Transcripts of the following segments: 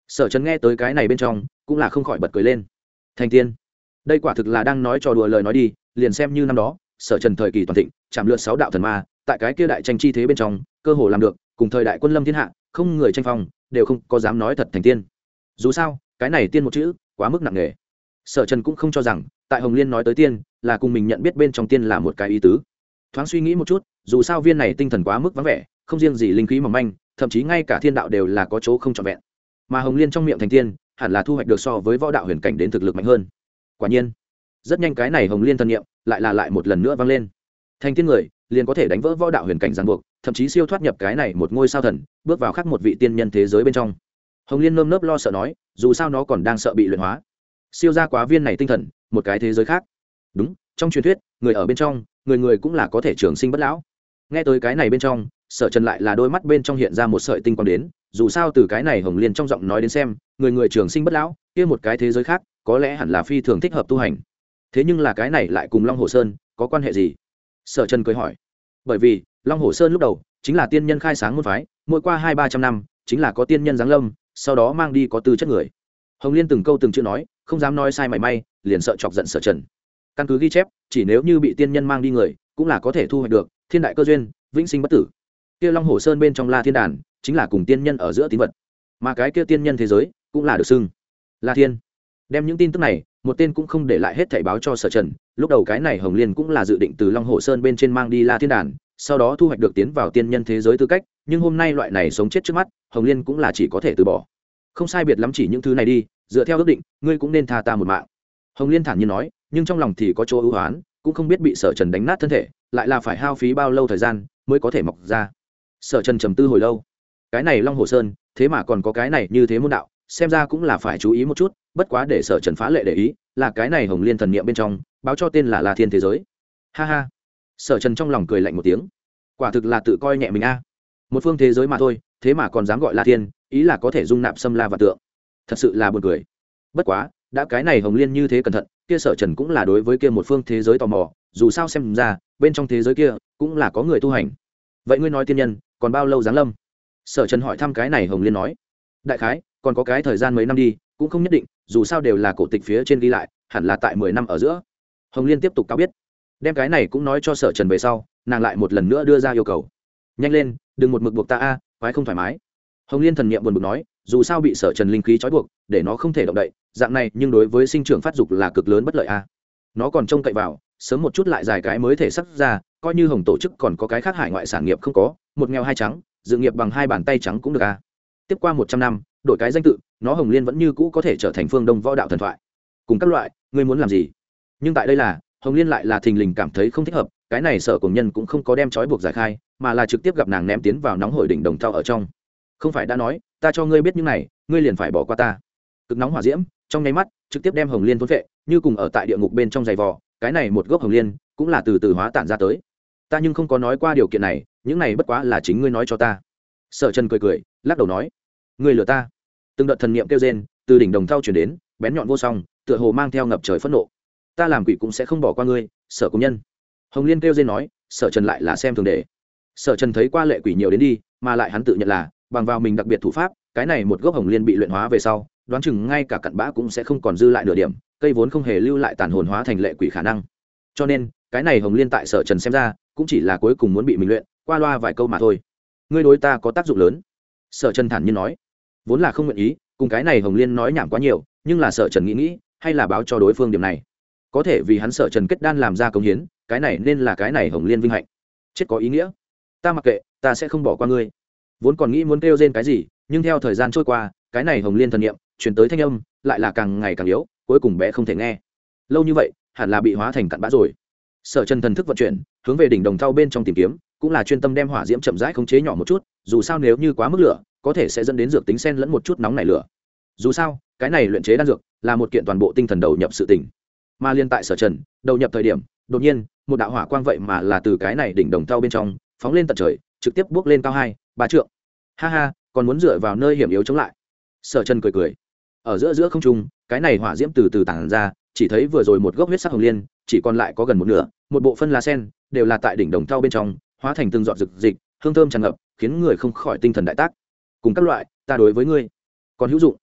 Sở Trần nghe tới cái này bên trong cũng là không khỏi bật cười lên. Thành tiên, đây quả thực là đang nói trò đùa lời nói đi. Liền xem như năm đó Sở Trần thời kỳ toàn thịnh, chạm lượt 6 đạo thần ma, tại cái kia đại tranh chi thế bên trong cơ hồ làm được cùng thời đại quân lâm thiên hạ, không người tranh phong, đều không có dám nói thật thành tiên. Dù sao cái này tiên một chữ quá mức nặng nề. Sở Trần cũng không cho rằng tại Hồng Liên nói tới tiên là cùng mình nhận biết bên trong tiên là một cái ý tứ. Thoáng suy nghĩ một chút, dù sao viên này tinh thần quá mức vắng vẻ, không riêng gì linh khí mỏng manh, thậm chí ngay cả thiên đạo đều là có chỗ không trọn vẹn. Mà Hồng Liên trong miệng thành tiên hẳn là thu hoạch được so với võ đạo huyền cảnh đến thực lực mạnh hơn. Quả nhiên rất nhanh cái này Hồng Liên thần niệm lại một lần nữa vang lên. Thành tiên người liền có thể đánh vỡ võ đạo huyền cảnh ràng buộc, thậm chí siêu thoát nhập cái này một ngôi sao thần, bước vào khác một vị tiên nhân thế giới bên trong. Hồng Liên nơm nớp lo sợ nói, dù sao nó còn đang sợ bị luyện hóa, siêu ra quá viên này tinh thần, một cái thế giới khác. Đúng, trong truyền thuyết người ở bên trong, người cũng là có thể trường sinh bất lão. Nghe tới cái này bên trong, Sở Trần lại là đôi mắt bên trong hiện ra một sợi tinh quang đến, dù sao từ cái này Hồng Liên trong giọng nói đến xem, người trường sinh bất lão, kia một cái thế giới khác có lẽ hẳn là phi thường thích hợp tu hành. Thế nhưng là cái này lại cùng Long Hồ Sơn có quan hệ gì? Sở Trần cười hỏi. Bởi vì Long Hồ Sơn lúc đầu chính là tiên nhân khai sáng môn phái, mỗi qua 200-300 năm chính là có tiên nhân giáng lâm, sau đó mang đi có tư chất người. Hồng Liên từng câu từng chữ nói, không dám nói sai mảy may, liền sợ chọc giận Sở Trần. Căn cứ ghi chép, chỉ nếu như bị tiên nhân mang đi người, cũng là có thể thu hoạch được thiên đại cơ duyên, vĩnh sinh bất tử. Kia Long Hồ Sơn bên trong La Thiên Đàn chính là cùng tiên nhân ở giữa tín vật, mà cái kia tiên nhân thế giới cũng là được xưng La Thiên. Đem những tin tức này một tên cũng không để lại hết thảy báo cho Sở Trần. Lúc đầu cái này Hồng Liên cũng là dự định từ Long Hồ Sơn bên trên mang đi La Thiên Đàn, sau đó thu hoạch được tiến vào tiên nhân thế giới tư cách, nhưng hôm nay loại này sống chết trước mắt, Hồng Liên cũng là chỉ có thể từ bỏ. Không sai biệt lắm, chỉ những thứ này đi, dựa theo ước định ngươi cũng nên tha ta một mạng. Hồng Liên thản nhiên nói, nhưng trong lòng thì có chỗ ưu hoán, cũng không biết bị Sở Trần đánh nát thân thể lại là phải hao phí bao lâu thời gian mới có thể mọc ra. Sở Trần trầm tư hồi lâu, cái này Long Hồ Sơn thế mà còn có cái này như thế môn đạo, xem ra cũng là phải chú ý một chút. Bất quá để Sở Trần phá lệ để ý là cái này Hồng Liên thần niệm bên trong báo cho tên là La Thiên thế giới. Ha ha, Sở Trần trong lòng cười lạnh một tiếng, quả thực là tự coi nhẹ mình a. Một phương thế giới mà thôi, thế mà còn dám gọi La Thiên, ý là có thể dung nạp xâm la và tượng, thật sự là buồn cười. Bất quá đã cái này Hồng Liên như thế cẩn thận, kia Sở Trần cũng là đối với kia một phương thế giới tò mò, dù sao xem ra bên trong thế giới kia cũng là có người tu hành. Vậy ngươi nói tiên nhân còn bao lâu giáng lâm? Sở Trần hỏi thăm cái này Hồng Liên nói, đại khái còn có cái thời gian mấy năm đi, cũng không nhất định, dù sao đều là cổ tịch phía trên ghi lại, hẳn là tại 10 năm ở giữa. Hồng Liên tiếp tục cáo biết, đem cái này cũng nói cho Sở Trần về sau, nàng lại một lần nữa đưa ra yêu cầu, nhanh lên, đừng một mực buộc ta a, quái không thoải mái. Hồng Liên thần niệm buồn bực nói, dù sao bị Sở Trần linh khí trói buộc, để nó không thể động đậy, dạng này nhưng đối với sinh trưởng phát dục là cực lớn bất lợi a. Nó còn trông cậy vào sớm một chút lại dài cái mới thể sắc ra, coi như Hồng tổ chức còn có cái khác hải ngoại sản nghiệp không có, một nghèo hai trắng, dự nghiệp bằng 2 bàn tay trắng cũng được a. Tiếp qua 100 năm, đổi cái danh tự, nó Hồng Liên vẫn như cũ có thể trở thành phương Đông võ đạo thần thoại. Cùng các loại, ngươi muốn làm gì? Nhưng tại đây là, Hồng Liên lại là thình lình cảm thấy không thích hợp, cái này Sở Cùng Nhân cũng không có đem trói buộc giải khai, mà là trực tiếp gặp nàng ném tiến vào nóng hổi đỉnh đồng thau ở trong. Không phải đã nói, ta cho ngươi biết những này, ngươi liền phải bỏ qua ta. Cực nóng hỏa diễm, trong nháy mắt, trực tiếp đem Hồng Liên thôn phệ, như cùng ở tại địa ngục bên trong dày vò, cái này một gốc Hồng Liên cũng là từ từ hóa tản ra tới. Ta nhưng không có nói qua điều kiện này, những này bất quá là chính ngươi nói cho ta. Sở Trần cười cười, lắc đầu nói, ngươi lừa ta. Từng đợt thần niệm kêu rên từ đỉnh đồng thau truyền đến, bén nhọn vô song, tựa hồ mang theo ngập trời phẫn nộ. Ta làm quỷ cũng sẽ không bỏ qua ngươi, Sở Cùng Nhân. Hồng Liên kêu rên nói, Sở Trần lại là xem thường để. Sở Trần thấy qua lệ quỷ nhiều đến đi, mà lại hắn tự nhận là bằng vào mình đặc biệt thủ pháp, cái này một gốc Hồng Liên bị luyện hóa về sau, đoán chừng ngay cả cặn bã cũng sẽ không còn dư lại nửa điểm, cây vốn không hề lưu lại tàn hồn hóa thành lệ quỷ khả năng. Cho nên cái này Hồng Liên tại Sở Trần xem ra cũng chỉ là cuối cùng muốn bị mình luyện qua loa vài câu mà thôi. Ngươi đối ta có tác dụng lớn, Sở Trần thản nhiên nói. Vốn là không nguyện ý cùng cái này Hồng Liên nói nhảm quá nhiều, nhưng là Sở Trần nghĩ hay là báo cho đối phương điểm này, có thể vì hắn Sở Trần kết đan làm ra công hiến, cái này nên là cái này Hồng Liên vinh hạnh. Chết có ý nghĩa, ta mặc kệ, ta sẽ không bỏ qua ngươi. Vốn còn nghĩ muốn kêu rên cái gì, nhưng theo thời gian trôi qua, cái này Hồng Liên thần niệm truyền tới thanh âm lại là càng ngày càng yếu, cuối cùng bé không thể nghe. Lâu như vậy hẳn là bị hóa thành cặn bã rồi. Sở Trần thần thức vận chuyển, hướng về đỉnh đồng thau bên trong tìm kiếm, cũng là chuyên tâm đem hỏa diễm chậm rãi khống chế nhỏ một chút, dù sao nếu như quá mức lửa, có thể sẽ dẫn đến dược tính xen lẫn một chút nóng nảy lửa. Dù sao, cái này luyện chế đan dược là một kiện toàn bộ tinh thần đầu nhập sự tình. Mà liên tại Sở Trần đầu nhập thời điểm, đột nhiên, một đạo hỏa quang vậy mà là từ cái này đỉnh đồng thau bên trong phóng lên tận trời, trực tiếp bước lên cao 2-3 trượng. Ha ha, còn muốn dựa vào nơi hiểm yếu chống lại. Sở Trần cười cười. Ở giữa không trung, cái này hỏa diễm từ từ tản ra, chỉ thấy vừa rồi một gốc huyết sắc Hồng Liên, chỉ còn lại có gần một nửa, một bộ phân lá sen đều là tại đỉnh đồng thau bên trong hóa thành từng giọt dược dịch, hương thơm tràn ngập, khiến người không khỏi tinh thần đại tác. Cùng các loại, ta đối với ngươi còn hữu dụng.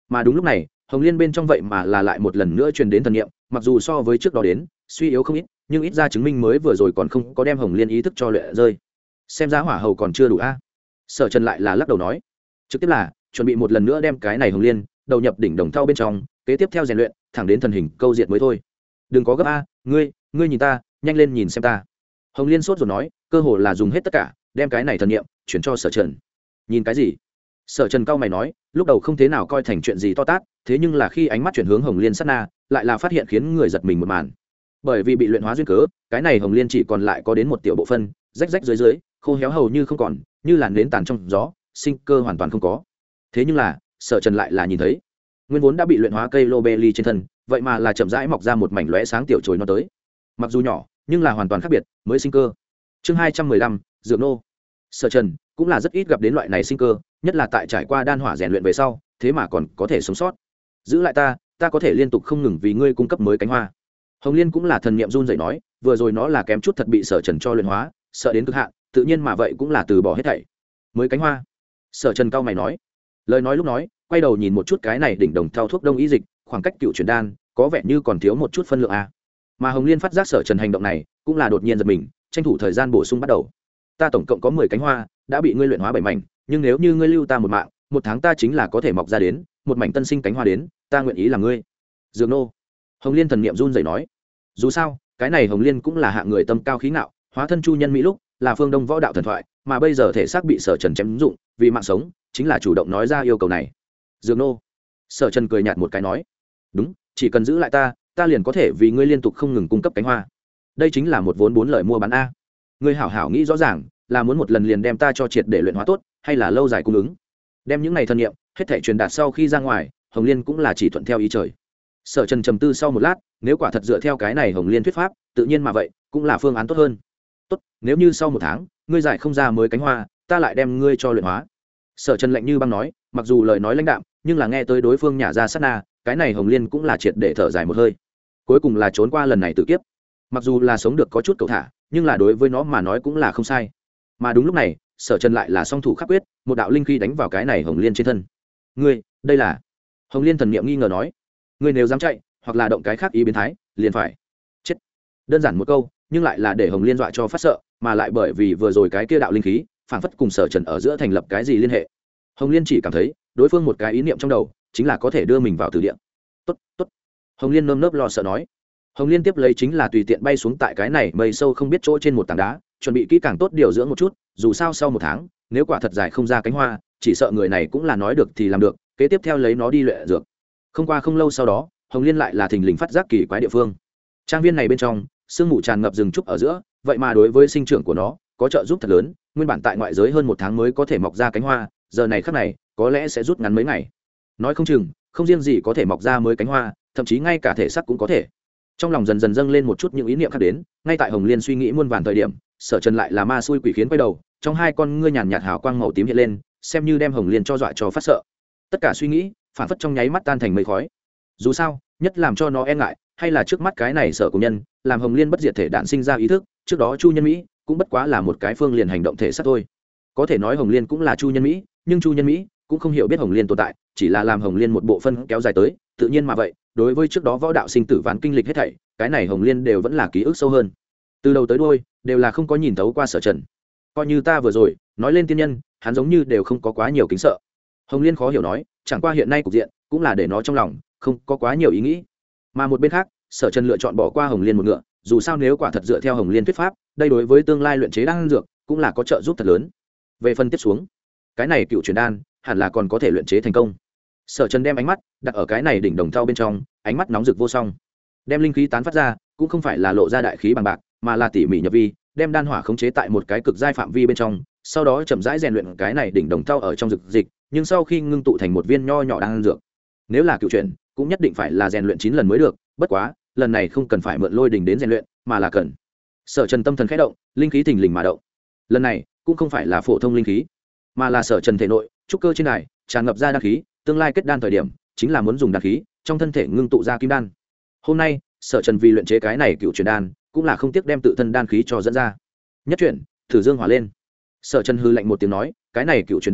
mà đúng lúc này hồng liên bên trong vậy mà là lại một lần nữa truyền đến thần niệm, mặc dù so với trước đó đến suy yếu không ít, nhưng ít ra chứng minh mới vừa rồi còn không có đem hồng liên ý thức cho luyện rơi. Xem ra hỏa hầu còn chưa đủ a. Sở Trần lại là lắc đầu nói, trực tiếp là chuẩn bị một lần nữa đem cái này hồng liên đầu nhập đỉnh đồng thau bên trong, kế tiếp theo rèn luyện thẳng đến thần hình câu diệt mới thôi. Đừng có gấp a, ngươi nhìn ta, nhanh lên nhìn xem ta. Hồng liên sốt rồi nói, cơ hồ là dùng hết tất cả đem cái này thần niệm chuyển cho Sở Trần. Nhìn cái gì? Sở Trần cao mày nói, lúc đầu không thế nào coi thành chuyện gì to tát, thế nhưng là khi ánh mắt chuyển hướng hồng liên sát na, lại là phát hiện khiến người giật mình một màn. Bởi vì bị luyện hóa duyên cớ, cái này hồng liên chỉ còn lại có đến một tiểu bộ phân, rách rách dưới, khô héo hầu như không còn, như làn nến tàn trong gió, sinh cơ hoàn toàn không có. Thế nhưng là Sở Trần lại là nhìn thấy, nguyên vốn đã bị luyện hóa cây lô bê ly trên thân, vậy mà là chậm rãi mọc ra một mảnh lóe sáng tiểu chồi nó tới. Mặc dù nhỏ, nhưng là hoàn toàn khác biệt, mới sinh cơ. Chương 215, dược nô. Sở Trần cũng là rất ít gặp đến loại này sinh cơ, nhất là tại trải qua đan hỏa rèn luyện về sau, thế mà còn có thể sống sót. Giữ lại ta có thể liên tục không ngừng vì ngươi cung cấp mới cánh hoa. Hồng liên cũng là thần niệm run rẩy nói, vừa rồi nó là kém chút thật bị Sở Trần cho luyện hóa, sợ đến cực hạn, tự nhiên mà vậy cũng là từ bỏ hết thảy. Mới cánh hoa. Sở Trần cao mày nói, lời nói lúc nói, quay đầu nhìn một chút cái này đỉnh đồng thau thuốc đông y dịch, khoảng cách cựu chuyển đan có vẻ như còn thiếu một chút phân lượng a. Mà Hồng liên phát giác Sở Trần hành động này, cũng là đột nhiên giật mình, tranh thủ thời gian bổ sung bắt đầu. Ta tổng cộng có 10 cánh hoa, đã bị ngươi luyện hóa 7 mảnh, nhưng nếu như ngươi lưu ta một mạng, một tháng ta chính là có thể mọc ra đến một mảnh tân sinh cánh hoa đến, ta nguyện ý là ngươi. Dược nô. Hồng liên thần niệm run rẩy nói, dù sao cái này Hồng liên cũng là hạng người tâm cao khí ngạo, hóa thân chu nhân mỹ lúc là phương đông võ đạo thần thoại, mà bây giờ thể xác bị Sở Trần chém dụng, vì mạng sống chính là chủ động nói ra yêu cầu này. Dược nô. Sở Trần cười nhạt một cái nói, đúng, chỉ cần giữ lại ta liền có thể vì ngươi liên tục không ngừng cung cấp cánh hoa. Đây chính là một vốn 4 lời mua bán a. Ngươi hảo hảo nghĩ rõ ràng, là muốn một lần liền đem ta cho triệt để luyện hóa tốt, hay là lâu dài cung ứng. Đem những này thần niệm hết thảy truyền đạt sau khi ra ngoài, Hồng liên cũng là chỉ thuận theo ý trời. Sở Trần trầm tư sau một lát, nếu quả thật dựa theo cái này Hồng liên thuyết pháp, tự nhiên mà vậy cũng là phương án tốt hơn. Tốt, nếu như sau một tháng ngươi giải không ra mới cánh hoa, ta lại đem ngươi cho luyện hóa. Sở Trần lạnh như băng nói, mặc dù lời nói lãnh đạm, nhưng là nghe tới đối phương nhả ra sát na, cái này Hồng liên cũng là triệt để thở dài một hơi. Cuối cùng là trốn qua lần này tự kiếp. Mặc dù là sống được có chút cẩu thả, nhưng là đối với nó mà nói cũng là không sai. Mà đúng lúc này, Sở Trần lại là song thủ khắc quyết, một đạo linh khí đánh vào cái này Hồng liên trên thân. Ngươi, đây là? Hồng liên thần niệm nghi ngờ nói, ngươi nếu dám chạy, hoặc là động cái khác ý biến thái, liền phải chết. Đơn giản một câu, nhưng lại là để Hồng liên dọa cho phát sợ, mà lại bởi vì vừa rồi cái kia đạo linh khí phảng phất cùng Sở Trần ở giữa thành lập cái gì liên hệ. Hồng liên chỉ cảm thấy đối phương một cái ý niệm trong đầu chính là có thể đưa mình vào tử địa. Tốt, tốt. Hồng liên nơm nớp lo sợ nói. Hồng liên tiếp lấy chính là tùy tiện bay xuống tại cái này mây sâu không biết chỗ trên một tảng đá, chuẩn bị kỹ càng tốt điều dưỡng một chút, dù sao sau một tháng nếu quả thật dài không ra cánh hoa, chỉ sợ người này cũng là nói được thì làm được, kế tiếp theo lấy nó đi luyện dược. Không qua không lâu sau đó, Hồng liên lại là thình lình phát giác kỳ quái địa phương. Trang viên này bên trong sương mù tràn ngập rừng trúc ở giữa, vậy mà đối với sinh trưởng của nó có trợ giúp thật lớn, nguyên bản tại ngoại giới hơn một tháng mới có thể mọc ra cánh hoa, giờ này khắc này có lẽ sẽ rút ngắn mấy ngày. Nói không chừng không riêng gì có thể mọc ra mới cánh hoa, thậm chí ngay cả thể xác cũng có thể. Trong lòng dần dần dâng lên một chút những ý niệm khác đến, ngay tại Hồng liên suy nghĩ muôn vàn thời điểm, Sở Trần lại là ma xui quỷ khiến quay đầu, trong hai con ngươi nhàn nhạt hào quang màu tím hiện lên, xem như đem Hồng liên cho dọa cho phát sợ. Tất cả suy nghĩ phản phất trong nháy mắt tan thành mây khói. Dù sao nhất làm cho nó e ngại hay là trước mắt cái này Sở Cùng Nhân, làm Hồng liên bất diệt thể đạn sinh ra ý thức, trước đó Chu Nhân Mỹ cũng bất quá là một cái phương liền hành động thể xác thôi. Có thể nói Hồng liên cũng là Chu Nhân Mỹ, nhưng Chu Nhân Mỹ cũng không hiểu biết Hồng liên tồn tại, chỉ là làm Hồng liên một bộ phân kéo dài tới, tự nhiên mà vậy đối với trước đó võ đạo sinh tử ván kinh lịch hết thảy, cái này Hồng liên đều vẫn là ký ức sâu hơn, từ đầu tới đuôi đều là không có nhìn thấu qua Sở Trần. Coi như ta vừa rồi nói lên tiên nhân, hắn giống như đều không có quá nhiều kính sợ. Hồng liên khó hiểu nói, chẳng qua hiện nay cục diện cũng là để nó trong lòng không có quá nhiều ý nghĩ. Mà một bên khác, Sở Trần lựa chọn bỏ qua Hồng liên một ngựa, dù sao nếu quả thật dựa theo Hồng liên thuyết pháp, đây đối với tương lai luyện chế đan dược cũng là có trợ giúp thật lớn. Về phần tiếp xuống, cái này cựu chuyển đan hẳn là còn có thể luyện chế thành công. Sở Trần đem ánh mắt đặt ở cái này đỉnh đồng thau bên trong, ánh mắt nóng rực vô song, đem linh khí tán phát ra, cũng không phải là lộ ra đại khí bằng bạc, mà là tỉ mỉ nhập vi, đem đan hỏa khống chế tại một cái cực giai phạm vi bên trong, sau đó chậm rãi rèn luyện cái này đỉnh đồng thau ở trong dược dịch, nhưng sau khi ngưng tụ thành một viên nho nhỏ đan dược, nếu là cựu chuyển cũng nhất định phải là rèn luyện 9 lần mới được, bất quá lần này không cần phải mượn lôi đỉnh đến rèn luyện, mà là cần. Sở Trần tâm thần khẽ động, linh khí thình lình mà động. Lần này cũng không phải là phổ thông linh khí, mà là Sở Trần thể nội trúc cơ trên đài tràn ngập ra đan khí, tương lai kết đan thời điểm chính là muốn dùng đan khí trong thân thể ngưng tụ ra kim đan. Hôm nay Sở Trần vì luyện chế cái này cựu chuyển đan, cũng là không tiếc đem tự thân đan khí cho dẫn ra. Nhất chuyển thử dương hỏa lên. Sở Trần hư lạnh một tiếng nói, cái này cựu chuyển đan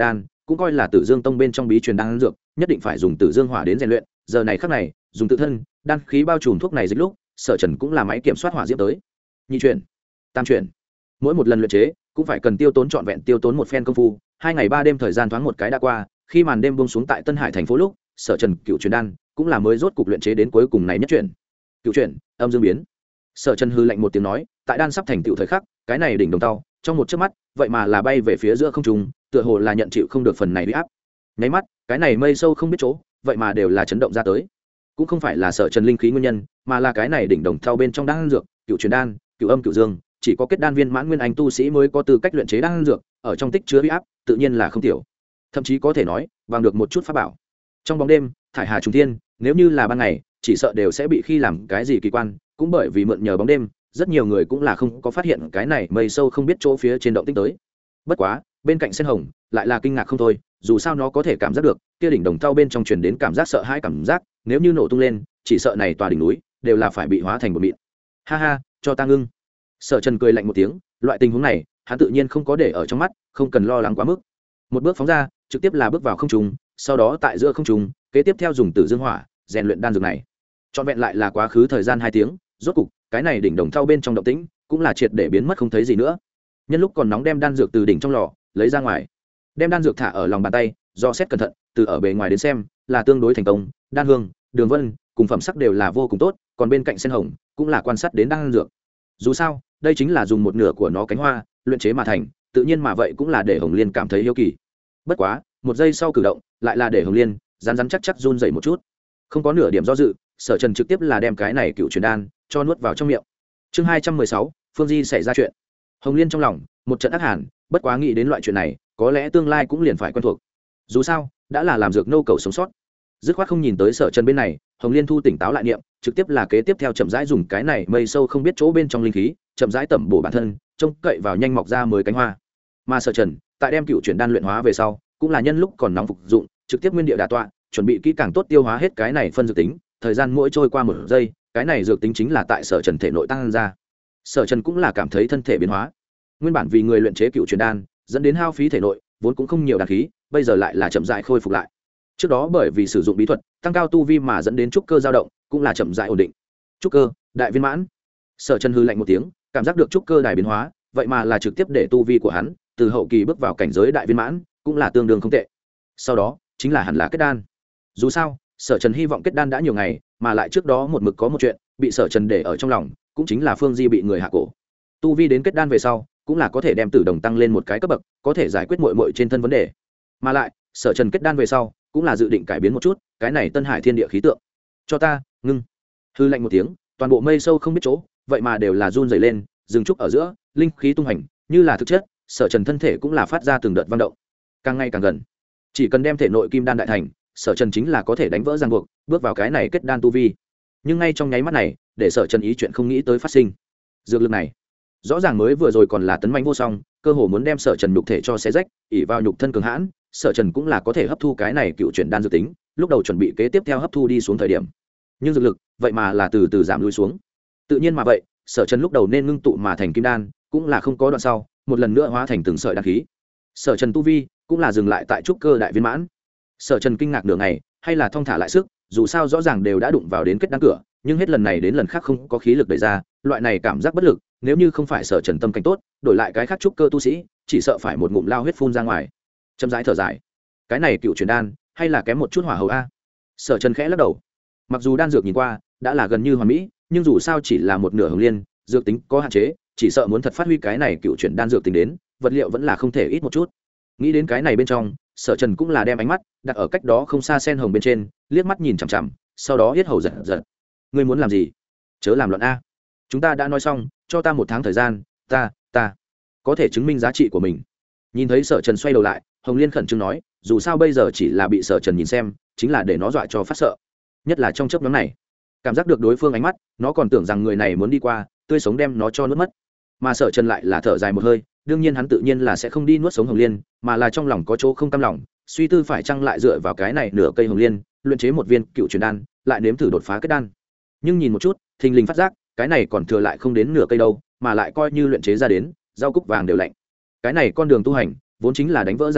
cũng coi là Tử Dương Tông bên trong bí truyền đan dược, nhất định phải dùng Tử Dương hỏa đến rèn luyện. Giờ này khắc này, dùng tự thân đan khí bao trùm thuốc này dịch lúc, Sở Trần cũng là máy kiểm soát hỏa diễm tới. Nhị chuyển, tam chuyển, mỗi một lần luyện chế cũng phải cần tiêu tốn trọn vẹn tiêu tốn một phen công phu. 2 ngày 3 đêm thời gian thoáng một cái đã qua, khi màn đêm buông xuống tại Tân Hải thành phố lúc, Sở Trần cựu truyền đan cũng là mới rốt cục luyện chế đến cuối cùng này nhất chuyển. Cựu chuyển, âm dương biến. Sở Trần hư lạnh một tiếng nói, tại đan sắp thành tựu thời khắc, cái này đỉnh đồng tàu, trong một chớp mắt, vậy mà là bay về phía giữa không trung, tựa hồ là nhận chịu không được phần này uy áp. Nháy mắt, cái này mây sâu không biết chỗ, vậy mà đều là chấn động ra tới. Cũng không phải là Sở Trần linh khí nguyên nhân, mà là cái này đỉnh đồng thau bên trong đan dược, cựu truyền đan, cựu âm cựu dương, chỉ có kết đan viên mãn nguyên anh tu sĩ mới có tư cách luyện chế đan dược, ở trong tích chứa uy áp, tự nhiên là không tiểu. Thậm chí có thể nói, bằng được một chút pháp bảo. Trong bóng đêm, thải hà trùng thiên, nếu như là ban ngày, chỉ sợ đều sẽ bị khi làm cái gì kỳ quan, cũng bởi vì mượn nhờ bóng đêm, rất nhiều người cũng là không có phát hiện cái này mây sâu không biết chỗ phía trên động tĩnh tới. Bất quá, bên cạnh sen hồng lại là kinh ngạc không thôi, dù sao nó có thể cảm giác được kia đỉnh đồng thau bên trong truyền đến cảm giác sợ hãi cảm giác, nếu như nổ tung lên, chỉ sợ này tòa đỉnh núi đều là phải bị hóa thành bột mịn. Ha ha, cho ta ngưng. Sở Trần cười lạnh một tiếng, loại tình huống này, hắn tự nhiên không có để ở trong mắt, không cần lo lắng quá mức. Một bước phóng ra, trực tiếp là bước vào không trung, sau đó tại giữa không trung, kế tiếp theo dùng Tử Dương hỏa rèn luyện đan dược này. Trọn vẹn lại là quá khứ thời gian 2 tiếng, rốt cục, cái này đỉnh đồng thau bên trong động tĩnh cũng là triệt để biến mất không thấy gì nữa. Nhân lúc còn nóng đem đan dược từ đỉnh trong lò lấy ra ngoài, đem đan dược thả ở lòng bàn tay, do xét cẩn thận, từ ở bề ngoài đến xem, là tương đối thành công, đan hương, đường vân, cùng phẩm sắc đều là vô cùng tốt, còn bên cạnh sen hồng cũng là quan sát đến đan dược. Dù sao, đây chính là dùng một nửa của nó cánh hoa luyện chế mà thành, tự nhiên mà vậy cũng là để Hồng Liên cảm thấy hiếu kỳ. Bất quá, một giây sau cử động, lại là để Hồng Liên rắn rắn chắc chắc run rẩy một chút. Không có nửa điểm do dự, Sở Trần trực tiếp là đem cái này cựu truyền đan cho nuốt vào trong miệng. Chương 216, Phương Di xảy ra chuyện. Hồng Liên trong lòng một trận ác hàn, bất quá nghĩ đến loại chuyện này, có lẽ tương lai cũng liền phải quen thuộc. Dù sao, đã là làm dược nô cầu sống sót. Dứt khoát không nhìn tới Sở Trần bên này, Hồng Liên thu tỉnh táo lại niệm, trực tiếp là kế tiếp theo chậm rãi dùng cái này mây sâu không biết chỗ bên trong linh khí, chậm rãi tẩm bổ bản thân, trông cậy vào nhanh mọc ra mới cánh hoa. Mà Sở Trần, tại đem cựu chuyển đan luyện hóa về sau, cũng là nhân lúc còn nóng phục dụng, trực tiếp nguyên địa đả tọa, chuẩn bị kỹ càng tốt tiêu hóa hết cái này phân dược tính, thời gian mỗi trôi qua 1 giây, cái này dược tính chính là tại Sở Trần thể nội tăng ra. Sở Trần cũng là cảm thấy thân thể biến hóa. Nguyên bản vì người luyện chế cựu truyền đan, dẫn đến hao phí thể nội, vốn cũng không nhiều đan khí, bây giờ lại là chậm rãi khôi phục lại. Trước đó bởi vì sử dụng bí thuật, tăng cao tu vi mà dẫn đến trúc cơ dao động, cũng là chậm rãi ổn định. Trúc cơ, đại viên mãn. Sở Trần hừ lạnh một tiếng, cảm giác được trúc cơ đại biến hóa, vậy mà là trực tiếp để tu vi của hắn từ hậu kỳ bước vào cảnh giới đại viên mãn, cũng là tương đương không tệ. Sau đó, chính là hẳn là kết đan. Dù sao, Sở Trần hy vọng kết đan đã nhiều ngày, mà lại trước đó một mực có một chuyện bị Sở Trần để ở trong lòng, cũng chính là Phương Di bị người hạ cổ. Tu vi đến kết đan về sau, cũng là có thể đem tử đồng tăng lên một cái cấp bậc, có thể giải quyết muội trên thân vấn đề. Mà lại, Sở Trần kết đan về sau, cũng là dự định cải biến một chút cái này Tân Hải thiên địa khí tượng. Cho ta ngưng. Hư lạnh một tiếng, toàn bộ mây sâu không biết chỗ, vậy mà đều là run rẩy lên, dừng trúc ở giữa, linh khí tung hành, như là thực chất, Sở Trần thân thể cũng là phát ra từng đợt vận động, càng ngày càng gần. Chỉ cần đem thể nội kim đan đại thành, Sở Trần chính là có thể đánh vỡ ràng buộc, bước vào cái này kết đan tu vi. Nhưng ngay trong nháy mắt này, để Sở Trần ý chuyện không nghĩ tới phát sinh. Dược lực này, rõ ràng mới vừa rồi còn là tấn mãnh vô song, cơ hồ muốn đem Sở Trần nhục thể cho xé rách, ỷ vào nhục thân cường hãn, Sở Trần cũng là có thể hấp thu cái này cựu chuyển đan dược tính, lúc đầu chuẩn bị kế tiếp theo hấp thu đi xuống thời điểm. Nhưng dược lực, vậy mà là từ từ giảm lui xuống. Tự nhiên mà vậy, Sở Trần lúc đầu nên ngưng tụ mà thành kim đan, cũng là không có đoạn sau, một lần nữa hóa thành từng sợi đan khí. Sở Trần tu vi cũng là dừng lại tại trúc cơ đại viên mãn. Sở Trần kinh ngạc nửa ngày, hay là thong thả lại sức, dù sao rõ ràng đều đã đụng vào đến kết đan cửa, nhưng hết lần này đến lần khác không có khí lực đẩy ra, loại này cảm giác bất lực, nếu như không phải Sở Trần tâm cảnh tốt, đổi lại cái khác trúc cơ tu sĩ, chỉ sợ phải một ngụm lao huyết phun ra ngoài. Chậm rãi thở dài, cái này cựu truyền đan, hay là kém một chút hỏa hầu a. Sở Trần khẽ lắc đầu. Mặc dù đan dược nhìn qua đã là gần như hoàn mỹ, nhưng dù sao chỉ là một nửa hồng liên, dược tính có hạn chế, chỉ sợ muốn thật phát huy cái này cựu chuyển đan dược tính đến, vật liệu vẫn là không thể ít một chút. Nghĩ đến cái này bên trong, Sở Trần cũng là đem ánh mắt đặt ở cách đó không xa sen hồng bên trên, liếc mắt nhìn chằm chằm, sau đó yết hầu giật giật. Ngươi muốn làm gì? Chớ làm loạn a. Chúng ta đã nói xong, cho ta 1 tháng thời gian, ta có thể chứng minh giá trị của mình. Nhìn thấy Sở Trần xoay đầu lại, Hồng Liên khẩn trương nói, dù sao bây giờ chỉ là bị Sở Trần nhìn xem, chính là để nó dọa cho phát sợ. Nhất là trong chớp nhoáng này, cảm giác được đối phương ánh mắt, nó còn tưởng rằng người này muốn đi qua, tươi sống đem nó cho nuốt mất. Mà Sở Trần lại là thở dài một hơi, đương nhiên hắn tự nhiên là sẽ không đi nuốt sống hồng liên, mà là trong lòng có chỗ không cam lòng, suy tư phải chăng lại dựa vào cái này nửa cây hồng liên, luyện chế một viên cựu truyền đan, lại nếm thử đột phá kết đan. Nhưng nhìn một chút, thình lình phát giác, cái này còn thừa lại không đến nửa cây đâu, mà lại coi như luyện chế ra đến, rau cúc vàng đều lạnh. Cái này con đường tu hành, vốn chính là đánh vỡ ràng buộc,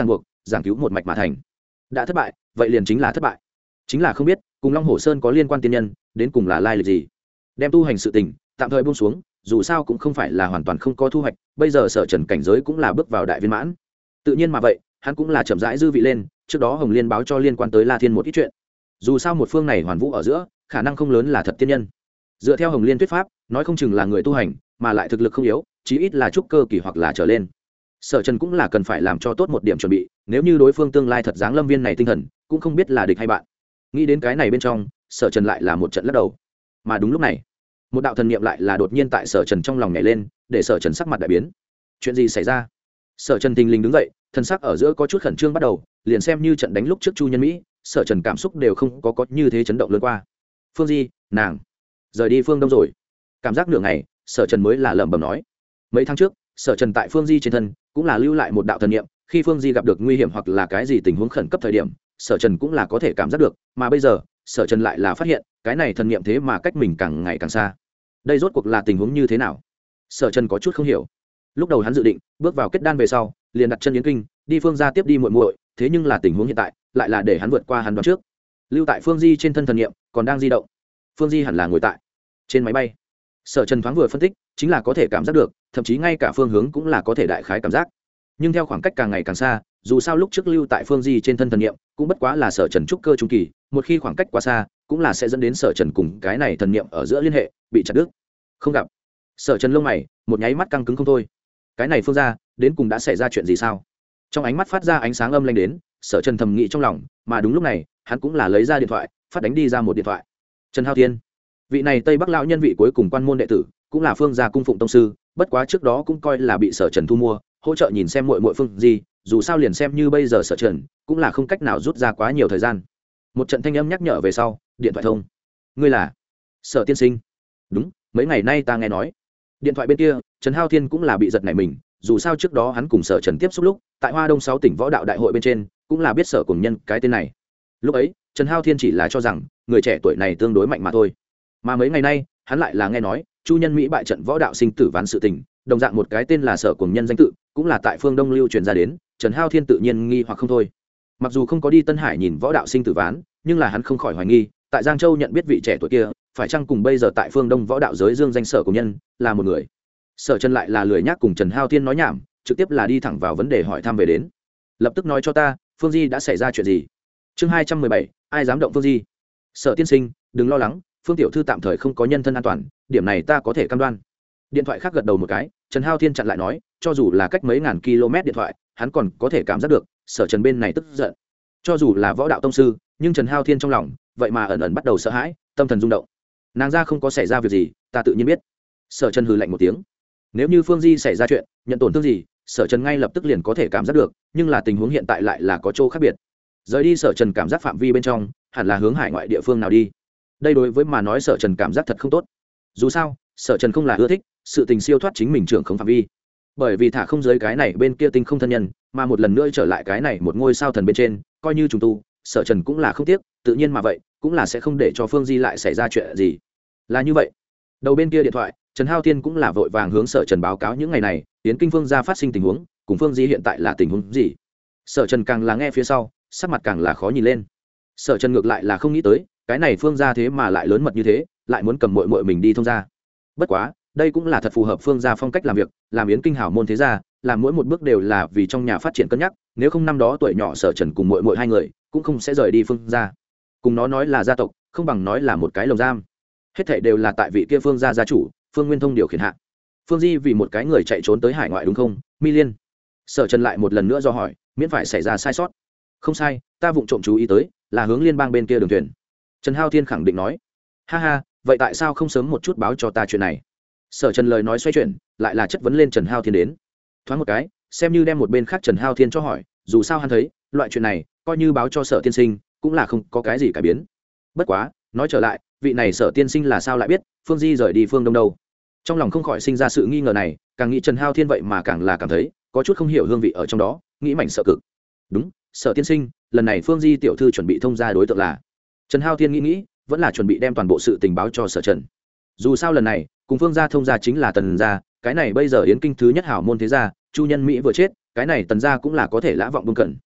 giảng cứu một mạch mà thành. Đã thất bại vậy liền chính là thất bại, chính là không biết cùng Long Hồ Sơn có liên quan tiên nhân đến cùng là lai lịch gì. Đem tu hành sự tình tạm thời buông xuống, dù sao cũng không phải là hoàn toàn không có thu hoạch, bây giờ Sở Trần cảnh giới cũng là bước vào đại viên mãn, tự nhiên mà vậy hắn cũng là chậm rãi dư vị lên. Trước đó Hồng Liên báo cho liên quan tới La Thiên một ít chuyện, dù sao một phương này hoàn vũ ở giữa khả năng không lớn là thật tiên nhân. Dựa theo Hồng Liên thuyết pháp, nói không chừng là người tu hành mà lại thực lực không yếu, chí ít là trúc cơ kỳ hoặc là trở lên. Sở Trần cũng là cần phải làm cho tốt một điểm chuẩn bị, nếu như đối phương tương lai thật dáng lâm viên này tinh thần, cũng không biết là địch hay bạn. Nghĩ đến cái này bên trong, Sở Trần lại là một trận lắc đầu. Mà đúng lúc này, một đạo thần niệm lại là đột nhiên tại Sở Trần trong lòng nhảy lên, để Sở Trần sắc mặt đại biến. Chuyện gì xảy ra? Sở Trần thình lình đứng dậy, thân sắc ở giữa có chút khẩn trương bắt đầu, liền xem như trận đánh lúc trước Chu Nhân Mỹ, Sở Trần cảm xúc đều không có như thế chấn động lớn qua. Phương Di, nàng rời đi phương Đông rồi. Cảm giác nửa ngày, Sở Trần mới là lẩm bẩm nói. Mấy tháng trước, Sở Trần tại Phương Di trên thân cũng là lưu lại một đạo thần niệm, khi Phương Di gặp được nguy hiểm hoặc là cái gì tình huống khẩn cấp thời điểm, Sở Trần cũng là có thể cảm giác được, mà bây giờ, Sở Trần lại là phát hiện, cái này thần niệm thế mà cách mình càng ngày càng xa. Đây rốt cuộc là tình huống như thế nào? Sở Trần có chút không hiểu. Lúc đầu hắn dự định bước vào kết đan về sau, liền đặt chân yến kinh, đi Phương gia tiếp đi muội muội, thế nhưng là tình huống hiện tại, lại là để hắn vượt qua hắn đoán trước. Lưu tại Phương Di trên thân thần niệm còn đang di động. Phương Di hẳn là ngồi tại trên máy bay. Sở Trần thoáng vừa phân tích, chính là có thể cảm giác được, thậm chí ngay cả phương hướng cũng là có thể đại khái cảm giác. Nhưng theo khoảng cách càng ngày càng xa, dù sao lúc trước lưu tại Phương Di trên thân thần niệm, cũng bất quá là Sở Trần trúc cơ trung kỳ, một khi khoảng cách quá xa, cũng là sẽ dẫn đến Sở Trần cùng cái này thần niệm ở giữa liên hệ bị chặt đứt. Không gặp. Sở Trần lông mày một nháy mắt căng cứng không thôi. Cái này Phương gia, đến cùng đã xảy ra chuyện gì sao? Trong ánh mắt phát ra ánh sáng âm lanh đến, Sở Trần thầm nghĩ trong lòng, mà đúng lúc này, hắn cũng là lấy ra điện thoại, phát đánh đi ra một điện thoại. Trần Hao Thiên, vị này Tây Bắc lão nhân vị cuối cùng quan môn đệ tử, cũng là Phương gia cung phụng tông sư, bất quá trước đó cũng coi là bị Sở Trần thu mua, hỗ trợ nhìn xem muội muội Phương gì, dù sao liền xem như bây giờ Sở Trần, cũng là không cách nào rút ra quá nhiều thời gian. Một trận thanh âm nhắc nhở về sau, điện thoại thông. Ngươi là Sở tiên sinh? Đúng, mấy ngày nay ta nghe nói. Điện thoại bên kia, Trần Hao Thiên cũng là bị giật nảy mình, dù sao trước đó hắn cùng Sở Trần tiếp xúc lúc, tại Hoa Đông 6 tỉnh võ đạo đại hội bên trên, cũng là biết Sở cùng nhân cái tên này. Lúc ấy, Trần Hao Thiên chỉ là cho rằng người trẻ tuổi này tương đối mạnh mà thôi. Mà mấy ngày nay, hắn lại là nghe nói, Chu Nhân Mỹ bại trận võ đạo sinh tử ván sự tình, đồng dạng một cái tên là Sở cùng nhân danh tự, cũng là tại phương Đông lưu truyền ra đến, Trần Hao Thiên tự nhiên nghi hoặc không thôi. Mặc dù không có đi Tân Hải nhìn võ đạo sinh tử ván, nhưng là hắn không khỏi hoài nghi, tại Giang Châu nhận biết vị trẻ tuổi kia, phải chăng cùng bây giờ tại phương Đông võ đạo giới dương danh Sở cùng nhân là một người. Sở Trần lại là lười nhác cùng Trần Hao Thiên nói nhảm, trực tiếp là đi thẳng vào vấn đề hỏi thăm về đến. Lập tức nói cho ta, Phương Di đã xảy ra chuyện gì? Chương 217, ai dám động Phương Di? Sở tiên sinh, đừng lo lắng, Phương tiểu thư tạm thời không có nhân thân an toàn, điểm này ta có thể cam đoan. Điện thoại khác gật đầu một cái, Trần Hao Thiên chặn lại nói, cho dù là cách mấy ngàn km điện thoại, hắn còn có thể cảm giác được, Sở Trần bên này tức giận. Cho dù là võ đạo tông sư, nhưng Trần Hao Thiên trong lòng, vậy mà ẩn ẩn bắt đầu sợ hãi, tâm thần rung động. Nàng ra không có xảy ra việc gì, ta tự nhiên biết. Sở Trần hừ lạnh một tiếng. Nếu như Phương Di xảy ra chuyện, nhận tổn thương gì, Sở Trần ngay lập tức liền có thể cảm giác được, nhưng là tình huống hiện tại lại là có chỗ khác biệt. Rời đi Sở Trần cảm giác phạm vi bên trong, hẳn là hướng hải ngoại địa phương nào đi. Đây đối với mà nói Sở Trần cảm giác thật không tốt. Dù sao, Sở Trần không là ưa thích sự tình siêu thoát chính mình trưởng không phạm vi. Bởi vì thả không giới cái này bên kia tinh không thân nhân, mà một lần nữa trở lại cái này một ngôi sao thần bên trên, coi như trùng tu, Sở Trần cũng là không tiếc, tự nhiên mà vậy, cũng là sẽ không để cho Phương Di lại xảy ra chuyện gì. Là như vậy. Đầu bên kia điện thoại, Trần Hao Thiên cũng là vội vàng hướng Sở Trần báo cáo những ngày này, Yến Kinh Phương gia phát sinh tình huống, cùng Phương Di hiện tại là tình huống gì. Sở Trần càng là nghe phía sau, sắc mặt càng là khó nhìn lên. Sở Trần ngược lại là không nghĩ tới, cái này Phương gia thế mà lại lớn mật như thế, lại muốn cầm muội muội mình đi thông gia. Bất quá, đây cũng là thật phù hợp Phương gia phong cách làm việc, làm Yến Kinh hảo môn thế gia, làm mỗi một bước đều là vì trong nhà phát triển cân nhắc, nếu không năm đó tuổi nhỏ Sở Trần cùng muội muội hai người, cũng không sẽ rời đi Phương gia. Cùng nó nói là gia tộc, không bằng nói là một cái lồng giam. Hết thảy đều là tại vị kia Phương gia gia chủ, Phương Nguyên Thông điều khiển hạ. Phương Di vì một cái người chạy trốn tới hải ngoại đúng không, Mi Liên? Sở Trần lại một lần nữa do hỏi, miễn phải xảy ra sai sót. Không sai, ta vụng trộm chú ý tới, là hướng liên bang bên kia đường thuyền. Trần Hao Thiên khẳng định nói. Ha ha, vậy tại sao không sớm một chút báo cho ta chuyện này? Sở Trần lời nói xoay chuyển, lại là chất vấn lên Trần Hao Thiên đến. Thoáng một cái, xem như đem một bên khác Trần Hao Thiên cho hỏi, dù sao hắn thấy, loại chuyện này, coi như báo cho Sở tiên sinh, cũng là không có cái gì cải biến. Bất quá, nói trở lại, vị này Sở tiên sinh là sao lại biết Phương Di rời đi phương Đông đâu? Trong lòng không khỏi sinh ra sự nghi ngờ này, càng nghĩ Trần Hao Thiên vậy mà càng là cảm thấy có chút không hiểu hương vị ở trong đó, nghĩ mảnh sợ cực. Đúng, Sở tiên sinh, lần này Phương Di tiểu thư chuẩn bị thông gia đối tượng là. Trần Hao Thiên nghĩ, vẫn là chuẩn bị đem toàn bộ sự tình báo cho Sở Trần. Dù sao lần này, cùng Phương gia thông gia chính là Tần gia, cái này bây giờ Yến Kinh thứ nhất hảo môn thế gia, Chu Nhân Mỹ vừa chết, cái này Tần gia cũng là có thể lã vọng buông cẩn.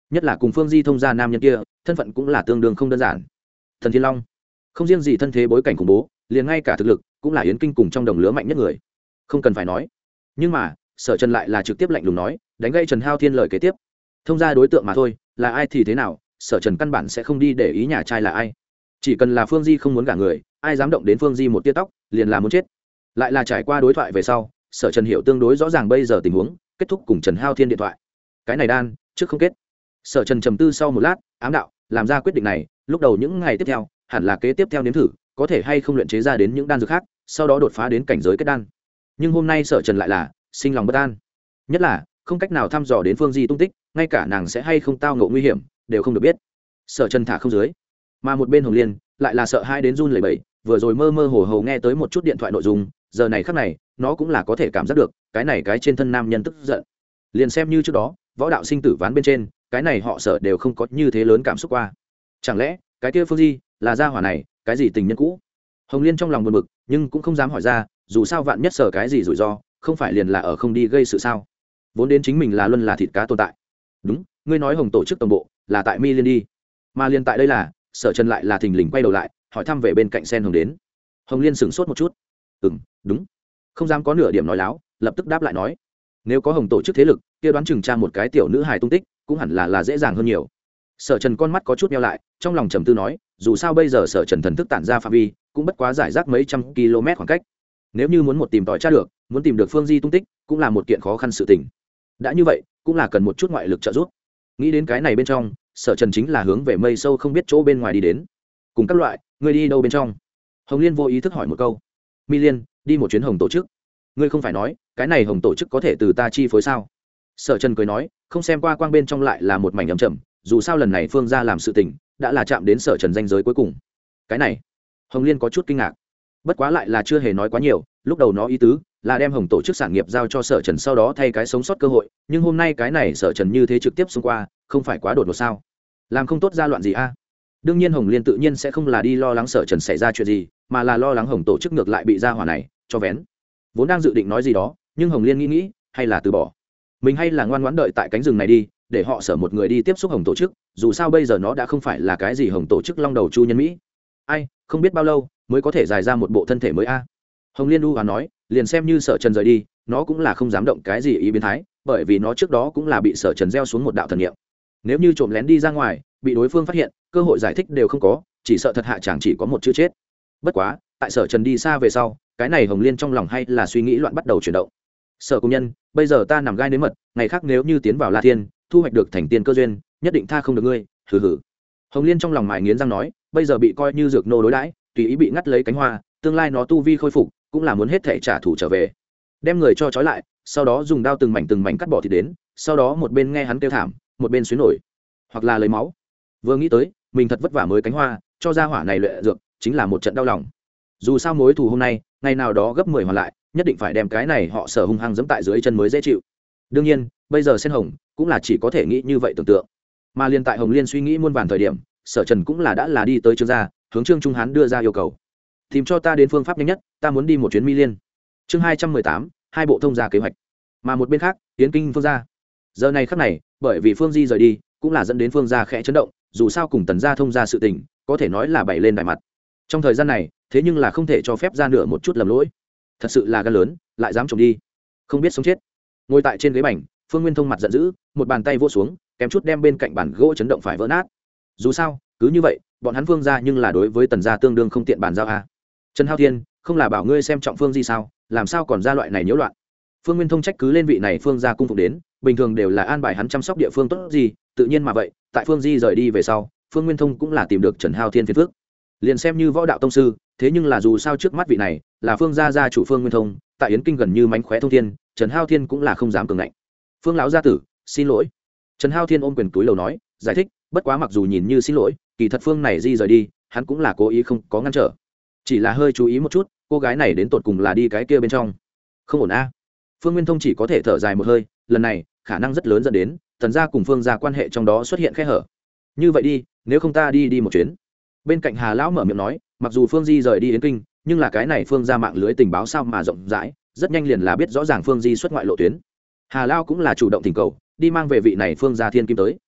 nhất là cùng phương di thông gia nam nhân kia thân phận cũng là tương đương không đơn giản. Thần Thiên Long không riêng gì thân thế bối cảnh khủng bố, liền ngay cả thực lực cũng là yến kinh cùng trong đồng lứa mạnh nhất người, không cần phải nói. Nhưng mà Sở Trần lại là trực tiếp lạnh lùng nói, đánh gây Trần Hao Thiên lời kế tiếp. Thông gia đối tượng mà thôi, là ai thì thế nào, Sở Trần căn bản sẽ không đi để ý nhà trai là ai. Chỉ cần là Phương Di không muốn gả người, ai dám động đến Phương Di một tia tóc liền là muốn chết. Lại là trải qua đối thoại về sau, Sở Trần hiểu tương đối rõ ràng bây giờ tình huống, kết thúc cùng Trần Hao Thiên điện thoại. Cái này đan trước không kết. Sở Trần trầm tư sau một lát, ám đạo làm ra quyết định này, lúc đầu những ngày tiếp theo hẳn là kế tiếp theo nếm thử có thể hay không luyện chế ra đến những đan dược khác, sau đó đột phá đến cảnh giới kết đan. Nhưng hôm nay Sở Trần lại là sinh lòng bất an, nhất là không cách nào thăm dò đến Phương Di tung tích, ngay cả nàng sẽ hay không tao ngộ nguy hiểm đều không được biết. Sở Trần thả không dưới, mà một bên Hồng Liên lại là sợ hai đến run lẩy bẩy, vừa rồi mơ mơ hồ hồ nghe tới một chút điện thoại nội dung, giờ này khắc này nó cũng là có thể cảm giác được cái này cái trên thân nam nhân tức giận. Liền xem như trước đó võ đạo sinh tử ván bên trên, cái này họ Sở đều không có như thế lớn cảm xúc qua. Chẳng lẽ cái kia Phương Di là gia hỏa này cái gì tình nhân cũ? Hồng Liên trong lòng buồn bực nhưng cũng không dám hỏi ra, dù sao vạn nhất Sở cái gì rủi ro, không phải liền là ở không đi gây sự sao? Vốn đến chính mình là luân là thịt cá tồn tại. Đúng, ngươi nói Hồng tổ chức tổng bộ là tại Mi Liên đi, mà liên tại đây là Sở Trần lại là thình lình quay đầu lại hỏi thăm về bên cạnh Sen Hồng đến. Hồng Liên sửng sốt một chút, đúng, không dám có nửa điểm nói láo, lập tức đáp lại nói, nếu có Hồng tổ chức thế lực kia đoán chừng tra một cái tiểu nữ hài tung tích cũng hẳn là dễ dàng hơn nhiều. Sở Trần con mắt có chút meo lại, trong lòng trầm tư nói, dù sao bây giờ Sở Trần thần thức tản ra phạm vi cũng bất quá giải rác mấy trăm km khoảng cách, nếu như muốn một tìm tòi tra được, muốn tìm được Phương Di tung tích cũng là một kiện khó khăn sự tình. Đã như vậy cũng là cần một chút ngoại lực trợ giúp. Nghĩ đến cái này bên trong, Sở Trần chính là hướng về mây sâu không biết chỗ bên ngoài đi đến. Cùng các loại, ngươi đi đâu bên trong? Hồng Liên vô ý thức hỏi một câu. Mi Liên, đi một chuyến Hồng tổ chức. Ngươi không phải nói cái này Hồng tổ chức có thể từ ta chi phối sao? Sở Trần cười nói, không xem qua quang bên trong lại là một mảnh ấm chậm, dù sao lần này Phương gia làm sự tình đã là chạm đến Sở Trần danh giới cuối cùng. Cái này, Hồng Liên có chút kinh ngạc, bất quá lại là chưa hề nói quá nhiều. Lúc đầu nó ý tứ là đem Hồng tổ chức sản nghiệp giao cho Sở Trần, sau đó thay cái sống sót cơ hội, nhưng hôm nay cái này Sở Trần như thế trực tiếp xông qua, không phải quá đột ngột sao? Làm không tốt ra loạn gì a? Đương nhiên Hồng Liên tự nhiên sẽ không là đi lo lắng Sở Trần xảy ra chuyện gì, mà là lo lắng Hồng tổ chức ngược lại bị gia hỏa này cho vén. Vốn đang dự định nói gì đó, nhưng Hồng Liên nghĩ hay là từ bỏ. Mình hay là ngoan ngoãn đợi tại cánh rừng này đi, để họ Sở một người đi tiếp xúc Hồng tổ chức, dù sao bây giờ nó đã không phải là cái gì Hồng tổ chức long đầu chu nhân mỹ. Ai, không biết bao lâu mới có thể dài ra một bộ thân thể mới a. Hồng Liên u hoán nói, liền xem như Sở Trần rời đi, nó cũng là không dám động cái gì ý biến thái, bởi vì nó trước đó cũng là bị Sở Trần gieo xuống một đạo thần niệm. Nếu như trộm lén đi ra ngoài, bị đối phương phát hiện, cơ hội giải thích đều không có, chỉ sợ thật hạ chẳng chỉ có một chữ chết. Bất quá, tại Sở Trần đi xa về sau, cái này Hồng Liên trong lòng hay là suy nghĩ loạn bắt đầu chuyển động. Sở công nhân, bây giờ ta nằm gai nếm mật, ngày khác nếu như tiến vào La Thiên, thu hoạch được thành tiên cơ duyên, nhất định tha không được ngươi. Hừ. Hồng Liên trong lòng mải nghiến răng nói, bây giờ bị coi như dược nô đối đãi, tùy ý bị ngắt lấy cánh hoa, tương lai nó tu vi khôi phục, cũng là muốn hết thảy trả thù trở về. Đem người cho trói lại, sau đó dùng đao từng mảnh cắt bỏ thịt đến, sau đó một bên nghe hắn kêu thảm, một bên xuyến nổi, hoặc là lấy máu. Vừa nghĩ tới, mình thật vất vả mới cánh hoa, cho ra hỏa này luyện dược, chính là một trận đau lòng. Dù sao mối thù hôm nay, ngày nào đó gấp 10 hoàn lại, nhất định phải đem cái này họ Sở hung hăng giẫm tại dưới chân mới dễ chịu. Đương nhiên, bây giờ Sen Hồng cũng là chỉ có thể nghĩ như vậy tưởng tượng. Mà liên tại Hồng Liên suy nghĩ muôn vàn thời điểm, Sở Trần cũng là đã là đi tới Trương gia, hướng Trương Trung Hán đưa ra yêu cầu. Tìm cho ta đến phương pháp nhanh nhất, ta muốn đi một chuyến Mi Liên. Chương 218, hai bộ thông gia kế hoạch. Mà một bên khác, Yến Kinh Phương gia. Giờ này khắc này, bởi vì Phương Di rời đi, cũng là dẫn đến Phương gia khẽ chấn động, dù sao cùng Tần gia thông gia sự tình, có thể nói là bày lên đại mặt. Trong thời gian này, thế nhưng là không thể cho phép ra nửa một chút lầm lỗi. Thật sự là gan lớn, lại dám trộm đi, không biết sống chết. Ngồi tại trên ghế bành, Phương Nguyên Thông mặt giận dữ, một bàn tay vỗ xuống, kém chút đem bên cạnh bàn gỗ chấn động phải vỡ nát. Dù sao, cứ như vậy, bọn hắn Phương gia nhưng là đối với Tần gia tương đương không tiện bàn giao a. Trần Hao Thiên, không là bảo ngươi xem trọng Phương Di sao, làm sao còn ra loại này nhiễu loạn? Phương Nguyên Thông trách cứ lên vị này Phương gia cung phục đến, bình thường đều là an bài hắn chăm sóc địa phương tốt gì, tự nhiên mà vậy, tại Phương Di rời đi về sau, Phương Nguyên Thông cũng là tìm được Trần Hao Thiên phiền phức. Liền xem như võ đạo tông sư, thế nhưng là dù sao trước mắt vị này là Phương gia gia chủ Phương Nguyên Thông, tại Yến Kinh gần như mánh khóe thông thiên, Trần Hao Thiên cũng là không dám cường ngạnh. Phương lão gia tử, xin lỗi. Trần Hao Thiên ôm quyền túi lầu nói, giải thích, bất quá mặc dù nhìn như xin lỗi, kỳ thật Phương này Di rời đi, hắn cũng là cố ý không có ngăn trở, chỉ là hơi chú ý một chút, cô gái này đến tột cùng là đi cái kia bên trong, không ổn a. Phương Nguyên Thông chỉ có thể thở dài một hơi, lần này khả năng rất lớn dẫn đến Tần gia cùng Phương gia quan hệ trong đó xuất hiện khe hở. Như vậy đi, nếu không ta đi một chuyến. Bên cạnh Hà lão mở miệng nói, mặc dù Phương Di rời đi Yến Kinh, nhưng là cái này Phương gia mạng lưới tình báo sao mà rộng rãi, rất nhanh liền là biết rõ ràng Phương Di xuất ngoại lộ tuyến. Hà lão cũng là chủ động thỉnh cầu, đi mang về vị này Phương gia thiên kim tới.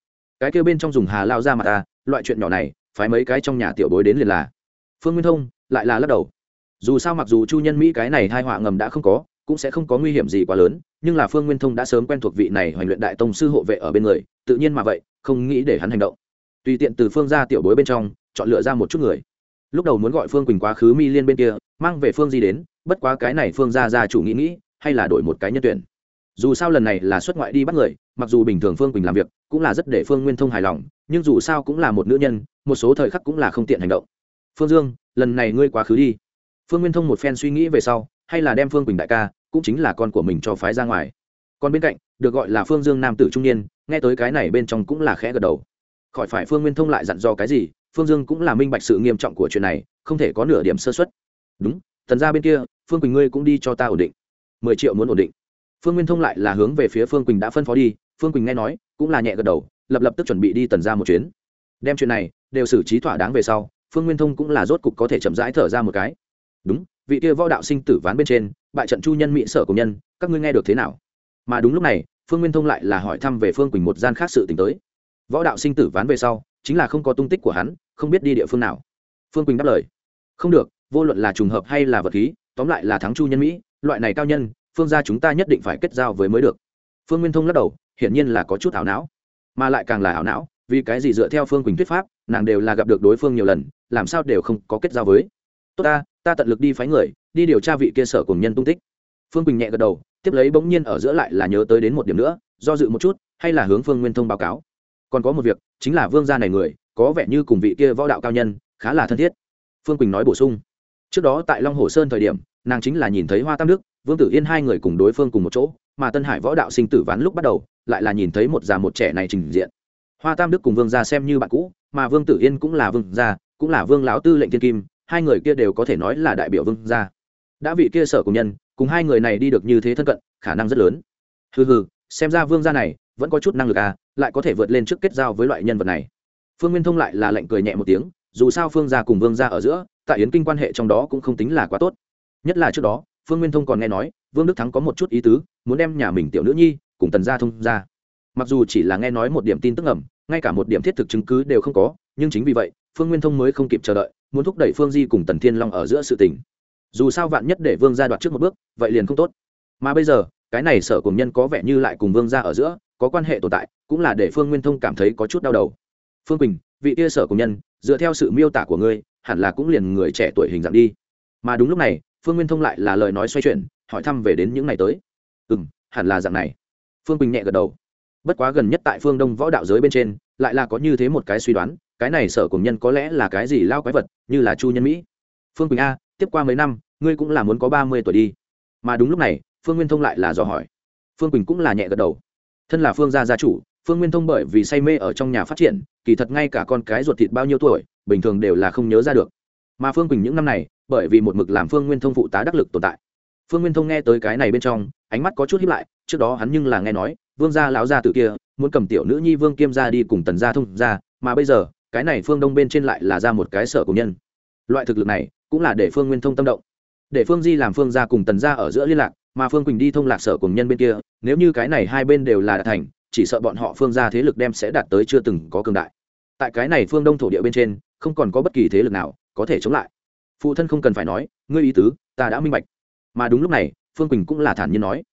cái kêu bên trong dùng hà lao ra mặt ta, loại chuyện nhỏ này phái mấy cái trong nhà tiểu bối đến liền là. Phương Nguyên Thông lại là lắc đầu. Dù sao mặc dù Chu Nhân Mỹ cái này tai họa ngầm đã không có, cũng sẽ không có nguy hiểm gì quá lớn, nhưng là Phương Nguyên Thông đã sớm quen thuộc vị này hoành luyện đại tông sư hộ vệ ở bên người, tự nhiên mà vậy không nghĩ để hắn hành động. Tùy tiện từ Phương gia tiểu bối bên trong chọn lựa ra một chút người. Lúc đầu muốn gọi Phương Quỳnh quá khứ Mi Liên bên kia mang về Phương Di đến, bất quá cái này Phương gia gia chủ nghĩ hay là đổi một cái nhân tuyển. Dù sao lần này là xuất ngoại đi bắt người, mặc dù bình thường Phương Quỳnh làm việc cũng là rất để Phương Nguyên Thông hài lòng, nhưng dù sao cũng là một nữ nhân, một số thời khắc cũng là không tiện hành động. Phương Dương, lần này ngươi quá khứ đi. Phương Nguyên Thông một phen suy nghĩ về sau, hay là đem Phương Quỳnh đại ca, cũng chính là con của mình cho phái ra ngoài. Còn bên cạnh, được gọi là Phương Dương nam tử trung niên, nghe tới cái này bên trong cũng là khẽ gật đầu. Khỏi phải Phương Nguyên Thông lại dặn dò cái gì, Phương Dương cũng là minh bạch sự nghiêm trọng của chuyện này, không thể có nửa điểm sơ suất. Đúng, Tần gia bên kia, Phương Quỳnh ngươi cũng đi cho ta ổn định. 10 triệu muốn ổn định. Phương Nguyên Thông lại là hướng về phía Phương Quỳnh đã phân phó đi, Phương Quỳnh nghe nói, cũng là nhẹ gật đầu, lập tức chuẩn bị đi Tần gia một chuyến. Đem chuyện này đều xử trí thỏa đáng về sau, Phương Nguyên Thông cũng là rốt cục có thể chậm rãi thở ra một cái. Đúng, vị kia võ đạo sinh tử ván bên trên, bại trận Chu Nhân Mỹ sở của nhân, các ngươi nghe được thế nào? Mà đúng lúc này, Phương Nguyên Thông lại là hỏi thăm về Phương Quỳnh một gian khác sự tình tới. Võ đạo sinh tử ván về sau, chính là không có tung tích của hắn, không biết đi địa phương nào. Phương Quỳnh đáp lời, không được, vô luận là trùng hợp hay là vật khí, tóm lại là thắng Chu Nhân Mỹ, loại này cao nhân, Phương gia chúng ta nhất định phải kết giao với mới được. Phương Nguyên Thông lắc đầu, hiển nhiên là có chút ảo não, mà lại càng là ảo não, vì cái gì dựa theo Phương Quỳnh thuyết pháp, nàng đều là gặp được đối phương nhiều lần, làm sao đều không có kết giao với. Tốt ta tận lực đi phái người đi điều tra vị kia sở cùng nhân tung tích. Phương Quỳnh nhẹ gật đầu, tiếp lấy bỗng nhiên ở giữa lại là nhớ tới đến một điểm nữa, do dự một chút, hay là hướng Phương Nguyên Thông báo cáo. Còn có một việc, chính là Vương gia này người, có vẻ như cùng vị kia võ đạo cao nhân khá là thân thiết. Phương Quỳnh nói bổ sung, trước đó tại Long Hồ Sơn thời điểm, nàng chính là nhìn thấy Hoa Tam Đức, Vương Tử Yên hai người cùng đối phương cùng một chỗ, mà Tân Hải võ đạo sinh tử ván lúc bắt đầu, lại là nhìn thấy một già một trẻ này trình diện. Hoa Tam Đức cùng Vương gia xem như bạn cũ, mà Vương Tử Yên cũng là Vương gia, cũng là Vương lão tư lệnh thiên kim, hai người kia đều có thể nói là đại biểu Vương gia. Đã vị kia sở cùng nhân, cùng hai người này đi được như thế thân cận, khả năng rất lớn. Hừ, xem ra Vương gia này vẫn có chút năng lực lại có thể vượt lên trước kết giao với loại nhân vật này. Phương Nguyên Thông lại là lạnh cười nhẹ một tiếng, dù sao Phương gia cùng Vương gia ở giữa, tại Yến Kinh quan hệ trong đó cũng không tính là quá tốt. Nhất là trước đó, Phương Nguyên Thông còn nghe nói, Vương Đức Thắng có một chút ý tứ, muốn đem nhà mình tiểu nữ nhi cùng Tần gia thông gia. Mặc dù chỉ là nghe nói một điểm tin tức ẩm, ngay cả một điểm thiết thực chứng cứ đều không có, nhưng chính vì vậy, Phương Nguyên Thông mới không kịp chờ đợi, muốn thúc đẩy Phương Di cùng Tần Thiên Long ở giữa sự tình. Dù sao vạn nhất để Vương gia đoạt trước một bước, vậy liền không tốt. Mà bây giờ, cái này sở cùng nhân có vẻ như lại cùng Vương gia ở giữa có quan hệ tồn tại, cũng là để Phương Nguyên Thông cảm thấy có chút đau đầu. Phương Quỳnh, vị kia sở cùng nhân, dựa theo sự miêu tả của ngươi, hẳn là cũng liền người trẻ tuổi hình dạng đi. Mà đúng lúc này, Phương Nguyên Thông lại là lời nói xoay chuyển, hỏi thăm về đến những ngày tới. Hẳn là dạng này. Phương Quỳnh nhẹ gật đầu. Bất quá gần nhất tại phương Đông võ đạo giới bên trên, lại là có như thế một cái suy đoán, cái này sở cùng nhân có lẽ là cái gì lao quái vật, như là Chu Nhân Mỹ. Phương Quỳnh tiếp qua mấy năm, ngươi cũng là muốn có 30 tuổi đi. Mà đúng lúc này, Phương Nguyên Thông lại là dò hỏi. Phương Quỳnh cũng là nhẹ gật đầu. Thân là Phương gia gia chủ, Phương Nguyên Thông bởi vì say mê ở trong nhà phát triển, kỳ thật ngay cả con cái ruột thịt bao nhiêu tuổi, bình thường đều là không nhớ ra được. Mà Phương Quỳnh những năm này, bởi vì một mực làm Phương Nguyên Thông phụ tá đắc lực tồn tại. Phương Nguyên Thông nghe tới cái này bên trong, ánh mắt có chút híp lại, trước đó hắn nhưng là nghe nói, Vương gia lão gia tử kia muốn cầm tiểu nữ nhi Vương Kiêm gia đi cùng Tần gia thông gia, mà bây giờ, cái này Phương Đông bên trên lại là ra một cái sở cùng nhân. Loại thực lực này, cũng là để Phương Nguyên Thông tâm động. Để Phương Di làm Phương gia cùng Tần gia ở giữa liên lạc, mà Phương Quỳnh đi thông lạc sở cùng nhân bên kia, nếu như cái này hai bên đều là đạt thành, chỉ sợ bọn họ Phương gia thế lực đem sẽ đạt tới chưa từng có cường đại. Tại cái này Phương Đông thổ địa bên trên, không còn có bất kỳ thế lực nào có thể chống lại. Phụ thân không cần phải nói, ngươi ý tứ, ta đã minh bạch. Mà đúng lúc này, Phương Quỳnh cũng là thản nhiên nói,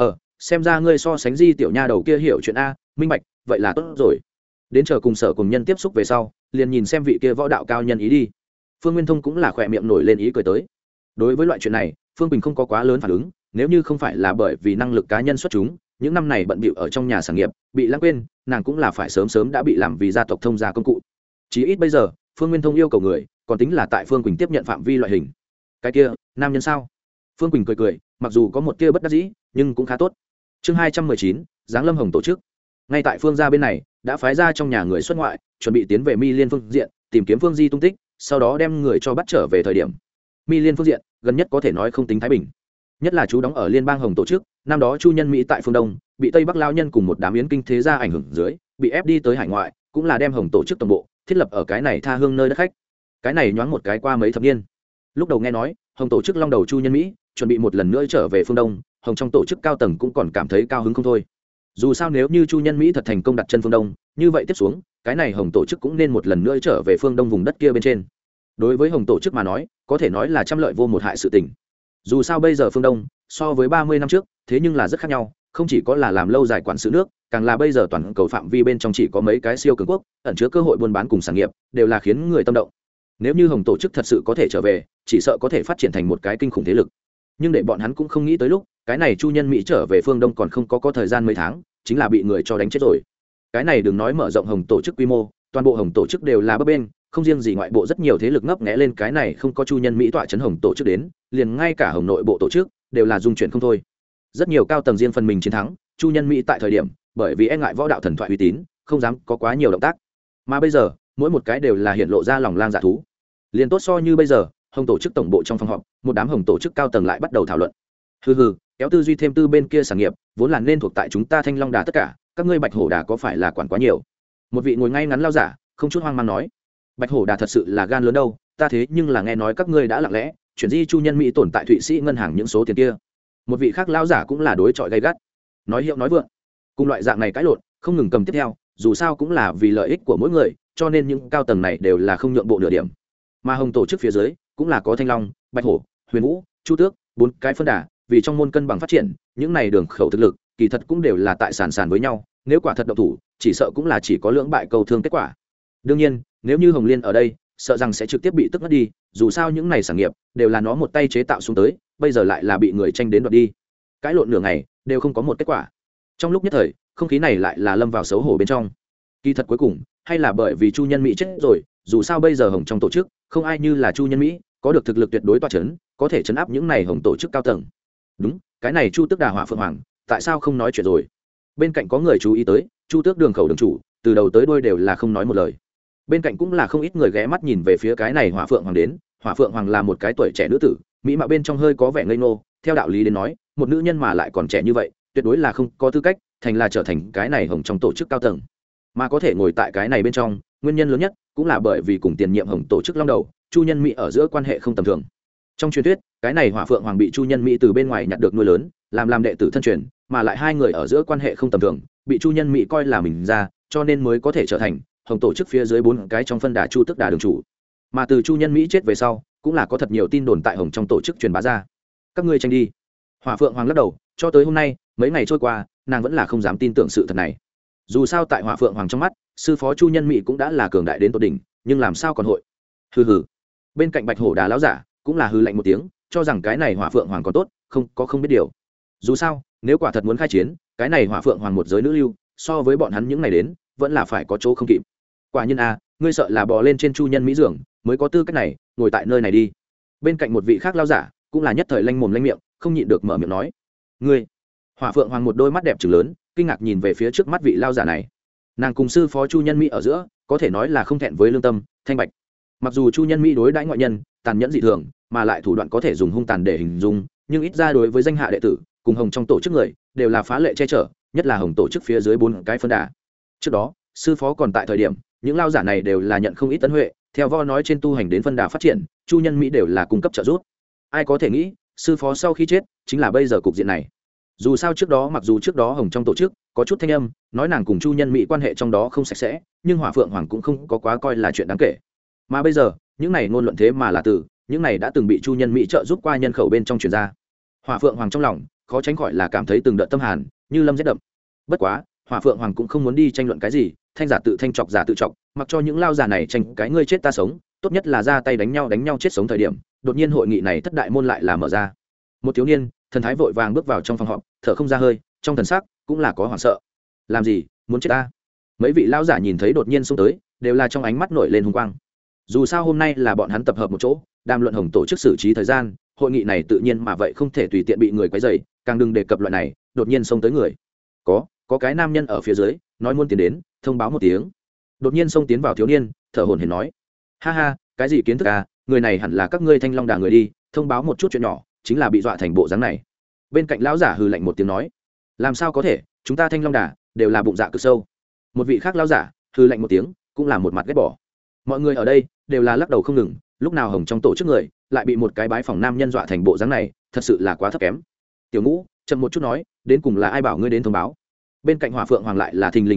xem ra ngươi so sánh Di tiểu nha đầu kia hiểu chuyện minh bạch, vậy là tốt rồi. Đến chờ cùng sở cùng nhân tiếp xúc về sau, liền nhìn xem vị kia võ đạo cao nhân ý đi. Phương Nguyên Thông cũng là khỏe miệng nổi lên ý cười tới. Đối với loại chuyện này, Phương Quỳnh không có quá lớn phản ứng, nếu như không phải là bởi vì năng lực cá nhân xuất chúng, những năm này bận bịu ở trong nhà sản nghiệp, bị lãng quên, nàng cũng là phải sớm sớm đã bị làm vì gia tộc thông gia công cụ. Chí ít bây giờ, Phương Nguyên Thông yêu cầu người, còn tính là tại Phương Quỳnh tiếp nhận phạm vi loại hình. Cái kia, nam nhân sao? Phương Quỳnh cười, mặc dù có một tia bất đắc dĩ, nhưng cũng khá tốt. Chương 219, Giáng Lâm Hồng tổ chức. Ngay tại Phương gia bên này, đã phái ra trong nhà người xuất ngoại, chuẩn bị tiến về Mi Liên phương diện, tìm kiếm Phương Di tung tích, sau đó đem người cho bắt trở về thời điểm. Mi Liên phương diện, gần nhất có thể nói không tính thái bình. Nhất là chú đóng ở Liên bang Hồng tổ chức, năm đó Chu Nhân Mỹ tại phương Đông, bị Tây Bắc lao nhân cùng một đám yến kinh thế gia ảnh hưởng dưới, bị ép đi tới hải ngoại, cũng là đem Hồng tổ chức toàn bộ thiết lập ở cái này tha hương nơi đất khách. Cái này nhoáng một cái qua mấy thập niên. Lúc đầu nghe nói, Hồng tổ chức long đầu Chu Nhân Mỹ chuẩn bị một lần nữa trở về phương Đông, Hồng trong tổ chức cao tầng cũng còn cảm thấy cao hứng không thôi. Dù sao nếu như Chu Nhân Mỹ thật thành công đặt chân phương Đông, như vậy tiếp xuống cái này hồng tổ chức cũng nên một lần nữa trở về phương đông vùng đất kia bên trên. Đối với hồng tổ chức mà nói có thể nói là trăm lợi vô một hại sự tình. Dù sao bây giờ phương đông so với 30 năm trước thế nhưng là rất khác nhau, không chỉ có là làm lâu dài quản sự nước, càng là bây giờ toàn cầu phạm vi bên trong chỉ có mấy cái siêu cường quốc ẩn chứa cơ hội buôn bán cùng sản nghiệp, đều là khiến người tâm động. Nếu như hồng tổ chức thật sự có thể trở về, chỉ sợ có thể phát triển thành một cái kinh khủng thế lực. Nhưng để bọn hắn cũng không nghĩ tới lúc cái này chu nhân mỹ trở về phương đông còn không có thời gian mấy tháng, chính là bị người cho đánh chết rồi. Cái này đừng nói mở rộng hồng tổ chức quy mô, toàn bộ hồng tổ chức đều là bấp bênh, không riêng gì ngoại bộ rất nhiều thế lực ngấp nghé lên cái này không có chu nhân mỹ tọa chấn hồng tổ chức đến, liền ngay cả hồng nội bộ tổ chức đều là dung chuyển không thôi. Rất nhiều cao tầng riêng phần mình chiến thắng chu nhân mỹ tại thời điểm, bởi vì e ngại võ đạo thần thoại uy tín, không dám có quá nhiều động tác. Mà bây giờ mỗi một cái đều là hiện lộ ra lòng lang dạ thú. Liền tốt so như bây giờ hồng tổ chức tổng bộ trong phòng họp, một đám hồng tổ chức cao tầng lại bắt đầu thảo luận. Hừ, kéo tư duy thêm tư bên kia sản nghiệp vốn là nên thuộc tại chúng ta Thanh Long Đà tất cả, các ngươi Bạch Hổ Đà có phải là quản quá nhiều? Một vị ngồi ngay ngắn lao giả không chút hoang mang nói. Bạch Hổ Đà thật sự là gan lớn đâu, ta thế nhưng là nghe nói các ngươi đã lặng lẽ chuyển di chu nhân mỹ tồn tại Thụy Sĩ ngân hàng những số tiền kia. Một vị khác lao giả cũng là đối chọi gay gắt, nói hiệu nói vượng, cùng loại dạng này cãi lộn không ngừng cầm tiếp theo, dù sao cũng là vì lợi ích của mỗi người, cho nên những cao tầng này đều là không nhượng bộ nửa điểm. Mà hồng tổ chức phía dưới cũng là có Thanh Long, Bạch Hổ, Huyền Vũ, Chu Tước, 4 cái phân đà, vì trong môn cân bằng phát triển, những này đường khẩu thực lực kỳ thật cũng đều là tại sàn với nhau, nếu quả thật động thủ chỉ sợ cũng là chỉ có lưỡng bại cầu thương kết quả. Đương nhiên nếu như Hồng Liên ở đây sợ rằng sẽ trực tiếp bị tức mất đi, dù sao những này sản nghiệp đều là nó một tay chế tạo xuống tới, bây giờ lại là bị người tranh đến đoạt đi, cãi lộn nửa ngày đều không có một kết quả. Trong lúc nhất thời không khí này lại là lâm vào xấu hổ bên trong. Kỳ thật cuối cùng hay là bởi vì chu nhân mỹ chết rồi, dù sao bây giờ hồng trong tổ chức không ai như là chu nhân mỹ có được thực lực tuyệt đối toa chấn, có thể chấn áp những này hồng tổ chức cao tầng. Đúng, cái này chu tước đà hỏa phượng hoàng tại sao không nói chuyện rồi? Bên cạnh có người chú ý tới chu tước đường khẩu đường chủ từ đầu tới đuôi đều là không nói một lời. Bên cạnh cũng là không ít người ghé mắt nhìn về phía cái này hỏa phượng hoàng đến. Hỏa phượng hoàng là một cái tuổi trẻ nữ tử, mỹ mạo bên trong hơi có vẻ ngây ngô, theo đạo lý đến nói một nữ nhân mà lại còn trẻ như vậy tuyệt đối là không có tư cách thành là trở thành cái này hồng trong tổ chức cao tầng. Mà có thể ngồi tại cái này bên trong, nguyên nhân lớn nhất cũng là bởi vì cùng tiền nhiệm hồng tổ chức long đầu chu nhân mỹ ở giữa quan hệ không tầm thường. Trong truyền thuyết cái này hỏa phượng hoàng bị chu nhân mỹ từ bên ngoài nhặt được nuôi lớn, làm đệ tử thân truyền, mà lại hai người ở giữa quan hệ không tầm thường, bị chu nhân mỹ coi là mình ra, cho nên mới có thể trở thành hồng tổ chức phía dưới 4 cái trong phân đà chu tức đà đường chủ. Mà từ chu nhân mỹ chết về sau cũng là có thật nhiều tin đồn tại hồng trong tổ chức truyền bá ra. Các ngươi tranh đi. Hỏa phượng hoàng lắc đầu, cho tới hôm nay mấy ngày trôi qua nàng vẫn là không dám tin tưởng sự thật này. Dù sao tại hỏa phượng hoàng trong mắt sư phó chu nhân mỹ cũng đã là cường đại đến tột đỉnh, nhưng làm sao còn hội. Hừ. Bên cạnh Bạch Hổ Đà lão giả cũng là hừ lạnh một tiếng, cho rằng cái này hỏa phượng hoàng còn tốt, không biết điều. Dù sao nếu quả thật muốn khai chiến, cái này hỏa phượng hoàng một giới nữ lưu so với bọn hắn những này đến vẫn là phải có chỗ không kịp. Quả nhiên ngươi sợ là bò lên trên chu nhân mỹ giường mới có tư cách này ngồi tại nơi này đi. Bên cạnh một vị khác lao giả cũng là nhất thời lanh mồm lanh miệng, không nhịn được mở miệng nói. Ngươi. Hỏa phượng hoàng một đôi mắt đẹp trừng lớn, kinh ngạc nhìn về phía trước mắt vị lao giả này. Nàng cùng sư phó chu nhân mỹ ở giữa có thể nói là không thẹn với lương tâm thanh bạch. Mặc dù chu nhân mỹ đối đãi ngoại nhân tàn nhẫn dị thường, mà lại thủ đoạn có thể dùng hung tàn để hình dung, nhưng ít ra đối với danh hạ đệ tử cùng hồng trong tổ chức người đều là phá lệ che chở, nhất là hồng tổ chức phía dưới 4 cái phân đà. Trước đó sư phó còn tại thời điểm, những lao giả này đều là nhận không ít tấn huệ, theo vo nói trên tu hành đến phân đà phát triển, chu nhân mỹ đều là cung cấp trợ giúp. Ai có thể nghĩ sư phó sau khi chết chính là bây giờ cục diện này. Dù sao mặc dù trước đó hồng trong tổ chức có chút thanh âm nói nàng cùng chu nhân mỹ quan hệ trong đó không sạch sẽ, nhưng hỏa phượng hoàng cũng không có quá coi là chuyện đáng kể. Mà bây giờ những này ngôn luận thế mà là từ những này đã từng bị chu nhân mỹ trợ giúp qua nhân khẩu bên trong truyền ra. Hỏa phượng hoàng trong lòng khó tránh khỏi là cảm thấy từng đợt tâm hàn như lâm rét đậm. Bất quá hỏa phượng hoàng cũng không muốn đi tranh luận cái gì, thanh giả tự thanh, chọc giả tự chọc, mặc cho những lao giả này tranh cái ngươi chết ta sống, tốt nhất là ra tay đánh nhau chết sống. Thời điểm đột nhiên hội nghị này thất đại môn lại là mở ra. Một thiếu niên thần thái vội vàng bước vào trong phòng họp, thở không ra hơi, trong thần sắc cũng là có hoảng sợ. Làm gì, muốn chết ta? Mấy vị lao giả nhìn thấy đột nhiên xông tới đều là trong ánh mắt nổi lên hung quang. Dù sao hôm nay là bọn hắn tập hợp một chỗ đàm luận hồng tổ chức xử trí thời gian, hội nghị này tự nhiên mà vậy không thể tùy tiện bị người quấy rầy, càng đừng đề cập loại này đột nhiên xông tới người. Có cái nam nhân ở phía dưới nói muốn tiến đến thông báo một tiếng. Đột nhiên xông tiến vào thiếu niên thở hổn hển nói. Ha, cái gì kiến thức người này hẳn là các ngươi Thanh Long Đà người đi, thông báo một chút chuyện nhỏ chính là bị dọa thành bộ dáng này. Bên cạnh lão giả hừ lạnh một tiếng nói. Làm sao có thể, chúng ta Thanh Long Đà đều là bụng dạ cực sâu. Một vị khác lão giả hừ lạnh một tiếng, cũng là một mặt ghét bỏ. Mọi người ở đây đều là lắc đầu không ngừng, lúc nào hồng trong tổ chức người lại bị một cái bái phòng nam nhân dọa thành bộ dáng này, thật sự là quá thấp kém. Tiểu Ngũ chậm một chút nói, đến cùng là ai bảo ngươi đến thông báo? Bên cạnh hỏa phượng hoàng lại là thình lình mở miệng,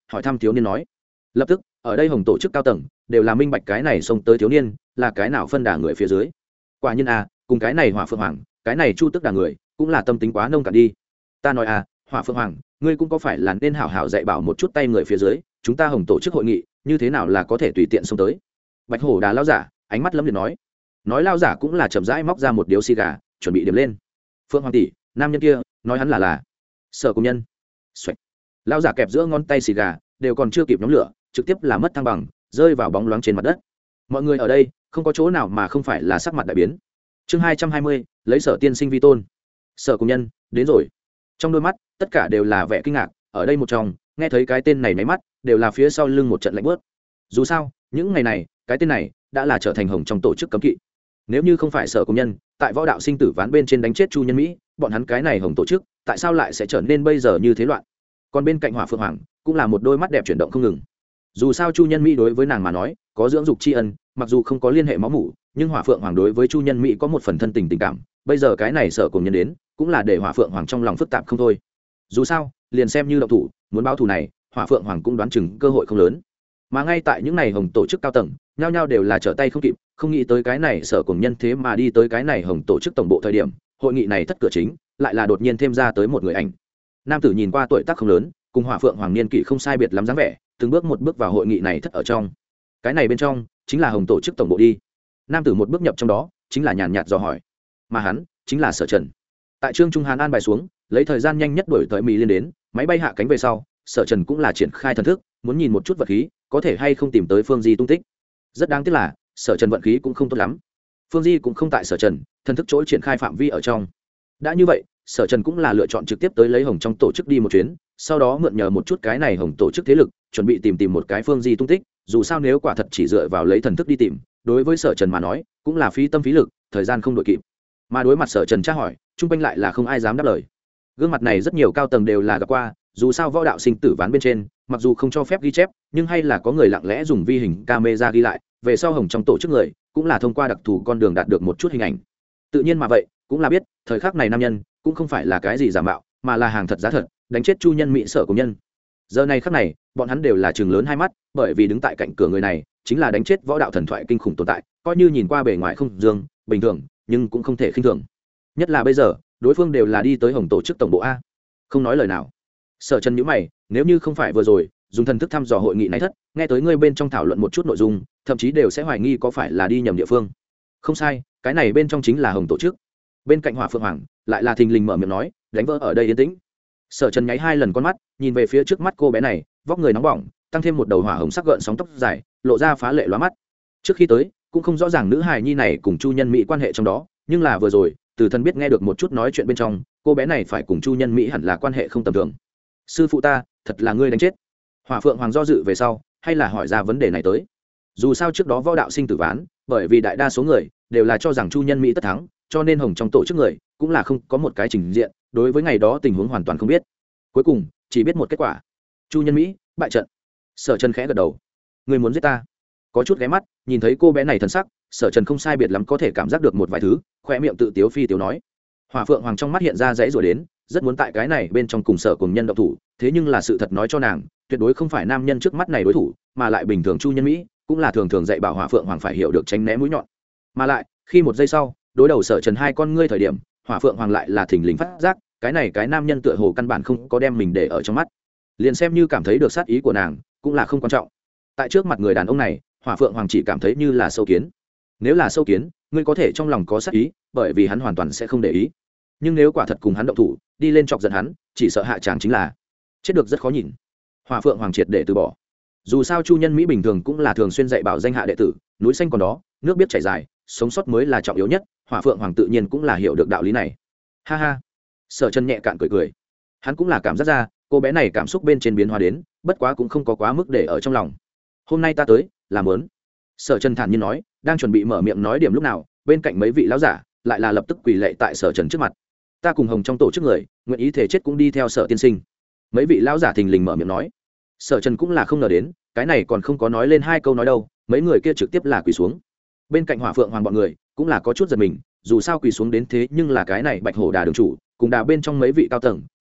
hỏi thăm thiếu niên nói. Lập tức ở đây hồng tổ chức cao tầng đều là minh bạch cái này xông tới thiếu niên là cái nào phân đà người phía dưới. Quả nhiên cùng cái này Hỏa Phượng Hoàng, cái này Chu Tức đà người cũng là tâm tính quá nông cạn đi. Ta nói Hỏa Phượng Hoàng, ngươi cũng có phải là nên hảo hảo dạy bảo một chút tay người phía dưới, chúng ta hồng tổ chức hội nghị như thế nào là có thể tùy tiện xông tới. Bạch Hổ đà lão giả ánh mắt lấm liệt nói lão giả cũng là chậm rãi móc ra một điếu xì gà chuẩn bị điểm lên. Phượng Hoàng tỷ, nam nhân kia nói hắn là Sở Cùng Nhân. Xoạch. Lão giả kẹp giữa ngón tay xì gà đều còn chưa kịp nhóm lửa, trực tiếp là mất thăng bằng, rơi vào bóng loáng trên mặt đất. Mọi người ở đây không có chỗ nào mà không phải là sắc mặt đại biến. Chương 220, lấy Sở tiên sinh vi tôn. Sở Cùng Nhân đến rồi. Trong đôi mắt tất cả đều là vẻ kinh ngạc, ở đây một trong nghe thấy cái tên này máy mắt đều là phía sau lưng một trận lạnh bớt. Dù sao những ngày này cái tên này đã là trở thành hồng trong tổ chức cấm kỵ. Nếu như không phải Sở Cùng Nhân tại võ đạo sinh tử ván bên trên đánh chết Chu Nhân Mỹ, bọn hắn cái này hồng tổ chức tại sao lại sẽ trở nên bây giờ như thế loạn. Còn bên cạnh Hỏa Phượng Hoàng cũng là một đôi mắt đẹp chuyển động không ngừng. Dù sao Chu Nhân Mỹ đối với nàng mà nói có dưỡng dục tri ân, mặc dù không có liên hệ máu mủ, nhưng Hỏa Phượng Hoàng đối với Chu Nhân Mỹ có một phần thân tình tình cảm. Bây giờ cái này Sở Cùng Nhân đến cũng là để Hỏa Phượng Hoàng trong lòng phức tạp không thôi. Dù sao liền xem như động thủ muốn báo thù này, Hỏa Phượng Hoàng cũng đoán chừng cơ hội không lớn. Mà ngay tại những này hồng tổ chức cao tầng nhao nhao đều là trở tay không kịp, không nghĩ tới cái này Sở Cùng Nhân thế mà đi tới cái này hồng tổ chức tổng bộ thời điểm, hội nghị này thất cửa chính lại là đột nhiên thêm ra tới một người ảnh. Nam tử nhìn qua tuổi tác không lớn, cùng Hỏa Phượng Hoàng niên kỷ không sai biệt lắm dáng vẻ, từng bước một bước vào hội nghị này thất ở trong. Cái này bên trong chính là hồng tổ chức tổng bộ đi. Nam tử một bước nhập trong đó chính là nhàn nhạt dò hỏi, mà hắn chính là Sở Trần. Tại Trương Trung Hàn an bài xuống, lấy thời gian nhanh nhất đuổi tới Mỹ Liên đến, máy bay hạ cánh về sau, Sở Trần cũng là triển khai thần thức, muốn nhìn một chút vật khí có thể hay không tìm tới Phương Di tung tích. Rất đáng tiếc là Sở Trần vận khí cũng không tốt lắm, Phương Di cũng không tại Sở Trần thần thức chỗ triển khai phạm vi ở trong. Đã như vậy, Sở Trần cũng là lựa chọn trực tiếp tới lấy hồng trong tổ chức đi một chuyến, sau đó mượn nhờ một chút cái này hồng tổ chức thế lực, chuẩn bị tìm một cái Phương Di tung tích. Dù sao nếu quả thật chỉ dựa vào lấy thần thức đi tìm, đối với Sở Trần mà nói cũng là phí tâm phí lực, thời gian không đội kịp. Mà đối mặt Sở Trần tra hỏi, chung quanh lại là không ai dám đáp lời. Gương mặt này rất nhiều cao tầng đều là gặp qua, dù sao võ đạo sinh tử ván bên trên mặc dù không cho phép ghi chép, nhưng hay là có người lặng lẽ dùng vi hình camera ghi lại, về sau hồng trong tổ chức người cũng là thông qua đặc thù con đường đạt được một chút hình ảnh. Tự nhiên mà vậy cũng là biết thời khắc này nam nhân cũng không phải là cái gì giả mạo, mà là hàng thật giá thật đánh chết Chu Nhân Mỹ Sở Cùng Nhân. Giờ này khắc này bọn hắn đều là chừng lớn hai mắt, bởi vì đứng tại cạnh cửa người này chính là đánh chết võ đạo thần thoại kinh khủng tồn tại, coi như nhìn qua bề ngoài không dương bình thường nhưng cũng không thể khinh thường. Nhất là bây giờ đối phương đều là đi tới hồng tổ chức tổng bộ a. Không nói lời nào. Sở Trần nhíu mày, nếu như không phải vừa rồi dùng thần thức thăm dò hội nghị này thất, nghe tới ngươi bên trong thảo luận một chút nội dung, thậm chí đều sẽ hoài nghi có phải là đi nhầm địa phương. Không sai, cái này bên trong chính là hồng tổ chức. Bên cạnh Hỏa Phượng Hoàng lại là thình lình mở miệng nói, đánh vỡ ở đây yên tĩnh. Sở Trần nháy hai lần con mắt, nhìn về phía trước mắt cô bé này, vóc người nóng bỏng, tăng thêm một đầu hỏa hồng sắc gợn sóng tóc dài, lộ ra phá lệ lóa mắt. Trước khi tới, cũng không rõ ràng nữ hài nhi này cùng Chu Nhân Mỹ quan hệ trong đó, nhưng là vừa rồi, từ thân biết nghe được một chút nói chuyện bên trong, cô bé này phải cùng Chu Nhân Mỹ hẳn là quan hệ không tầm thường. Sư phụ ta, thật là ngươi đánh chết. Hỏa Phượng Hoàng do dự về sau, hay là hỏi ra vấn đề này tới. Dù sao trước đó võ đạo sinh tử ván, bởi vì đại đa số người đều là cho rằng Chu Nhân Mỹ tất thắng, cho nên hồng trong tổ chức người cũng là không có một cái trình diện, đối với ngày đó tình huống hoàn toàn không biết. Cuối cùng chỉ biết một kết quả, Chu Nhân Mỹ bại trận. Sở Trần khẽ gật đầu, ngươi muốn giết ta? Có chút ghé mắt nhìn thấy cô bé này thần sắc, Sở Trần không sai biệt lắm có thể cảm giác được một vài thứ, khoe miệng tự tiếu phi tiếu nói. Hỏa Phượng Hoàng trong mắt hiện ra dãy rồi đến, rất muốn tại cái này bên trong cùng Sở Cùng Nhân động thủ, thế nhưng là sự thật nói cho nàng, tuyệt đối không phải nam nhân trước mắt này đối thủ, mà lại bình thường Chu Nhân Mỹ cũng là thường thường dạy bảo Hỏa Phượng Hoàng phải hiểu được tránh né mũi nhọn. Mà lại khi một giây sau đối đầu Sở Trần hai con ngươi thời điểm, Hỏa Phượng Hoàng lại là thình lình phát giác, cái này cái nam nhân tựa hồ căn bản không có đem mình để ở trong mắt, liền xem như cảm thấy được sát ý của nàng cũng là không quan trọng. Tại trước mặt người đàn ông này, Hỏa Phượng Hoàng chỉ cảm thấy như là sâu kiến. Nếu là sâu kiến, ngươi có thể trong lòng có sát ý, bởi vì hắn hoàn toàn sẽ không để ý. Nhưng nếu quả thật cùng hắn động thủ, đi lên chọc giận hắn, chỉ sợ hạ tràng chính là chết được rất khó nhìn. Hỏa Phượng Hoàng triệt để từ bỏ. Dù sao Chu Nhân Mỹ bình thường cũng là thường xuyên dạy bảo danh hạ đệ tử, núi xanh còn đó, nước biết chảy dài, sống sót mới là trọng yếu nhất. Hỏa Phượng Hoàng tự nhiên cũng là hiểu được đạo lý này. Ha ha. Sở Trần nhẹ cạn cười cười. Hắn cũng là cảm giác ra, cô bé này cảm xúc bên trên biến hóa đến, bất quá cũng không có quá mức để ở trong lòng. Hôm nay ta tới, là muốn. Sở Trần thản nhiên nói, đang chuẩn bị mở miệng nói điểm lúc nào, bên cạnh mấy vị lão giả lại là lập tức quỳ lạy tại Sở Trần trước mặt. Ta cùng hồng trong tổ chức người, nguyện ý thể chết cũng đi theo Sở tiên sinh. Mấy vị lão giả thình lình mở miệng nói. Sở Trần cũng là không ngờ đến, cái này còn không có nói lên hai câu nói đâu, mấy người kia trực tiếp là quỳ xuống. Bên cạnh Hỏa Phượng Hoàng bọn người cũng là có chút giật mình, dù sao quỳ xuống đến thế nhưng là cái này Bạch Hổ Đà đường chủ, cùng đà bên trong mấy vị cao tầng,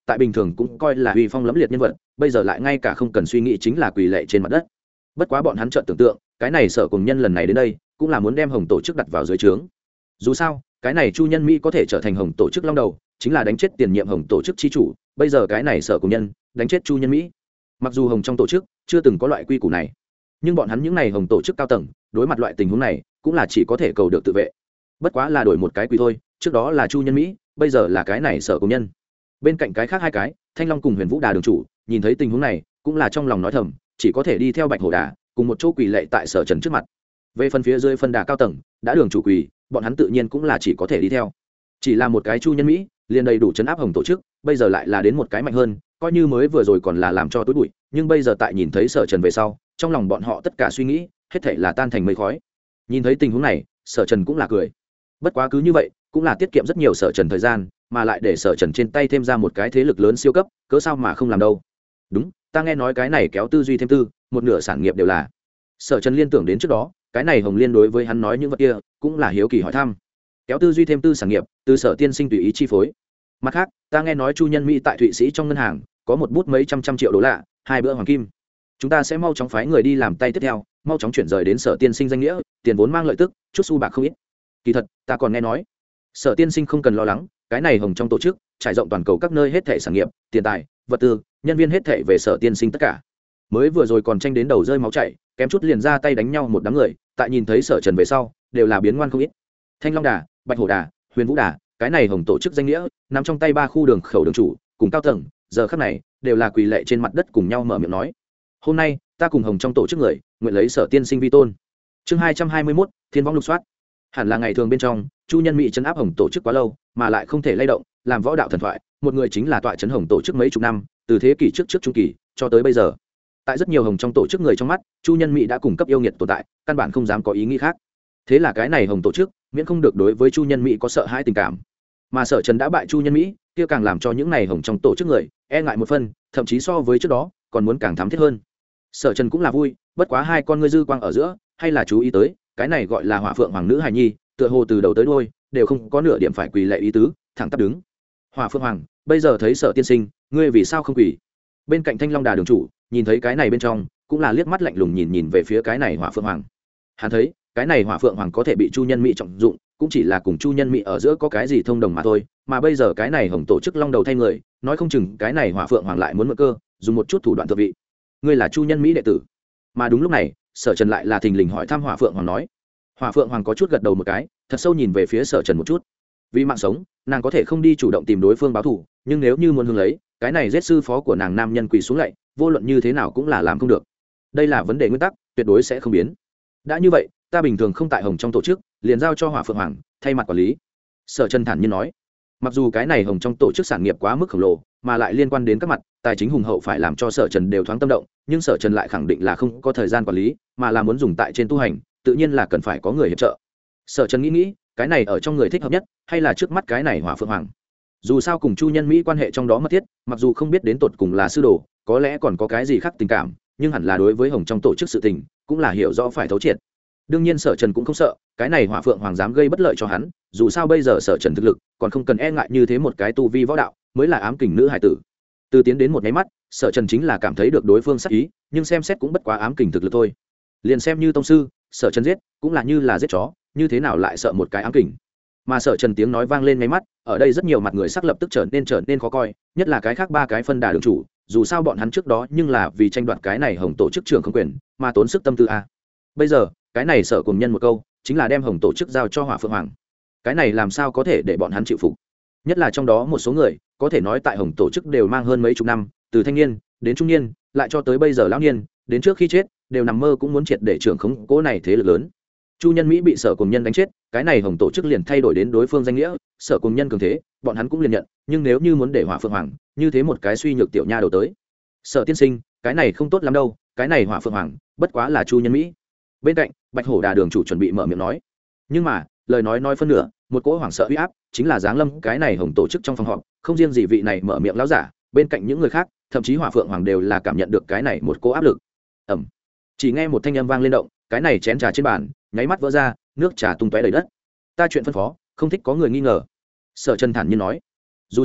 tại bình thường cũng coi là uy phong lẫm liệt nhân vật, bây giờ lại ngay cả không cần suy nghĩ chính là quỳ lệ trên mặt đất. Bất quá bọn hắn chợt tưởng tượng, cái này Sở cùng nhân lần này đến đây cũng là muốn đem Hồng tổ chức đặt vào dưới trướng. Dù sao cái này Chu Nhân Mỹ có thể trở thành Hồng tổ chức long đầu, chính là đánh chết tiền nhiệm Hồng tổ chức chi chủ, bây giờ cái này Sở cùng nhân đánh chết Chu Nhân Mỹ. Mặc dù Hồng trong tổ chức chưa từng có loại quy củ này, nhưng bọn hắn những này Hồng tổ chức cao tầng đối mặt loại tình huống này cũng là chỉ có thể cầu được tự vệ. Bất quá là đổi một cái quỳ thôi, trước đó là Chu Nhân Mỹ, bây giờ là cái này Sở cùng nhân. Bên cạnh cái khác hai cái, Thanh Long cùng Huyền Vũ Đà đường chủ nhìn thấy tình huống này cũng là trong lòng nói thầm, chỉ có thể đi theo Bạch Hổ Đà cùng một chỗ quỳ lệ tại Sở Trần trước mặt. Về phần phía dưới phân đà cao tầng đã đường chủ quỳ, bọn hắn tự nhiên cũng là chỉ có thể đi theo. Chỉ là một cái Chu Nhân Mỹ liền đầy đủ chấn áp Hồng tổ chức, bây giờ lại là đến một cái mạnh hơn, coi như mới vừa rồi còn là làm cho tối bụi, nhưng bây giờ tại nhìn thấy Sở Trần về sau, trong lòng bọn họ tất cả suy nghĩ hết thảy là tan thành mây khói. Nhìn thấy tình huống này, Sở Trần cũng là cười. Bất quá cứ như vậy cũng là tiết kiệm rất nhiều Sở Trần thời gian, mà lại để Sở Trần trên tay thêm ra một cái thế lực lớn siêu cấp, cớ sao mà không làm đâu. Đúng, ta nghe nói cái này kéo tư duy thêm tư, một nửa sản nghiệp đều là. Sở Trần liên tưởng đến trước đó, cái này Hồng Liên đối với hắn nói những vật kia, cũng là hiếu kỳ hỏi thăm. Kéo tư duy thêm tư sản nghiệp, từ Sở tiên sinh tùy ý chi phối. Mặt khác, ta nghe nói Chu Nhân Mỹ tại Thụy Sĩ trong ngân hàng có một bút mấy trăm triệu đô la, 2 bữa hoàng kim. Chúng ta sẽ mau chóng phái người đi làm tay tiếp theo, mau chóng chuyển rời đến Sở tiên sinh danh nghĩa, tiền vốn mang lợi tức, chút xu bạc không ít. Kỳ thật, ta còn nghe nói, Sở tiên sinh không cần lo lắng, cái này Hồng trong tổ chức trải rộng toàn cầu các nơi hết thảy sản nghiệp, tiền tài, vật tư, nhân viên hết thảy về Sở tiên sinh tất cả. Mới vừa rồi còn tranh đến đầu rơi máu chảy, kém chút liền ra tay đánh nhau một đám người, tại nhìn thấy Sở Trần về sau, đều là biến ngoan không ít. Thanh Long Đà, Bạch Hổ Đà, Huyền Vũ Đà, cái này Hồng tổ chức danh nghĩa nằm trong tay 3 khu đường khẩu đường chủ cùng cao tầng, giờ khắc này đều là quỳ lệ trên mặt đất cùng nhau mở miệng nói: hôm nay ta cùng Hồng trong tổ chức người nguyện lấy Sở tiên sinh vi tôn. Chương 221, Thiên Võng lục soát. Hẳn là ngày thường bên trong, Chu Nhân Mỹ trấn áp Hồng tổ chức quá lâu, mà lại không thể lay động, làm võ đạo thần thoại, một người chính là tọa trấn Hồng tổ chức mấy chục năm, từ thế kỷ trước trung kỳ cho tới bây giờ. Tại rất nhiều Hồng trong tổ chức người trong mắt, Chu Nhân Mỹ đã cung cấp yêu nghiệt tồn tại, căn bản không dám có ý nghĩ khác. Thế là cái này Hồng tổ chức miễn không được đối với Chu Nhân Mỹ có sợ hãi tình cảm, mà Sở Trần đã bại Chu Nhân Mỹ, kia càng làm cho những này Hồng trong tổ chức người e ngại một phân, thậm chí so với trước đó còn muốn càng thắm thiết hơn. Sở Trần cũng là vui, bất quá hai con ngươi dư quang ở giữa, hay là chú ý tới cái này gọi là Hỏa Phượng Hoàng nữ hài nhi, tựa hồ từ đầu tới đuôi đều không có nửa điểm phải quỳ lệ ý tứ, thẳng tắp đứng. Hỏa Phượng Hoàng, bây giờ thấy Sở tiên sinh, ngươi vì sao không quỳ? Bên cạnh Thanh Long Đà đường chủ nhìn thấy cái này bên trong, cũng là liếc mắt lạnh lùng nhìn về phía cái này Hỏa Phượng Hoàng. Hắn thấy cái này Hỏa Phượng Hoàng có thể bị Chu Nhân Mỹ trọng dụng, cũng chỉ là cùng Chu Nhân Mỹ ở giữa có cái gì thông đồng mà thôi, mà bây giờ cái này Hồng tổ chức long đầu thay người, nói không chừng cái này Hỏa Phượng Hoàng lại muốn mượn cơ dùng một chút thủ đoạn thượng vị. Ngươi là Chu Nhân Mỹ đệ tử? Mà đúng lúc này, Sở Trần lại là thình lình hỏi thăm Hỏa Phượng Hoàng nói. Hỏa Phượng Hoàng có chút gật đầu một cái, thật sâu nhìn về phía Sở Trần một chút. Vì mạng sống, nàng có thể không đi chủ động tìm đối phương báo thù, nhưng nếu như muốn hướng lấy cái này giết sư phó của nàng nam nhân quỳ xuống lạy, vô luận như thế nào cũng là làm không được. Đây là vấn đề nguyên tắc, tuyệt đối sẽ không biến. Đã như vậy, ta bình thường không tại Hồng trong tổ chức, liền giao cho Hỏa Phượng Hoàng thay mặt quản lý. Sở Trần thản nhiên nói. Mặc dù cái này Hồng trong tổ chức sản nghiệp quá mức khổng lồ, mà lại liên quan đến các mặt tài chính hùng hậu phải làm cho Sở Trần đều thoáng tâm động, nhưng Sở Trần lại khẳng định là không có thời gian quản lý, mà là muốn dùng tại trên tu hành, tự nhiên là cần phải có người hiệp trợ. Sở Trần nghĩ, cái này ở trong người thích hợp nhất, hay là trước mắt cái này Hỏa Phượng Hoàng. Dù sao cùng Chu Nhân Mỹ quan hệ trong đó mật thiết, mặc dù không biết đến tột cùng là sư đồ, có lẽ còn có cái gì khác tình cảm, nhưng hẳn là đối với Hồng trong tổ chức sự tình, cũng là hiểu rõ phải thấu triệt. Đương nhiên Sở Trần cũng không sợ, cái này Hỏa Phượng Hoàng dám gây bất lợi cho hắn, dù sao bây giờ Sở Trần thực lực còn không cần e ngại như thế một cái tu vi võ đạo, mới là ám kình nữ hải tử. Từ tiến đến một nháy mắt, Sở Trần chính là cảm thấy được đối phương sát ý, nhưng xem xét cũng bất quá ám kình thực lực thôi. Liền xem như tông sư, Sở Trần giết cũng là như là giết chó, như thế nào lại sợ một cái ám kình. Mà Sở Trần tiếng nói vang lên nháy mắt, ở đây rất nhiều mặt người sắc lập tức trở nên khó coi, nhất là cái khác 3 cái phân đà đường chủ, dù sao bọn hắn trước đó nhưng là vì tranh đoạt cái này Hồng tổ chức trưởng không quyền, mà tốn sức tâm tư a. Bây giờ, cái này Sở cùng nhân một câu, chính là đem Hồng tổ chức giao cho Hỏa Phượng Hoàng. Cái này làm sao có thể để bọn hắn chịu phục? Nhất là trong đó một số người, có thể nói tại Hồng tổ chức đều mang hơn mấy chục năm, từ thanh niên đến trung niên, lại cho tới bây giờ lão niên, đến trước khi chết, đều nằm mơ cũng muốn triệt để trưởng khống cố này thế lực lớn. Chu Nhân Mỹ bị Sở cùng nhân đánh chết, cái này Hồng tổ chức liền thay đổi đến đối phương danh nghĩa, Sở cùng nhân cường thế, bọn hắn cũng liền nhận, nhưng nếu như muốn để Hỏa Phượng Hoàng, như thế một cái suy nhược tiểu nha đầu tới. Sở tiên sinh, cái này không tốt lắm đâu, cái này Hỏa Phượng Hoàng, bất quá là Chu Nhân Mỹ. Bên cạnh, Bạch Hổ Đà đường chủ chuẩn bị mở miệng nói. Nhưng mà, lời nói phân nửa, một cỗ hoảng sợ uy áp, chính là giáng lâm cái này Hồng tổ chức trong phòng họp, không riêng gì vị này mở miệng lão giả, bên cạnh những người khác, thậm chí Hỏa Phượng Hoàng đều là cảm nhận được cái này một cỗ áp lực. Ầm. Chỉ nghe một thanh âm vang lên động, cái này chén trà trên bàn nháy mắt vỡ ra, nước trà tung tóe đầy đất. Ta chuyện phân phó, không thích có người nghi ngờ. Sở Trần thản nhiên nói. Dù sao,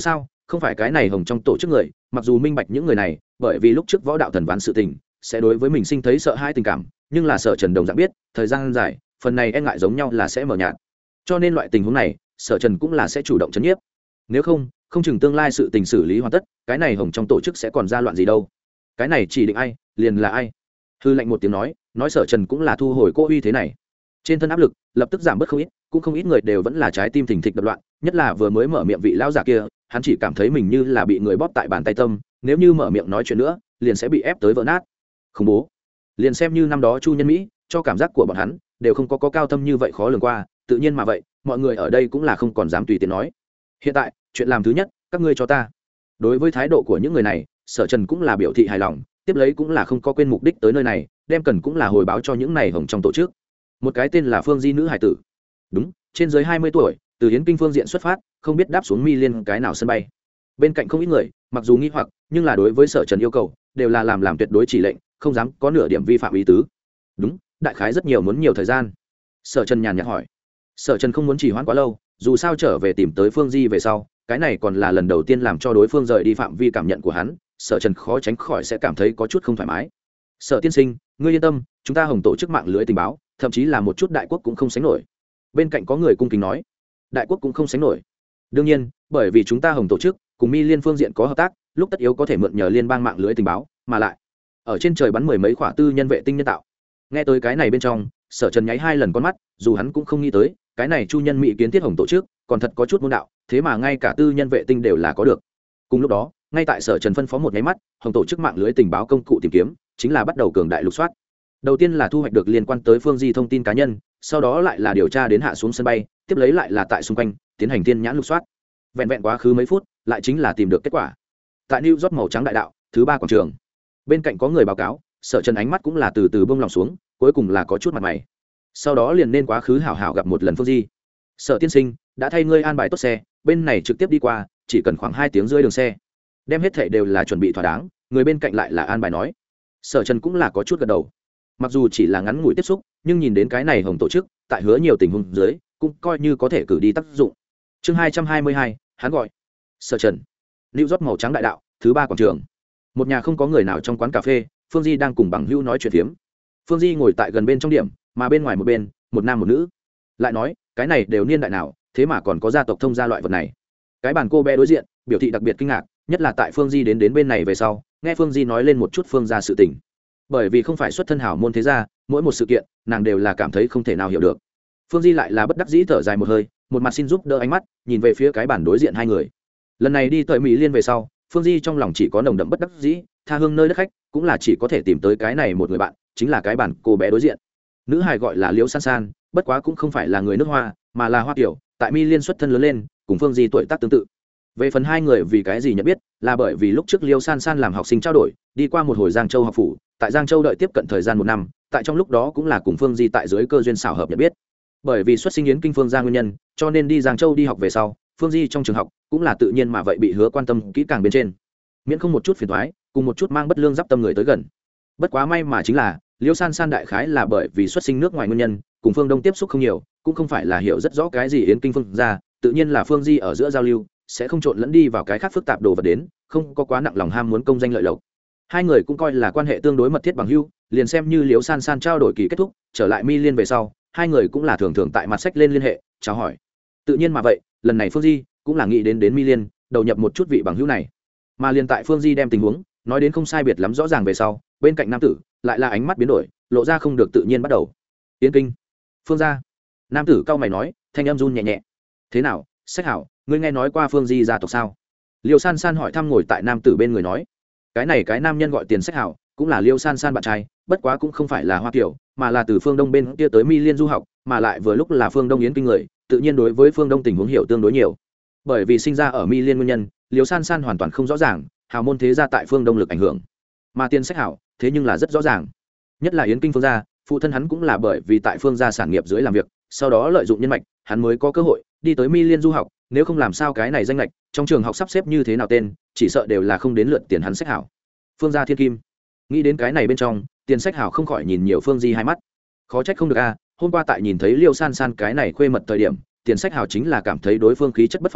không phải cái này hồng trong tổ chức người mặc dù minh bạch những người này bởi vì lúc trước võ đạo thần ván sự tình sẽ đối với mình sinh thấy sợ hãi tình cảm, nhưng là Sở Trần đồng dạng biết thời gian dài phần này e ngại giống nhau là sẽ mờ nhạt, cho nên loại tình huống này Sở Trần cũng là sẽ chủ động chấn nhiếp. Nếu không chừng tương lai sự tình xử lý hoàn tất, cái này hồng trong tổ chức sẽ còn ra loạn gì đâu. Cái này chỉ định ai liền là ai. Hư lệnh một tiếng nói Sở Trần cũng là thu hồi cô uy thế này, trên thân áp lực lập tức giảm bớt không ít, cũng không ít người đều vẫn là trái tim thình thịch đập loạn, nhất là vừa mới mở miệng vị lão giả kia, hắn chỉ cảm thấy mình như là bị người bóp tại bàn tay tâm, nếu như mở miệng nói chuyện nữa liền sẽ bị ép tới vỡ nát. Khủng bố. Liền xem như năm đó Chu Nhân Mỹ cho cảm giác của bọn hắn đều không có cao thâm như vậy khó lường qua, tự nhiên mà vậy mọi người ở đây cũng là không còn dám tùy tiện nói. Hiện tại chuyện làm thứ nhất các ngươi cho ta. Đối với thái độ của những người này Sở Trần cũng là biểu thị hài lòng, tiếp lấy cũng là không có quên mục đích tới nơi này, đem cần cũng là hồi báo cho những này hồng trong tổ chức. Một cái tên là Phương Di nữ hải tử, đúng, trên dưới 20 tuổi, từ Hiến Kinh phương diện xuất phát, không biết đáp xuống Mi Liên cái nào sân bay. Bên cạnh không ít người mặc dù nghi hoặc, nhưng là đối với Sở Trần yêu cầu đều là làm tuyệt đối chỉ lệnh, không dám có nửa điểm vi phạm ý tứ. Đúng, đại khái rất nhiều muốn nhiều thời gian. Sở Trần nhàn nhạt hỏi. Sở Trần không muốn trì hoãn quá lâu, dù sao trở về tìm tới Phương Di về sau, cái này còn là lần đầu tiên làm cho đối phương rời đi phạm vi cảm nhận của hắn, Sở Trần khó tránh khỏi sẽ cảm thấy có chút không thoải mái. Sở tiên sinh, ngươi yên tâm, chúng ta hồng tổ chức mạng lưới tình báo, thậm chí là một chút đại quốc cũng không sánh nổi. Bên cạnh có người cung kính nói, đại quốc cũng không sánh nổi. Đương nhiên, bởi vì chúng ta hồng tổ chức cùng Mi Liên phương diện có hợp tác, lúc tất yếu có thể mượn nhờ liên bang mạng lưới tình báo, mà lại ở trên trời bắn mười mấy quả tư nhân vệ tinh nhân tạo. Nghe tới cái này bên trong, Sở Trần nháy 2 lần con mắt, dù hắn cũng không nghĩ tới cái này Chu Nhân Mỹ kiến thiết hồng tổ chức còn thật có chút môn đạo, thế mà ngay cả tư nhân vệ tinh đều là có được. Cùng lúc đó, ngay tại Sở Trần phân phó một nháy mắt, hồng tổ chức mạng lưới tình báo công cụ tìm kiếm chính là bắt đầu cường đại lục soát. Đầu tiên là thu hoạch được liên quan tới Phương Di thông tin cá nhân, sau đó lại là điều tra đến hạ xuống sân bay, tiếp lấy lại là tại xung quanh tiến hành thiên nhãn lục soát. Vẹn vẹn quá khứ mấy phút, lại chính là tìm được kết quả. Tại New York màu trắng đại đạo thứ 3 quảng trường, bên cạnh có người báo cáo, Sở Trần ánh mắt cũng là từ từ bông lòng xuống, cuối cùng là có chút mặt mày. Sau đó liền nên quá khứ hảo hảo gặp một lần Phương Di. Sở tiên sinh đã thay ngươi an bài tốt xe, bên này trực tiếp đi qua, chỉ cần khoảng 2 tiếng rưỡi đường xe. Đem hết thảy đều là chuẩn bị thỏa đáng, người bên cạnh lại là an bài nói. Sở Trần cũng là có chút gật đầu. Mặc dù chỉ là ngắn ngủi tiếp xúc, nhưng nhìn đến cái này hồng tổ chức, tại hứa nhiều tình huống dưới, cũng coi như có thể cử đi tác dụng. Chương 222, hắn gọi. Sở Trần. New York màu trắng đại đạo thứ 3 quảng trường. Một nhà không có người nào trong quán cà phê, Phương Di đang cùng bằng hữu nói chuyện phiếm. Phương Di ngồi tại gần bên trong điểm, mà bên ngoài một bên, một nam một nữ. Lại nói, cái này đều niên đại nào, thế mà còn có gia tộc thông gia loại vật này. Cái bàn cô bé đối diện, biểu thị đặc biệt kinh ngạc, nhất là tại Phương Di đến bên này về sau, nghe Phương Di nói lên một chút Phương gia sự tình. Bởi vì không phải xuất thân hảo môn thế gia, mỗi một sự kiện, nàng đều là cảm thấy không thể nào hiểu được. Phương Di lại là bất đắc dĩ thở dài một hơi, một mặt xin giúp đỡ ánh mắt, nhìn về phía cái bàn đối diện hai người. Lần này đi tới Mỹ Liên về sau, Phương Di trong lòng chỉ có nồng đậm bất đắc dĩ, tha hương nơi đất khách, cũng là chỉ có thể tìm tới cái này một người bạn, chính là cái bàn cô bé đối diện. Nữ hài gọi là Liễu San San, bất quá cũng không phải là người nước Hoa, mà là Hoa Kiều, tại Mi Liên xuất thân lớn lên, cùng Phương Di tuổi tác tương tự. Về phần hai người vì cái gì nhận biết, là bởi vì lúc trước Liễu San San làm học sinh trao đổi, đi qua một hồi Giang Châu học phủ, tại Giang Châu đợi tiếp cận thời gian 1 năm, tại trong lúc đó cũng là cùng Phương Di tại dưới cơ duyên xảo hợp nhận biết. Bởi vì xuất sinh Yến Kinh Phương gia nguyên nhân, cho nên đi Giang Châu đi học về sau, Phương Di trong trường học cũng là tự nhiên mà vậy bị hứa quan tâm kỹ càng bên trên, miễn không một chút phiền toái, cùng một chút mang bất lương giáp tâm người tới gần. Bất quá may mà chính là Liễu San San đại khái là bởi vì xuất sinh nước ngoài nguyên nhân, cùng Phương Đông tiếp xúc không nhiều, cũng không phải là hiểu rất rõ cái gì Yến Kinh Phương gia, tự nhiên là Phương Di ở giữa giao lưu sẽ không trộn lẫn đi vào cái khác phức tạp đồ vật đến, không có quá nặng lòng ham muốn công danh lợi lộc. Hai người cũng coi là quan hệ tương đối mật thiết bằng hữu, liền xem như Liễu San San trao đổi kỳ kết thúc, trở lại Mi Liên về sau, hai người cũng là thường thường tại mặt sách lên liên hệ, chào hỏi. Tự nhiên mà vậy, lần này Phương Di cũng là nghĩ đến Mi Liên, đầu nhập một chút vị bằng hữu này. Mà liền tại Phương Di đem tình huống nói đến không sai biệt lắm rõ ràng về sau, bên cạnh nam tử lại là ánh mắt biến đổi, lộ ra không được tự nhiên bắt đầu. Yến Kinh, Phương gia. Nam tử cau mày nói, thanh âm run nhẹ nhẹ. Thế nào, Sách Hảo, ngươi nghe nói qua Phương Di gia tộc sao? Liêu San San hỏi thăm ngồi tại nam tử bên người nói. Cái nam nhân gọi Tiền Sách Hảo, cũng là Liêu San San bạn trai, bất quá cũng không phải là Hoa Kiều, mà là từ phương Đông bên kia tới Mi Liên du học, mà lại vừa lúc là phương Đông Yến Kinh người, tự nhiên đối với phương Đông tình huống hiểu tương đối nhiều. Bởi vì sinh ra ở Mi Liên nguyên nhân, Liêu San San hoàn toàn không rõ ràng hào môn thế gia tại phương Đông lực ảnh hưởng, mà Tiền Sách Hảo thế nhưng là rất rõ ràng, nhất là Yến Kinh Phương gia, phụ thân hắn cũng là bởi vì tại phương gia sản nghiệp dưới làm việc, sau đó lợi dụng nhân mạch, hắn mới có cơ hội đi tới Mi Liên du học, nếu không làm sao cái này danh lệch trong trường học sắp xếp như thế nào tên, chỉ sợ đều là không đến lượt tiền hắn Sách Hảo. Phương gia thiên kim. Nghĩ đến cái này bên trong, Tiền Sách Hảo không khỏi nhìn nhiều Phương Di hai mắt. Khó trách không được a, hôm qua tại nhìn thấy Liêu San San cái này khuê mật thời điểm, Tiền Sách Hảo chính là cảm thấy đối phương khí chất bất phàm,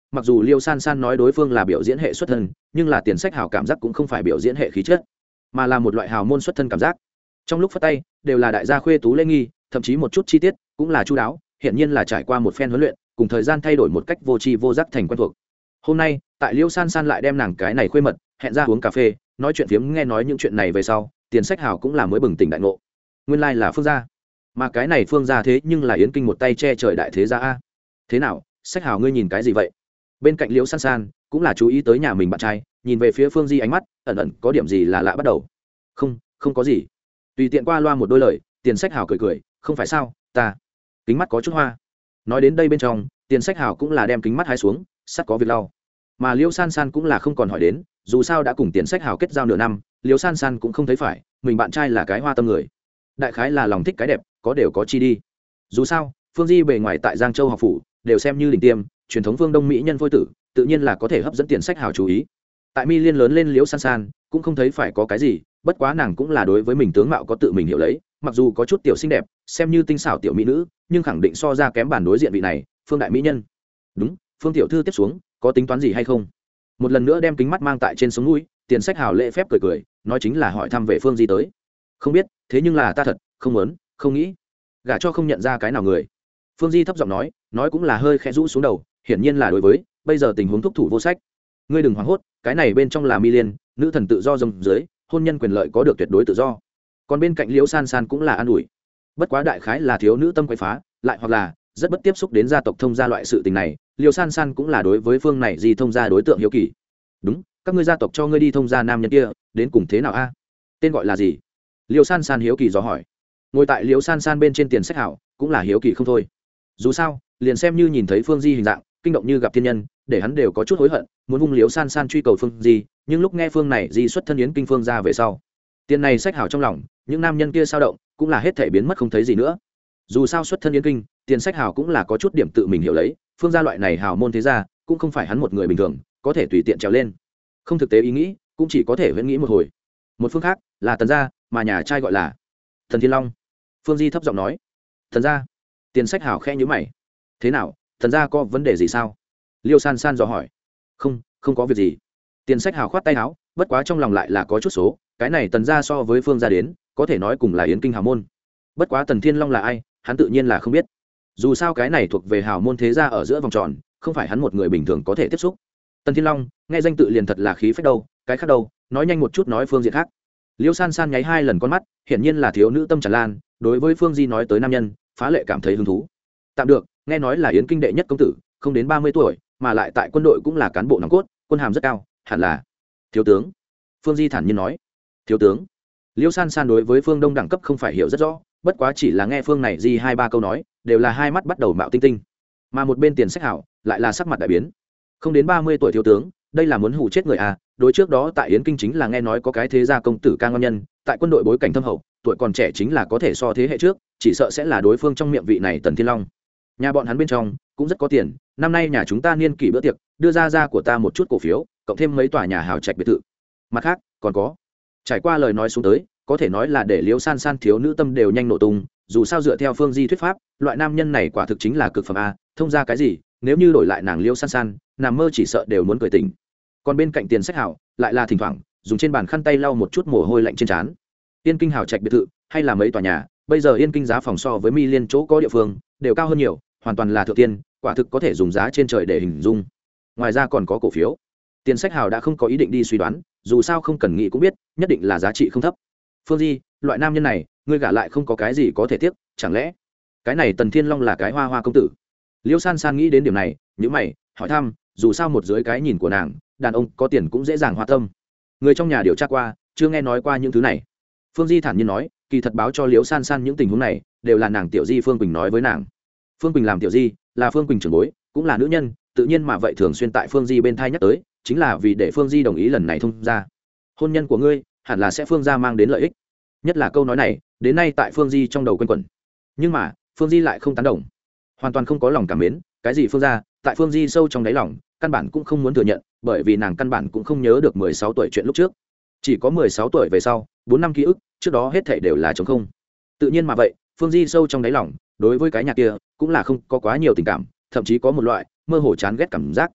mặc dù liêu san san nói đối phương là biểu diễn hệ xuất thân, nhưng là tiền sách hào cảm giác cũng không phải biểu diễn hệ khí chất, mà là một loại hào môn xuất thân cảm giác. Trong lúc phất tay đều là đại gia khuê tú lễ nghi, thậm chí một chút chi tiết cũng là chu đáo, hiển nhiên là trải qua một phen huấn luyện cùng thời gian thay đổi một cách vô tri vô giác thành quen thuộc. Hôm nay tại liêu san san lại đem nàng cái này khuê mật hẹn ra uống cà phê nói chuyện phiếm, nghe nói những chuyện này về sau, tiền sách hào cũng là mới bừng tỉnh đại ngộ, nguyên lai là phương gia, mà cái này phương gia thế nhưng là yến kinh một tay che trời đại thế gia a. Thế nào, sách hào ngươi nhìn cái gì vậy? Bên cạnh liễu san san cũng là chú ý tới nhà mình bạn trai, nhìn về phía phương di ánh mắt ẩn ẩn có điểm gì là lạ bắt đầu. Không có gì, tùy tiện qua loa một đôi lời. Tiền sách hào cười cười, không phải sao, ta kính mắt có chút hoa. Nói đến đây bên trong, tiền sách hào cũng là đem kính mắt hái xuống, sắt có việc lau. Mà liễu san san cũng là không còn hỏi đến, dù sao đã cùng tiền sách hào kết giao nửa năm, liễu san san cũng không thấy phải mình bạn trai là cái hoa tâm người, đại khái là lòng thích cái đẹp có đều có chi đi. Dù sao phương di bề ngoài tại Giang Châu học phủ đều xem như đỉnh tiêm truyền thống phương đông mỹ nhân phôi tử, tự nhiên là có thể hấp dẫn tiền sách hào chú ý. Tại mi liên lớn lên liễu san san cũng không thấy phải có cái gì, bất quá nàng cũng là đối với mình tướng mạo có tự mình hiểu lấy, mặc dù có chút tiểu xinh đẹp, xem như tinh xảo tiểu mỹ nữ, nhưng khẳng định so ra kém bản đối diện vị này phương đại mỹ nhân. Đúng, phương tiểu thư tiếp xuống có tính toán gì hay không? Một lần nữa đem kính mắt mang tại trên sống mũi, tiền sách hào lễ phép cười cười, nói chính là hỏi thăm về phương di tới. Không biết, thế nhưng là ta thật không muốn, không nghĩ gả cho không nhận ra cái nào người. Phương di thấp giọng nói cũng là hơi khẽ rũ xuống đầu, hiển nhiên là đối với bây giờ tình huống thúc thủ vô sách. Ngươi đừng hoảng hốt, cái này bên trong là mi liên, nữ thần tự do rồng dưới, hôn nhân quyền lợi có được tuyệt đối tự do. Còn bên cạnh liễu san san cũng là an ủi, bất quá đại khái là thiếu nữ tâm quậy phá, lại hoặc là rất bất tiếp xúc đến gia tộc thông gia loại sự tình này, liễu san san cũng là đối với phương này di thông gia đối tượng hiếu kỳ. Đúng, các ngươi gia tộc cho ngươi đi thông gia nam nhân kia đến cùng thế nào a? Tên gọi là gì? liễu san san hiếu kỳ dò hỏi. Ngồi tại liễu san san bên trên tiền sách hảo cũng là hiếu kỳ không thôi. Dù sao liền xem như nhìn thấy phương di hình dạng kinh động như gặp thiên nhân, để hắn đều có chút hối hận muốn vung liễu san san truy cầu phương di, nhưng lúc nghe phương này di xuất thân yến kinh phương ra về sau, tiền này sách hảo trong lòng những nam nhân kia sao động cũng là hết thể biến mất không thấy gì nữa. Dù sao xuất thân yến kinh, tiền sách hảo cũng là có chút điểm tự mình hiểu lấy, phương gia loại này hào môn thế gia cũng không phải hắn một người bình thường có thể tùy tiện trèo lên, không thực tế ý nghĩ cũng chỉ có thể huyễn nghĩ một hồi. Một phương khác là tần gia, mà nhà trai gọi là thần thiên long. Phương di thấp giọng nói. Thần gia? Tiền sách hảo khẽ nhíu mày. Thế nào, thần gia có vấn đề gì sao? Liêu san san dò hỏi. Không có việc gì. Tiền sách hảo khoát tay áo, bất quá trong lòng lại là có chút số, cái này tần gia so với phương gia đến có thể nói cùng là yến kinh hào môn, bất quá tần thiên long là ai hắn tự nhiên là không biết. Dù sao cái này thuộc về hào môn thế gia ở giữa vòng tròn, không phải hắn một người bình thường có thể tiếp xúc. Tần thiên long nghe danh tự liền thật là khí phách đâu, cái khác đâu, nói nhanh một chút nói phương diện khác. Liêu san san nháy hai lần con mắt, hiển nhiên là thiếu nữ tâm tràn lan, đối với phương di nói tới nam nhân phá lệ cảm thấy hứng thú. Tạm được, nghe nói là yến kinh đệ nhất công tử, không đến 30 tuổi, mà lại tại quân đội cũng là cán bộ nòng cốt, quân hàm rất cao, hẳn là thiếu tướng. Phương di thản nhiên nói. Thiếu tướng? Liêu san san đối với phương đông đẳng cấp không phải hiểu rất rõ, bất quá chỉ là nghe phương này di hai ba câu nói đều là hai mắt bắt đầu mạo tinh tinh. Mà một bên tiền sách hảo lại là sắc mặt đại biến. Không đến 30 tuổi thiếu tướng, đây là muốn hù chết người à? Đối trước đó tại yến kinh chính là nghe nói có cái thế gia công tử ca ngon nhân, tại quân đội bối cảnh thâm hậu, tuổi còn trẻ chính là có thể so thế hệ trước, chỉ sợ sẽ là đối phương trong miệng vị này tần thiên long. Nhà bọn hắn bên trong cũng rất có tiền, năm nay nhà chúng ta niên kỷ bữa tiệc đưa ra của ta một chút cổ phiếu, cộng thêm mấy tòa nhà hào trạch biệt thự. Mặt khác còn có, trải qua lời nói xuống tới, có thể nói là để liễu san san thiếu nữ tâm đều nhanh nổ tung. Dù sao dựa theo phương di thuyết pháp, loại nam nhân này quả thực chính là cực phẩm a, thông ra cái gì nếu như đổi lại nàng liễu san san, nằm mơ chỉ sợ đều muốn cười tỉnh. Còn bên cạnh tiền sách hảo lại là thỉnh thoảng dùng trên bàn khăn tay lau một chút mồ hôi lạnh trên trán. Yên kinh hào trạch biệt thự hay là mấy tòa nhà, bây giờ yên kinh giá phòng so với mi liên chỗ có địa phương đều cao hơn nhiều, hoàn toàn là thượng tiên, quả thực có thể dùng giá trên trời để hình dung. Ngoài ra còn có cổ phiếu. Tiền sách hào đã không có ý định đi suy đoán, dù sao không cần nghĩ cũng biết nhất định là giá trị không thấp. Phương di, loại nam nhân này ngươi gả lại không có cái gì có thể tiếc, chẳng lẽ cái này tần thiên long là cái hoa hoa công tử? Liêu san san nghĩ đến điểm này, nhữ mày hỏi thăm, dù sao một dưới cái nhìn của nàng, đàn ông có tiền cũng dễ dàng hoa tâm. Người trong nhà điều tra qua, chưa nghe nói qua những thứ này. Phương di thản nhiên nói, kỳ thật báo cho Liễu san san những tình huống này đều là nàng tiểu di Phương Quỳnh nói với nàng. Phương Quỳnh làm tiểu di, là Phương Quỳnh trưởng bối, cũng là nữ nhân, tự nhiên mà vậy thường xuyên tại Phương di bên thai nhắc tới, chính là vì để Phương di đồng ý lần này thông ra. Hôn nhân của ngươi hẳn là sẽ Phương gia mang đến lợi ích. Nhất là câu nói này đến nay tại Phương di trong đầu quanh quẩn, nhưng mà Phương di lại không tán đồng, hoàn toàn không có lòng cảm mến cái gì Phương gia, tại Phương di sâu trong đáy lòng căn bản cũng không muốn thừa nhận, bởi vì nàng căn bản cũng không nhớ được 16 tuổi chuyện lúc trước, chỉ có 16 tuổi về sau 4 năm ký ức, trước đó hết thảy đều là trống không. Tự nhiên mà vậy Phương di sâu trong đáy lòng đối với cái nhà kia cũng là không có quá nhiều tình cảm, thậm chí có một loại mơ hồ chán ghét cảm giác.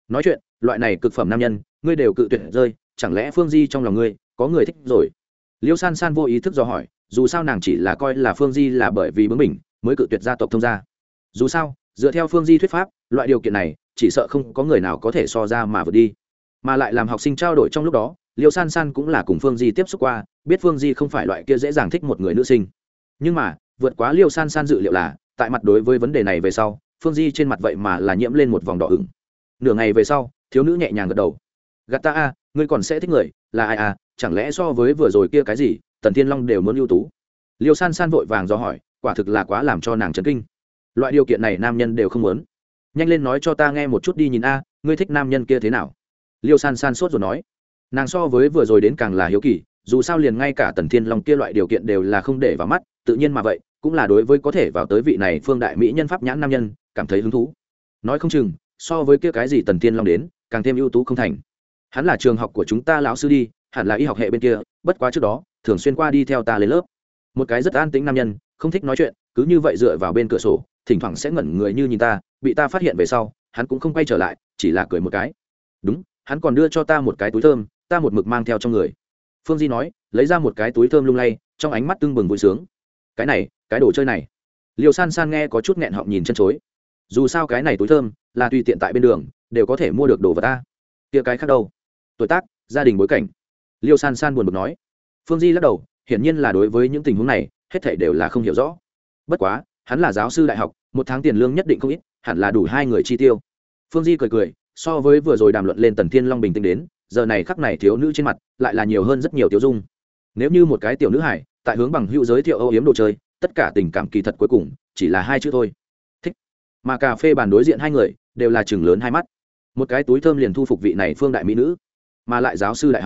nói chuyện loại này cực phẩm nam nhân ngươi đều cự tuyệt rơi, chẳng lẽ Phương Di trong lòng ngươi có người thích rồi? Liêu San San vô ý thức do hỏi, dù sao nàng chỉ là coi là Phương Di là bởi vì bướng bỉnh mới cự tuyệt gia tộc thông gia. Dù sao dựa theo Phương Di thuyết pháp, loại điều kiện này chỉ sợ không có người nào có thể so ra mà vượt đi. Mà lại làm học sinh trao đổi trong lúc đó, Liêu San San cũng là cùng Phương Di tiếp xúc qua, biết Phương Di không phải loại kia dễ dàng thích một người nữ sinh. Nhưng mà vượt quá Liêu San San dự liệu là, tại mặt đối với vấn đề này về sau, Phương Di trên mặt vậy mà là nhiễm lên một vòng đỏ ửng. Nửa ngày về sau, thiếu nữ nhẹ nhàng gật đầu. Gạt ta a, ngươi còn sẽ thích người, là ai à? Chẳng lẽ so với vừa rồi kia cái gì, Tần Thiên Long đều muốn ưu tú? Liêu San San vội vàng do hỏi, quả thực là quá làm cho nàng chấn kinh. Loại điều kiện này nam nhân đều không muốn. Nhanh lên nói cho ta nghe một chút đi, nhìn a, ngươi thích nam nhân kia thế nào? Liêu San San sốt rồi nói. Nàng so với vừa rồi đến càng là hiếu kỳ, dù sao liền ngay cả Tần Thiên Long kia loại điều kiện đều là không để vào mắt, tự nhiên mà vậy cũng là đối với có thể vào tới vị này phương đại mỹ nhân pháp nhãn nam nhân cảm thấy hứng thú. Nói không chừng so với kia cái gì Tần Thiên Long đến càng thêm ưu tú không thành. Hắn là trường học của chúng ta lão sư đi, hẳn là y học hệ bên kia, bất quá trước đó thường xuyên qua đi theo ta lên lớp. Một cái rất an tĩnh nam nhân, không thích nói chuyện, cứ như vậy dựa vào bên cửa sổ, thỉnh thoảng sẽ ngẩn người như nhìn ta, bị ta phát hiện về sau hắn cũng không quay trở lại, chỉ là cười một cái. Đúng, hắn còn đưa cho ta một cái túi thơm, ta một mực mang theo trong người. Phương Di nói, lấy ra một cái túi thơm lung lay, trong ánh mắt tưng bừng vui sướng. Cái này, cái đồ chơi này. Liêu San San nghe có chút nghẹn họng nhìn chân chối. Dù sao cái này túi thơm là tùy tiện tại bên đường đều có thể mua được đồ vật ta. Kia cái khác đâu? Tuổi tác, gia đình bối cảnh. Liêu San San buồn bực nói. Phương Di lắc đầu, hiển nhiên là đối với những tình huống này hết thảy đều là không hiểu rõ. Bất quá hắn là giáo sư đại học, một tháng tiền lương nhất định không ít, hẳn là đủ hai người chi tiêu. Phương Di cười cười, so với vừa rồi đàm luận lên Tần Thiên Long bình tĩnh đến, giờ này khắc này thiếu nữ trên mặt lại là nhiều hơn rất nhiều tiêu dung. Nếu như một cái tiểu nữ hải tại hướng bằng hữu giới thiệu âu yếm đồ chơi, tất cả tình cảm kỳ thật cuối cùng chỉ là hai chữ thôi, thích. Mà cà phê bàn đối diện hai người đều là chừng lớn hai mắt, một cái túi thơm liền thu phục vị này phương đại mỹ nữ, mà lại giáo sư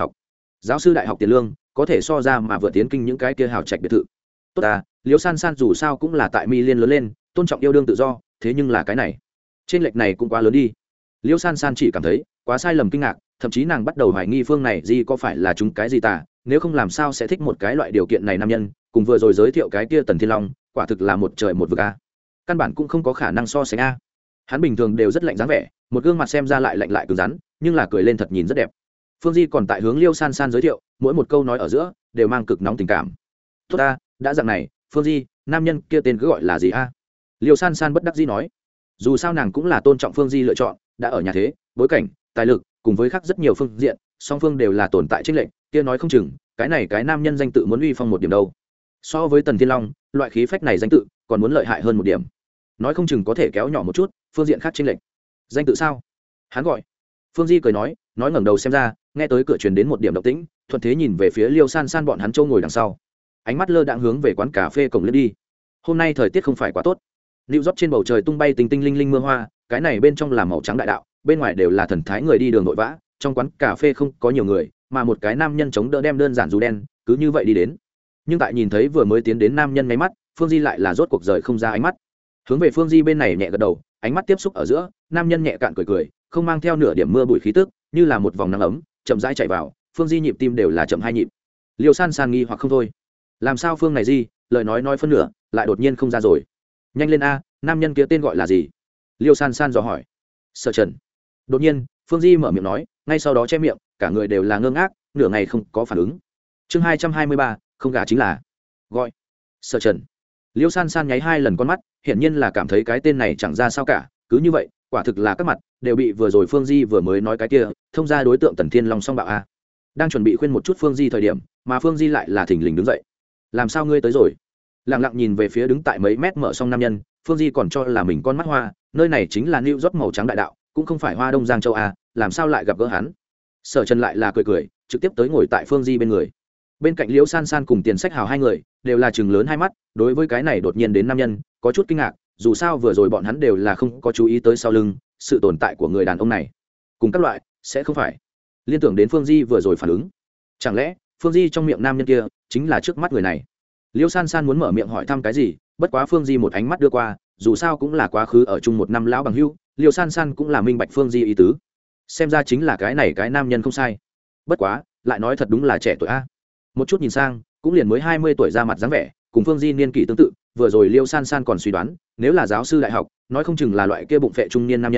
đại học tiền lương có thể so ra mà vừa tiến kinh những cái kia hào trạch biệt thự. Tốt à, Liễu San San dù sao cũng là tại Mi Liên lớn lên, tôn trọng yêu đương tự do, thế nhưng là cái này trên lệch này cũng quá lớn đi. Liễu San San chỉ cảm thấy quá sai lầm kinh ngạc, thậm chí nàng bắt đầu hoài nghi phương này gì có phải là chúng cái gì tà, nếu không làm sao sẽ thích một cái loại điều kiện này nam nhân, cùng vừa rồi giới thiệu cái kia Tần Thiên Long, quả thực là một trời một vực a. Căn bản cũng không có khả năng so sánh a. Hắn bình thường đều rất lạnh dáng vẻ, một gương mặt xem ra lại lạnh lại cứng rắn, nhưng là cười lên thật nhìn rất đẹp. Phương Di còn tại hướng Liêu San San giới thiệu, mỗi một câu nói ở giữa đều mang cực nóng tình cảm. Tốt ta, đã dạng này, Phương Di, nam nhân kia tên cứ gọi là gì a? Liêu San San bất đắc dĩ nói. Dù sao nàng cũng là tôn trọng Phương Di lựa chọn, đã ở nhà thế, bối cảnh, tài lực, cùng với khác rất nhiều phương diện, song phương đều là tồn tại chênh lệch, kia nói không chừng, cái này cái nam nhân danh tự muốn uy phong một điểm đâu. So với Tần Thiên Long, loại khí phách này danh tự còn muốn lợi hại hơn một điểm. Nói không chừng có thể kéo nhỏ một chút, phương diện khác chênh lệch. Danh tự sao? Hắn gọi. Phương Di cười nói ngẩng đầu xem ra, nghe tới cửa truyền đến một điểm động tĩnh, thuận thế nhìn về phía Liêu San San bọn hắn châu ngồi đằng sau. Ánh mắt lơ đãng hướng về quán cà phê cổng lên đi. Hôm nay thời tiết không phải quá tốt. New York trên bầu trời tung bay tinh tinh linh linh mưa hoa, cái này bên trong là màu trắng đại đạo, bên ngoài đều là thần thái người đi đường vội vã, trong quán cà phê không có nhiều người, mà một cái nam nhân chống đỡ đem đơn giản dù đen, cứ như vậy đi đến. Nhưng tại nhìn thấy vừa mới tiến đến nam nhân ngay mắt, Phương Di lại là rốt cuộc rời không ra ánh mắt. Hướng về Phương Di bên này nhẹ gật đầu, ánh mắt tiếp xúc ở giữa, nam nhân nhẹ cạn cười cười, không mang theo nửa điểm mưa bụi khí tức, như là một vòng nắng ấm, chậm rãi chạy vào, Phương Di nhịp tim đều là chậm hai nhịp. Liêu San San nghi hoặc không thôi. Làm sao Phương này Di, lời nói phân nửa, lại đột nhiên không ra rồi. Nhanh lên a, nam nhân kia tên gọi là gì? Liêu San San dò hỏi. Sở Trần. Đột nhiên Phương Di mở miệng nói, ngay sau đó che miệng, cả người đều là ngơ ngác, nửa ngày không có phản ứng. Chương 223, không gả chính là gọi Sở Trần. Liêu San San nháy hai lần con mắt, hiển nhiên là cảm thấy cái tên này chẳng ra sao cả, cứ như vậy quả thực là các mặt đều bị vừa rồi Phương Di vừa mới nói cái kia thông ra đối tượng Tần Thiên Long song bạo a. Đang chuẩn bị khuyên một chút Phương Di thời điểm, mà Phương Di lại là thình lình đứng dậy. Làm sao ngươi tới rồi? Lặng lặng nhìn về phía đứng tại mấy mét mở song nam nhân, Phương Di còn cho là mình con mắt hoa, nơi này chính là New York màu trắng đại đạo, cũng không phải Hoa Đông Giang châu a, làm sao lại gặp gỡ hắn? Sở Trần lại là cười cười, trực tiếp tới ngồi tại Phương Di bên người. Bên cạnh Liễu San San cùng Tiền Sách Hào hai người đều là trừng lớn hai mắt, đối với cái này đột nhiên đến nam nhân có chút kinh ngạc, dù sao vừa rồi bọn hắn đều là không có chú ý tới sau lưng sự tồn tại của người đàn ông này. Cùng các loại sẽ không phải liên tưởng đến Phương Di vừa rồi phản ứng, chẳng lẽ Phương Di trong miệng nam nhân kia chính là trước mắt người này? Liễu San San muốn mở miệng hỏi thăm cái gì, bất quá Phương Di một ánh mắt đưa qua, dù sao cũng là quá khứ ở chung một năm lão bằng hữu, Liễu San San cũng là minh bạch Phương Di ý tứ, xem ra chính là cái này cái nam nhân không sai. Bất quá lại nói thật đúng là trẻ tuổi a, một chút nhìn sang cũng liền mới 20 tuổi ra mặt dáng vẻ, cùng Phương Di niên kỷ tương tự. Vừa rồi Liêu San San còn suy đoán, nếu là giáo sư đại học, nói không chừng là loại kia bụng phệ trung niên nam nhân,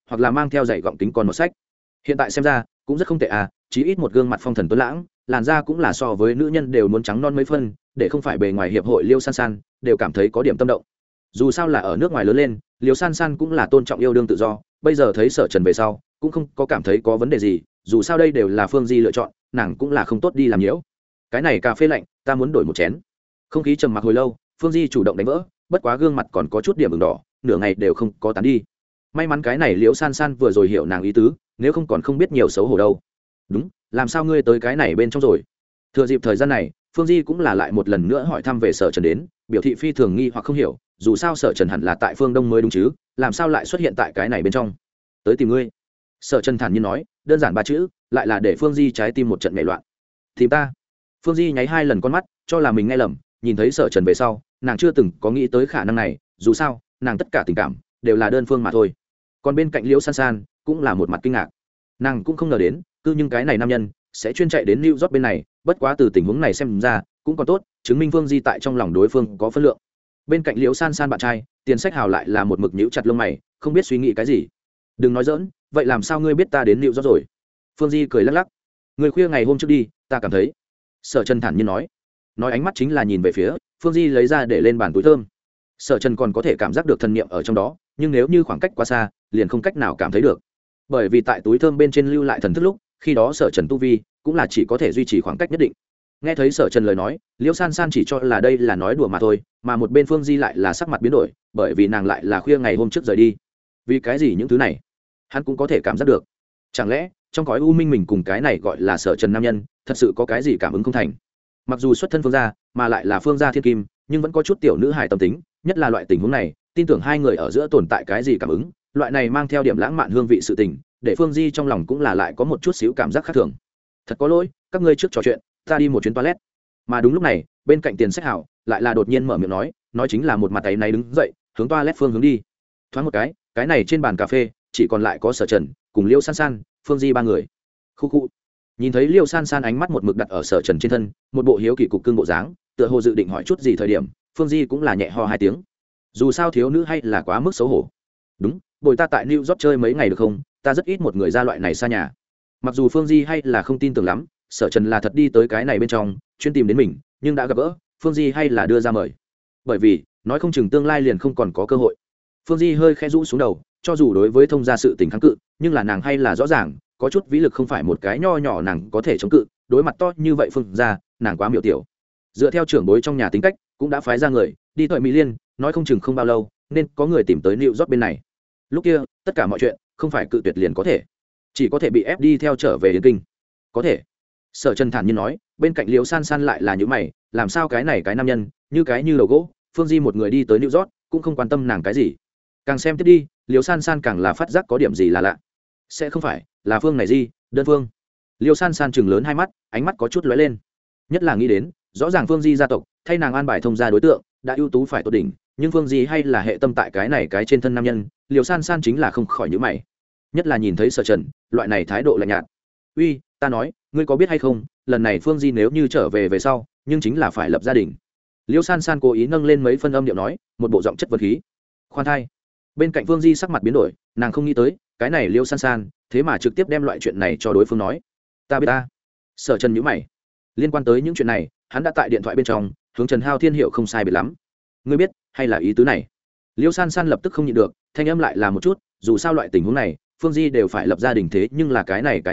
hoặc là mang theo giày gọng kính còn một sách. Hiện tại xem ra cũng rất không tệ à, chí ít một gương mặt phong thần tuấn lãng, làn da cũng là so với nữ nhân đều muốn trắng non mấy phân, để không phải bề ngoài hiệp hội Liêu San San đều cảm thấy có điểm tâm động. Dù sao là ở nước ngoài lớn lên, Liêu San San cũng là tôn trọng yêu đương tự do, bây giờ thấy Sở Trần về sau cũng không có cảm thấy có vấn đề gì, dù sao đây đều là Phương Di lựa chọn, nàng cũng là không tốt đi làm nhiễu. Cái này cà phê lạnh, ta muốn đổi một chén. Không khí trầm mặc hồi lâu, Phương Di chủ động đánh vỡ, bất quá gương mặt còn có chút điểm ửng đỏ, nửa ngày đều không có tán đi. May mắn cái này Liễu San San vừa rồi hiểu nàng ý tứ, nếu không còn không biết nhiều xấu hổ đâu. Đúng, làm sao ngươi tới cái này bên trong rồi? Thừa dịp thời gian này, Phương Di cũng là lại một lần nữa hỏi thăm về Sở Trần đến, biểu thị phi thường nghi hoặc không hiểu, dù sao Sở Trần hẳn là tại phương Đông mới đúng chứ, làm sao lại xuất hiện tại cái này bên trong? Tới tìm ngươi. Sở Trần thản nhiên nói, đơn giản ba chữ, lại là để Phương Di trái tim một trận nhảy loạn. Tìm ta? Phương Di nháy hai lần con mắt, cho là mình nghe lầm, nhìn thấy Sở Trần về sau, nàng chưa từng có nghĩ tới khả năng này, dù sao, nàng tất cả tình cảm đều là đơn phương mà thôi. Còn bên cạnh Liễu San San cũng là một mặt kinh ngạc, nàng cũng không ngờ đến, nhưng cái này nam nhân sẽ chuyên chạy đến New York bên này, bất quá từ tình huống này xem ra, cũng còn tốt, chứng minh Phương Di tại trong lòng đối phương có phân lượng. Bên cạnh Liễu San San bạn trai, Tiền Sách Hào lại là một mực nhíu chặt lông mày, không biết suy nghĩ cái gì. Đừng nói giỡn, vậy làm sao ngươi biết ta đến New York rồi? Phương Di cười lắc lắc, người khuya ngày hôm trước đi, ta cảm thấy. Sở Trần thản nhiên nói ánh mắt chính là nhìn về phía Phương Di lấy ra để lên bàn túi thơm. Sở Trần còn có thể cảm giác được thần niệm ở trong đó, nhưng nếu như khoảng cách quá xa, liền không cách nào cảm thấy được. Bởi vì tại túi thơm bên trên lưu lại thần thức lúc, khi đó Sở Trần tu vi cũng là chỉ có thể duy trì khoảng cách nhất định. Nghe thấy Sở Trần lời nói, Liễu San San chỉ cho là đây là nói đùa mà thôi, mà một bên Phương Di lại là sắc mặt biến đổi, bởi vì nàng lại là khuya ngày hôm trước rời đi. Vì cái gì những thứ này, hắn cũng có thể cảm giác được. Chẳng lẽ trong cõi u minh mình cùng cái này gọi là Sở Trần nam nhân, thật sự có cái gì cảm ứng không thành? Mặc dù xuất thân Phương gia, mà lại là Phương gia thiên kim, nhưng vẫn có chút tiểu nữ hài tâm tính, nhất là loại tình huống này, tin tưởng hai người ở giữa tồn tại cái gì cảm ứng, loại này mang theo điểm lãng mạn hương vị sự tình, để Phương Di trong lòng cũng là lại có một chút xíu cảm giác khác thường. Thật có lỗi, các ngươi trước trò chuyện, ta đi một chuyến toilet. Mà đúng lúc này, bên cạnh Tiền Sách Hảo lại là đột nhiên mở miệng nói chính là một mặt tay này đứng dậy, hướng toilet phương hướng đi. Thoáng một cái này trên bàn cà phê chỉ còn lại có Sở Trần cùng Liễu San San, Phương Di ba người. Khu. Nhìn thấy Liễu San San ánh mắt một mực đặt ở Sở Trần trên thân, một bộ hiếu kỳ cục cưng bộ dáng, tựa hồ dự định hỏi chút gì thời điểm, Phương Di cũng là nhẹ ho hai tiếng. Dù sao thiếu nữ hay là quá mức xấu hổ. Đúng, bồi ta tại New York chơi mấy ngày được không? Ta rất ít một người ra loại này xa nhà. Mặc dù Phương Di hay là không tin tưởng lắm, Sở Trần là thật đi tới cái này bên trong, chuyên tìm đến mình, nhưng đã gặp gỡ, Phương Di hay là đưa ra mời. Bởi vì, nói không chừng tương lai liền không còn có cơ hội. Phương Di hơi khẽ rũ xuống đầu, cho dù đối với thông gia sự tình kháng cự, nhưng là nàng hay là rõ ràng, có chút vĩ lực không phải một cái nho nhỏ nàng có thể chống cự, đối mặt to như vậy Phương gia, nàng quá miểu tiểu. Dựa theo trưởng bối trong nhà tính cách, cũng đã phái ra người đi thời Mỹ Liên, nói không chừng không bao lâu, nên có người tìm tới New York bên này. Lúc kia, tất cả mọi chuyện không phải cự tuyệt liền có thể, chỉ có thể bị ép đi theo trở về Yến Kinh. Có thể. Sở Trần thản nhiên nói, bên cạnh Liễu San San lại là những mày, làm sao cái này cái nam nhân, như đầu gỗ, Phương Di một người đi tới New York, cũng không quan tâm nàng cái gì. Càng xem tiếp đi, Liễu San San càng là phát giác có điểm gì là lạ. Sẽ không phải là Phương này gì, đơn phương. Liễu San San trừng lớn hai mắt, ánh mắt có chút lóe lên. Nhất là nghĩ đến, rõ ràng Phương Di gia tộc thay nàng an bài thông gia đối tượng, đã ưu tú phải tốt đỉnh, nhưng Phương Di hay là hệ tâm tại cái này cái trên thân nam nhân, Liễu San San chính là không khỏi nhíu mày. Nhất là nhìn thấy Sở Trần, loại này thái độ lạnh nhạt. Uy, ta nói, ngươi có biết hay không, lần này Phương Di nếu như trở về sau, nhưng chính là phải lập gia đình. Liễu San San cố ý nâng lên mấy phân âm điệu nói, một bộ giọng chất vật khí. Khoan thai. Bên cạnh Phương Di sắc mặt biến đổi, nàng không nghĩ tới, cái này Liễu San San, thế mà trực tiếp đem loại chuyện này cho đối phương nói. Ta biết ta. Sở Trần nhíu mày. Liên quan tới những chuyện này, hắn đã tại điện thoại bên trong, hướng Trần Hao Thiên hiệu không sai biệt lắm. Ngươi biết, hay là ý tứ này? Liễu San San lập tức không nhịn được, thanh âm lại là một chút, dù sao loại tình huống này, Phương Di đều phải lập gia đình thế, nhưng là cái này cái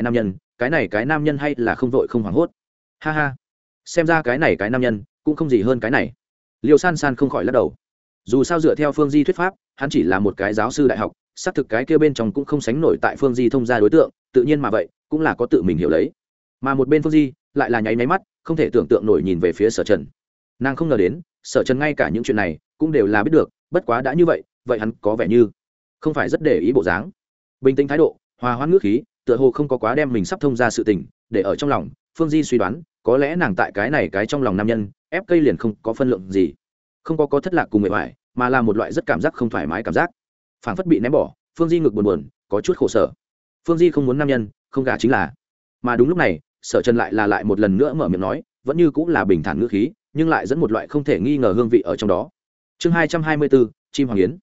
nam nhân hay là không vội không hoảng hốt. Ha ha, xem ra cái này cái nam nhân cũng không gì hơn cái này. Liễu San San không khỏi lắc đầu. Dù sao dựa theo Phương Di thuyết pháp, hắn chỉ là một cái giáo sư đại học, xác thực cái kia bên trong cũng không sánh nổi tại Phương Di thông gia đối tượng, tự nhiên mà vậy, cũng là có tự mình hiểu lấy. Mà một bên Phương Di lại là nháy máy mắt, không thể tưởng tượng nổi nhìn về phía Sở Trần. Nàng không ngờ đến, Sở Trần ngay cả những chuyện này cũng đều là biết được, bất quá đã như vậy, vậy hắn có vẻ như không phải rất để ý bộ dáng. Bình tĩnh thái độ, hòa hoãn ngữ khí, tựa hồ không có quá đem mình sắp thông ra sự tình để ở trong lòng. Phương Di suy đoán, có lẽ nàng tại cái này cái trong lòng nam nhân, ép cây liền không có phân lượng gì, không có thất lạc cùng mệt mỏi, mà là một loại rất cảm giác không thoải mái cảm giác, phảng phất bị ném bỏ. Phương Di ngực buồn, có chút khổ sở. Phương Di không muốn nam nhân, không gả chính là. Mà đúng lúc này, Sở Trần lại một lần nữa mở miệng nói, vẫn như cũng là bình thản ngữ khí, nhưng lại dẫn một loại không thể nghi ngờ hương vị ở trong đó. Chương 224, chim hoàng yến.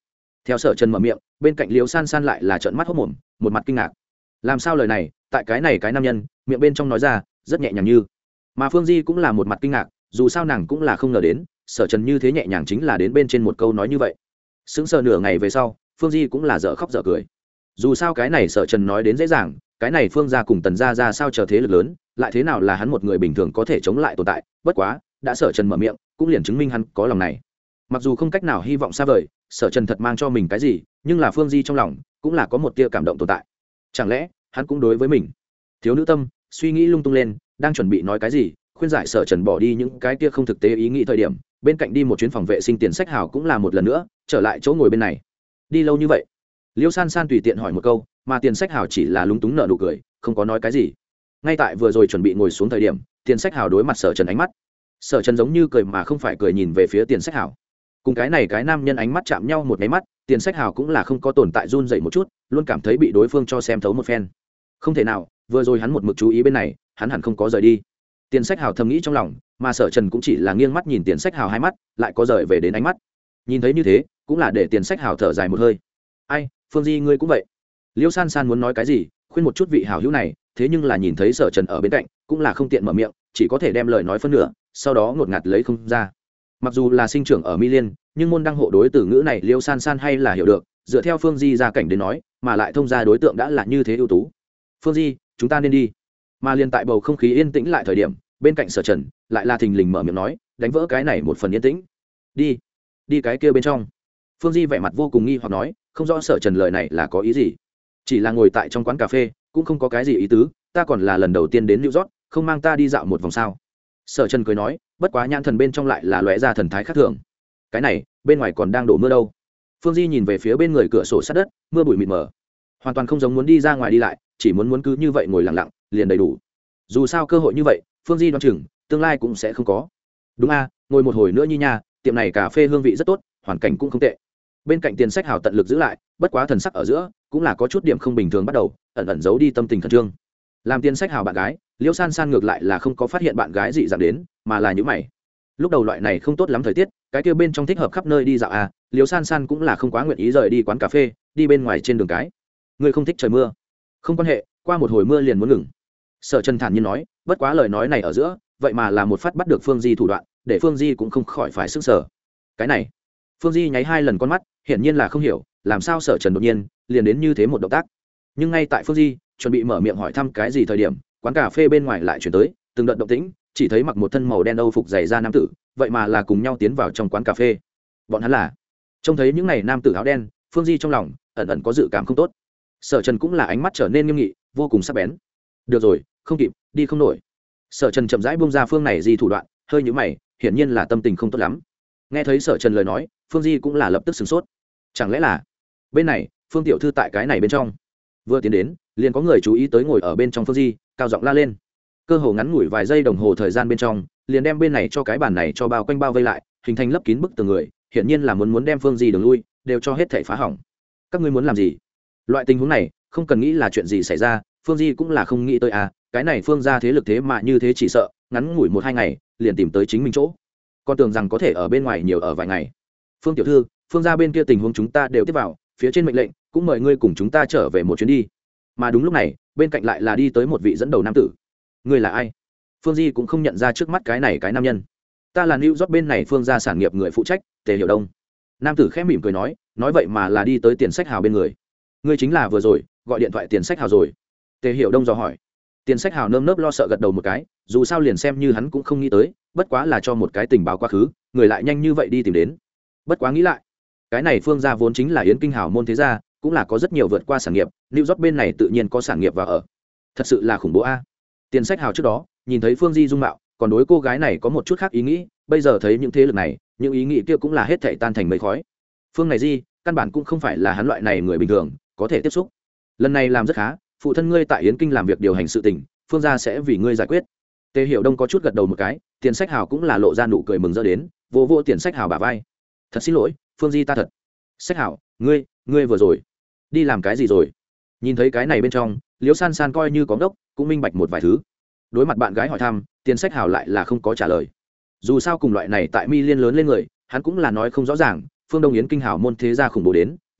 Theo Sở Trần mở miệng, bên cạnh Liễu San San lại là trợn mắt hốt mồm, một mặt kinh ngạc. Làm sao lời này tại cái này cái nam nhân miệng bên trong nói ra rất nhẹ nhàng như, mà Phương Di cũng là một mặt kinh ngạc, dù sao nàng cũng là không ngờ đến Sở Trần như thế nhẹ nhàng chính là đến bên trên một câu nói như vậy. Sững sờ nửa ngày về sau, Phương Di cũng là dở khóc dở cười. Dù sao cái này Sở Trần nói đến dễ dàng, cái này Phương gia cùng Tần gia ra sao chờ thế lực lớn, lại thế nào là hắn một người bình thường có thể chống lại tồn tại, bất quá, đã Sở Trần mở miệng, cũng liền chứng minh hắn có lòng này. Mặc dù không cách nào hy vọng xa vời, Sở Trần thật mang cho mình cái gì, nhưng là Phương Di trong lòng cũng là có một tia cảm động tồn tại. Chẳng lẽ hắn cũng đối với mình thiếu nữ tâm, suy nghĩ lung tung lên, đang chuẩn bị nói cái gì, khuyên giải Sở Trần bỏ đi những cái tia không thực tế ý nghĩ thời điểm, bên cạnh đi một chuyến phòng vệ sinh Tiền Sách Hào cũng là một lần nữa trở lại chỗ ngồi bên này. Đi lâu như vậy? Liêu San San tùy tiện hỏi một câu, mà Tiền Sách Hào chỉ là lúng túng nở nụ cười, không có nói cái gì. Ngay tại vừa rồi chuẩn bị ngồi xuống thời điểm, Tiền Sách Hào đối mặt Sở Trần ánh mắt, Sở Trần giống như cười mà không phải cười nhìn về phía Tiền Sách Hào. Cùng cái này cái nam nhân ánh mắt chạm nhau một cái mắt, Tiền Sách Hào cũng là không có tồn tại run dậy một chút, luôn cảm thấy bị đối phương cho xem thấu một phen. Không thể nào, vừa rồi hắn một mực chú ý bên này, hắn hẳn không có rời đi. Tiền Sách Hào thầm nghĩ trong lòng, mà Sở Trần cũng chỉ là nghiêng mắt nhìn Tiền Sách Hào hai mắt, lại có rời về đến ánh mắt. Nhìn thấy như thế, cũng là để Tiền Sách Hào thở dài một hơi. Ai, Phương Di ngươi cũng vậy. Liêu San San muốn nói cái gì, khuyên một chút vị hảo hữu này, thế nhưng là nhìn thấy Sở Trần ở bên cạnh, cũng là không tiện mở miệng, chỉ có thể đem lời nói phân nửa, sau đó ngột ngạt lấy không ra. Mặc dù là sinh trưởng ở Mi Liên, nhưng môn đăng hộ đối từ ngữ này Liêu San San hay là hiểu được, dựa theo Phương Di gia cảnh đến nói, mà lại thông gia đối tượng đã là như thế ưu tú. Phương Di, chúng ta nên đi. Mà liên tại bầu không khí yên tĩnh lại thời điểm, bên cạnh Sở Trần lại là thình lình mở miệng nói, đánh vỡ cái này một phần yên tĩnh. Đi, đi cái kia bên trong. Phương Di vẻ mặt vô cùng nghi hoặc nói, không rõ Sở Trần lời này là có ý gì. Chỉ là ngồi tại trong quán cà phê, cũng không có cái gì ý tứ, ta còn là lần đầu tiên đến New York, không mang ta đi dạo một vòng sao? Sở Trần cười nói, bất quá nhãn thần bên trong lại là lóe ra thần thái khác thường. Cái này, bên ngoài còn đang đổ mưa đâu? Phương Di nhìn về phía bên người cửa sổ sát đất, mưa bụi mịt mờ, hoàn toàn không giống muốn đi ra ngoài đi lại, chỉ muốn cứ như vậy ngồi lặng lặng, liền đầy đủ. Dù sao cơ hội như vậy, Phương Di đoán chừng tương lai cũng sẽ không có. Đúng a, ngồi một hồi nữa như nha, tiệm này cà phê hương vị rất tốt, hoàn cảnh cũng không tệ. Bên cạnh Tiền Sách Hào tận lực giữ lại, bất quá thần sắc ở giữa cũng là có chút điểm không bình thường bắt đầu, ẩn ẩn giấu đi tâm tình khẩn trương. Làm Tiền Sách Hào bạn gái, Liễu San San ngược lại là không có phát hiện bạn gái dị dạng đến, mà là những mày. Lúc đầu loại này không tốt lắm thời tiết, cái kia bên trong thích hợp khắp nơi đi dạo à, Liễu San San cũng là không quá nguyện ý rời đi quán cà phê, đi bên ngoài trên đường cái. Người không thích trời mưa? Không quan hệ, qua một hồi mưa liền muốn ngừng. Sở Trần thản nhiên nói, bất quá lời nói này ở giữa, vậy mà là một phát bắt được Phương Di thủ đoạn, để Phương Di cũng không khỏi phải sức sở. Cái này, Phương Di nháy hai lần con mắt, hiển nhiên là không hiểu, làm sao Sở Trần đột nhiên liền đến như thế một động tác. Nhưng ngay tại Phương Di chuẩn bị mở miệng hỏi thăm cái gì thời điểm, quán cà phê bên ngoài lại chuyển tới từng đợt động tĩnh, chỉ thấy mặc một thân màu đen âu phục dày da nam tử, vậy mà là cùng nhau tiến vào trong quán cà phê. Bọn hắn là trông thấy những này nam tử áo đen, Phương Di trong lòng ẩn ẩn có dự cảm không tốt. Sở Trần cũng là ánh mắt trở nên nghiêm nghị, vô cùng sắc bén. Được rồi, không kịp, đi không nổi. Sở Trần chậm rãi buông ra Phương này Di thủ đoạn, hơi nhíu mày, hiển nhiên là tâm tình không tốt lắm. Nghe thấy Sở Trần lời nói, Phương Di cũng là lập tức sửng sốt. Chẳng lẽ là bên này, Phương tiểu thư tại cái này bên trong? Vừa tiến đến, liền có người chú ý tới ngồi ở bên trong Phương Di, cao giọng la lên. Cơ hồ ngắn ngủi vài giây đồng hồ thời gian bên trong, liền đem bên này cho cái bàn này cho bao quanh bao vây lại, hình thành lấp kín bức tường người, hiển nhiên là muốn đem Phương Di đường lui, đều cho hết thảy phá hỏng. Các ngươi muốn làm gì? Loại tình huống này, không cần nghĩ là chuyện gì xảy ra, Phương Di cũng là không nghĩ tới à, cái này Phương gia thế lực thế mà như thế chỉ sợ, ngắn ngủi một hai ngày, liền tìm tới chính mình chỗ. Con tưởng rằng có thể ở bên ngoài nhiều ở vài ngày. Phương tiểu thư, Phương gia bên kia tình huống chúng ta đều tiếp vào, phía trên mệnh lệnh, cũng mời ngươi cùng chúng ta trở về một chuyến đi. Mà đúng lúc này, bên cạnh lại là đi tới một vị dẫn đầu nam tử. Ngươi là ai? Phương Di cũng không nhận ra trước mắt cái này cái nam nhân. Ta là New York bên này Phương gia sản nghiệp người phụ trách, Tề Hiểu Đông. Nam tử khẽ mỉm cười nói vậy mà là đi tới Tiền Sách Hào bên người. Ngươi chính là vừa rồi gọi điện thoại Tiền Sách Hào rồi? Tề Hiểu Đông dò hỏi. Tiền Sách Hào nơm nớp lo sợ gật đầu một cái, dù sao liền xem như hắn cũng không nghĩ tới, bất quá là cho một cái tình báo quá khứ, người lại nhanh như vậy đi tìm đến. Bất quá nghĩ lại, cái này Phương gia vốn chính là Yến Kinh Hào môn thế gia, cũng là có rất nhiều vượt qua sản nghiệp, New York bên này tự nhiên có sản nghiệp và ở. Thật sự là khủng bố a. Tiền Sách Hào trước đó nhìn thấy Phương Di dung mạo, còn đối cô gái này có một chút khác ý nghĩ, bây giờ thấy những thế lực này, những ý nghĩ kia cũng là hết thảy tan thành mây khói. Phương này Di, căn bản cũng không phải là hắn loại này người bình thường có thể tiếp xúc. Lần này làm rất khá, phụ thân ngươi tại Yến Kinh làm việc điều hành sự tình, Phương gia sẽ vì ngươi giải quyết. Tề Hiểu Đông có chút gật đầu một cái, Tiền Sách Hào cũng là lộ ra nụ cười mừng rỡ đến, vô vô Tiền Sách Hào bả vai. Thật xin lỗi, Phương Di ta thật. Sách Hào, ngươi vừa rồi đi làm cái gì rồi? Nhìn thấy cái này bên trong, Liễu San San coi như có ngốc, cũng minh bạch một vài thứ. Đối mặt bạn gái hỏi thăm, Tiền Sách Hào lại là không có trả lời. Dù sao cùng loại này tại Mi Liên lớn lên người, hắn cũng là nói không rõ ràng. Phương Đông Yến Kinh Hào môn thế gia khủng bố đến,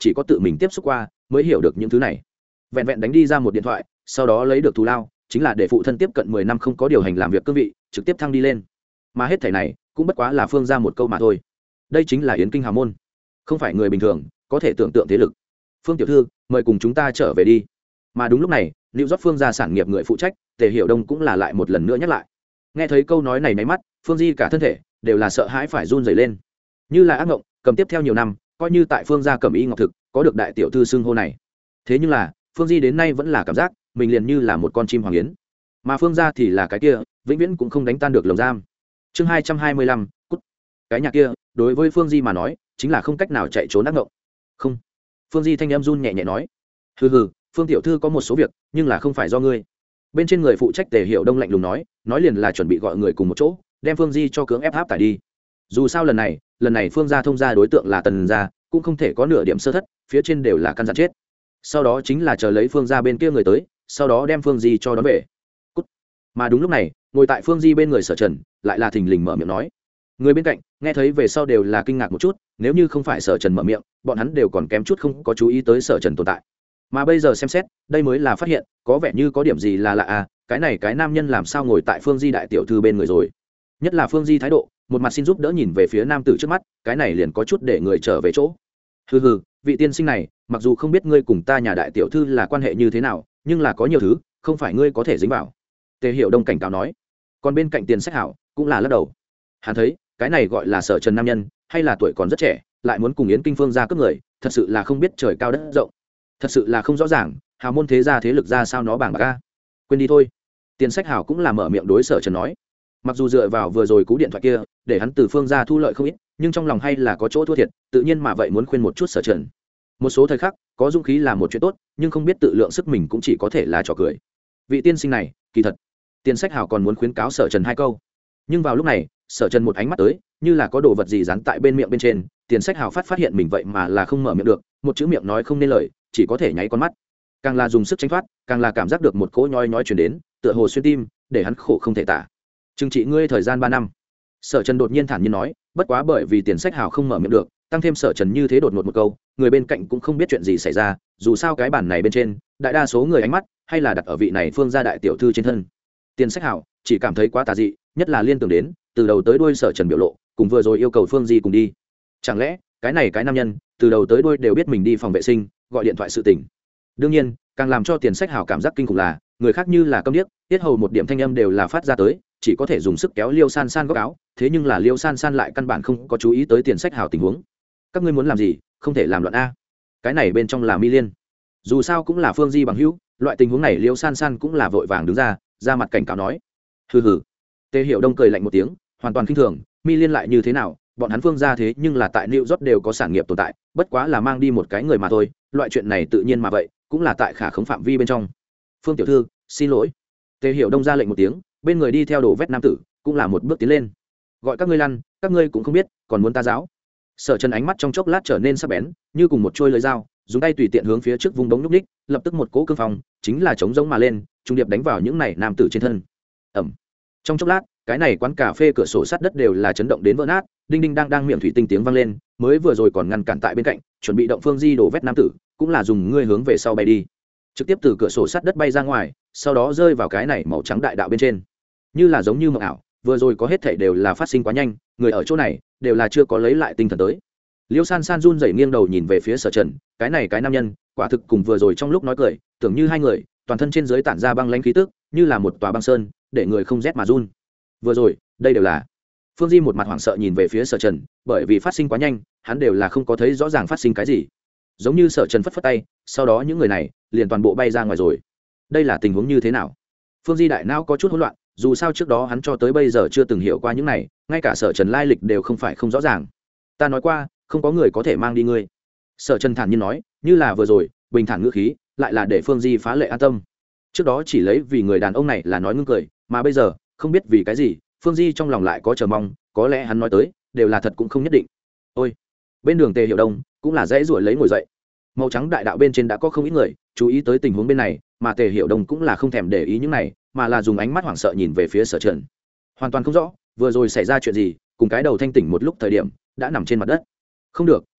chỉ có tự mình tiếp xúc qua mới hiểu được những thứ này. Vẹn vẹn đánh đi ra một điện thoại, sau đó lấy được thù lao, chính là để phụ thân tiếp cận 10 năm không có điều hành làm việc cương vị trực tiếp thăng đi lên. Mà hết thảy này cũng bất quá là Phương ra một câu mà thôi. Đây chính là Yến Kinh hào môn, không phải người bình thường có thể tưởng tượng thế lực. Phương tiểu thư, mời cùng chúng ta trở về đi. Mà đúng lúc này, Lưu Rót Phương ra sản nghiệp người phụ trách Tề Hiểu Đông cũng là lại một lần nữa nhắc lại. Nghe thấy câu nói này, máy mắt Phương Di cả thân thể đều là sợ hãi phải run rẩy lên, như là ác ngộng. Cầm tiếp theo nhiều năm, coi như tại Phương gia Cẩm Y Ngọc Thực có được đại tiểu thư xưng hô này, thế nhưng là Phương Di đến nay vẫn là cảm giác mình liền như là một con chim hoàng yến, mà Phương gia thì là cái kia vĩnh viễn cũng không đánh tan được lồng giam. Chương 225, cút. Cái nhà kia đối với Phương Di mà nói chính là không cách nào chạy trốn ác ngộng. Không. Phương Di thanh em run nhẹ nhẹ nói, hừ hừ, Phương tiểu thư có một số việc nhưng là không phải do ngươi. Bên trên người phụ trách Tề Hiểu Đông lạnh lùng nói liền là chuẩn bị gọi người cùng một chỗ đem Phương Di cho cưỡng ép áp tải đi. Dù sao lần này Phương gia thông gia đối tượng là Tần gia, cũng không thể có nửa điểm sơ thất, phía trên đều là căn dặn chết. Sau đó chính là chờ lấy Phương gia bên kia người tới, sau đó đem Phương Di cho đón về. Cút. Mà đúng lúc này, ngồi tại Phương Di bên người Sở Trần lại là thình lình mở miệng nói. Người bên cạnh nghe thấy về sau đều là kinh ngạc một chút, nếu như không phải Sở Trần mở miệng, bọn hắn đều còn kém chút không có chú ý tới Sở Trần tồn tại. Mà bây giờ xem xét, đây mới là phát hiện có vẻ như có điểm gì là lạ à, cái nam nhân làm sao ngồi tại Phương Di đại tiểu thư bên người rồi. Nhất là Phương Di thái độ, một mặt xin giúp đỡ nhìn về phía nam tử trước mắt, cái này liền có chút để người trở về chỗ. Hừ hừ, vị tiên sinh này, mặc dù không biết ngươi cùng ta nhà đại tiểu thư là quan hệ như thế nào, nhưng là có nhiều thứ không phải ngươi có thể dính vào. Tề Hiểu Đông cảnh cáo nói. Còn bên cạnh Tiền Sách Hảo cũng là lắc đầu. Hắn thấy cái này gọi là Sở Trần nam nhân, hay là tuổi còn rất trẻ, lại muốn cùng Yến Kinh Phương gia cướp người, thật sự là không biết trời cao đất rộng, thật sự là không rõ ràng hào môn thế gia thế lực ra sao nó bảng bạc a. Quên đi thôi. Tiền Sách Hảo cũng là mở miệng đối Sở Trần nói. Mặc dù dựa vào vừa rồi cú điện thoại kia để hắn từ Phương gia thu lợi không ít, nhưng trong lòng hay là có chỗ thua thiệt, tự nhiên mà vậy muốn khuyên một chút Sở Trần. Một số thời khắc có dũng khí là một chuyện tốt, nhưng không biết tự lượng sức mình cũng chỉ có thể là trò cười. Vị tiên sinh này kỳ thật, Tiền Sách Hảo còn muốn khuyến cáo Sở Trần hai câu, nhưng vào lúc này Sở Trần một ánh mắt tới, như là có đồ vật gì dán tại bên miệng bên trên. Tiền Sách Hảo phát hiện mình vậy mà là không mở miệng được, một chữ miệng nói không nên lời, chỉ có thể nháy con mắt. Càng là dùng sức tránh thoát, càng là cảm giác được một cỗ nhói nhói truyền đến, tựa hồ xuyên tim, để hắn khổ không thể tả. Trừng trị ngươi thời gian 3 năm. Sở Trần đột nhiên thản nhiên nói, bất quá bởi vì Tiền Sách Hảo không mở miệng được, tăng thêm Sở Trần như thế đột ngột một câu, người bên cạnh cũng không biết chuyện gì xảy ra, dù sao cái bản này bên trên, đại đa số người ánh mắt hay là đặt ở vị này Phương gia đại tiểu thư trên thân. Tiền Sách Hảo chỉ cảm thấy quá tà dị, nhất là liên tưởng đến từ đầu tới đuôi Sở Trần biểu lộ, cùng vừa rồi yêu cầu Phương Di cùng đi. Chẳng lẽ cái nam nhân từ đầu tới đuôi đều biết mình đi phòng vệ sinh, gọi điện thoại sự tình. Đương nhiên, càng làm cho Tiền Sách Hảo cảm giác kinh khủng là, người khác như là câm điếc, tiết hầu một điểm thanh âm đều là phát ra tới, chỉ có thể dùng sức kéo Liêu San San góc áo, thế nhưng là Liêu San San lại căn bản không có chú ý tới Tiền Sách Hảo tình huống. Các ngươi muốn làm gì, không thể làm loạn a. Cái này bên trong là Mi Liên, dù sao cũng là Phương Di bằng hữu, loại tình huống này Liêu San San cũng là vội vàng đứng ra mặt cảnh cáo nói. Hừ hừ. Tề Hiểu Đông cười lạnh một tiếng, hoàn toàn khinh thường, Mi Liên lại như thế nào, bọn hắn Phương gia thế nhưng là tại New York đều có sản nghiệp tồn tại, bất quá là mang đi một cái người mà thôi, loại chuyện này tự nhiên mà vậy, cũng là tại khả khống phạm vi bên trong. Phương tiểu thư, xin lỗi. Tề Hiểu Đông ra lệnh một tiếng, bên người đi theo đồ vét nam tử cũng là một bước tiến lên, gọi các ngươi lăn, các ngươi cũng không biết còn muốn ta giáo. Sở Trần ánh mắt trong chốc lát trở nên sắc bén, như cùng một trôi lưỡi dao, dùng tay tùy tiện hướng phía trước vùng đống nhúc ních, lập tức một cỗ cương phong chính là chống giống mà lên, trung điệp đánh vào những này nam tử trên thân. Ẩm. Trong chốc lát, cái này quán cà phê cửa sổ sắt đất đều là chấn động đến vỡ nát, đinh đinh đang miệng thủy tinh tiếng vang lên, mới vừa rồi còn ngăn cản tại bên cạnh, chuẩn bị động Phương Di đổ vét nam tử, cũng là dùng ngươi hướng về sau bay đi, trực tiếp từ cửa sổ sắt đất bay ra ngoài, sau đó rơi vào cái này màu trắng đại đạo bên trên, như là giống như mộng ảo. Vừa rồi có hết thảy đều là phát sinh quá nhanh, người ở chỗ này đều là chưa có lấy lại tinh thần tới. Liêu San San run rẩy nghiêng đầu nhìn về phía Sở Trần, cái nam nhân quả thực cùng vừa rồi trong lúc nói cười, tưởng như hai người, toàn thân trên dưới tản ra băng lãnh khí tức, như là một tòa băng sơn, để người không rét mà run. Vừa rồi, đây đều là. Phương Di một mặt hoảng sợ nhìn về phía Sở Trần, bởi vì phát sinh quá nhanh, hắn đều là không có thấy rõ ràng phát sinh cái gì. Giống như Sở Trần phất phất tay, sau đó những người này liền toàn bộ bay ra ngoài rồi. Đây là tình huống như thế nào? Phương Di đại não có chút hỗn loạn, dù sao trước đó hắn cho tới bây giờ chưa từng hiểu qua những này, ngay cả Sở Trần lai lịch đều không phải không rõ ràng. Ta nói qua, không có người có thể mang đi ngươi. Sở Trần thản nhiên nói, như là vừa rồi, bình thản ngữ khí, lại là để Phương Di phá lệ an tâm. Trước đó chỉ lấy vì người đàn ông này là nói ngưng cười, mà bây giờ, không biết vì cái gì, Phương Di trong lòng lại có chờ mong, có lẽ hắn nói tới đều là thật cũng không nhất định. Ôi, bên đường Tề Hiểu Đông cũng là dễ ruổi lấy ngồi dậy. Màu trắng đại đạo bên trên đã có không ít người chú ý tới tình huống bên này, mà Tề Hiểu Đông cũng là không thèm để ý những này, mà là dùng ánh mắt hoảng sợ nhìn về phía Sở Trần, hoàn toàn không rõ vừa rồi xảy ra chuyện gì, cùng cái đầu thanh tỉnh một lúc thời điểm đã nằm trên mặt đất. Không được,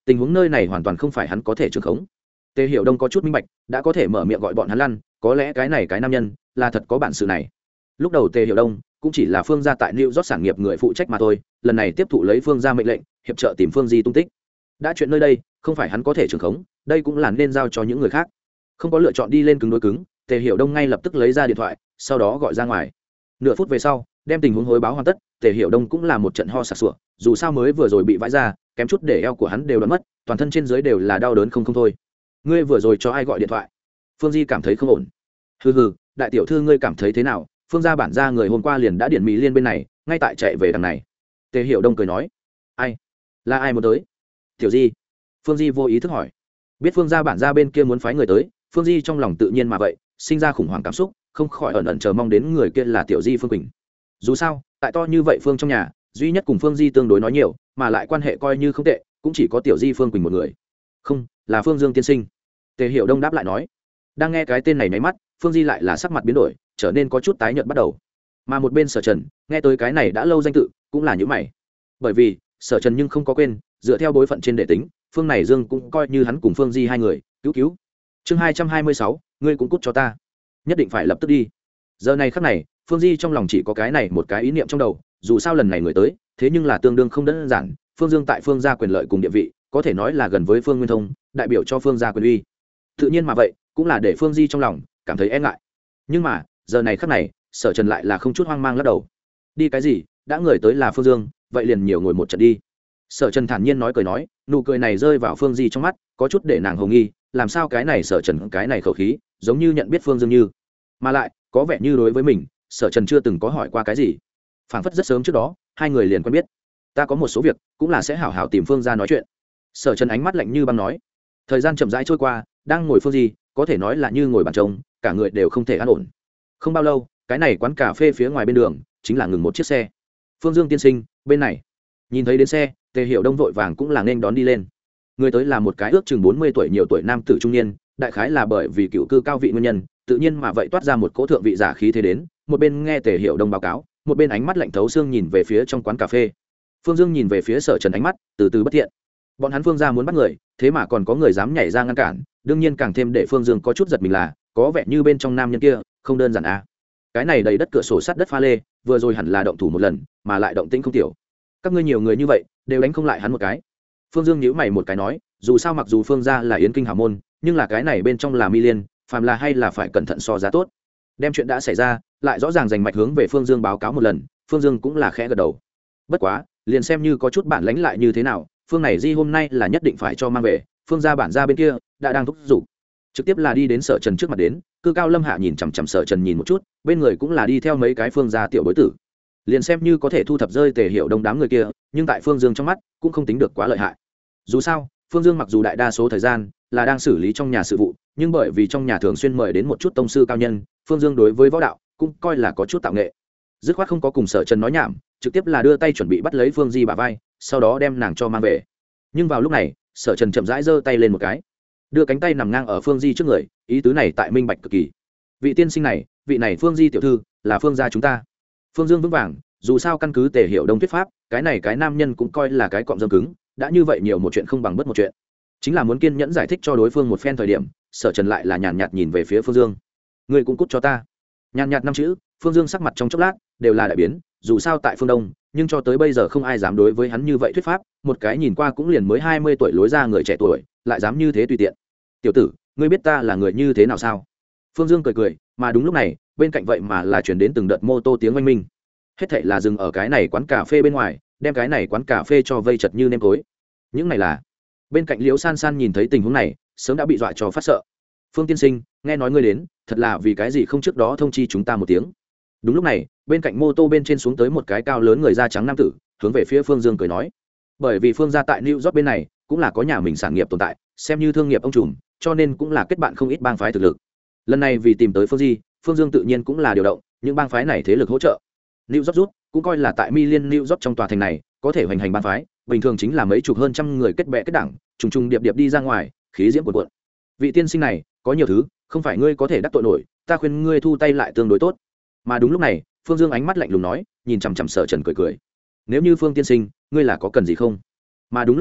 tình huống nơi này hoàn toàn không phải hắn có thể trưởng khống. Tề Hiểu Đông có chút minh bạch, đã có thể mở miệng gọi bọn hắn lăn, có lẽ cái này cái nam nhân là thật có bản sự này. Lúc đầu Tề Hiểu Đông cũng chỉ là Phương gia tại New York sản nghiệp người phụ trách mà thôi, lần này tiếp thụ lấy Phương gia mệnh lệnh, hiệp trợ tìm Phương Di tung tích. Đã chuyện nơi đây, không phải hắn có thể trưởng khống, đây cũng là nên giao cho những người khác. Không có lựa chọn đi lên cứng đối cứng, Tề Hiểu Đông ngay lập tức lấy ra điện thoại, sau đó gọi ra ngoài. Nửa phút về sau, đem tình huống hối báo hoàn tất, Tề Hiểu Đông cũng là một trận ho sặc sụa, dù sao mới vừa rồi bị vãi ra, kém chút để eo của hắn đều đoạn mất, toàn thân trên dưới đều là đau đớn không thôi. Ngươi vừa rồi cho ai gọi điện thoại? Phương Di cảm thấy không ổn. Hừ hừ, đại tiểu thư ngươi cảm thấy thế nào? Phương gia bản gia người hôm qua liền đã điện Mỹ Liên bên này, ngay tại chạy về đằng này. Tề Hiểu Đông cười nói, ai? Là ai muốn tới? Tiểu Di. Phương Di vô ý thức hỏi. Biết Phương gia bản gia bên kia muốn phái người tới, Phương Di trong lòng tự nhiên mà vậy, sinh ra khủng hoảng cảm xúc, không khỏi ẩn ẩn chờ mong đến người kia là Tiểu Di Phương Quỳnh. Dù sao, tại to như vậy Phương trong nhà, duy nhất cùng Phương Di tương đối nói nhiều, mà lại quan hệ coi như không tệ, cũng chỉ có Tiểu Di Phương Quỳnh một người. Không, là Phương Dương tiên sinh. Tề Hiểu Đông đáp lại nói. Đang nghe cái tên này nháy mắt, Phương Di lại là sắc mặt biến đổi, trở nên có chút tái nhợt bắt đầu. Mà một bên Sở Trần, nghe tới cái này đã lâu danh tự, cũng là những mày. Bởi vì, Sở Trần nhưng không có quên, dựa theo bối phận trên đệ tính, Phương này Dương cũng coi như hắn cùng Phương Di hai người, cứu. Chương 226, ngươi cũng cút cho ta. Nhất định phải lập tức đi. Giờ này khắc này, Phương Di trong lòng chỉ có cái này một cái ý niệm trong đầu, dù sao lần này người tới, thế nhưng là tương đương không đơn giản, Phương Dương tại Phương gia quyền lợi cùng địa vị, có thể nói là gần với Phương Nguyên Thông, đại biểu cho Phương gia quyền uy. Tự nhiên mà vậy, cũng là để Phương Di trong lòng cảm thấy e ngại. Nhưng mà, giờ này khắc này, Sở Trần lại là không chút hoang mang lắc đầu. Đi cái gì, đã người tới là Phương Dương, vậy liền nhiều ngồi một trận đi. Sở Trần thản nhiên nói cười nói, nụ cười này rơi vào Phương Di trong mắt, có chút để nàng hồng nghi, làm sao cái này Sở Trần cái này khẩu khí, giống như nhận biết Phương Dương như, mà lại có vẻ như đối với mình, Sở Trần chưa từng có hỏi qua cái gì. Phảng phất rất sớm trước đó, hai người liền quen biết. Ta có một số việc, cũng là sẽ hảo hảo tìm Phương gia nói chuyện. Sở Trần ánh mắt lạnh như băng nói. Thời gian chậm rãi trôi qua, đang ngồi Phương Di, có thể nói là như ngồi bàn trông, cả người đều không thể an ổn. Không bao lâu, cái này quán cà phê phía ngoài bên đường chính là ngừng một chiếc xe. Phương Dương tiên sinh, bên này. Nhìn thấy đến xe, Tề Hiểu Đông vội vàng cũng là nên đón đi lên. Người tới là một cái ước chừng 40 tuổi nhiều tuổi nam tử trung niên, đại khái là bởi vì cựu cư cao vị nguyên nhân, tự nhiên mà vậy toát ra một cỗ thượng vị giả khí thế đến, một bên nghe Tề Hiểu Đông báo cáo, một bên ánh mắt lạnh thấu xương nhìn về phía trong quán cà phê. Phương Dương nhìn về phía Sở Trần ánh mắt từ từ bất thiện. Bọn hắn Phương gia muốn bắt người, thế mà còn có người dám nhảy ra ngăn cản, đương nhiên càng thêm để Phương Dương có chút giật mình là, có vẻ như bên trong nam nhân kia không đơn giản a. Cái này đầy đất cửa sổ sắt đất pha lê, vừa rồi hẳn là động thủ một lần, mà lại động tĩnh không tiểu. Các ngươi nhiều người như vậy, đều đánh không lại hắn một cái. Phương Dương nhíu mày một cái nói, dù sao mặc dù Phương gia là yến kinh hào môn, nhưng là cái này bên trong là mi liên, phàm là hay là phải cẩn thận so giá tốt. Đem chuyện đã xảy ra, lại rõ ràng dành mạch hướng về Phương Dương báo cáo một lần, Phương Dương cũng là khẽ gật đầu. Bất quá, liền xem như có chút bản lãnh lại như thế nào, Phương này Di hôm nay là nhất định phải cho mang về, Phương gia bản gia bên kia đã đang thúc giục. Trực tiếp là đi đến Sở Trần trước mặt đến, cư cao lâm hạ nhìn chằm chằm Sở Trần nhìn một chút, bên người cũng là đi theo mấy cái Phương gia tiểu bối tử. Liền xem như có thể thu thập rơi Tề Hiểu Đông đám người kia, nhưng tại Phương Dương trong mắt cũng không tính được quá lợi hại. Dù sao, Phương Dương mặc dù đại đa số thời gian là đang xử lý trong nhà sự vụ, nhưng bởi vì trong nhà thường xuyên mời đến một chút tông sư cao nhân, Phương Dương đối với võ đạo cũng coi là có chút tạo nghệ. Dứt khoát không có cùng Sở Trần nói nhảm, trực tiếp là đưa tay chuẩn bị bắt lấy Phương Di bả vai, sau đó đem nàng cho mang về. Nhưng vào lúc này, Sở Trần chậm rãi giơ tay lên một cái, đưa cánh tay nằm ngang ở Phương Di trước người, ý tứ này tại minh bạch cực kỳ. Vị tiên sinh này, vị này Phương Di tiểu thư, là Phương gia chúng ta. Phương Dương vững vàng, dù sao căn cứ Tề Hiểu Đông thuyết pháp, cái này cái nam nhân cũng coi là cái cọm dâm cứng, đã như vậy nhiều một chuyện không bằng bất một chuyện. Chính là muốn kiên nhẫn giải thích cho đối phương một phen thời điểm, Sở Trần lại là nhàn nhạt nhìn về phía Phương Dương. Ngươi cũng cút cho ta. Nhàn nhạt năm chữ, Phương Dương sắc mặt trong chốc lát đều là đại biến, dù sao tại phương Đông, nhưng cho tới bây giờ không ai dám đối với hắn như vậy thuyết pháp, một cái nhìn qua cũng liền mới 20 tuổi lối ra người trẻ tuổi, lại dám như thế tùy tiện. Tiểu tử, ngươi biết ta là người như thế nào sao? Phương Dương cười cười, mà đúng lúc này, bên cạnh vậy mà là truyền đến từng đợt mô tô tiếng oanh minh. Hết thảy là dừng ở cái này quán cà phê bên ngoài, đem cái này quán cà phê cho vây chật như nêm tối. Những này là bên cạnh Liễu San San nhìn thấy tình huống này, sớm đã bị dọa cho phát sợ. Phương tiên sinh, nghe nói ngươi đến, thật là vì cái gì không trước đó thông chi chúng ta một tiếng. Đúng lúc này, bên cạnh mô tô bên trên xuống tới một cái cao lớn người da trắng nam tử, hướng về phía Phương Dương cười nói. Bởi vì Phương gia tại New York bên này cũng là có nhà mình sản nghiệp tồn tại, xem như thương nghiệp ông trùm, cho nên cũng là kết bạn không ít bang phái thực lực. Lần này vì tìm tới Phương Di, Phương Dương tự nhiên cũng là điều động những bang phái này thế lực hỗ trợ. New York rút cũng coi là tại Million New York trong tòa thành này, có thể hoành hành bang phái, bình thường chính là mấy chục hơn trăm người kết bè kết đảng, trùng trùng điệp điệp đi ra ngoài, khí diễm cuồn cuộn. Vị tiên sinh này, có nhiều thứ, không phải ngươi có thể đắc tội nổi, ta khuyên ngươi thu tay lại tương đối tốt. Mà đúng lúc này, Phương Dương ánh mắt lạnh lùng nói, nhìn chằm chằm Sở Trần cười cười. Nếu như Phương tiên sinh, ngươi là có cần gì không? Mà đúng lúc này,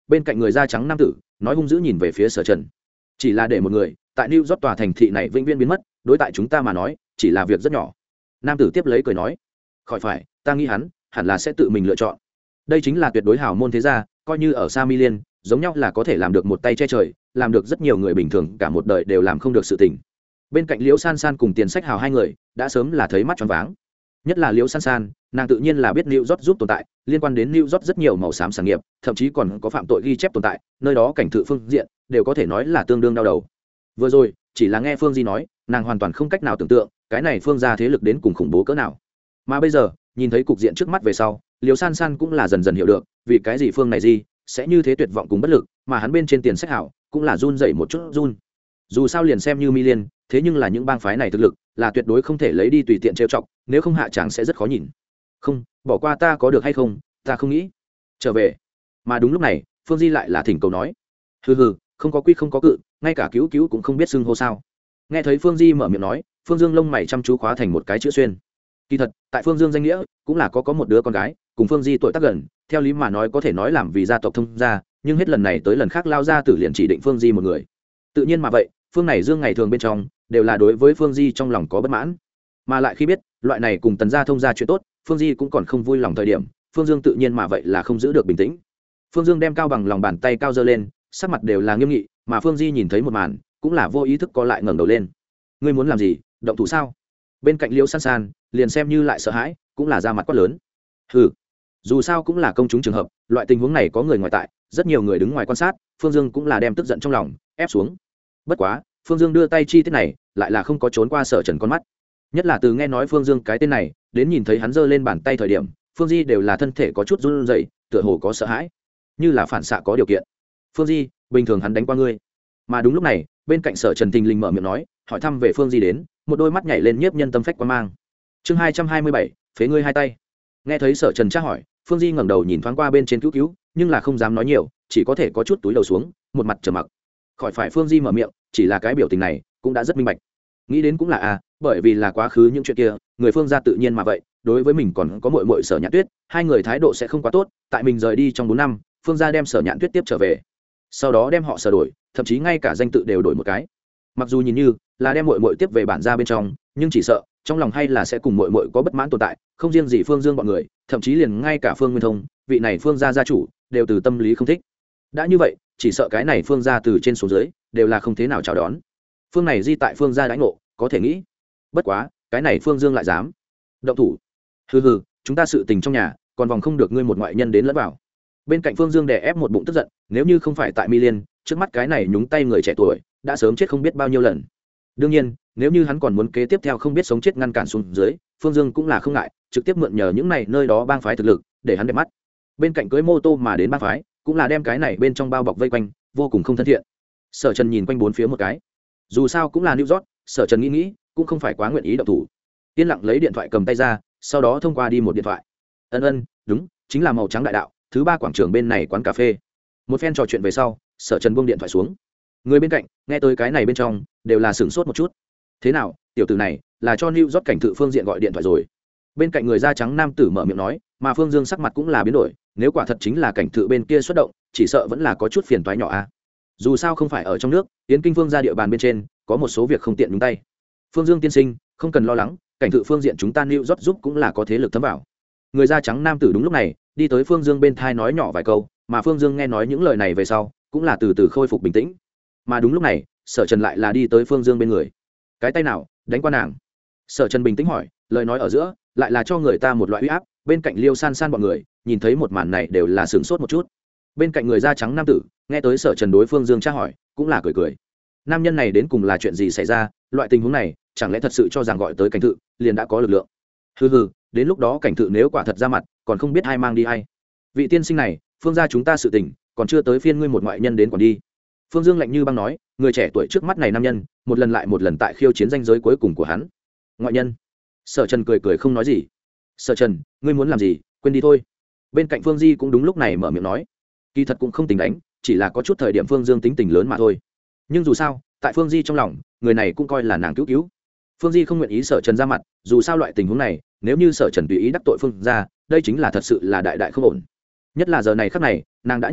bên cạnh người da trắng nam tử nói hung dữ nhìn về phía Sở Trần. Chỉ là để một người tại New York tòa thành thị này vĩnh viễn biến mất, đối tại chúng ta mà nói chỉ là việc rất nhỏ. Nam tử tiếp lấy cười nói, khỏi phải, ta nghĩ hắn hẳn là sẽ tự mình lựa chọn. Đây chính là tuyệt đối hào môn thế gia, coi như ở Sa Mi Liên, giống nhau là có thể làm được một tay che trời, làm được rất nhiều người bình thường cả một đời đều làm không được sự tình. Bên cạnh Liễu San San cùng Tiền Sách Hào hai người đã sớm là thấy mắt tròn váng. Nhất là Liễu San San, nàng tự nhiên là biết New York giúp tồn tại, liên quan đến New York rất nhiều màu xám sản nghiệp, thậm chí còn có phạm tội ghi chép tồn tại, nơi đó cảnh tự phương diện đều có thể nói là tương đương đau đầu. Vừa rồi, chỉ là nghe Phương Di nói, nàng hoàn toàn không cách nào tưởng tượng, cái này Phương gia thế lực đến cùng khủng bố cỡ nào. Mà bây giờ, nhìn thấy cục diện trước mắt về sau, Liễu San San cũng là dần dần hiểu được, vì cái gì Phương này Di sẽ như thế tuyệt vọng cùng bất lực, mà hắn bên trên Tiền Sách Hảo cũng là run rẩy một chút run. Dù sao liền xem như Mi Liên, thế nhưng là những bang phái này thực lực là tuyệt đối không thể lấy đi tùy tiện trêu chọc, nếu không hạ chẳng sẽ rất khó nhìn. Không, bỏ qua ta có được hay không, ta không nghĩ trở về. Mà đúng lúc này, Phương Di lại là thỉnh cầu nói, hừ hừ, không có quy không có cự, ngay cả cứu cứu cũng không biết xưng hô sao. Nghe thấy Phương Di mở miệng nói, Phương Dương lông mày chăm chú khóa thành một cái chữ xuyên. Kỳ thật, tại Phương Dương danh nghĩa cũng là có một đứa con gái, cùng Phương Di tuổi tác gần, theo lý mà nói có thể nói làm vì gia tộc thông gia, nhưng hết lần này tới lần khác lao ra tử liền chỉ định Phương Di một người. Tự nhiên mà vậy, Phương này Dương ngày thường bên trong đều là đối với Phương Di trong lòng có bất mãn, mà lại khi biết loại này cùng Tần gia thông gia chuyện tốt, Phương Di cũng còn không vui lòng thời điểm, Phương Dương tự nhiên mà vậy là không giữ được bình tĩnh. Phương Dương đem cao bằng lòng bàn tay cao giơ lên, sắc mặt đều là nghiêm nghị, mà Phương Di nhìn thấy một màn, cũng là vô ý thức co lại ngẩng đầu lên. Ngươi muốn làm gì, động thủ sao? Bên cạnh Liễu San San liền xem như lại sợ hãi, cũng là ra mặt quát lớn. Hừ, dù sao cũng là công chúng trường hợp, loại tình huống này có người ngoài tại, rất nhiều người đứng ngoài quan sát, Phương Dương cũng là đem tức giận trong lòng ép xuống. Bất quá, Phương Dương đưa tay chi tiết này, lại là không có trốn qua Sở Trần con mắt. Nhất là từ nghe nói Phương Dương cái tên này, đến nhìn thấy hắn giơ lên bàn tay thời điểm, Phương Di đều là thân thể có chút run rẩy, tựa hồ có sợ hãi, như là phản xạ có điều kiện. Phương Di, bình thường hắn đánh qua ngươi. Mà đúng lúc này, bên cạnh Sở Trần thình lình mở miệng nói, hỏi thăm về Phương Di đến, một đôi mắt nhảy lên nhiếp nhân tâm phách quan mang. Chương 227, phế ngươi hai tay. Nghe thấy Sở Trần tra hỏi, Phương Di ngẩng đầu nhìn thoáng qua bên trên cứu cứu, nhưng là không dám nói nhiều, chỉ có thể có chút túi đầu xuống, một mặt trầm mặc. Khỏi phải Phương Di mở miệng, chỉ là cái biểu tình này cũng đã rất minh bạch. Nghĩ đến cũng là bởi vì là quá khứ những chuyện kia, người Phương gia tự nhiên mà vậy, đối với mình còn có muội muội Sở Nhạn Tuyết, hai người thái độ sẽ không quá tốt, tại mình rời đi trong 4 năm, Phương gia đem Sở Nhạn Tuyết tiếp trở về, sau đó đem họ Sở đổi, thậm chí ngay cả danh tự đều đổi một cái. Mặc dù nhìn như là đem muội muội tiếp về bản gia bên trong, nhưng chỉ sợ trong lòng hay là sẽ cùng muội muội có bất mãn tồn tại, không riêng gì Phương Dương bọn người, thậm chí liền ngay cả Phương Nguyên Thông, vị này Phương gia gia chủ, đều từ tâm lý không thích. Đã như vậy, chỉ sợ cái này Phương gia từ trên xuống dưới đều là không thế nào chào đón. Phương này Di tại Phương gia đãi ngộ, có thể nghĩ. Bất quá, cái này Phương Dương lại dám động thủ. Hừ hừ, chúng ta sự tình trong nhà, còn vòng không được ngươi một ngoại nhân đến lẫn vào. Bên cạnh Phương Dương đè ép một bụng tức giận, nếu như không phải tại Mi Liên, trước mắt cái này nhúng tay người trẻ tuổi, đã sớm chết không biết bao nhiêu lần. Đương nhiên, nếu như hắn còn muốn kế tiếp theo không biết sống chết ngăn cản xuống dưới, Phương Dương cũng là không ngại, trực tiếp mượn nhờ những này nơi đó bang phái thực lực, để hắn đẹp mắt. Bên cạnh cưới mô tô mà đến bang phái, cũng là đem cái này bên trong bao bọc vây quanh, vô cùng không thân thiện. Sở Trần nhìn quanh bốn phía một cái, dù sao cũng là New York, Sở Trần nghĩ cũng không phải quá nguyện ý động thủ. Yên lặng lấy điện thoại cầm tay ra, sau đó thông qua đi một điện thoại. Đúng, chính là màu trắng đại đạo, thứ 3 quảng trường bên này quán cà phê. Một phen trò chuyện về sau, Sở Trần buông điện thoại xuống. Người bên cạnh nghe tới cái này bên trong đều là sửng sốt một chút. Thế nào, tiểu tử này là cho New York cảnh tự phương diện gọi điện thoại rồi? Bên cạnh người da trắng nam tử mở miệng nói, mà Phương Dương sắc mặt cũng là biến đổi, nếu quả thật chính là cảnh tự bên kia xuất động, chỉ sợ vẫn là có chút phiền toái nhỏ a. Dù sao không phải ở trong nước, Yến Kinh Phương ra địa bàn bên trên, có một số việc không tiện nhúng tay. Phương Dương tiên sinh, không cần lo lắng, cảnh tự phương diện chúng ta New York giúp cũng là có thế lực thấm vào. Người da trắng nam tử đúng lúc này đi tới Phương Dương bên thai nói nhỏ vài câu, mà Phương Dương nghe nói những lời này về sau, cũng là từ từ khôi phục bình tĩnh. Mà đúng lúc này, Sở Trần lại là đi tới Phương Dương bên người. Cái tay nào đánh qua nàng? Sở Trần bình tĩnh hỏi, lời nói ở giữa lại là cho người ta một loại uy áp. Bên cạnh Liêu San San bọn người nhìn thấy một màn này đều là sửng sốt một chút. Bên cạnh người da trắng nam tử nghe tới Sở Trần đối Phương Dương tra hỏi, cũng là cười cười. Nam nhân này đến cùng là chuyện gì xảy ra? Loại tình huống này chẳng lẽ thật sự cho rằng gọi tới cảnh tự liền đã có lực lượng? Hừ, đến lúc đó cảnh tự nếu quả thật ra mặt, còn không biết ai mang đi ai. Vị tiên sinh này, Phương gia chúng ta sự tình, còn chưa tới phiên ngươi một ngoại nhân đến còn đi. Phương Dương lạnh như băng nói, người trẻ tuổi trước mắt này nam nhân, một lần lại một lần tại khiêu chiến danh giới cuối cùng của hắn. Ngoại nhân? Sở Trần cười không nói gì. Sở Trần, ngươi muốn làm gì, quên đi thôi. Bên cạnh Phương Di cũng đúng lúc này mở miệng nói, kỳ thật cũng không tính đánh, chỉ là có chút thời điểm Phương Dương tính tình lớn mà thôi. Nhưng dù sao, tại Phương Di trong lòng, người này cũng coi là nàng cứu. Phương Di không nguyện ý Sở Trần ra mặt, dù sao loại tình huống này, nếu như Sở Trần tùy ý đắc tội Phương gia, đây chính là thật sự là đại không ổn. Nhất là giờ này khắc này, nàng đã nhìn ra,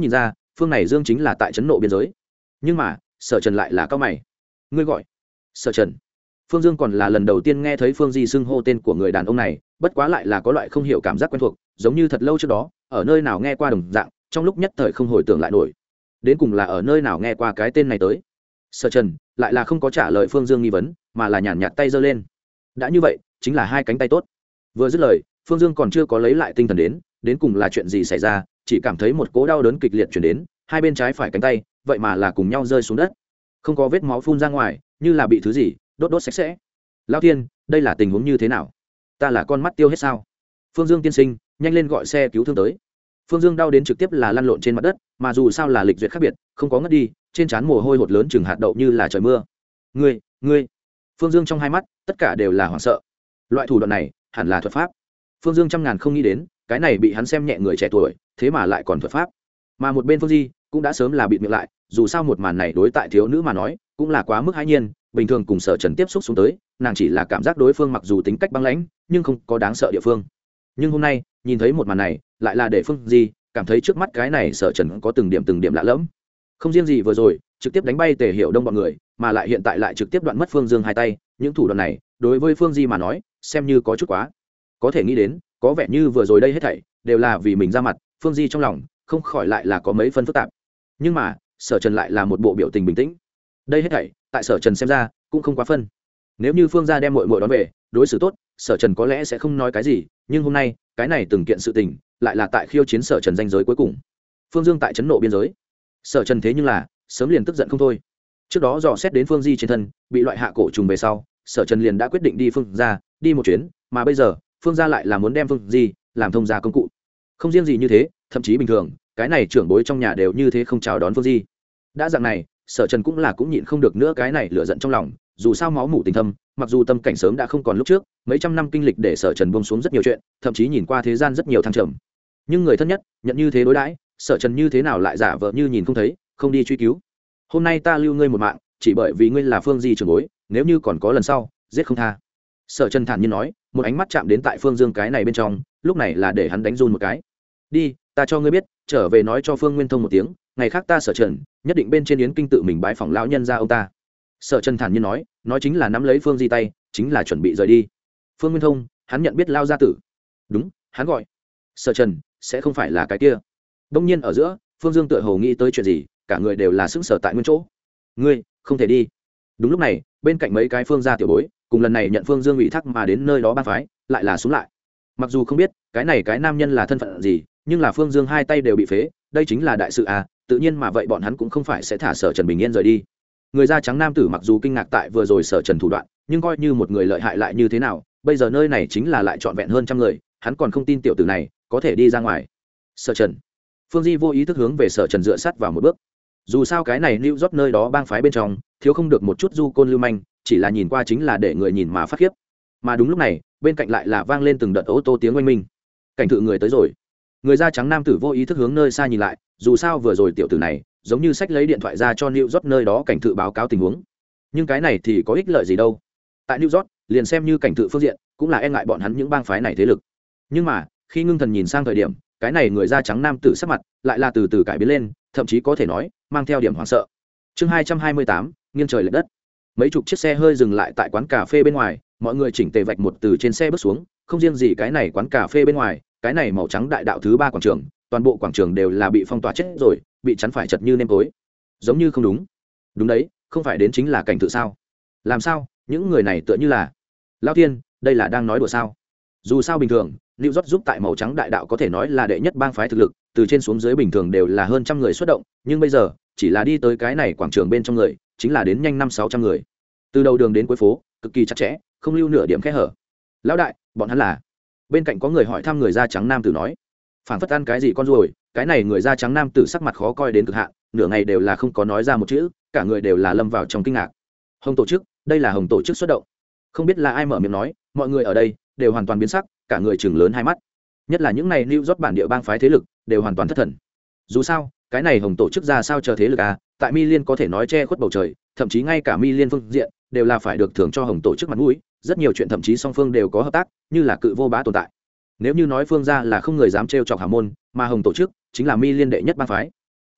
phương này dương chính là tại trấn nộ biên giới. Nhưng mà Sở Trần lại là cao mày. Ngươi gọi Sở Trần? Phương Dương còn là lần đầu tiên nghe thấy Phương Di xưng hô tên của người đàn ông này, bất quá lại là có loại không hiểu cảm giác quen thuộc, giống như thật lâu trước đó ở nơi nào nghe qua đồng dạng, trong lúc nhất thời không hồi tưởng lại nổi đến cùng là ở nơi nào nghe qua cái tên này tới. Sở Trần lại là không có trả lời Phương Dương nghi vấn, mà là nhàn nhạt tay giơ lên. Đã như vậy chính là hai cánh tay tốt. Vừa dứt lời, Phương Dương còn chưa có lấy lại tinh thần đến cùng là chuyện gì xảy ra, chỉ cảm thấy một cỗ đau đớn kịch liệt chuyển đến, hai bên trái phải cánh tay vậy mà là cùng nhau rơi xuống đất, không có vết máu phun ra ngoài, như là bị thứ gì đốt sạch sẽ. Lão Thiên, đây là tình huống như thế nào? Ta là con mắt tiêu hết sao? Phương Dương tiên sinh, nhanh lên gọi xe cứu thương tới. Phương Dương đau đến trực tiếp là lăn lộn trên mặt đất, mà dù sao là lịch duyệt khác biệt, không có ngất đi, trên trán mồ hôi hột lớn chừng hạt đậu như là trời mưa. Ngươi! Phương Dương trong hai mắt tất cả đều là hoảng sợ. Loại thủ đoạn này hẳn là thuật pháp. Phương Dương trăm ngàn không nghĩ đến, cái này bị hắn xem nhẹ người trẻ tuổi, thế mà lại còn thuật pháp. Mà một bên Phương Di cũng đã sớm là bịt miệng lại, dù sao một màn này đối tại thiếu nữ mà nói cũng là quá mức hãi nhiên. Bình thường cùng Sở Trần tiếp xúc xuống tới, nàng chỉ là cảm giác đối phương mặc dù tính cách băng lãnh, nhưng không có đáng sợ địa phương. Nhưng hôm nay nhìn thấy một màn này, lại là để Phương Di cảm thấy trước mắt cái này Sở Trần có từng điểm lạ lẫm. Không riêng gì vừa rồi trực tiếp đánh bay Tề Hiểu Đông bọn người, mà lại hiện tại lại trực tiếp đoạn mất Phương Dương hai tay, những thủ đoạn này đối với Phương Di mà nói xem như có chút quá. Có thể nghĩ đến, có vẻ như vừa rồi đây hết thảy đều là vì mình ra mặt. Phương Di trong lòng không khỏi lại là có mấy phân phức tạp. Nhưng mà Sở Trần lại là một bộ biểu tình bình tĩnh. Đây hết thảy tại Sở Trần xem ra cũng không quá phân. Nếu như Phương gia đem muội muội đón về đối xử tốt, Sở Trần có lẽ sẽ không nói cái gì, nhưng hôm nay cái này từng kiện sự tình lại là tại khiêu chiến Sở Trần danh giới cuối cùng. Phương Dương tại trấn nộ biên giới, Sở Trần thế nhưng là sớm liền tức giận không thôi. Trước đó dò xét đến Phương Di trên thân bị loại hạ cổ trùng về sau, Sở Trần liền đã quyết định đi Phương gia đi một chuyến, mà bây giờ Phương gia lại là muốn đem Phương Di làm thông gia công cụ. Không riêng gì như thế, thậm chí bình thường cái này trưởng bối trong nhà đều như thế không chào đón Phương Di. Đã dạng này, Sở Trần cũng nhịn không được nữa cái này lửa giận trong lòng. Dù sao máu mủ tình thâm, mặc dù tâm cảnh sớm đã không còn lúc trước, mấy trăm năm kinh lịch để Sở Trần buông xuống rất nhiều chuyện, thậm chí nhìn qua thế gian rất nhiều thăng trầm. Nhưng người thân nhất nhận như thế đối đãi, Sở Trần như thế nào lại giả vờ như nhìn không thấy, không đi truy cứu. Hôm nay ta lưu ngươi một mạng, chỉ bởi vì ngươi là Phương Di trưởng bối, nếu như còn có lần sau, giết không tha. Sở Trần thản nhiên nói, một ánh mắt chạm đến tại Phương Dương cái này bên trong, lúc này là để hắn đánh run một cái. Đi, ta cho ngươi biết, trở về nói cho Phương Nguyên Thông một tiếng, ngày khác ta Sở Trần nhất định bên trên yến kinh tự mình bái phỏng lão nhân gia ông ta. Sở Trần thản nhiên nói chính là nắm lấy Phương Di tay, chính là chuẩn bị rời đi. Phương Nguyên Thông, hắn nhận biết Lao gia tử. Đúng, hắn gọi Sở Trần, sẽ không phải là cái kia. Đông nhiên ở giữa, Phương Dương tựa hồ nghĩ tới chuyện gì, cả người đều là sững sờ tại nguyên chỗ. Ngươi không thể đi. Đúng lúc này, bên cạnh mấy cái Phương gia tiểu bối cùng lần này nhận Phương Dương ủy thác mà đến nơi đó bang phái, lại là xuống lại. Mặc dù không biết cái này cái nam nhân là thân phận gì, nhưng là Phương Dương hai tay đều bị phế, đây chính là đại sự à, tự nhiên mà vậy bọn hắn cũng không phải sẽ thả Sở Trần bình yên rời đi. Người da trắng nam tử mặc dù kinh ngạc tại vừa rồi Sở Trần thủ đoạn, nhưng coi như một người lợi hại lại như thế nào, bây giờ nơi này chính là lại trọn vẹn hơn trăm người, hắn còn không tin tiểu tử này có thể đi ra ngoài. Sở Trần. Phương Di vô ý thức hướng về Sở Trần dựa sát vào một bước. Dù sao cái này New York nơi đó bang phái bên trong, thiếu không được một chút du côn lưu manh, chỉ là nhìn qua chính là để người nhìn mà phát khiếp. Mà đúng lúc này, bên cạnh lại là vang lên từng đợt ô tô tiếng oanh minh. Cảnh thự người tới rồi. Người da trắng nam tử vô ý thức hướng nơi xa nhìn lại, dù sao vừa rồi tiểu tử này giống như sách lấy điện thoại ra cho New York nơi đó cảnh thự báo cáo tình huống. Nhưng cái này thì có ích lợi gì đâu? Tại New York, liền xem như cảnh thự phương diện, cũng là e ngại bọn hắn những bang phái này thế lực. Nhưng mà, khi ngưng thần nhìn sang thời điểm, cái này người da trắng nam tử sắc mặt lại là từ từ cải biến lên, thậm chí có thể nói mang theo điểm hoảng sợ. Chương 228, nghiêng trời lệch đất. Mấy chục chiếc xe hơi dừng lại tại quán cà phê bên ngoài, mọi người chỉnh tề vạch một từ trên xe bước xuống, không riêng gì cái này quán cà phê bên ngoài, cái này màu trắng đại đạo thứ 3 quảng trường, toàn bộ quảng trường đều là bị phong tỏa chết rồi, bị chắn phải chật như nêm tối. Giống như không đúng. Đúng đấy, không phải đến chính là cảnh tự sao? Làm sao? Những người này tựa như là Lão Thiên, đây là đang nói đùa sao? Dù sao bình thường, New York giúp tại màu trắng đại đạo có thể nói là đệ nhất bang phái thực lực, từ trên xuống dưới bình thường đều là hơn trăm người xuất động, nhưng bây giờ, chỉ là đi tới cái này quảng trường bên trong người, chính là đến nhanh 500-600 người. Từ đầu đường đến cuối phố, cực kỳ chặt chẽ, không lưu nửa điểm kẽ hở. Lão đại, bọn hắn là? Bên cạnh có người hỏi thăm người da trắng nam tử nói, phảng phất ăn cái gì con ruồi. Cái này người da trắng nam tử sắc mặt khó coi đến cực hạn, nửa ngày đều là không có nói ra một chữ, cả người đều là lâm vào trong kinh ngạc. Hồng tổ chức, đây là Hồng tổ chức xuất động. Không biết là ai mở miệng nói, mọi người ở đây đều hoàn toàn biến sắc, cả người chừng lớn hai mắt. Nhất là những này New York bản địa bang phái thế lực đều hoàn toàn thất thần. Dù sao, cái này Hồng tổ chức ra sao chờ thế lực à, tại Mi Liên có thể nói che khuất bầu trời, thậm chí ngay cả Mi Liên phương diện đều là phải được thưởng cho Hồng tổ chức mặt mũi, rất nhiều chuyện thậm chí song phương đều có hợp tác, như là cự vô bá tồn tại. Nếu như nói Phương gia là không người dám trêu chọc hảo môn, mà Hồng tổ chức chính là Mi Liên đệ nhất bang phái.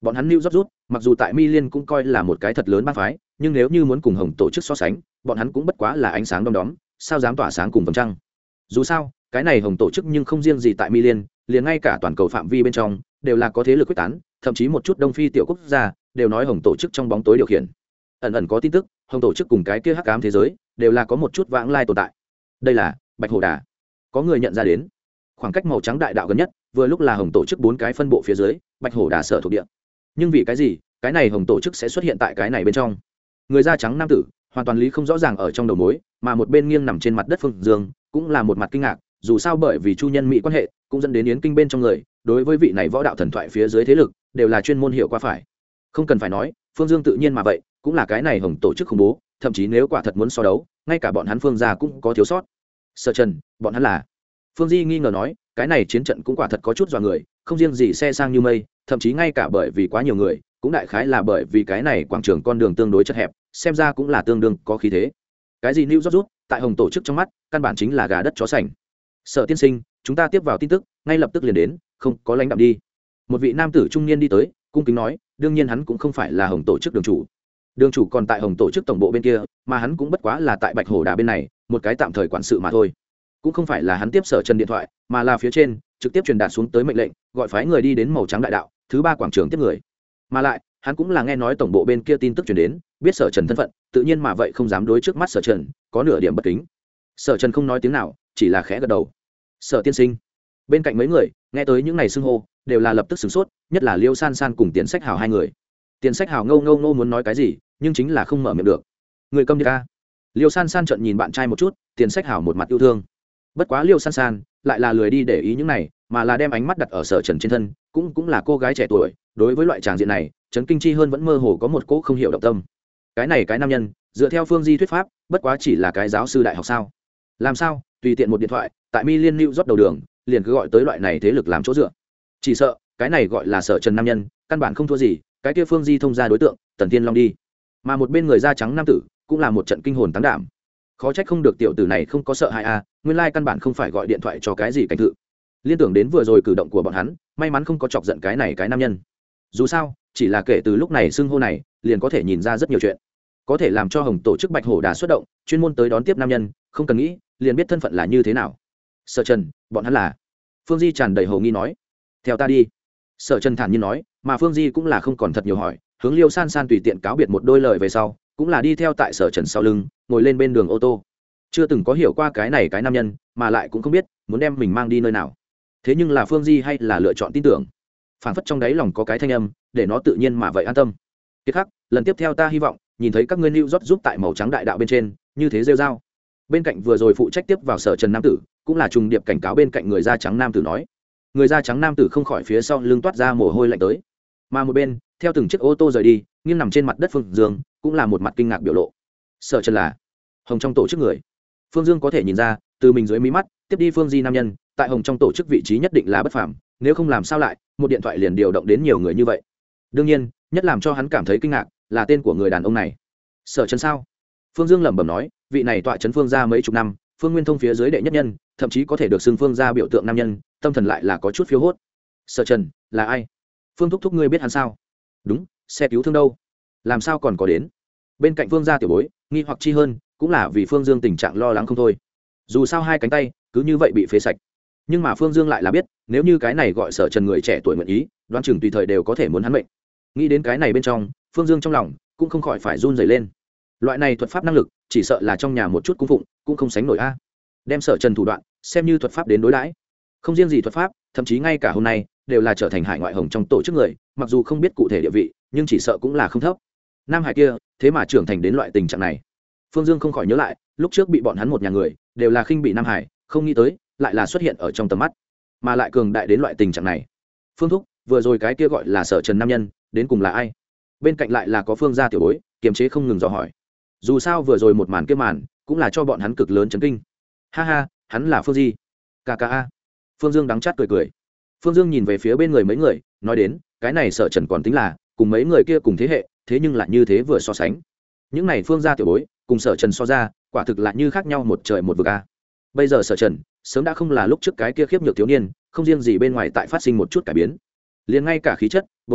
bọn hắn New York rút mặc dù tại Milan cũng coi là một cái thật lớn bang phái, nhưng nếu như muốn cùng Hồng tổ chức so sánh, bọn hắn cũng bất quá là ánh sáng đom đóm, sao dám tỏa sáng cùng vầng trăng. Dù sao cái này Hồng tổ chức nhưng không riêng gì tại Milan, liền ngay cả toàn cầu phạm vi bên trong đều là có thế lực quyết tán, thậm chí một chút đông phi tiểu quốc gia đều nói Hồng tổ chức trong bóng tối điều khiển. Ẩn ẩn có tin tức Hồng tổ chức cùng cái kia hắc ám thế giới đều là có một chút vãng lai tồn tại. Đây là Bạch Hổ Đà. Có người nhận ra đến khoảng cách màu trắng đại đạo gần nhất vừa lúc là Hồng tổ chức 4 cái phân bộ phía dưới Bạch Hổ Đà sở thuộc địa. Nhưng vì cái gì cái này Hồng tổ chức sẽ xuất hiện tại cái này bên trong? Người da trắng nam tử hoàn toàn lý không rõ ràng ở trong đầu mối, mà một bên nghiêng nằm trên mặt đất Phương Dương cũng là một mặt kinh ngạc, dù sao bởi vì chu nhân mỹ quan hệ cũng dẫn đến yến kinh bên trong người đối với vị này võ đạo thần thoại phía dưới thế lực đều là chuyên môn hiểu qua phải. Không cần phải nói, Phương Dương tự nhiên mà vậy cũng là cái này Hồng tổ chức khủng bố, thậm chí nếu quả thật muốn so đấu ngay cả bọn hắn Phương gia cũng có thiếu sót. Sở Trần bọn hắn là? Phương Di nghi ngờ nói, cái này chiến trận cũng quả thật có chút dọa người, không riêng gì xe sang như mây, thậm chí ngay cả bởi vì quá nhiều người cũng đại khái là bởi vì cái này quảng trường con đường tương đối chật hẹp, xem ra cũng là tương đương có khí thế. Cái gì New York rút tại Hồng tổ chức trong mắt căn bản chính là gà đất chó sành. Sở tiên sinh, chúng ta tiếp vào tin tức ngay lập tức liền đến, không có lãnh đạm đi. Một vị nam tử trung niên đi tới cung kính nói, đương nhiên hắn cũng không phải là Hồng tổ chức đường chủ, đường chủ còn tại Hồng tổ chức tổng bộ bên kia, mà hắn cũng bất quá là tại Bạch Hổ Đà bên này một cái tạm thời quản sự mà thôi. Cũng không phải là hắn tiếp Sở Trần điện thoại, mà là phía trên trực tiếp truyền đạt xuống tới mệnh lệnh, gọi phái người đi đến màu trắng đại đạo thứ 3 quảng trường tiếp người. Mà lại hắn cũng là nghe nói tổng bộ bên kia tin tức truyền đến, biết Sở Trần thân phận, tự nhiên mà vậy không dám đối trước mắt Sở Trần có nửa điểm bất kính. Sở Trần không nói tiếng nào, chỉ là khẽ gật đầu. Sở tiên sinh. Bên cạnh mấy người nghe tới những này xưng hô đều là lập tức sửng sốt, nhất là Liêu San San cùng Tiền Sách Hào hai người. Tiền Sách Hào ngâu muốn nói cái gì, nhưng chính là không mở miệng được. Người câm đi ca. Liêu San San trợn nhìn bạn trai một chút, Tiền Sách Hào một mặt yêu thương. Bất quá Liêu San San lại là lười đi để ý những này, mà là đem ánh mắt đặt ở Sở Trần trên thân, cũng là cô gái trẻ tuổi, đối với loại tràng diện này Trấn Kinh Chi hơn vẫn mơ hồ có một cỗ không hiểu động tâm. Cái này cái nam nhân dựa theo Phương Di thuyết pháp bất quá chỉ là cái giáo sư đại học sao? Làm sao tùy tiện một điện thoại tại Milan New York đầu đường liền cứ gọi tới loại này thế lực làm chỗ dựa? Chỉ sợ cái này gọi là Sở Trần nam nhân căn bản không thua gì cái kia Phương Di thông ra đối tượng Tần Tiên Long đi. Mà một bên người da trắng nam tử cũng là một trận kinh hồn táng đảm. Khó trách không được tiểu tử này không có sợ hãi a, nguyên lai căn bản không phải gọi điện thoại cho cái gì cảnh thự. Liên tưởng đến vừa rồi cử động của bọn hắn, may mắn không có chọc giận cái này cái nam nhân. Dù sao chỉ là kể từ lúc này xưng hô này liền có thể nhìn ra rất nhiều chuyện, có thể làm cho Hồng tổ chức Bạch Hổ Đà xuất động chuyên môn tới đón tiếp nam nhân, không cần nghĩ liền biết thân phận là như thế nào. Sở Trần bọn hắn là? Phương Di tràn đầy hồ nghi nói. Theo ta đi. Sở Trần thản nhiên nói, mà Phương Di cũng là không còn thật nhiều hỏi, hướng Liêu San San tùy tiện cáo biệt một đôi lời về sau cũng là đi theo tại Sở Trần sau lưng ngồi lên bên đường ô tô. Chưa từng có hiểu qua cái này cái nam nhân, mà lại cũng không biết muốn đem mình mang đi nơi nào. Thế nhưng là Phương Di hay là lựa chọn tin tưởng, phảng phất trong đáy lòng có cái thanh âm để nó tự nhiên mà vậy an tâm. Kiệt Khắc, lần tiếp theo ta hy vọng nhìn thấy các ngươi New York giúp tại màu trắng đại đạo bên trên như thế rêu rao. Bên cạnh vừa rồi phụ trách tiếp vào Sở Trần nam tử cũng là trùng điệp cảnh cáo bên cạnh người da trắng nam tử nói. Người da trắng nam tử không khỏi phía sau lưng toát ra mồ hôi lạnh tới, mà một bên theo từng chiếc ô tô rời đi nghiêng nằm trên mặt đất Phương Dương cũng là một mặt kinh ngạc biểu lộ. Sở Trần là Hồng trong tổ chức người? Phương Dương có thể nhìn ra từ mình dưới mí mắt tiếp đi Phương Di nam nhân tại Hồng trong tổ chức vị trí nhất định là bất phàm, nếu không làm sao lại một điện thoại liền điều động đến nhiều người như vậy. Đương nhiên nhất làm cho hắn cảm thấy kinh ngạc là tên của người đàn ông này. Sở Trần sao? Phương Dương lẩm bẩm nói, vị này tọa trấn Phương gia mấy chục năm, Phương Nguyên Thông phía dưới đệ nhất nhân, thậm chí có thể được xưng Phương gia biểu tượng nam nhân, tâm thần lại là có chút phiêu hốt. Sở Trần là ai? Phương thúc thúc ngươi biết hắn sao? Đúng, xe cứu thương đâu? Làm sao còn có đến? Bên cạnh Phương gia tiểu bối nghi hoặc chi hơn cũng là vì Phương Dương tình trạng lo lắng không thôi. Dù sao hai cánh tay cứ như vậy bị phế sạch, nhưng mà Phương Dương lại là biết nếu như cái này gọi Sở Trần người trẻ tuổi nguyện ý, đoán chừng tùy thời đều có thể muốn hắn mệnh. Nghĩ đến cái này bên trong, Phương Dương trong lòng cũng không khỏi phải run rẩy lên. Loại này thuật pháp năng lực chỉ sợ là trong nhà một chút cung phụng cũng không sánh nổi a. Đem Sở Trần thủ đoạn xem như thuật pháp đến đối đãi, không riêng gì thuật pháp, thậm chí ngay cả hôm nay đều là trở thành hải ngoại Hồng trong tổ chức người, mặc dù không biết cụ thể địa vị nhưng chỉ sợ cũng là không thấp. Nam Hải kia thế mà trưởng thành đến loại tình trạng này. Phương Dương không khỏi nhớ lại lúc trước bị bọn hắn một nhà người đều là khinh bị Nam Hải, không nghĩ tới lại là xuất hiện ở trong tầm mắt, mà lại cường đại đến loại tình trạng này. Phương thúc, vừa rồi cái kia gọi là Sở Trần nam nhân đến cùng là ai? Bên cạnh lại là có Phương gia tiểu bối kiềm chế không ngừng dò hỏi. Dù sao vừa rồi một màn kia màn cũng là cho bọn hắn cực lớn chấn kinh. Ha ha, hắn là Phương Di. KKA. Phương Dương đắng chát cười cười. Phương Dương nhìn về phía bên người mấy người nói đến, cái này Sở Trần còn tính là cùng mấy người kia cùng thế hệ, thế nhưng lại như thế vừa so sánh, những này Phương gia tiểu bối cùng Sở Trần so ra quả thực là như khác nhau một trời một vực a. Bây giờ Sở Trần sớm đã không là lúc trước cái kia khiếp nhược thiếu niên, không riêng gì bên ngoài tại phát sinh một chút cải biến, liền ngay cả khí chất, bối cảnh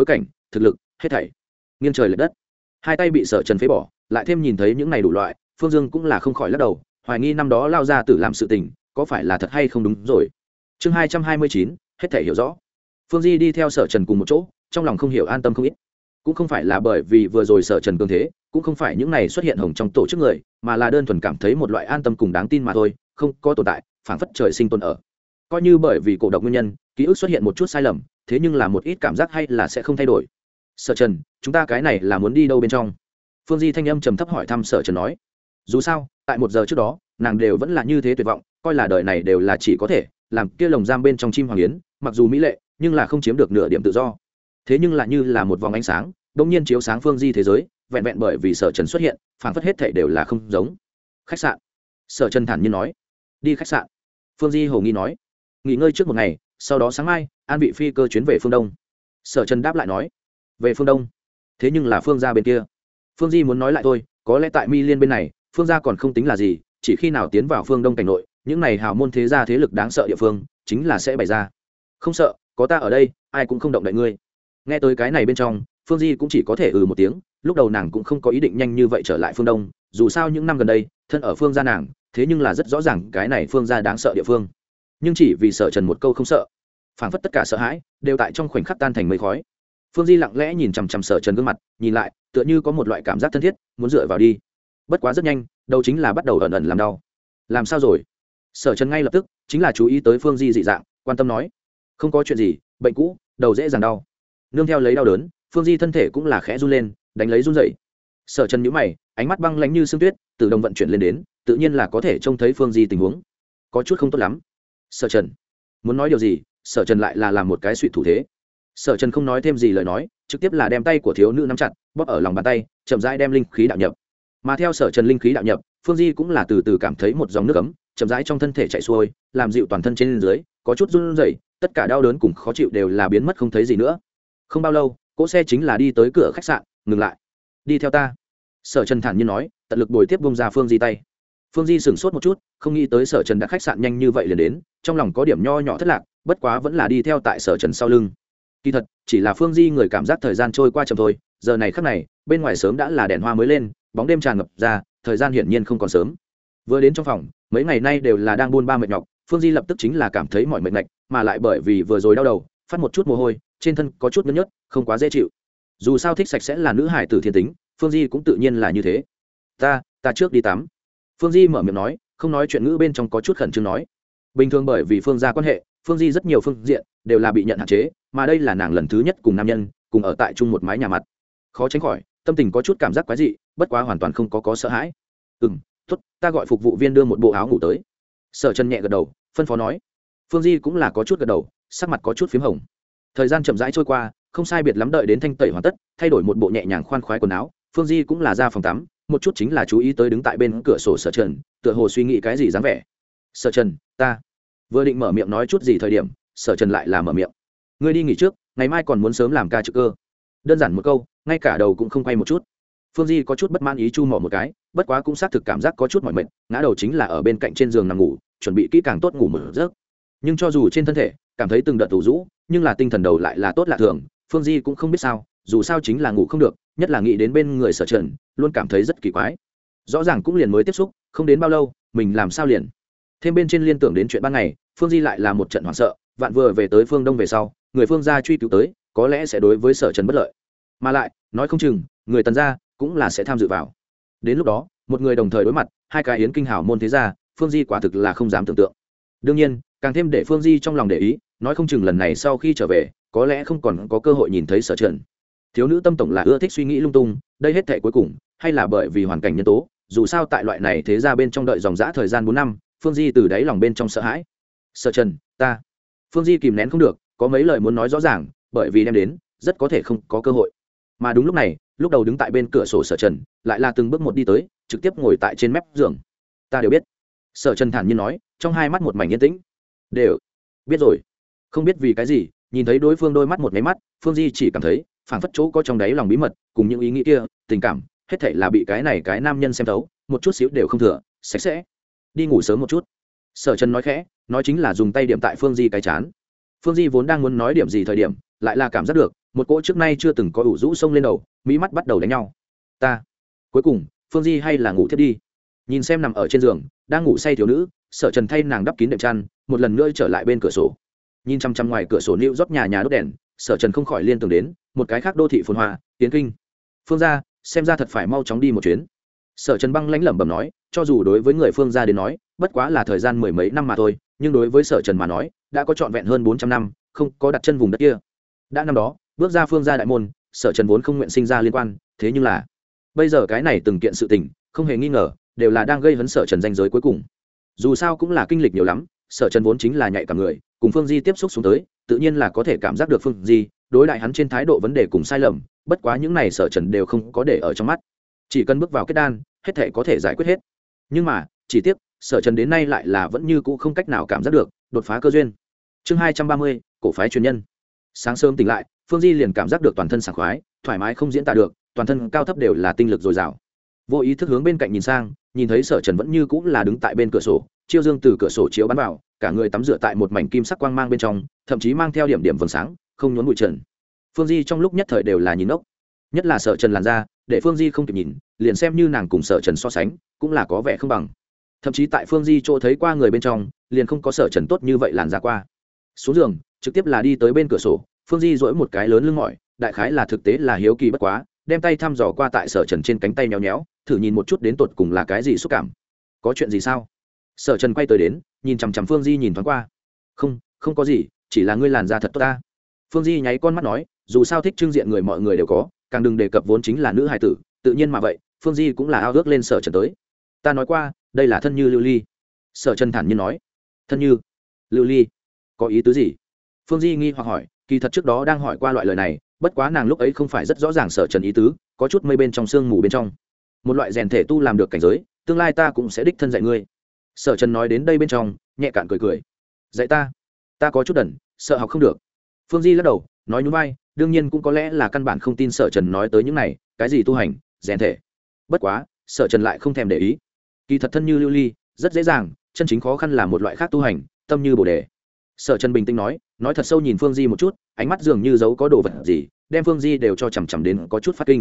thực lực hết thảy nghiêng trời lệch đất. Hai tay bị Sở Trần phế bỏ, lại thêm nhìn thấy những này đủ loại, Phương Dương cũng là không khỏi lắc đầu, hoài nghi năm đó lao ra tử làm sự tình có phải là thật hay không đúng rồi. Chương 229, hết thảy hiểu rõ. Phương Di đi theo Sở Trần cùng một chỗ, trong lòng không hiểu an tâm không ít. Cũng không phải là bởi vì vừa rồi Sở Trần cường thế, cũng không phải những này xuất hiện hồng trong tổ chức người, mà là đơn thuần cảm thấy một loại an tâm cùng đáng tin mà thôi, không có tồn tại, phảng phất trời sinh tồn ở. Coi như bởi vì cổ độc nguyên nhân, ký ức xuất hiện một chút sai lầm, thế nhưng là một ít cảm giác hay là sẽ không thay đổi. Sở Trần, chúng ta cái này là muốn đi đâu bên trong? Phương Di thanh âm trầm thấp hỏi thăm Sở Trần nói. Dù sao, tại 1 giờ trước đó, nàng đều vẫn là như thế tuyệt vọng, coi là đời này đều là chỉ có thể làm kia lồng giam bên trong chim hoàng yến, mặc dù mỹ lệ, nhưng là không chiếm được nửa điểm tự do. Thế nhưng là như là một vòng ánh sáng, đột nhiên chiếu sáng Phương Di thế giới, vẹn vẹn bởi vì Sở Trần xuất hiện, phảng phất hết thảy đều là không giống. Khách sạn. Sở Trần thản nhiên nói. Đi khách sạn. Phương Di hồ nghi nói. Nghỉ ngơi trước một ngày, sau đó sáng mai, an vị phi cơ chuyến về phương Đông. Sở Trần đáp lại nói. Về phương Đông? Thế nhưng là Phương gia bên kia. Phương Di muốn nói lại thôi, có lẽ tại Mi Liên bên này, Phương gia còn không tính là gì, chỉ khi nào tiến vào phương Đông cảnh nội, những này hào môn thế gia thế lực đáng sợ địa phương, chính là sẽ bày ra. Không sợ, có ta ở đây, ai cũng không động đậy ngươi. Nghe tới cái này bên trong, Phương Di cũng chỉ có thể một tiếng, lúc đầu nàng cũng không có ý định nhanh như vậy trở lại phương Đông, dù sao những năm gần đây, thân ở phương gia nàng, thế nhưng là rất rõ ràng cái này phương gia đáng sợ địa phương. Nhưng chỉ vì Sở Trần một câu không sợ, phảng phất tất cả sợ hãi đều tại trong khoảnh khắc tan thành mây khói. Phương Di lặng lẽ nhìn chằm chằm Sở Trần gương mặt, nhìn lại, tựa như có một loại cảm giác thân thiết, muốn dựa vào đi. Bất quá rất nhanh, đầu chính là bắt đầu ẩn ẩn làm đau. Làm sao rồi? Sở Trần ngay lập tức chính là chú ý tới Phương Di dị dạng, quan tâm nói. Không có chuyện gì, bệnh cũ, đầu dễ dàng đau. Nương theo lấy đau đớn, Phương Di thân thể cũng là khẽ run lên, đánh lấy run dậy. Sở Trần nhíu mày, ánh mắt băng lãnh như sương tuyết, tự động vận chuyển lên đến, tự nhiên là có thể trông thấy Phương Di tình huống. Có chút không tốt lắm. Sở Trần muốn nói điều gì, Sở Trần lại là làm một cái suy thủ thế. Sở Trần không nói thêm gì lời nói, trực tiếp là đem tay của thiếu nữ nắm chặt, bóp ở lòng bàn tay, chậm rãi đem linh khí đạo nhập. Mà theo Sở Trần linh khí đạo nhập, Phương Di cũng là từ từ cảm thấy một dòng nước ấm chậm rãi trong thân thể chảy xuôi, làm dịu toàn thân trên dưới, có chút run rẩy, tất cả đau đớn cùng khó chịu đều là biến mất không thấy gì nữa. Không bao lâu, cỗ xe chính là đi tới cửa khách sạn, ngừng lại. Đi theo ta. Sở Trần thản nhiên nói, tận lực bồi tiếp bông ra Phương Di tay. Phương Di sửng sốt một chút, không nghĩ tới Sở Trần đặt khách sạn nhanh như vậy liền đến, trong lòng có điểm nho nhỏ thất lạc, bất quá vẫn là đi theo tại Sở Trần sau lưng. Kỳ thật, chỉ là Phương Di người cảm giác thời gian trôi qua chậm thôi, giờ này khắc này, bên ngoài sớm đã là đèn hoa mới lên, bóng đêm tràn ngập ra, thời gian hiển nhiên không còn sớm. Vừa đến trong phòng, mấy ngày nay đều là đang buôn ba mệt nhọc, Phương Di lập tức chính là cảm thấy mỏi mệt lạnh, mà lại bởi vì vừa rồi đau đầu, phát một chút mồ hôi, trên thân có chút nhớt nhớt, không quá dễ chịu. Dù sao thích sạch sẽ là nữ hải tử thiên tính, Phương Di cũng tự nhiên là như thế. Ta trước đi tắm. Phương Di mở miệng nói, không nói chuyện ngữ bên trong có chút khẩn trương nói. Bình thường bởi vì Phương gia quan hệ, Phương Di rất nhiều phương diện đều là bị nhận hạn chế, mà đây là nàng lần thứ nhất cùng nam nhân cùng ở tại chung một mái nhà mặt, khó tránh khỏi tâm tình có chút cảm giác quái dị, bất quá hoàn toàn không có sợ hãi. Tốt, ta gọi phục vụ viên đưa một bộ áo ngủ tới. Sở Trần nhẹ gật đầu, phân phó nói. Phương Di cũng là có chút gật đầu, sắc mặt có chút phím hồng. Thời gian chậm rãi trôi qua, không sai biệt lắm đợi đến thanh tẩy hoàn tất, thay đổi một bộ nhẹ nhàng khoan khoái quần áo, Phương Di cũng là ra phòng tắm, một chút chính là chú ý tới đứng tại bên cửa sổ Sở Trần, tựa hồ suy nghĩ cái gì dáng vẻ. Sở Trần, ta vừa định mở miệng nói chút gì thời điểm, Sở Trần lại là mở miệng. Ngươi đi nghỉ trước, ngày mai còn muốn sớm làm ca trực cơ. Đơn giản một câu, ngay cả đầu cũng không quay một chút. Phương Di có chút bất mãn ý chu mỏ một cái, bất quá cũng xác thực cảm giác có chút mỏi mệt, ngã đầu chính là ở bên cạnh trên giường nằm ngủ, chuẩn bị kỹ càng tốt ngủ một giấc. Nhưng cho dù trên thân thể cảm thấy từng đợt tủ rũ, nhưng là tinh thần đầu lại là tốt lạ thường, Phương Di cũng không biết sao, dù sao chính là ngủ không được, nhất là nghĩ đến bên người Sở Trần, luôn cảm thấy rất kỳ quái. Rõ ràng cũng liền mới tiếp xúc, không đến bao lâu, mình làm sao liền thêm bên trên liên tưởng đến chuyện ban ngày, Phương Di lại là một trận hoảng sợ, vạn vừa về tới phương Đông về sau, người Phương gia truy cứu tới, có lẽ sẽ đối với Sở Trần bất lợi, mà lại nói không chừng người Tần gia cũng là sẽ tham dự vào. Đến lúc đó, một người đồng thời đối mặt hai cái yến kinh hào môn thế gia, Phương Di quả thực là không dám tưởng tượng. Đương nhiên, càng thêm để Phương Di trong lòng để ý, nói không chừng lần này sau khi trở về, có lẽ không còn có cơ hội nhìn thấy Sở Trần. Thiếu nữ tâm tổng là ưa thích suy nghĩ lung tung, đây hết thảy cuối cùng hay là bởi vì hoàn cảnh nhân tố, dù sao tại loại này thế gia bên trong đợi dòng dã thời gian 4 năm, Phương Di từ đáy lòng bên trong sợ hãi. Sở Trần, ta. Phương Di kìm nén không được, có mấy lời muốn nói rõ ràng, bởi vì đem đến, rất có thể không có cơ hội. Mà đúng lúc này, lúc đầu đứng tại bên cửa sổ Sở Trần lại là từng bước một đi tới, trực tiếp ngồi tại trên mép giường. Ta đều biết. Sở Trần thản nhiên nói, trong hai mắt một mảnh yên tĩnh. Đều biết rồi. Không biết vì cái gì, nhìn thấy đối phương đôi mắt một cái mắt, Phương Di chỉ cảm thấy phảng phất chỗ có trong đáy lòng bí mật, cùng những ý nghĩ kia, tình cảm, hết thảy là bị cái này cái nam nhân xem thấu, một chút xíu đều không thừa, sạch sẽ. Đi ngủ sớm một chút. Sở Trần nói khẽ, nói chính là dùng tay điểm tại Phương Di cái chán. Phương Di vốn đang muốn nói điểm gì thời điểm, lại là cảm giác được một cỗ trước nay chưa từng có ủ rũ sông lên đầu, mỹ mắt bắt đầu đánh nhau. Ta cuối cùng Phương Di hay là ngủ thiết đi. Nhìn xem nằm ở trên giường đang ngủ say thiếu nữ, Sở Trần thay nàng đắp kín đệm chăn, một lần nữa trở lại bên cửa sổ. Nhìn chăm chăm ngoài cửa sổ nịu rót nhà nhà đốt đèn, Sở Trần không khỏi liên tưởng đến một cái khác đô thị phồn hoa, Tiến Kinh. Phương gia, xem ra thật phải mau chóng đi một chuyến. Sở Trần băng lãnh lẩm bẩm nói, cho dù đối với người Phương gia đến nói, bất quá là thời gian mười mấy năm mà thôi, nhưng đối với Sở Trần mà nói, đã có trọn vẹn hơn 400 năm, không có đặt chân vùng đất kia. Đã năm đó, bước ra Phương gia đại môn, Sở Trần vốn không nguyện sinh ra liên quan, thế nhưng là bây giờ cái này từng kiện sự tình, không hề nghi ngờ, đều là đang gây hấn Sở Trần danh giới cuối cùng. Dù sao cũng là kinh lịch nhiều lắm, Sở Trần vốn chính là nhạy cảm người, cùng Phương Di tiếp xúc xuống tới, tự nhiên là có thể cảm giác được Phương Di đối đại hắn trên thái độ vấn đề cùng sai lầm, bất quá những này Sở Trần đều không có để ở trong mắt. Chỉ cần bước vào kết đan, hết thể có thể giải quyết hết. Nhưng mà, chỉ tiếc, Sở Trần đến nay lại là vẫn như cũ không cách nào cảm giác được đột phá cơ duyên. Chương 230, cổ phái truyền nhân. Sáng sớm tỉnh lại, Phương Di liền cảm giác được toàn thân sảng khoái, thoải mái không diễn tả được, toàn thân cao thấp đều là tinh lực dồi dào. Vô ý thức hướng bên cạnh nhìn sang, nhìn thấy Sở Trần vẫn như cũ là đứng tại bên cửa sổ, chiêu dương từ cửa sổ chiếu bắn vào, cả người tắm rửa tại một mảnh kim sắc quang mang bên trong, thậm chí mang theo điểm điểm vầng sáng, không nhốn bụi trần. Phương Di trong lúc nhất thời đều là nhìn ngốc, nhất là Sở Trần làn da, để Phương Di không kịp nhìn, liền xem như nàng cùng Sở Trần so sánh, cũng là có vẻ không bằng. Thậm chí tại Phương Di chỗ thấy qua người bên trong, liền không có Sở Trần tốt như vậy làn da qua. Xuống giường, trực tiếp là đi tới bên cửa sổ, Phương Di duỗi một cái lớn lưng mỏi, đại khái là thực tế là hiếu kỳ bất quá, đem tay thăm dò qua tại Sở Trần trên cánh tay nhéo nhéo, thử nhìn một chút đến tột cùng là cái gì xúc cảm. Có chuyện gì sao? Sở Trần quay tới đến, nhìn chằm chằm Phương Di nhìn thoáng qua. Không có gì, chỉ là ngươi làn da thật tốt ta. Phương Di nháy con mắt nói, dù sao thích trưng diện người mọi người đều có, càng đừng đề cập vốn chính là nữ hài tử, tự nhiên mà vậy, Phương Di cũng là ao ước lên Sở Trần tới. Ta nói qua, đây là thân như lưu ly. Sở Trần thản nhiên nói. Thân như lưu ly, có ý tứ gì? Phương Di nghi hoặc hỏi, kỳ thật trước đó đang hỏi qua loại lời này, bất quá nàng lúc ấy không phải rất rõ ràng Sở Trần ý tứ, có chút mây bên trong sương mù bên trong. Một loại rèn thể tu làm được cảnh giới, tương lai ta cũng sẽ đích thân dạy ngươi. Sở Trần nói đến đây bên trong, nhẹ cạn cười cười. Dạy ta có chút đần, sợ học không được. Phương Di lắc đầu, nói nhún vai, đương nhiên cũng có lẽ là căn bản không tin Sở Trần nói tới những này, cái gì tu hành, rèn thể. Bất quá, Sở Trần lại không thèm để ý. Kỳ thật thân như lưu ly, rất dễ dàng, chân chính khó khăn là một loại khác tu hành, tâm như bồ đề. Sở Trần bình tĩnh nói thật sâu nhìn Phương Di một chút, ánh mắt dường như giấu có đồ vật gì, đem Phương Di đều cho chằm chằm đến có chút phát kinh.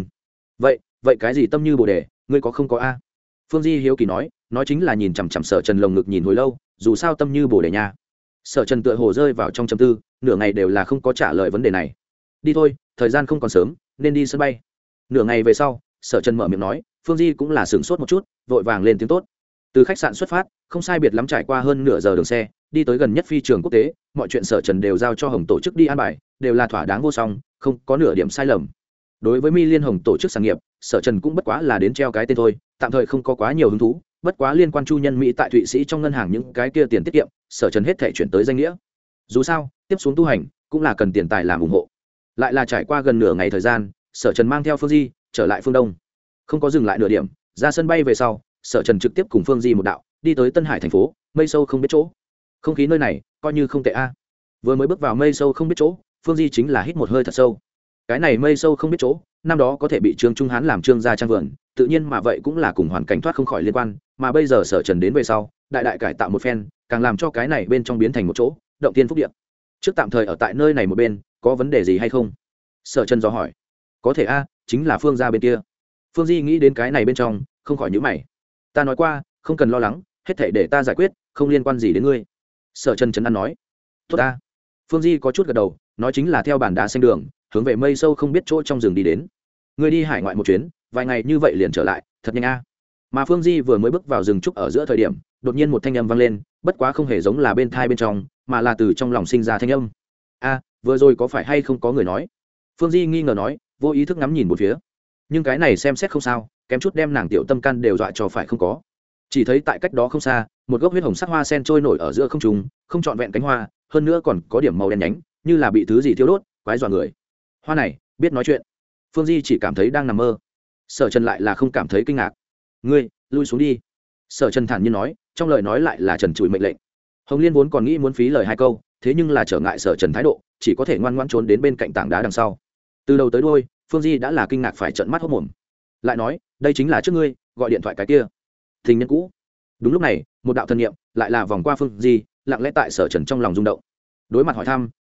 Vậy cái gì tâm như bồ đề, ngươi có không có a? Phương Di hiếu kỳ nói chính là nhìn chằm chằm Sở Trần lồng ngực nhìn hồi lâu, dù sao tâm như bồ đề nha. Sở Trần tựa hồ rơi vào trong trầm tư, nửa ngày đều là không có trả lời vấn đề này. Đi thôi, thời gian không còn sớm, nên đi sân bay. Nửa ngày về sau, Sở Trần mở miệng nói, Phương Di cũng là sửng sốt một chút, vội vàng lên tiếng tốt. Từ khách sạn xuất phát, không sai biệt lắm trải qua hơn nửa giờ đường xe, đi tới gần nhất phi trường quốc tế, mọi chuyện Sở Trần đều giao cho Hồng tổ chức đi an bài, đều là thỏa đáng vô song, không có nửa điểm sai lầm. Đối với Mi Liên Hồng tổ chức sản nghiệp, Sở Trần cũng bất quá là đến treo cái tên thôi, tạm thời không có quá nhiều hứng thú, bất quá liên quan chu nhân Mỹ tại Thụy Sĩ trong ngân hàng những cái kia tiền tiết kiệm, Sở Trần hết thảy chuyển tới danh nghĩa. Dù sao, tiếp xuống tu hành cũng là cần tiền tài làm ủng hộ. Lại là trải qua gần nửa ngày thời gian, Sở Trần mang theo Phương Di trở lại phương Đông, không có dừng lại nửa điểm, ra sân bay về sau, Sở Trần trực tiếp cùng Phương Di một đạo đi tới Tân Hải thành phố, mây sâu không biết chỗ. Không khí nơi này coi như không tệ a. Vừa mới bước vào mây sâu không biết chỗ, Phương Di chính là hít một hơi thật sâu. Cái này mây sâu không biết chỗ, năm đó có thể bị Trương Trung Hán làm trương gia trang vườn, tự nhiên mà vậy cũng là cùng hoàn cảnh thoát không khỏi liên quan, mà bây giờ Sở Trần đến về sau, đại đại cải tạo một phen, càng làm cho cái này bên trong biến thành một chỗ động tiên phúc địa. Trước tạm thời ở tại nơi này một bên, có vấn đề gì hay không? Sở Trần dò hỏi. Có thể a, chính là Phương gia bên kia. Phương Di nghĩ đến cái này bên trong, không khỏi nhíu mày. Ta nói qua, không cần lo lắng, hết thảy để ta giải quyết, không liên quan gì đến ngươi. Sở Trần trấn an nói. Tốt ta. Phương Di có chút gật đầu, nói chính là theo bản đá xanh đường, hướng về mây sâu không biết chỗ trong rừng đi đến. Ngươi đi hải ngoại một chuyến, vài ngày như vậy liền trở lại, thật nhanh a. Mà Phương Di vừa mới bước vào rừng trúc ở giữa thời điểm, đột nhiên một thanh âm vang lên, bất quá không hề giống là bên thai bên trong, mà là từ trong lòng sinh ra thanh âm. A, vừa rồi có phải hay không có người nói? Phương Di nghi ngờ nói, vô ý thức ngắm nhìn một phía. Nhưng cái này xem xét không sao, kém chút đem nàng tiểu tâm can đều dọa cho phải không có. Chỉ thấy tại cách đó không xa, một gốc huyết hồng sắc hoa sen trôi nổi ở giữa không trung, không trọn vẹn cánh hoa, hơn nữa còn có điểm màu đen nhánh, như là bị thứ gì thiêu đốt, quái dọa người. Hoa này biết nói chuyện. Phương Di chỉ cảm thấy đang nằm mơ. Sở Trần lại là không cảm thấy kinh ngạc. Ngươi lui xuống đi. Sở Trần thản nhiên nói, trong lời nói lại là trần trụi mệnh lệnh. Hồng Liên vốn còn nghĩ muốn phí lời hai câu, thế nhưng là trở ngại Sở Trần thái độ, chỉ có thể ngoan ngoãn trốn đến bên cạnh tảng đá đằng sau. Từ đầu tới đuôi, Phương Di đã là kinh ngạc phải trợn mắt hốt mồm. Lại nói, đây chính là trước ngươi gọi điện thoại cái kia tình nhân cũ. Đúng lúc này, một đạo thân niệm lại là vòng qua Phương Di, lặng lẽ tại Sở Trần trong lòng rung động. Đối mặt hỏi thăm,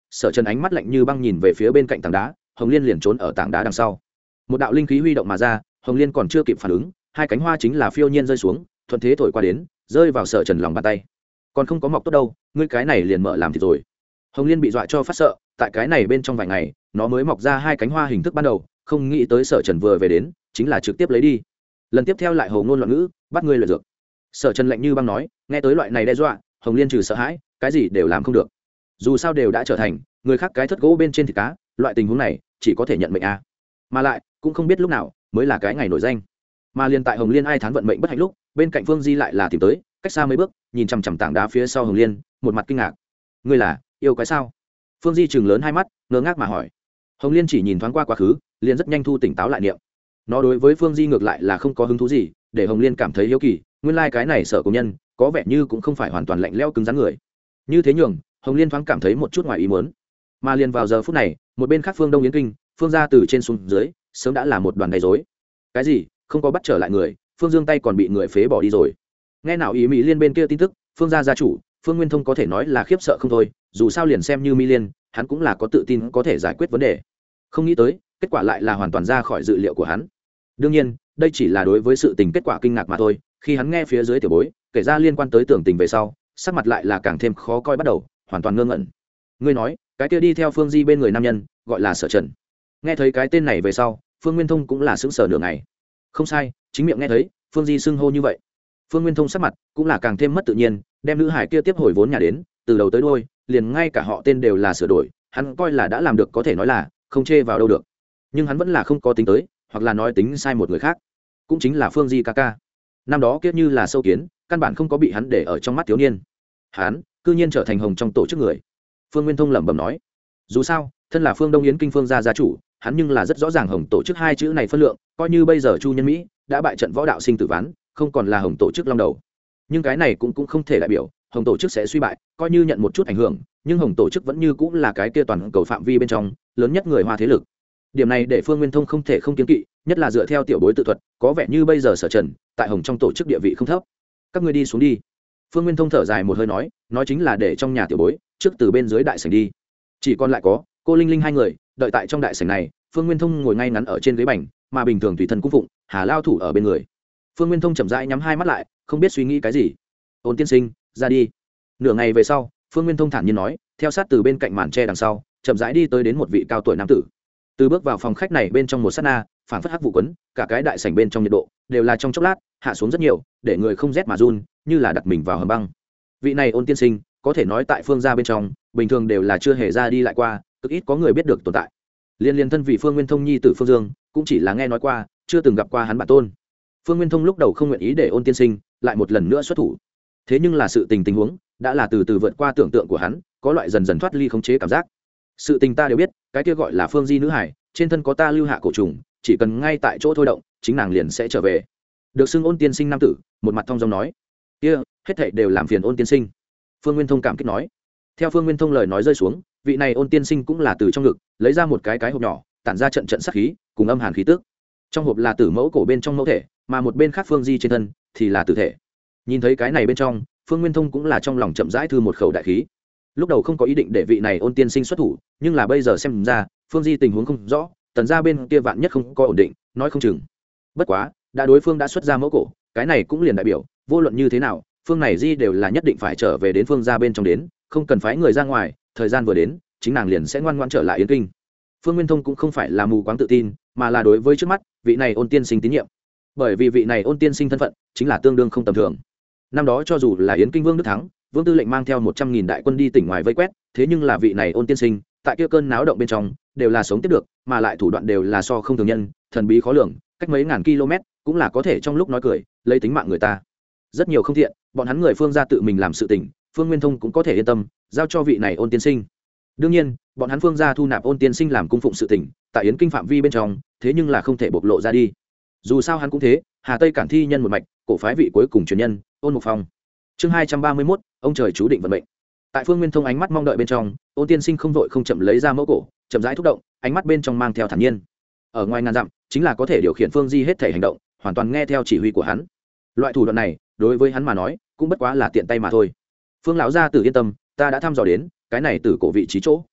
Sở Trần ánh mắt lạnh như băng nhìn về phía bên cạnh tảng đá, Hồng Liên liền trốn ở tảng đá đằng sau. Một đạo linh khí huy động mà ra, Hồng Liên còn chưa kịp phản ứng, hai cánh hoa chính là phiêu nhiên rơi xuống, thuận thế thổi qua đến, rơi vào Sở Trần lòng bàn tay. Còn không có mọc tốt đâu, ngươi cái này liền mở làm thịt rồi. Hồng Liên bị dọa cho phát sợ, tại cái này bên trong vài ngày, nó mới mọc ra hai cánh hoa hình thức ban đầu, không nghĩ tới Sở Trần vừa về đến, chính là trực tiếp lấy đi. Lần tiếp theo lại hồ ngôn loạn ngữ, bắt ngươi luyện dược. Sở Trần lạnh như băng nói, nghe tới loại này đe dọa, Hồng Liên trừ sợ hãi, cái gì đều làm không được. Dù sao đều đã trở thành người khác cái thất gỗ bên trên thịt cá, loại tình huống này chỉ có thể nhận mệnh a. Mà lại cũng không biết lúc nào mới là cái ngày nổi danh. Mà liên tại Hồng Liên ai thán vận mệnh bất hạnh lúc, bên cạnh Phương Di lại là tìm tới, cách xa mấy bước, nhìn chằm chằm tảng đá phía sau Hồng Liên, một mặt kinh ngạc. Ngươi là yêu quái sao? Phương Di trừng lớn hai mắt, ngơ ngác mà hỏi. Hồng Liên chỉ nhìn thoáng qua quá khứ, liền rất nhanh thu tỉnh táo lại niệm. Nó đối với Phương Di ngược lại là không có hứng thú gì, để Hồng Liên cảm thấy hiếu kỳ, nguyên lai cái này sợ cổ nhân, có vẻ như cũng không phải hoàn toàn lạnh lẽo cứng rắn người. Như thế nhường Hồng Liên thoáng cảm thấy một chút ngoài ý muốn. Mà liền vào giờ phút này, một bên khác Phương Đông Yến Kinh, Phương gia từ trên xuống dưới, sớm đã là một đoàn gây rối. Cái gì? Không có bắt trở lại người, Phương Dương tay còn bị người phế bỏ đi rồi. Nghe nào ý Mỹ Liên bên kia tin tức, Phương gia gia chủ, Phương Nguyên Thông có thể nói là khiếp sợ không thôi, dù sao liền xem như Mỹ Liên, hắn cũng là có tự tin có thể giải quyết vấn đề. Không nghĩ tới, kết quả lại là hoàn toàn ra khỏi dự liệu của hắn. Đương nhiên, đây chỉ là đối với sự tình kết quả kinh ngạc mà thôi, khi hắn nghe phía dưới tiểu bối kể ra liên quan tới tưởng tình về sau, sắc mặt lại là càng thêm khó coi bắt đầu, hoàn toàn ngơ ngẩn. Ngươi nói, cái kia đi theo Phương Di bên người nam nhân, gọi là Sở Trần. Nghe thấy cái tên này về sau, Phương Nguyên Thông cũng là sững sờ nửa ngày. Không sai, chính miệng nghe thấy, Phương Di xưng hô như vậy. Phương Nguyên Thông sắc mặt cũng là càng thêm mất tự nhiên, đem nữ hải kia tiếp hồi vốn nhà đến, từ đầu tới đuôi, liền ngay cả họ tên đều là sửa đổi, hắn coi là đã làm được có thể nói là không chê vào đâu được. Nhưng hắn vẫn là không có tính tới, hoặc là nói tính sai một người khác, cũng chính là Phương Di ca ca. Năm đó kiếp như là sâu kiến, căn bản không có bị hắn để ở trong mắt thiếu niên. Hắn cư nhiên trở thành hồng trong tổ chức người. Phương Nguyên Thông lẩm bẩm nói, dù sao thân là Phương Đông Yến Kinh Phương gia gia chủ, hắn nhưng là rất rõ ràng hồng tổ chức hai chữ này phân lượng, coi như bây giờ Chu Nhân Mỹ đã bại trận võ đạo sinh tử ván, không còn là hồng tổ chức long đầu, nhưng cái này cũng không thể đại biểu hồng tổ chức sẽ suy bại, coi như nhận một chút ảnh hưởng, nhưng hồng tổ chức vẫn như cũng là cái kia toàn cầu phạm vi bên trong lớn nhất người Hoa thế lực. Điểm này để Phương Nguyên Thông không thể không kiến kỵ, nhất là dựa theo tiểu bối tự thuật, có vẻ như bây giờ Sở Trần tại hồng trong tổ chức địa vị không thấp. Các ngươi đi xuống đi. Phương Nguyên Thông thở dài một hơi nói chính là để trong nhà tiểu bối trước từ bên dưới đại sảnh đi. Chỉ còn lại có cô Linh Linh hai người đợi tại trong đại sảnh này. Phương Nguyên Thông ngồi ngay ngắn ở trên ghế bành, mà bình thường tùy thân cung phụng Hà Lao thủ ở bên người. Phương Nguyên Thông chậm rãi nhắm hai mắt lại, không biết suy nghĩ cái gì. Ôn tiên sinh, ra đi. Nửa ngày về sau, Phương Nguyên Thông thản nhiên nói, theo sát từ bên cạnh màn tre đằng sau, chậm rãi đi tới đến một vị cao tuổi nam tử. Từ bước vào phòng khách này bên trong một sát na, phản phất hắc vụ quấn, cả cái đại sảnh bên trong nhiệt độ đều là trong chốc lát hạ xuống rất nhiều, để người không rét mà run, như là đặt mình vào hầm băng. Vị này Ôn tiên sinh, có thể nói tại Phương gia bên trong, bình thường đều là chưa hề ra đi lại qua, cực ít có người biết được tồn tại. Liên thân vị Phương Nguyên Thông nhi tử Phương Dương, cũng chỉ là nghe nói qua, chưa từng gặp qua hắn bản tôn. Phương Nguyên Thông lúc đầu không nguyện ý để Ôn tiên sinh lại một lần nữa xuất thủ, thế nhưng là sự tình huống đã là từ từ vượt qua tưởng tượng của hắn, có loại dần dần thoát ly khống chế cảm giác. Sự tình ta đều biết, cái kia gọi là Phương Di nữ hải, trên thân có ta lưu hạ cổ trùng, chỉ cần ngay tại chỗ thôi động, chính nàng liền sẽ trở về. Được xưng Ôn tiên sinh nam tử, một mặt thông dong nói, kia hết thảy đều làm phiền Ôn tiên sinh. Phương Nguyên Thông cảm kích nói. Theo Phương Nguyên Thông lời nói rơi xuống, vị này Ôn tiên sinh cũng là từ trong ngực lấy ra một cái hộp nhỏ, tản ra trận sát khí cùng âm hàn khí tức. Trong hộp là tử mẫu cổ bên trong mẫu thể, mà một bên khác Phương Di trên thân thì là tử thể. Nhìn thấy cái này bên trong, Phương Nguyên Thông cũng là trong lòng chậm rãi thư một khẩu đại khí. Lúc đầu không có ý định để vị này Ôn tiên sinh xuất thủ, nhưng là bây giờ xem ra Phương Di tình huống không rõ, tần gia bên kia vạn nhất không có ổn định, nói không chừng. Bất quá đã đối phương đã xuất ra mẫu cổ, cái này cũng liền đại biểu vô luận như thế nào Phương này Di đều là nhất định phải trở về đến Phương gia bên trong đến, không cần phái người ra ngoài, thời gian vừa đến chính nàng liền sẽ ngoan ngoãn trở lại Yến Kinh. Phương Nguyên Thông cũng không phải là mù quáng tự tin, mà là đối với trước mắt vị này Ôn tiên sinh tín nhiệm, bởi vì vị này Ôn tiên sinh thân phận chính là tương đương không tầm thường. Năm đó cho dù là Yến Kinh Vương Đức Thắng, Vương Tư lệnh mang theo 100.000 đại quân đi tỉnh ngoài vây quét, thế nhưng là vị này Ôn tiên sinh tại kia cơn náo động bên trong đều là sống tiếp được, mà lại thủ đoạn đều là so không thường nhân, thần bí khó lường, cách mấy ngàn km cũng là có thể trong lúc nói cười lấy tính mạng người ta. Rất nhiều không thiện, bọn hắn người Phương gia tự mình làm sự tình, Phương Nguyên Thông cũng có thể yên tâm giao cho vị này Ôn tiên sinh. Đương nhiên bọn hắn Phương gia thu nạp Ôn tiên sinh làm cung phụng sự tình tại Yến Kinh phạm vi bên trong, thế nhưng là không thể bộc lộ ra đi. Dù sao hắn cũng thế, Hà Tây Cản thi nhân một mạch, cổ phái vị cuối cùng truyền nhân Ôn Mục Phong. Chương 231, ông trời chú định vận mệnh. Tại Phương Nguyên Thông ánh mắt mong đợi bên trong, Ôn tiên sinh không vội không chậm lấy ra mẫu cổ, chậm rãi thúc động, ánh mắt bên trong mang theo thản nhiên. Ở ngoài ngàn dặm chính là có thể điều khiển Phương Di hết thể hành động, hoàn toàn nghe theo chỉ huy của hắn. Loại thủ đoạn này đối với hắn mà nói cũng bất quá là tiện tay mà thôi. Phương lão gia tử yên tâm, ta đã thăm dò đến cái này từ cổ vị trí chỗ.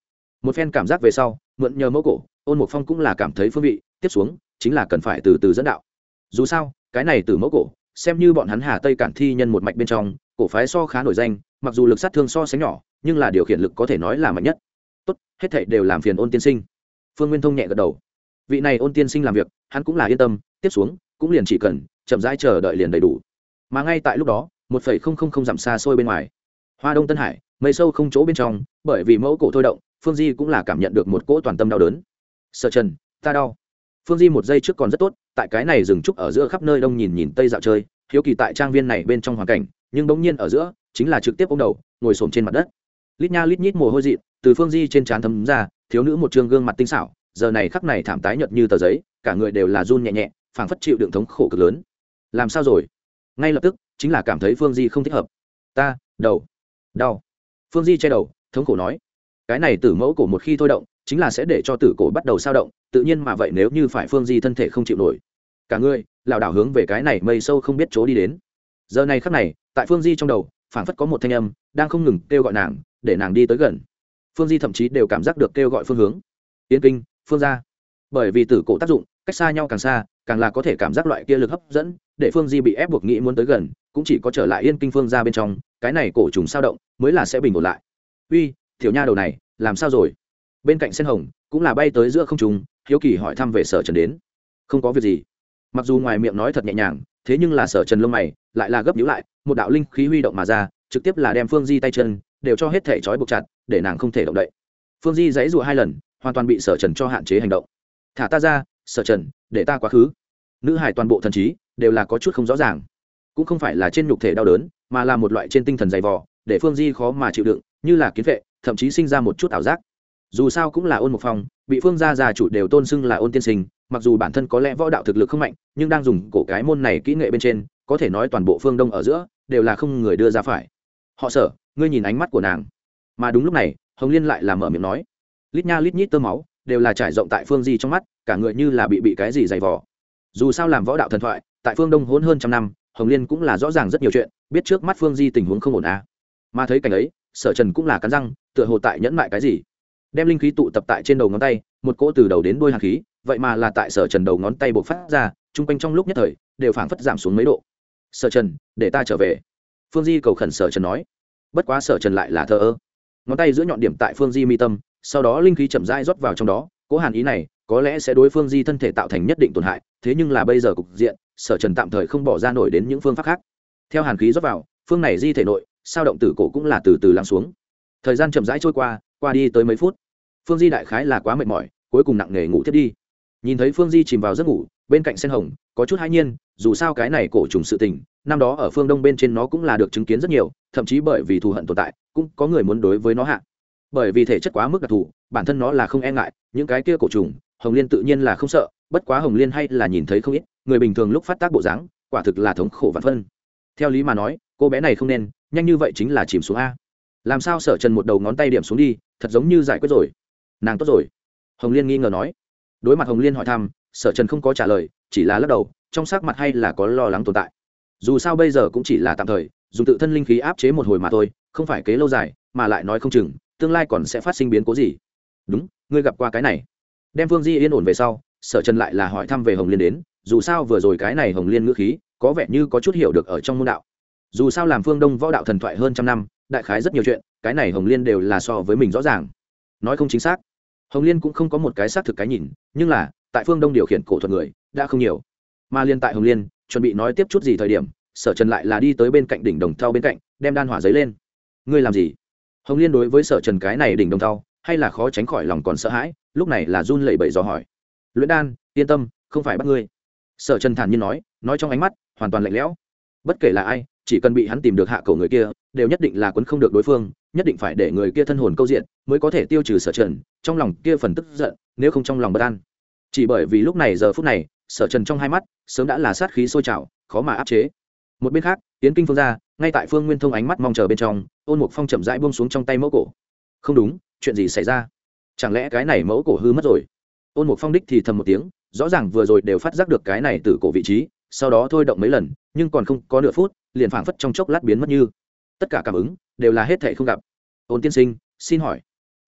một phen cảm giác về sau mượn nhờ mẫu cổ, Ôn Mục Phong cũng là cảm thấy phương vị tiếp xuống chính là cần phải từ từ dẫn đạo. Dù sao cái này từ mẫu cổ xem như bọn hắn Hà Tây Cản thi nhân một mạch bên trong cổ phái so khá nổi danh, mặc dù lực sát thương so sánh nhỏ nhưng là điều khiển lực có thể nói là mạnh nhất. Tốt, hết thảy đều làm phiền Ôn tiên sinh. Phương Nguyên Thông nhẹ gật đầu. Vị này Ôn tiên sinh làm việc hắn cũng là yên tâm, tiếp xuống cũng liền chỉ cần chậm rãi chờ đợi liền đầy đủ. Mà ngay tại lúc đó 1,000 dặm xa xôi bên ngoài Hoa Đông Tân Hải, mây sâu không chỗ bên trong, bởi vì mẫu cổ thôi động, Phương Di cũng là cảm nhận được một cỗ toàn tâm đau đớn. Sở Trần, ta đau. Phương Di một giây trước còn rất tốt, tại cái này rừng trúc ở giữa khắp nơi đông nhìn nhìn tây dạo chơi, hiếu kỳ tại trang viên này bên trong hoàn cảnh, nhưng bỗng nhiên ở giữa, chính là trực tiếp ôm đầu, ngồi xổm trên mặt đất. Lít nha lít nhít mồ hôi dị từ Phương Di trên trán thấm ra, thiếu nữ một trương gương mặt tinh xảo, giờ này khắc này thảm tái nhợt như tờ giấy, cả người đều là run nhẹ nhẹ, phảng phất chịu đựng thống khổ cực lớn. Làm sao rồi? Ngay lập tức, chính là cảm thấy Phương Di không thích hợp. Ta, đầu, đau. Phương Di che đầu, thống khổ nói, cái này tử mẫu cổ một khi thôi động chính là sẽ để cho tử cổ bắt đầu sao động, tự nhiên mà vậy nếu như phải Phương Di thân thể không chịu nổi, cả người lảo đảo hướng về cái này mây sâu không biết chỗ đi đến. Giờ này khắc này tại Phương Di trong đầu phảng phất có một thanh âm đang không ngừng kêu gọi nàng, để nàng đi tới gần. Phương Di thậm chí đều cảm giác được kêu gọi phương hướng. Yên Kinh, Phương gia. Bởi vì tử cổ tác dụng, cách xa nhau càng xa, càng là có thể cảm giác loại kia lực hấp dẫn, để Phương Di bị ép buộc nghĩ muốn tới gần, cũng chỉ có trở lại Yên Kinh Phương gia bên trong, cái này cổ trùng sao động mới là sẽ bình ổn lại. Uy, tiểu nha đầu này, làm sao rồi? Bên cạnh Sen Hồng cũng là bay tới giữa không trung, hiếu kỳ hỏi thăm về Sở Trần đến. Không có việc gì. Mặc dù ngoài miệng nói thật nhẹ nhàng, thế nhưng là Sở Trần lông mày lại là gấp nhíu lại, một đạo linh khí huy động mà ra, trực tiếp là đem Phương Di tay chân đều cho hết thể trói buộc chặt, để nàng không thể động đậy. Phương Di giãy giụa hai lần, hoàn toàn bị Sở Trần cho hạn chế hành động. Thả ta ra, Sở Trần, để ta quá khứ. Nữ hải toàn bộ thần trí đều là có chút không rõ ràng, cũng không phải là trên nhục thể đau đớn, mà là một loại trên tinh thần dày vò, để Phương Di khó mà chịu đựng, như là kiến vệ, thậm chí sinh ra một chút ảo giác. Dù sao cũng là Ôn Mục Phong, bị Phương gia gia chủ đều tôn xưng là Ôn tiên sinh, mặc dù bản thân có lẽ võ đạo thực lực không mạnh, nhưng đang dùng cổ cái môn này kỹ nghệ bên trên, có thể nói toàn bộ phương Đông ở giữa đều là không người đưa ra phải. Họ Sở, ngươi nhìn ánh mắt của nàng. Mà đúng lúc này, Hồng Liên lại là mở miệng nói, lít nha lít nhít tơ máu đều là trải rộng tại Phương Di trong mắt, cả người như là bị cái gì dày vò. Dù sao làm võ đạo thần thoại, tại phương Đông hỗn hơn trăm năm, Hồng Liên cũng là rõ ràng rất nhiều chuyện, biết trước mắt Phương Di tình huống không ổn à. Mà thấy cảnh ấy, Sở Trần cũng là cắn răng, tựa hồ tại nhẫn mại cái gì, đem linh khí tụ tập tại trên đầu ngón tay, một cỗ từ đầu đến đuôi hàn khí, vậy mà là tại Sở Trần đầu ngón tay bộc phát ra, trung quanh trong lúc nhất thời đều phảng phất giảm xuống mấy độ. Sở Trần, để ta trở về. Phương Di cầu khẩn Sở Trần nói. Bất quá Sở Trần lại là thờ ơ, ngón tay giữa nhọn điểm tại Phương Di mi tâm, sau đó linh khí chậm rãi rót vào trong đó, cỗ hàn ý này có lẽ sẽ đối Phương Di thân thể tạo thành nhất định tổn hại, thế nhưng là bây giờ cục diện, Sở Trần tạm thời không bỏ ra nổi đến những phương pháp khác. Theo hàn khí rót vào, phương này Di thể nội sao động tử cổ cũng là từ từ lắng xuống. Thời gian chậm rãi trôi qua đi tới mấy phút, Phương Di đại khái là quá mệt mỏi, cuối cùng nặng nề ngủ thiết đi. Nhìn thấy Phương Di chìm vào giấc ngủ, bên cạnh Sen Hồng có chút hãi nhiên, dù sao cái này cổ trùng sự tình, năm đó ở phương Đông bên trên nó cũng là được chứng kiến rất nhiều, thậm chí bởi vì thù hận tồn tại, cũng có người muốn đối với nó hạ. Bởi vì thể chất quá mức đặc thù, bản thân nó là không e ngại, những cái kia cổ trùng, Hồng Liên tự nhiên là không sợ, bất quá Hồng Liên hay là nhìn thấy không ít, người bình thường lúc phát tác bộ dáng, quả thực là thống khổ vạn phân. Theo lý mà nói, cô bé này không nên, nhanh như vậy chính là chìm xuống a. Làm sao Sở Trần một đầu ngón tay điểm xuống đi, thật giống như giải quyết rồi. Nàng tốt rồi. Hồng Liên nghi ngờ nói. Đối mặt Hồng Liên hỏi thăm, Sở Trần không có trả lời, chỉ là lắc đầu, trong sắc mặt hay là có lo lắng tồn tại. Dù sao bây giờ cũng chỉ là tạm thời, dùng tự thân linh khí áp chế một hồi mà thôi, không phải kế lâu dài, mà lại nói không chừng tương lai còn sẽ phát sinh biến cố gì. Đúng, ngươi gặp qua cái này. Đem Phương Di yên ổn về sau, Sở Trần lại là hỏi thăm về Hồng Liên đến, dù sao vừa rồi cái này Hồng Liên ngữ khí, có vẻ như có chút hiểu được ở trong môn đạo. Dù sao làm phương Đông võ đạo thần thoại hơn trăm năm, đại khái rất nhiều chuyện, cái này Hồng Liên đều là so với mình rõ ràng. Nói không chính xác, Hồng Liên cũng không có một cái xác thực cái nhìn, nhưng là tại phương Đông điều khiển cổ thuật người đã không nhiều. Mà liên tại Hồng Liên chuẩn bị nói tiếp chút gì thời điểm, Sở Trần lại là đi tới bên cạnh đỉnh đồng thau bên cạnh, đem đan hỏa giấy lên. Ngươi làm gì? Hồng Liên đối với Sở Trần cái này đỉnh đồng thau, hay là khó tránh khỏi lòng còn sợ hãi, lúc này là run lẩy bẩy dò hỏi. Luyện đan, yên tâm, không phải bắt ngươi. Sở Trần thản nhiên nói trong ánh mắt hoàn toàn lạnh lẽo. Bất kể là ai, chỉ cần bị hắn tìm được hạ cổ người kia, đều nhất định là quấn không được đối phương, nhất định phải để người kia thân hồn câu diện, mới có thể tiêu trừ Sở Trần trong lòng kia phần tức giận, nếu không trong lòng bất an. Chỉ bởi vì lúc này giờ phút này, Sở Trần trong hai mắt sớm đã là sát khí sôi trào, khó mà áp chế. Một bên khác, Yến Kinh Phương gia, ngay tại Phương Nguyên Thông ánh mắt mong chờ bên trong, Ôn Mục Phong chậm rãi buông xuống trong tay mẫu cổ. Không đúng, chuyện gì xảy ra? Chẳng lẽ cái này mẫu cổ hư mất rồi? Ôn Mục Phong đích thì thầm một tiếng, rõ ràng vừa rồi đều phát giác được cái này từ cổ vị trí, sau đó thôi động mấy lần, nhưng còn không có nửa phút, liền phảng phất trong chốc lát biến mất như. Tất cả cảm ứng đều là hết thảy không gặp. Ôn tiên sinh, xin hỏi.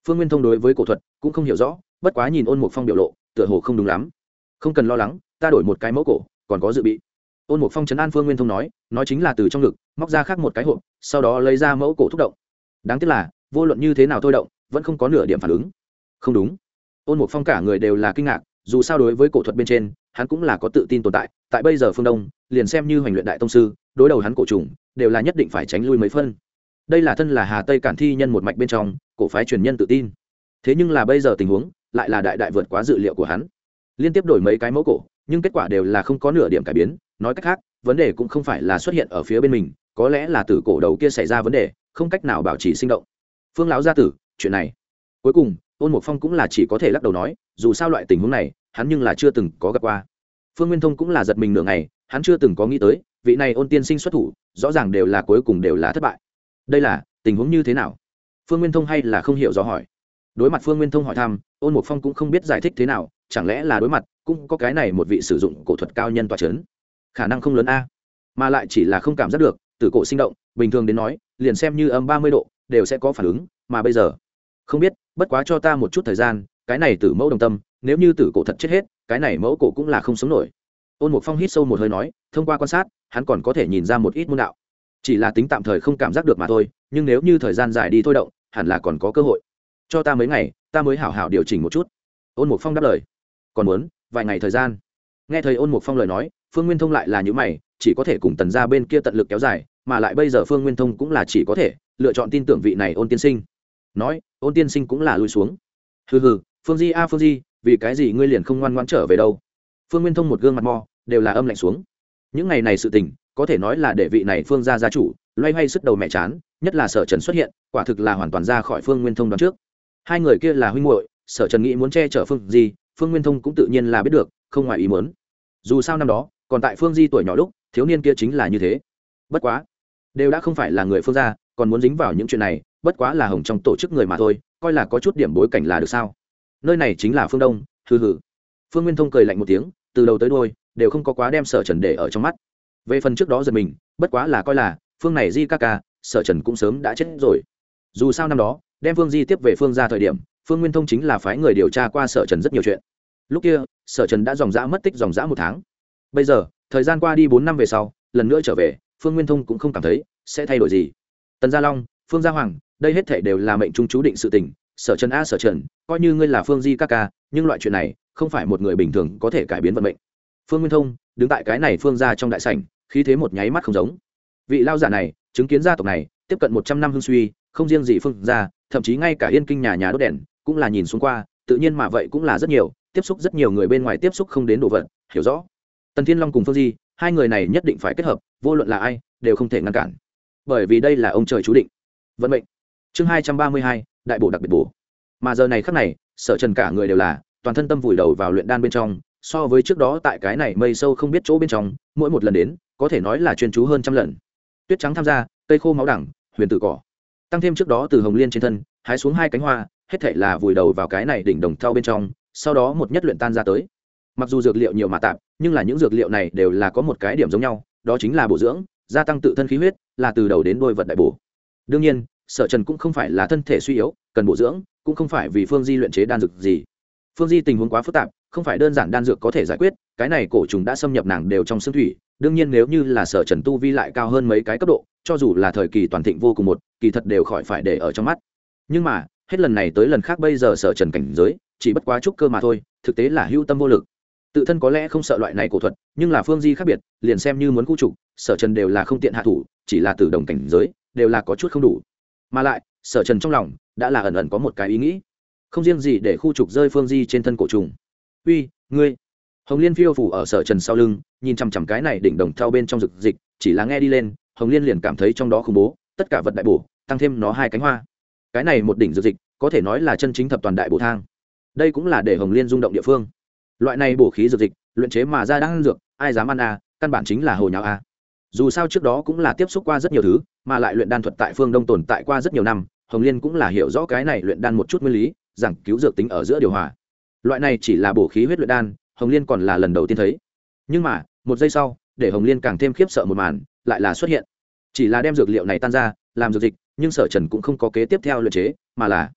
Phương Nguyên Thông đối với cổ thuật cũng không hiểu rõ, bất quá nhìn Ôn Mục Phong biểu lộ tựa hồ không đúng lắm. Không cần lo lắng, ta đổi một cái mẫu cổ còn có dự bị. Ôn Mục Phong trấn an Phương Nguyên Thông nói chính là từ trong ngực móc ra khác một cái hộp, sau đó lấy ra mẫu cổ thúc động. Đáng tiếc là vô luận như thế nào thôi động vẫn không có nửa điểm phản ứng. Không đúng. Ôn Mục Phong cả người đều là kinh ngạc, dù sao đối với cổ thuật bên trên hắn cũng là có tự tin tồn tại, tại bây giờ phương Đông liền xem như hoành luyện đại tông sư đối đầu hắn cổ trùng đều là nhất định phải tránh lui mấy phân. Đây là thân là Hà Tây Cản Thi nhân một mạch bên trong cổ phái truyền nhân tự tin. Thế nhưng là bây giờ tình huống lại là đại vượt quá dự liệu của hắn. Liên tiếp đổi mấy cái mẫu cổ nhưng kết quả đều là không có nửa điểm cải biến. Nói cách khác, vấn đề cũng không phải là xuất hiện ở phía bên mình, có lẽ là từ cổ đầu kia xảy ra vấn đề, không cách nào bảo trì sinh động. Phương lão gia tử, chuyện này cuối cùng Ôn Mục Phong cũng là chỉ có thể lắc đầu nói, dù sao loại tình huống này hắn nhưng là chưa từng có gặp qua. Phương Nguyên Thông cũng là giật mình nửa ngày, hắn chưa từng có nghĩ tới vị này Ôn tiên sinh xuất thủ rõ ràng đều là cuối cùng đều là thất bại. Đây là tình huống như thế nào? Phương Nguyên Thông hay là không hiểu rõ hỏi. Đối mặt Phương Nguyên Thông hỏi thăm, Ôn Mục Phong cũng không biết giải thích thế nào, chẳng lẽ là đối mặt cũng có cái này một vị sử dụng cổ thuật cao nhân tọa chấn, khả năng không lớn a, mà lại chỉ là không cảm giác được từ cổ sinh động, bình thường đến nói liền xem như âm 30 độ đều sẽ có phản ứng, mà bây giờ không biết, bất quá cho ta một chút thời gian, cái này tử mẫu đồng tâm, nếu như tử cổ thật chết hết, cái này mẫu cổ cũng là không sống nổi. Ôn Mục Phong hít sâu một hơi nói, thông qua quan sát hắn còn có thể nhìn ra một ít môn đạo, chỉ là tính tạm thời không cảm giác được mà thôi, nhưng nếu như thời gian dài đi thôi động hẳn là còn có cơ hội. Cho ta mấy ngày ta mới hảo hảo điều chỉnh một chút. Ôn Mục Phong đáp lời. Còn muốn vài ngày thời gian? Nghe thấy Ôn Mục Phong lời nói, Phương Nguyên Thông lại là những mày, chỉ có thể cùng Tần gia bên kia tận lực kéo dài, mà lại bây giờ Phương Nguyên Thông cũng là chỉ có thể lựa chọn tin tưởng vị này Ôn tiên sinh. Nói Ôn tiên sinh cũng là lui xuống. Hừ hừ, Phương Di a Phương Di, vì cái gì ngươi liền không ngoan ngoãn trở về đâu? Phương Nguyên Thông một gương mặt mo đều là âm lạnh xuống. Những ngày này sự tình có thể nói là để vị này Phương gia gia chủ loay hoay sức đầu mẹ chán, nhất là Sở Trần xuất hiện, quả thực là hoàn toàn ra khỏi Phương Nguyên Thông đoán trước. Hai người kia là huynh muội, Sở Trần nghĩ muốn che chở Phương Di, Phương Nguyên Thông cũng tự nhiên là biết được, không ngoài ý muốn. Dù sao năm đó, còn tại Phương Di tuổi nhỏ lúc, thiếu niên kia chính là như thế. Bất quá, đều đã không phải là người Phương gia, còn muốn dính vào những chuyện này, bất quá là hồng trong tổ chức người mà thôi, coi là có chút điểm bối cảnh là được sao? Nơi này chính là phương Đông, hừ hừ. Phương Nguyên Thông cười lạnh một tiếng, từ đầu tới đuôi đều không có quá đem Sở Trần để ở trong mắt. Về phần trước đó giật mình, bất quá là coi là phương này Di ca ca, Sở Trần cũng sớm đã chết rồi. Dù sao năm đó đem Phương Di tiếp về Phương gia thời điểm, Phương Nguyên Thông chính là phái người điều tra qua Sở Trần rất nhiều chuyện. Lúc kia Sở Trần đã dòng dã mất tích dòng dã 1 tháng. Bây giờ thời gian qua đi 4 năm về sau, lần nữa trở về, Phương Nguyên Thông cũng không cảm thấy sẽ thay đổi gì. Tần Gia Long, Phương Gia Hoàng, đây hết thảy đều là mệnh trung chú định sự tình. Sở Trần a Sở Trần, coi như ngươi là Phương Di ca ca, nhưng loại chuyện này không phải một người bình thường có thể cải biến vận mệnh. Phương Nguyên Thông đứng tại cái này Phương gia trong đại sảnh, khí thế một nháy mắt không giống. Vị lao giả này chứng kiến gia tộc này tiếp cận 100 năm hưng suy, không riêng gì Phương gia, thậm chí ngay cả Yên Kinh nhà đốt đèn cũng là nhìn xuống qua, tự nhiên mà vậy cũng là rất nhiều, tiếp xúc rất nhiều người bên ngoài tiếp xúc không đến đồ vật, hiểu rõ. Tần Thiên Long cùng Phương Di, hai người này nhất định phải kết hợp, vô luận là ai đều không thể ngăn cản, bởi vì đây là ông trời chú định. Vận mệnh. Chương 232, đại bổ đặc biệt bổ. Mà giờ này khắc này, Sở Trần cả người đều là toàn thân tâm vùi đầu vào luyện đan bên trong, so với trước đó tại cái này mây sâu không biết chỗ bên trong, mỗi một lần đến có thể nói là chuyên chú hơn trăm lần. Tuyết trắng tham gia, cây khô máu đẳng, huyền tử cỏ, tăng thêm trước đó từ hồng liên trên thân hái xuống 2 cánh hoa, hết thảy là vùi đầu vào cái này đỉnh đồng thau bên trong, sau đó một nhất luyện tan ra tới. Mặc dù dược liệu nhiều mà tạp, nhưng là những dược liệu này đều là có một cái điểm giống nhau, đó chính là bổ dưỡng, gia tăng tự thân khí huyết, là từ đầu đến đuôi vật đại bổ. Đương nhiên, Sở Trần cũng không phải là thân thể suy yếu, cần bổ dưỡng, cũng không phải vì Phương Di luyện chế đan dược gì. Phương Di tình huống quá phức tạp, không phải đơn giản đan dược có thể giải quyết, cái này cổ trùng đã xâm nhập nàng đều trong xương thủy, đương nhiên nếu như là Sở Trần tu vi lại cao hơn mấy cái cấp độ, cho dù là thời kỳ toàn thịnh vô cùng một, kỳ thật đều khỏi phải để ở trong mắt. Nhưng mà, hết lần này tới lần khác bây giờ Sở Trần cảnh giới, chỉ bất quá chút cơ mà thôi, thực tế là hữu tâm vô lực. Tự thân có lẽ không sợ loại này cổ thuật, nhưng là Phương Di khác biệt, liền xem như muốn khu trục, Sở Trần đều là không tiện hạ thủ, chỉ là từ đồng cảnh giới, đều là có chút không đủ. Mà lại, Sở Trần trong lòng đã là ẩn ẩn có một cái ý nghĩ, không riêng gì để khu trục rơi Phương Di trên thân cổ trùng. Uy, ngươi! Hồng Liên phiêu phủ ở Sở Trần sau lưng, nhìn chằm chằm cái này đỉnh đồng theo bên trong dược dịch, chỉ là nghe đi lên, Hồng Liên liền cảm thấy trong đó khủng bố, tất cả vật đại bổ, tăng thêm nó 2 cánh hoa. Cái này một đỉnh dược dịch, có thể nói là chân chính thập toàn đại bổ thang. Đây cũng là để Hồng Liên rung động địa phương. Loại này bổ khí dược dịch, luyện chế mà ra đang ăn dược, ai dám ăn à, căn bản chính là hồ nháo à. Dù sao trước đó cũng là tiếp xúc qua rất nhiều thứ, mà lại luyện đan thuật tại phương Đông tồn tại qua rất nhiều năm, Hồng Liên cũng là hiểu rõ cái này luyện đan một chút nguyên lý, giảng cứu dược tính ở giữa điều hòa. Loại này chỉ là bổ khí huyết luyện đan, Hồng Liên còn là lần đầu tiên thấy. Nhưng mà, một giây sau, để Hồng Liên càng thêm khiếp sợ một màn, lại là xuất hiện. Chỉ là đem dược liệu này tan ra, làm dược dịch, nhưng Sở Trần cũng không có kế tiếp theo luyện chế, mà là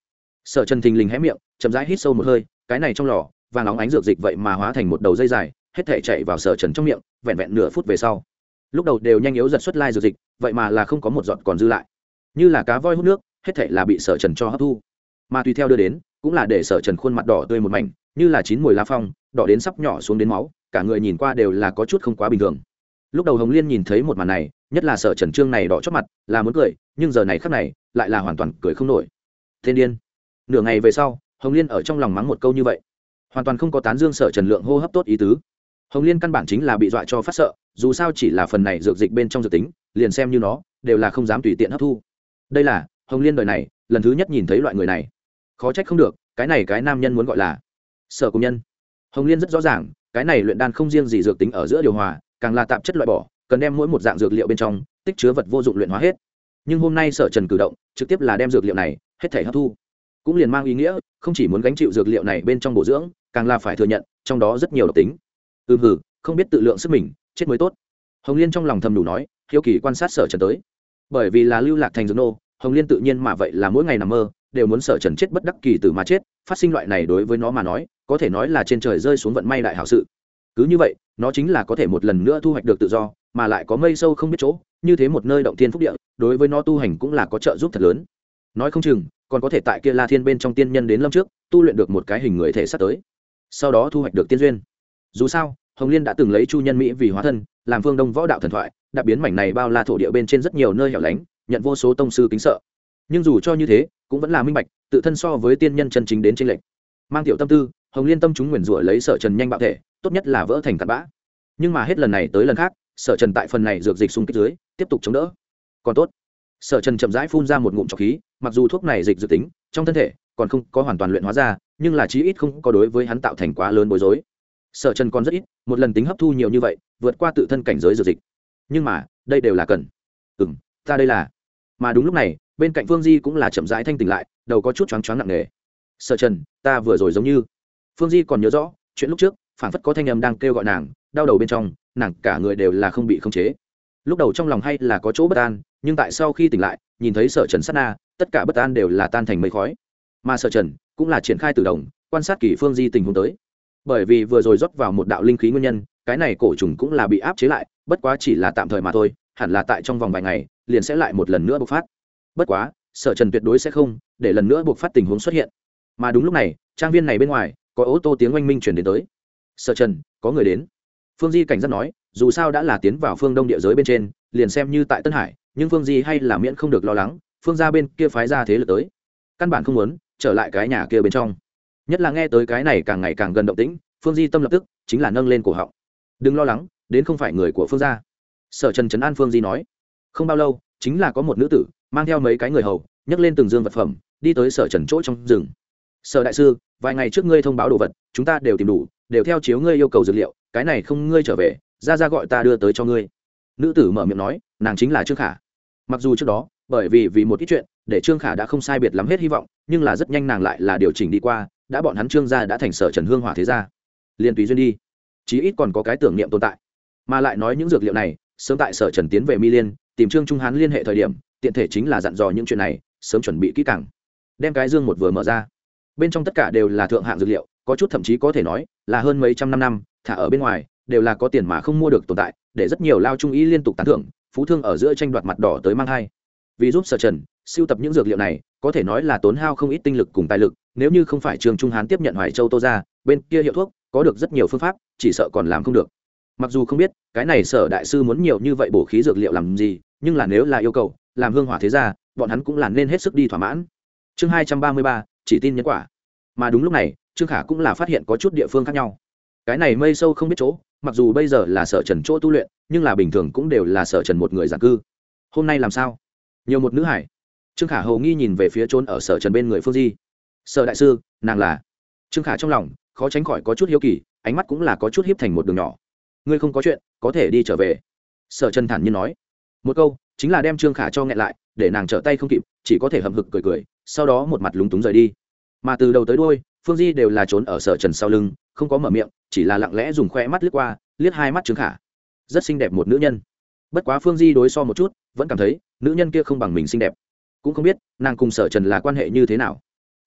Sở Trần thình lình hé miệng, chậm rãi hít sâu một hơi, cái này trong lò vàng óng ánh dược dịch vậy mà hóa thành một đầu dây dài, hết thảy chạy vào Sở Trần trong miệng, vẹn vẹn nửa phút về sau, lúc đầu đều nhanh yếu giật xuất lai dược dịch, vậy mà là không có một giọt còn dư lại, như là cá voi hút nước, hết thảy là bị Sở Trần cho hấp thu. Mà tùy theo đưa đến, cũng là để Sở Trần khuôn mặt đỏ tươi một mảnh, như là chín mùi lá phong, đỏ đến sắp nhỏ xuống đến máu, cả người nhìn qua đều là có chút không quá bình thường. Lúc đầu Hồng Liên nhìn thấy một màn này, nhất là Sở Trần trương này đỏ chót mặt, là muốn cười, nhưng giờ này khắc này, lại là hoàn toàn cười không nổi. Thiên điên. Nửa ngày về sau, Hồng Liên ở trong lòng mắng một câu như vậy, hoàn toàn không có tán dương Sở Trần lượng hô hấp tốt ý tứ. Hồng Liên căn bản chính là bị dọa cho phát sợ, dù sao chỉ là phần này dược dịch bên trong dược tính, liền xem như nó, đều là không dám tùy tiện hấp thu. Đây là Hồng Liên đời này lần thứ nhất nhìn thấy loại người này, khó trách không được, cái này cái nam nhân muốn gọi là Sở Công Nhân. Hồng Liên rất rõ ràng, cái này luyện đan không riêng gì dược tính ở giữa điều hòa, càng là tạp chất loại bỏ, cần đem mỗi một dạng dược liệu bên trong tích chứa vật vô dụng luyện hóa hết. Nhưng hôm nay Sở Trần cử động, trực tiếp là đem dược liệu này hết thảy hấp thu, cũng liền mang ý nghĩa không chỉ muốn gánh chịu dược liệu này bên trong bổ dưỡng, càng là phải thừa nhận trong đó rất nhiều độc tính. Hừ, không biết tự lượng sức mình, chết mới tốt. Hồng Liên trong lòng thầm đủ nói, hiếu kỳ quan sát Sở Trần tới. Bởi vì là lưu lạc thành dược nô, Hồng Liên tự nhiên mà vậy là mỗi ngày nằm mơ đều muốn Sở Trần chết bất đắc kỳ tử mà chết, phát sinh loại này đối với nó mà nói, có thể nói là trên trời rơi xuống vận may đại hảo sự. Cứ như vậy, nó chính là có thể một lần nữa thu hoạch được tự do, mà lại có mây sâu không biết chỗ, như thế một nơi động thiên phúc địa, đối với nó tu hành cũng là có trợ giúp thật lớn. Nói không chừng, còn có thể tại kia La Thiên bên trong tiên nhân đến lâm trước, tu luyện được một cái hình người thể sắp tới, sau đó thu hoạch được tiên duyên. Dù sao, Hồng Liên đã từng lấy Chu Nhân Mỹ vì hóa thân, làm phương Đông võ đạo thần thoại, đã biến mảnh này bao la thổ địa bên trên rất nhiều nơi hẻo lánh, nhận vô số tông sư kính sợ. Nhưng dù cho như thế, cũng vẫn là minh bạch, tự thân so với tiên nhân chân chính đến chênh lệch. Mang tiểu tâm tư, Hồng Liên tâm chúng nguyền rủa lấy Sở Trần nhanh bạo thể, tốt nhất là vỡ thành cặn bã. Nhưng mà hết lần này tới lần khác, Sở Trần tại phần này dược dịch xung kích dưới, tiếp tục chống đỡ. Còn tốt, Sở Trần chậm rãi phun ra một ngụm trọc khí, mặc dù thuốc này dịch dược tính trong thân thể còn không có hoàn toàn luyện hóa ra, nhưng là chí ít không có đối với hắn tạo thành quá lớn bối rối. Sở Trần còn rất ít, một lần tính hấp thu nhiều như vậy, vượt qua tự thân cảnh giới dược dịch. Nhưng mà, đây đều là cần. Ta đây là. Mà đúng lúc này, bên cạnh Phương Di cũng là chậm rãi thanh tỉnh lại, đầu có chút choáng choáng nặng nề. Sở Trần, ta vừa rồi giống như. Phương Di còn nhớ rõ, chuyện lúc trước, phảng phất có thanh âm đang kêu gọi nàng, đau đầu bên trong, nàng cả người đều là không bị khống chế. Lúc đầu trong lòng hay là có chỗ bất an, nhưng tại sau khi tỉnh lại, nhìn thấy Sở Trần sát na, tất cả bất an đều là tan thành mây khói. Mà Sở Trần cũng là triển khai tự động, quan sát kỳ Phương Di tình huống tới. Bởi vì vừa rồi rót vào một đạo linh khí nguyên nhân, cái này cổ trùng cũng là bị áp chế lại, bất quá chỉ là tạm thời mà thôi, hẳn là tại trong vòng vài ngày, liền sẽ lại một lần nữa bộc phát. Bất quá, Sở Trần tuyệt đối sẽ không để lần nữa bộc phát tình huống xuất hiện. Mà đúng lúc này, trang viên này bên ngoài có ô tô tiếng oanh minh truyền đến tới. Sở Trần, có người đến. Phương Di cảnh giác nói, dù sao đã là tiến vào phương Đông địa giới bên trên, liền xem như tại Tân Hải, nhưng Phương Di hay là miễn không được lo lắng, phương gia bên kia phái ra thế lực tới, căn bản không muốn trở lại cái nhà kia bên trong. Nhất là nghe tới cái này càng ngày càng gần động tĩnh, Phương Di tâm lập tức chính là nâng lên cổ họng. Đừng lo lắng, đến không phải người của phương gia. Sở Trần trấn an Phương Di nói. Không bao lâu, chính là có một nữ tử mang theo mấy cái người hầu, nhấc lên từng dương vật phẩm, đi tới Sở Trần chỗ trong rừng. Sở đại sư, vài ngày trước ngươi thông báo đồ vật, chúng ta đều tìm đủ, đều theo chiếu ngươi yêu cầu dược liệu, cái này không ngươi trở về, ra gọi ta đưa tới cho ngươi. Nữ tử mở miệng nói, nàng chính là Trương Khả. Mặc dù trước đó, bởi vì một ít chuyện, để Trương Khả đã không sai biệt lắm hết hy vọng, nhưng là rất nhanh nàng lại là điều chỉnh đi qua, đã bọn hắn Trương gia đã thành Sở Trần hương hỏa thế gia, liền tùy duyên đi, chí ít còn có cái tưởng niệm tồn tại. Mà lại nói những dược liệu này, sớm tại Sở Trần tiến về Mi Liên, tìm Trương Trung Hán liên hệ thời điểm, tiện thể chính là dặn dò những chuyện này, sớm chuẩn bị kỹ càng. Đem cái dương một vừa mở ra, bên trong tất cả đều là thượng hạng dược liệu, có chút thậm chí có thể nói là hơn mấy trăm năm thả ở bên ngoài, đều là có tiền mà không mua được tồn tại, để rất nhiều lao trung ý liên tục tán thưởng, phú thương ở giữa tranh đoạt mặt đỏ tới mang hai. Vì giúp Sở Trần sưu tập những dược liệu này, có thể nói là tốn hao không ít tinh lực cùng tài lực, nếu như không phải Trương Trung Hán tiếp nhận Hoài Châu Tô ra, bên kia hiệu thuốc có được rất nhiều phương pháp, chỉ sợ còn làm không được. Mặc dù không biết cái này Sở đại sư muốn nhiều như vậy bổ khí dược liệu làm gì, nhưng là nếu là yêu cầu làm hương hỏa thế gia, bọn hắn cũng là nên hết sức đi thỏa mãn. Chương 233, chỉ tin nhân quả. Mà đúng lúc này, Trương Khả cũng là phát hiện có chút địa phương khác nhau. Cái này mây sâu không biết chỗ, mặc dù bây giờ là Sở Trần chỗ tu luyện, nhưng là bình thường cũng đều là Sở Trần một người giản cư. Hôm nay làm sao? Nhiều một nữ hải. Trương Khả hầu nghi nhìn về phía trốn ở Sở Trần bên người Phương Di. Sở đại sư, nàng là? Trương Khả trong lòng khó tránh khỏi có chút hiếu kỳ, ánh mắt cũng là có chút hiếp thành một đường nhỏ. Ngươi không có chuyện, có thể đi trở về. Sở Trần thản nhiên nói. Một câu chính là đem Trương Khả cho nghẹn lại, để nàng trở tay không kịp, chỉ có thể hậm hực cười, sau đó một mặt lúng túng rời đi. Mà từ đầu tới đuôi, Phương Di đều là trốn ở Sở Trần sau lưng, không có mở miệng, chỉ là lặng lẽ dùng khoe mắt liếc qua, liếc hai mắt Trương Khả. Rất xinh đẹp một nữ nhân. Bất quá Phương Di đối so một chút, vẫn cảm thấy nữ nhân kia không bằng mình xinh đẹp. Cũng không biết nàng cùng Sở Trần là quan hệ như thế nào.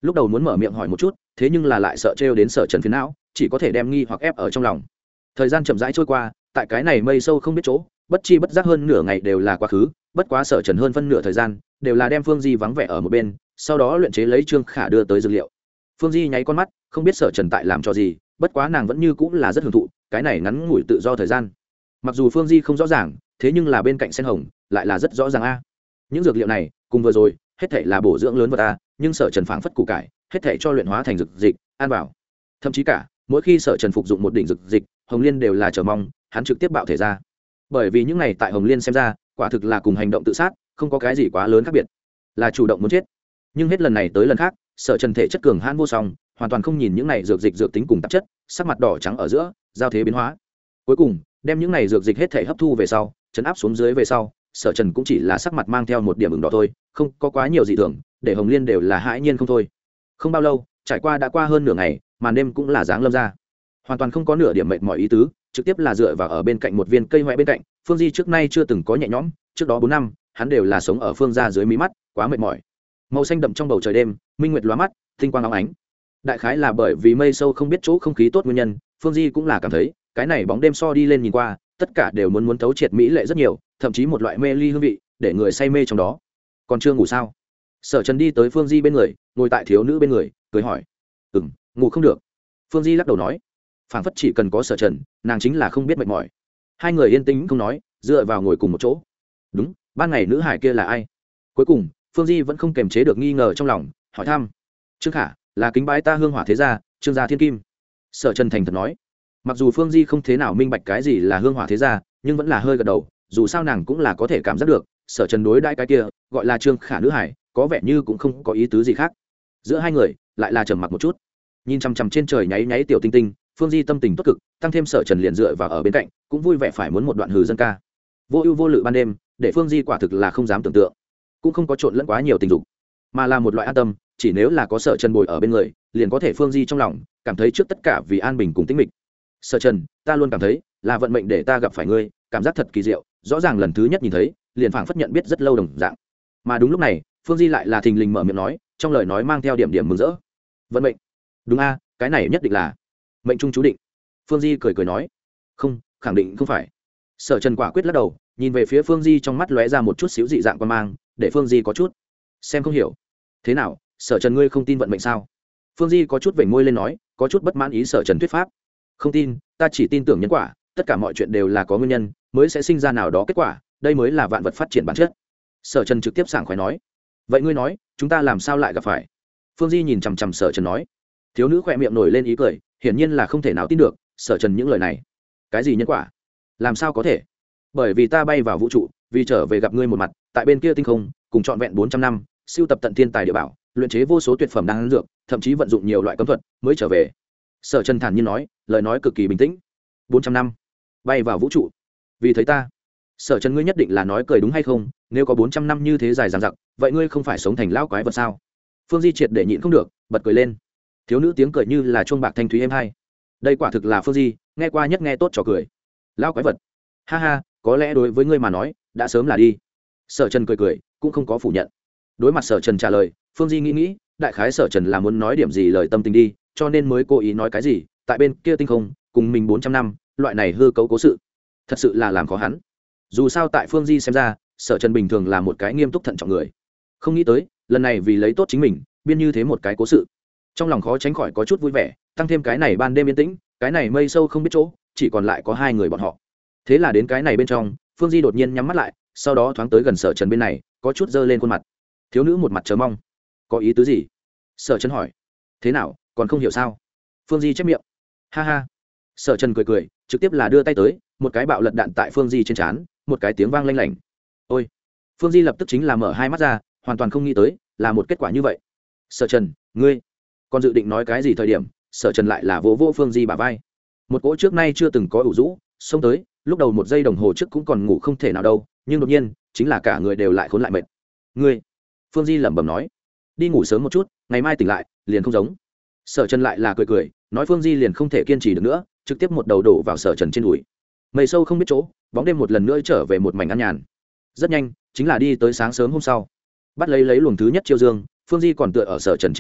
lúc đầu muốn mở miệng hỏi một chút, thế nhưng là lại sợ trêu đến Sở Trần phiền não, chỉ có thể đem nghi hoặc ép ở trong lòng. Thời gian chậm rãi trôi qua, tại cái này mây sâu không biết chỗ, bất chi bất giác hơn nửa ngày đều là quá khứ, bất quá Sở Trần hơn phân nửa thời gian đều là đem Phương Di vắng vẻ ở một bên, sau đó luyện chế lấy Trương Khả đưa tới dược liệu. Phương Di nháy con mắt, không biết Sở Trần tại làm cho gì, bất quá nàng vẫn như cũng là rất hưởng thụ cái này ngắn ngủi tự do thời gian. Mặc dù Phương Di không rõ ràng, thế nhưng là bên cạnh sen hồng lại là rất rõ ràng a. Những dược liệu này cùng vừa rồi hết thảy là bổ dưỡng lớn vật a, nhưng Sở Trần phảng phất củ cải, hết thảy cho luyện hóa thành dược dịch ăn vào. Thậm chí cả mỗi khi Sở Trần phục dụng một đỉnh dược dịch, Hồng Liên đều là chờ mong hắn trực tiếp bạo thể ra, bởi vì những này tại Hồng Liên xem ra quả thực là cùng hành động tự sát không có cái gì quá lớn khác biệt, là chủ động muốn chết. Nhưng hết lần này tới lần khác, Sở Trần thể chất cường hãn vô song, hoàn toàn không nhìn những này dược dịch dược tính cùng tạp chất, sắc mặt đỏ trắng ở giữa giao thế biến hóa. Cuối cùng đem những này dược dịch hết thể hấp thu về sau, chấn áp xuống dưới về sau, Sở Trần cũng chỉ là sắc mặt mang theo một điểm ửng đỏ thôi, không có quá nhiều dị thường, để Hồng Liên đều là hãi nhiên không thôi. Không bao lâu, trải qua đã qua hơn nửa ngày, màn đêm cũng là dáng lâm ra, hoàn toàn không có nửa điểm mệt mỏi ý tứ, trực tiếp là dựa vào ở bên cạnh một viên cây hoè bên cạnh. Phương Di trước nay chưa từng có nhẹ nhõm, trước đó 4 năm hắn đều là sống ở Phương gia dưới mí mắt, quá mệt mỏi. Màu xanh đậm trong bầu trời đêm, minh nguyệt lóa mắt, tinh quang óng ánh. Đại khái là bởi vì mây sâu không biết chỗ không khí tốt nguyên nhân, Phương Di cũng là cảm thấy cái này bóng đêm so đi lên nhìn qua, tất cả đều muốn thấu triệt mỹ lệ rất nhiều, thậm chí một loại mê ly hương vị để người say mê trong đó. Còn chưa ngủ sao? Sở Trần đi tới Phương Di bên người, ngồi tại thiếu nữ bên người, cười hỏi. Ngủ không được. Phương Di lắc đầu nói, phảng phất chỉ cần có Sở Trần, nàng chính là không biết mệt mỏi. Hai người yên tĩnh không nói, dựa vào ngồi cùng một chỗ. Đúng, ban ngày nữ hải kia là ai? Cuối cùng Phương Di vẫn không kềm chế được nghi ngờ trong lòng, hỏi thăm. Trương Khả, là kính bái ta Hương Hỏa thế gia, Trương gia thiên kim. Sở Trần thành thật nói. Mặc dù Phương Di không thế nào minh bạch cái gì là Hương Hỏa thế gia, nhưng vẫn là hơi gật đầu, dù sao nàng cũng là có thể cảm giác được Sở Trần đối đãi cái kia gọi là Trương Khả nữ hải, có vẻ như cũng không có ý tứ gì khác. Giữa hai người lại là trầm mặc một chút, nhìn chằm chằm trên trời nháy nháy tiểu tinh tinh. Phương Di tâm tình tốt cực, tăng thêm Sở Trần liền dựa vào ở bên cạnh, cũng vui vẻ phải muốn một đoạn hừ dân ca. Vô ưu vô lự ban đêm, để Phương Di quả thực là không dám tưởng tượng, cũng không có trộn lẫn quá nhiều tình dục, mà là một loại an tâm. Chỉ nếu là có Sở Trần bồi ở bên người, liền có thể Phương Di trong lòng cảm thấy trước tất cả vì an bình cùng tĩnh mịch. Sở Trần, ta luôn cảm thấy là vận mệnh để ta gặp phải ngươi, cảm giác thật kỳ diệu, rõ ràng lần thứ nhất nhìn thấy liền phảng phất nhận biết rất lâu đồng dạng. Mà đúng lúc này, Phương Di lại là thình lình mở miệng nói, trong lời nói mang theo điểm điểm mừng rỡ. Vận mệnh? Đúng a, cái này nhất định là mệnh trung chú định. Phương Di cười cười nói, không, khẳng định không phải. Sở Trần quả quyết lắc đầu, nhìn về phía Phương Di, trong mắt lóe ra một chút xíu dị dạng quan mang, để Phương Di có chút xem không hiểu. Thế nào, Sở Trần ngươi không tin vận mệnh sao? Phương Di có chút vểnh môi lên nói, có chút bất mãn ý Sở Trần thuyết pháp. Không tin, ta chỉ tin tưởng nhân quả, tất cả mọi chuyện đều là có nguyên nhân mới sẽ sinh ra nào đó kết quả, đây mới là vạn vật phát triển bản chất. Sở Trần trực tiếp sảng khoái nói. Vậy ngươi nói, chúng ta làm sao lại gặp phải? Phương Di nhìn chằm chằm Sở Trần nói. Thiếu nữ khỏe miệng nổi lên ý cười, hiển nhiên là không thể nào tin được Sở Trần những lời này. Cái gì nhân quả? Làm sao có thể? Bởi vì ta bay vào vũ trụ, vì trở về gặp ngươi một mặt, tại bên kia tinh không, cùng trọn vẹn 400 năm, siêu tập tận thiên tài địa bảo, luyện chế vô số tuyệt phẩm đan dược, thậm chí vận dụng nhiều loại cấm thuật mới trở về. Sở Trần thản nhiên nói, lời nói cực kỳ bình tĩnh. 400 năm, bay vào vũ trụ, vì thấy ta. Sở Trần ngươi nhất định là nói cười đúng hay không? Nếu có 400 năm như thế dài dằng dặc, vậy ngươi không phải sống thành lão quái vật sao? Phương Di triệt để nhịn không được, bật cười lên. Thiếu nữ tiếng cười như là chuông bạc thanh thúy êm hay. Đây quả thực là Phương Di nghe qua nhất nghe tốt trò cười. Lão quái vật? Ha ha, có lẽ đối với ngươi mà nói, đã sớm là đi. Sở Trần cười cười, cũng không có phủ nhận. Đối mặt Sở Trần trả lời, Phương Di nghĩ, đại khái Sở Trần là muốn nói điểm gì lời tâm tình đi, cho nên mới cố ý nói cái gì, tại bên kia tinh không, cùng mình 400 năm, loại này hư cấu cố sự, thật sự là làm khó hắn. Dù sao tại Phương Di xem ra, Sở Trần bình thường là một cái nghiêm túc thận trọng người, không nghĩ tới lần này vì lấy tốt chính mình, biên như thế một cái cố sự. Trong lòng khó tránh khỏi có chút vui vẻ, tăng thêm cái này ban đêm yên tĩnh, cái này mây sâu không biết chỗ, chỉ còn lại có hai người bọn họ. Thế là đến cái này bên trong, Phương Di đột nhiên nhắm mắt lại, sau đó thoáng tới gần Sở Trần bên này, có chút dơ lên khuôn mặt. Thiếu nữ một mặt chờ mong. Có ý tứ gì? Sở Trần hỏi. Thế nào, còn không hiểu sao? Phương Di chép miệng. Ha ha. Sở Trần cười cười, trực tiếp là đưa tay tới, một cái bạo lật đạn tại Phương Di trên trán, một cái tiếng vang lanh lảnh. Ôi. Phương Di lập tức chính là mở hai mắt ra, hoàn toàn không nghĩ tới là một kết quả như vậy. Sở Trần, ngươi còn dự định nói cái gì thời điểm? Sở Trần lại là vỗ vỗ Phương Di bả vai. Một cỗ trước nay chưa từng có ủ rũ xông tới, lúc đầu một giây đồng hồ trước cũng còn ngủ không thể nào đâu, nhưng đột nhiên chính là cả người đều lại khốn lại mệt. Ngươi, Phương Di lẩm bẩm nói, đi ngủ sớm một chút, ngày mai tỉnh lại liền không giống. Sở Trần lại là cười cười, nói Phương Di liền không thể kiên trì được nữa, trực tiếp một đầu đổ vào Sở Trần trên đùi. Mây sâu không biết chỗ, bóng đêm một lần nữa trở về một mảnh an nhàn. Rất nhanh chính là đi tới sáng sớm hôm sau, bắt lấy luồng thứ nhất chiêu dương, Phương Di còn tựa ở Sở Trần trên đùi,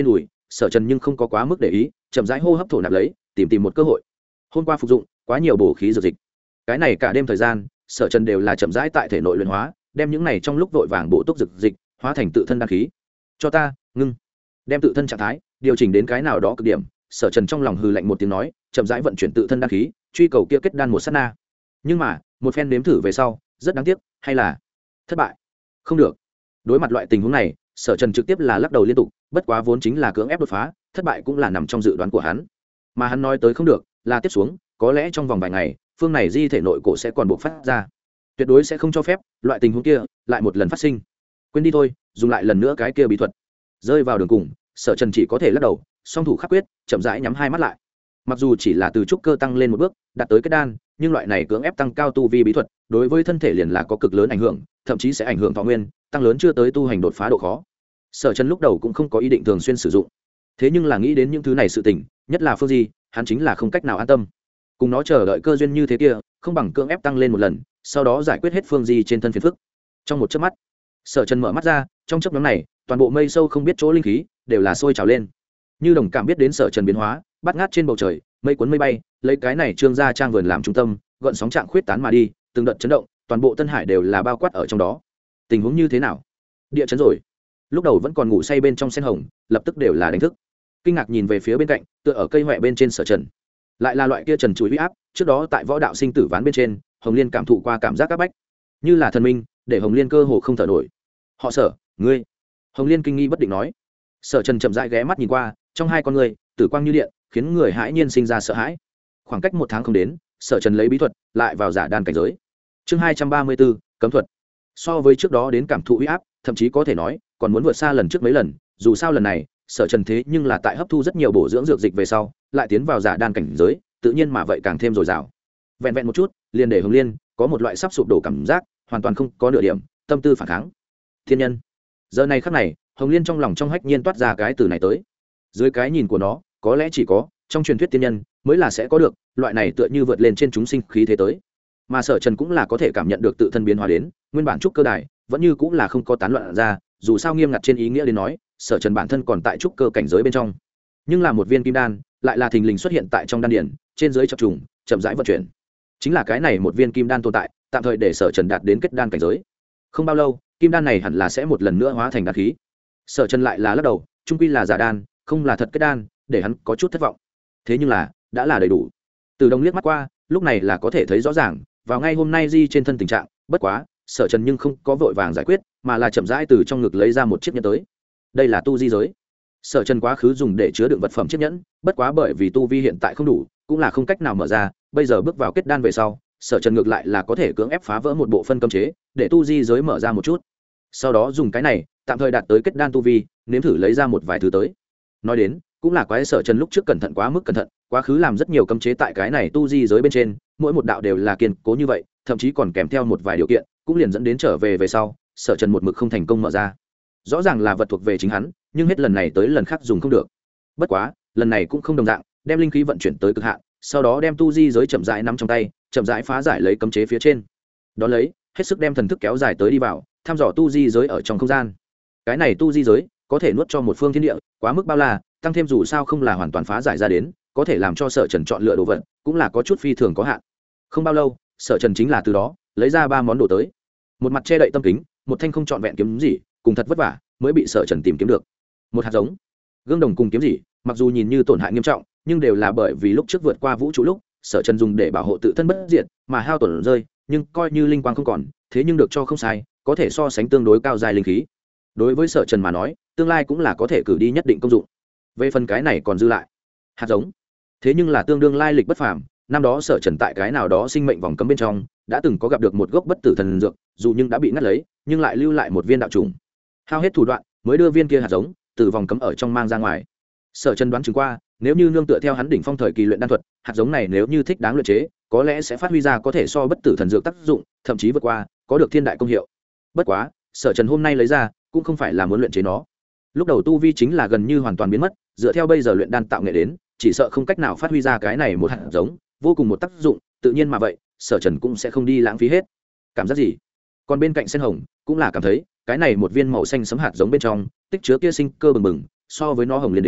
Sở Trần nhưng không có quá mức để ý, chậm rãi hô hấp thổ nạp lấy, tìm một cơ hội. Hôm qua phục dụng quá nhiều bổ khí dược dịch, cái này cả đêm thời gian, Sở Trần đều là chậm rãi tại thể nội luyện hóa, đem những này trong lúc vội vàng bổ túc dược dịch hóa thành tự thân đan khí. Cho ta, ngưng. Đem tự thân trạng thái điều chỉnh đến cái nào đó cực điểm, Sở Trần trong lòng hừ lạnh một tiếng nói, chậm rãi vận chuyển tự thân đan khí, truy cầu kia kết đan một sát na. Nhưng mà, một phen nếm thử về sau, rất đáng tiếc, hay là thất bại. Không được. Đối mặt loại tình huống này, Sở Trần trực tiếp là lắc đầu liên tục, bất quá vốn chính là cưỡng ép đột phá, thất bại cũng là nằm trong dự đoán của hắn. Mà hắn nói tới không được, là tiếp xuống, có lẽ trong vòng vài ngày, phương này di thể nội cổ sẽ còn bộc phát ra. Tuyệt đối sẽ không cho phép loại tình huống kia lại một lần phát sinh. Quên đi thôi, dùng lại lần nữa cái kia bí thuật. Rơi vào đường cùng, Sở Trần chỉ có thể lắc đầu, song thủ khắc quyết, chậm rãi nhắm hai mắt lại. Mặc dù chỉ là từ trúc cơ tăng lên một bước, đạt tới kết đan, nhưng loại này cưỡng ép tăng cao tu vi bí thuật, đối với thân thể liền là có cực lớn ảnh hưởng, thậm chí sẽ ảnh hưởng thọ nguyên, tăng lớn chưa tới tu hành đột phá độ khó. Sở Trần lúc đầu cũng không có ý định thường xuyên sử dụng, thế nhưng là nghĩ đến những thứ này sự tình, nhất là Phương Di, hắn chính là không cách nào an tâm. Cùng nó chờ đợi cơ duyên như thế kia, không bằng cưỡng ép tăng lên một lần, sau đó giải quyết hết Phương Di trên thân phiền phức. Trong một chớp mắt, Sở Trần mở mắt ra, trong chớp nhoáng này, toàn bộ mây sâu không biết chỗ linh khí đều là sôi trào lên. Như đồng cảm biết đến Sở Trần biến hóa, bắt ngát trên bầu trời, mây cuốn mây bay, lấy cái này trương gia trang vườn làm trung tâm, gợn sóng trạng khuyết tán mà đi, từng đợt chấn động, toàn bộ Tân Hải đều là bao quát ở trong đó. Tình huống như thế nào? Địa chấn rồi. Lúc đầu vẫn còn ngủ say bên trong sen hồng, lập tức đều là đánh thức. Kinh ngạc nhìn về phía bên cạnh, tựa ở cây hoè bên trên Sở Trần. Lại là loại kia trần trụi uy áp, trước đó tại võ đạo sinh tử ván bên trên, Hồng Liên cảm thụ qua cảm giác các bách, như là thần minh, để Hồng Liên cơ hồ không thở nổi. Họ Sở, ngươi. Hồng Liên kinh nghi bất định nói. Sở Trần chậm rãi ghé mắt nhìn qua, trong hai con người, tử quang như điện, khiến người hãi nhiên sinh ra sợ hãi. Khoảng cách một tháng không đến, Sở Trần lấy bí thuật lại vào giả đan cảnh giới. Chương 234, cấm thuật. So với trước đó đến cảm thụ uy áp, thậm chí có thể nói còn muốn vượt xa lần trước mấy lần. Dù sao lần này, Sở Trần thế nhưng là tại hấp thu rất nhiều bổ dưỡng dược dịch về sau, lại tiến vào giả đan cảnh giới, tự nhiên mà vậy càng thêm dồi dào. Vẹn vẹn một chút, liền để Hồng Liên có một loại sắp sụp đổ cảm giác, hoàn toàn không có nửa điểm tâm tư phản kháng. Thiên nhân. Giờ này khắc này, Hồng Liên trong lòng trong hách nhiên toát ra cái từ này tới. Dưới cái nhìn của nó, có lẽ chỉ có trong truyền thuyết tiên nhân mới là sẽ có được loại này tựa như vượt lên trên chúng sinh khí thế tới. Mà Sở Trần cũng là có thể cảm nhận được tự thân biến hóa đến, nguyên bản trúc cơ đài vẫn như cũng là không có tán loạn ra, dù sao nghiêm ngặt trên ý nghĩa đến nói, Sở Trần bản thân còn tại trúc cơ cảnh giới bên trong. Nhưng là một viên kim đan, lại là thình lình xuất hiện tại trong đan điển, trên dưới chập trùng, chậm rãi vận chuyển. Chính là cái này một viên kim đan tồn tại, tạm thời để Sở Trần đạt đến kết đan cảnh giới. Không bao lâu, kim đan này hẳn là sẽ một lần nữa hóa thành đan khí. Sở Trần lại là lắc đầu, trung quy là giả đan, không là thật kết đan, để hắn có chút thất vọng. Thế nhưng là, đã là đầy đủ. Từ Đông liếc mắt qua, lúc này là có thể thấy rõ ràng, vào ngay hôm nay di trên thân tình trạng, bất quá, Sở Trần nhưng không có vội vàng giải quyết, mà là chậm rãi từ trong ngực lấy ra một chiếc nhẫn tới. Đây là tu di giới. Sở Trần quá khứ dùng để chứa đựng vật phẩm chiếc nhẫn, bất quá bởi vì tu vi hiện tại không đủ, cũng là không cách nào mở ra, bây giờ bước vào kết đan về sau, Sở Trần ngược lại là có thể cưỡng ép phá vỡ một bộ phân cấm chế, để tu di giới mở ra một chút. Sau đó dùng cái này, tạm thời đạt tới kết đan tu vi, nếm thử lấy ra một vài thứ tới. Nói đến, cũng là quái Sở Trần lúc trước cẩn thận quá mức cẩn thận, quá khứ làm rất nhiều cấm chế tại cái này tu di giới bên trên, mỗi một đạo đều là kiên cố như vậy, thậm chí còn kèm theo một vài điều kiện, cũng liền dẫn đến trở về sau, Sở Trần một mực không thành công mở ra. Rõ ràng là vật thuộc về chính hắn, nhưng hết lần này tới lần khác dùng không được. Bất quá, lần này cũng không đồng dạng, đem linh khí vận chuyển tới cực hạn, sau đó đem tu di giới chậm rãi nắm trong tay, chậm rãi phá giải lấy cấm chế phía trên. Đó lấy, hết sức đem thần thức kéo dài tới đi vào, thăm dò tu di giới ở trong không gian. Cái này tu di giới có thể nuốt cho một phương thiên địa, quá mức bao la, tăng thêm dù sao không là hoàn toàn phá giải ra đến, có thể làm cho Sở Trần chọn lựa đồ vật, cũng là có chút phi thường có hạn. Không bao lâu, Sở Trần chính là từ đó lấy ra 3 món đồ tới. Một mặt che đậy tâm kính, một thanh không trọn vẹn kiếm gì, cùng thật vất vả mới bị Sở Trần tìm kiếm được. Một hạt giống, gương đồng cùng kiếm gì, mặc dù nhìn như tổn hại nghiêm trọng, nhưng đều là bởi vì lúc trước vượt qua vũ trụ lúc, Sở Trần dùng để bảo hộ tự thân bất diệt, mà hao tổn rơi, nhưng coi như linh quang không còn, thế nhưng được cho không sai, có thể so sánh tương đối cao dài linh khí. Đối với Sở Trần mà nói, tương lai cũng là có thể cử đi nhất định công dụng. Về phần cái này còn dư lại hạt giống, thế nhưng là tương đương lai lịch bất phàm. Năm đó Sở Trần tại cái nào đó sinh mệnh vòng cấm bên trong đã từng có gặp được một gốc bất tử thần dược, dù nhưng đã bị ngắt lấy, nhưng lại lưu lại một viên đạo trùng. Hao hết thủ đoạn mới đưa viên kia hạt giống từ vòng cấm ở trong mang ra ngoài. Sở Trần đoán chừng qua, nếu như nương tựa theo hắn đỉnh phong thời kỳ luyện đan thuật, hạt giống này nếu như thích đáng luyện chế, có lẽ sẽ phát huy ra có thể so bất tử thần dược tác dụng, thậm chí vượt qua, có được thiên đại công hiệu. Bất quá, Sở Trần hôm nay lấy ra, cũng không phải là muốn luyện chế nó. Lúc đầu tu vi chính là gần như hoàn toàn biến mất, dựa theo bây giờ luyện đan tạo nghệ đến, chỉ sợ không cách nào phát huy ra cái này một hạt giống, vô cùng một tác dụng, tự nhiên mà vậy, Sở Trần cũng sẽ không đi lãng phí hết. Cảm giác gì? Còn bên cạnh sen hồng, cũng là cảm thấy, cái này một viên màu xanh sẫm hạt giống bên trong, tích chứa kia sinh cơ bừng bừng, so với nó hồng liên đến,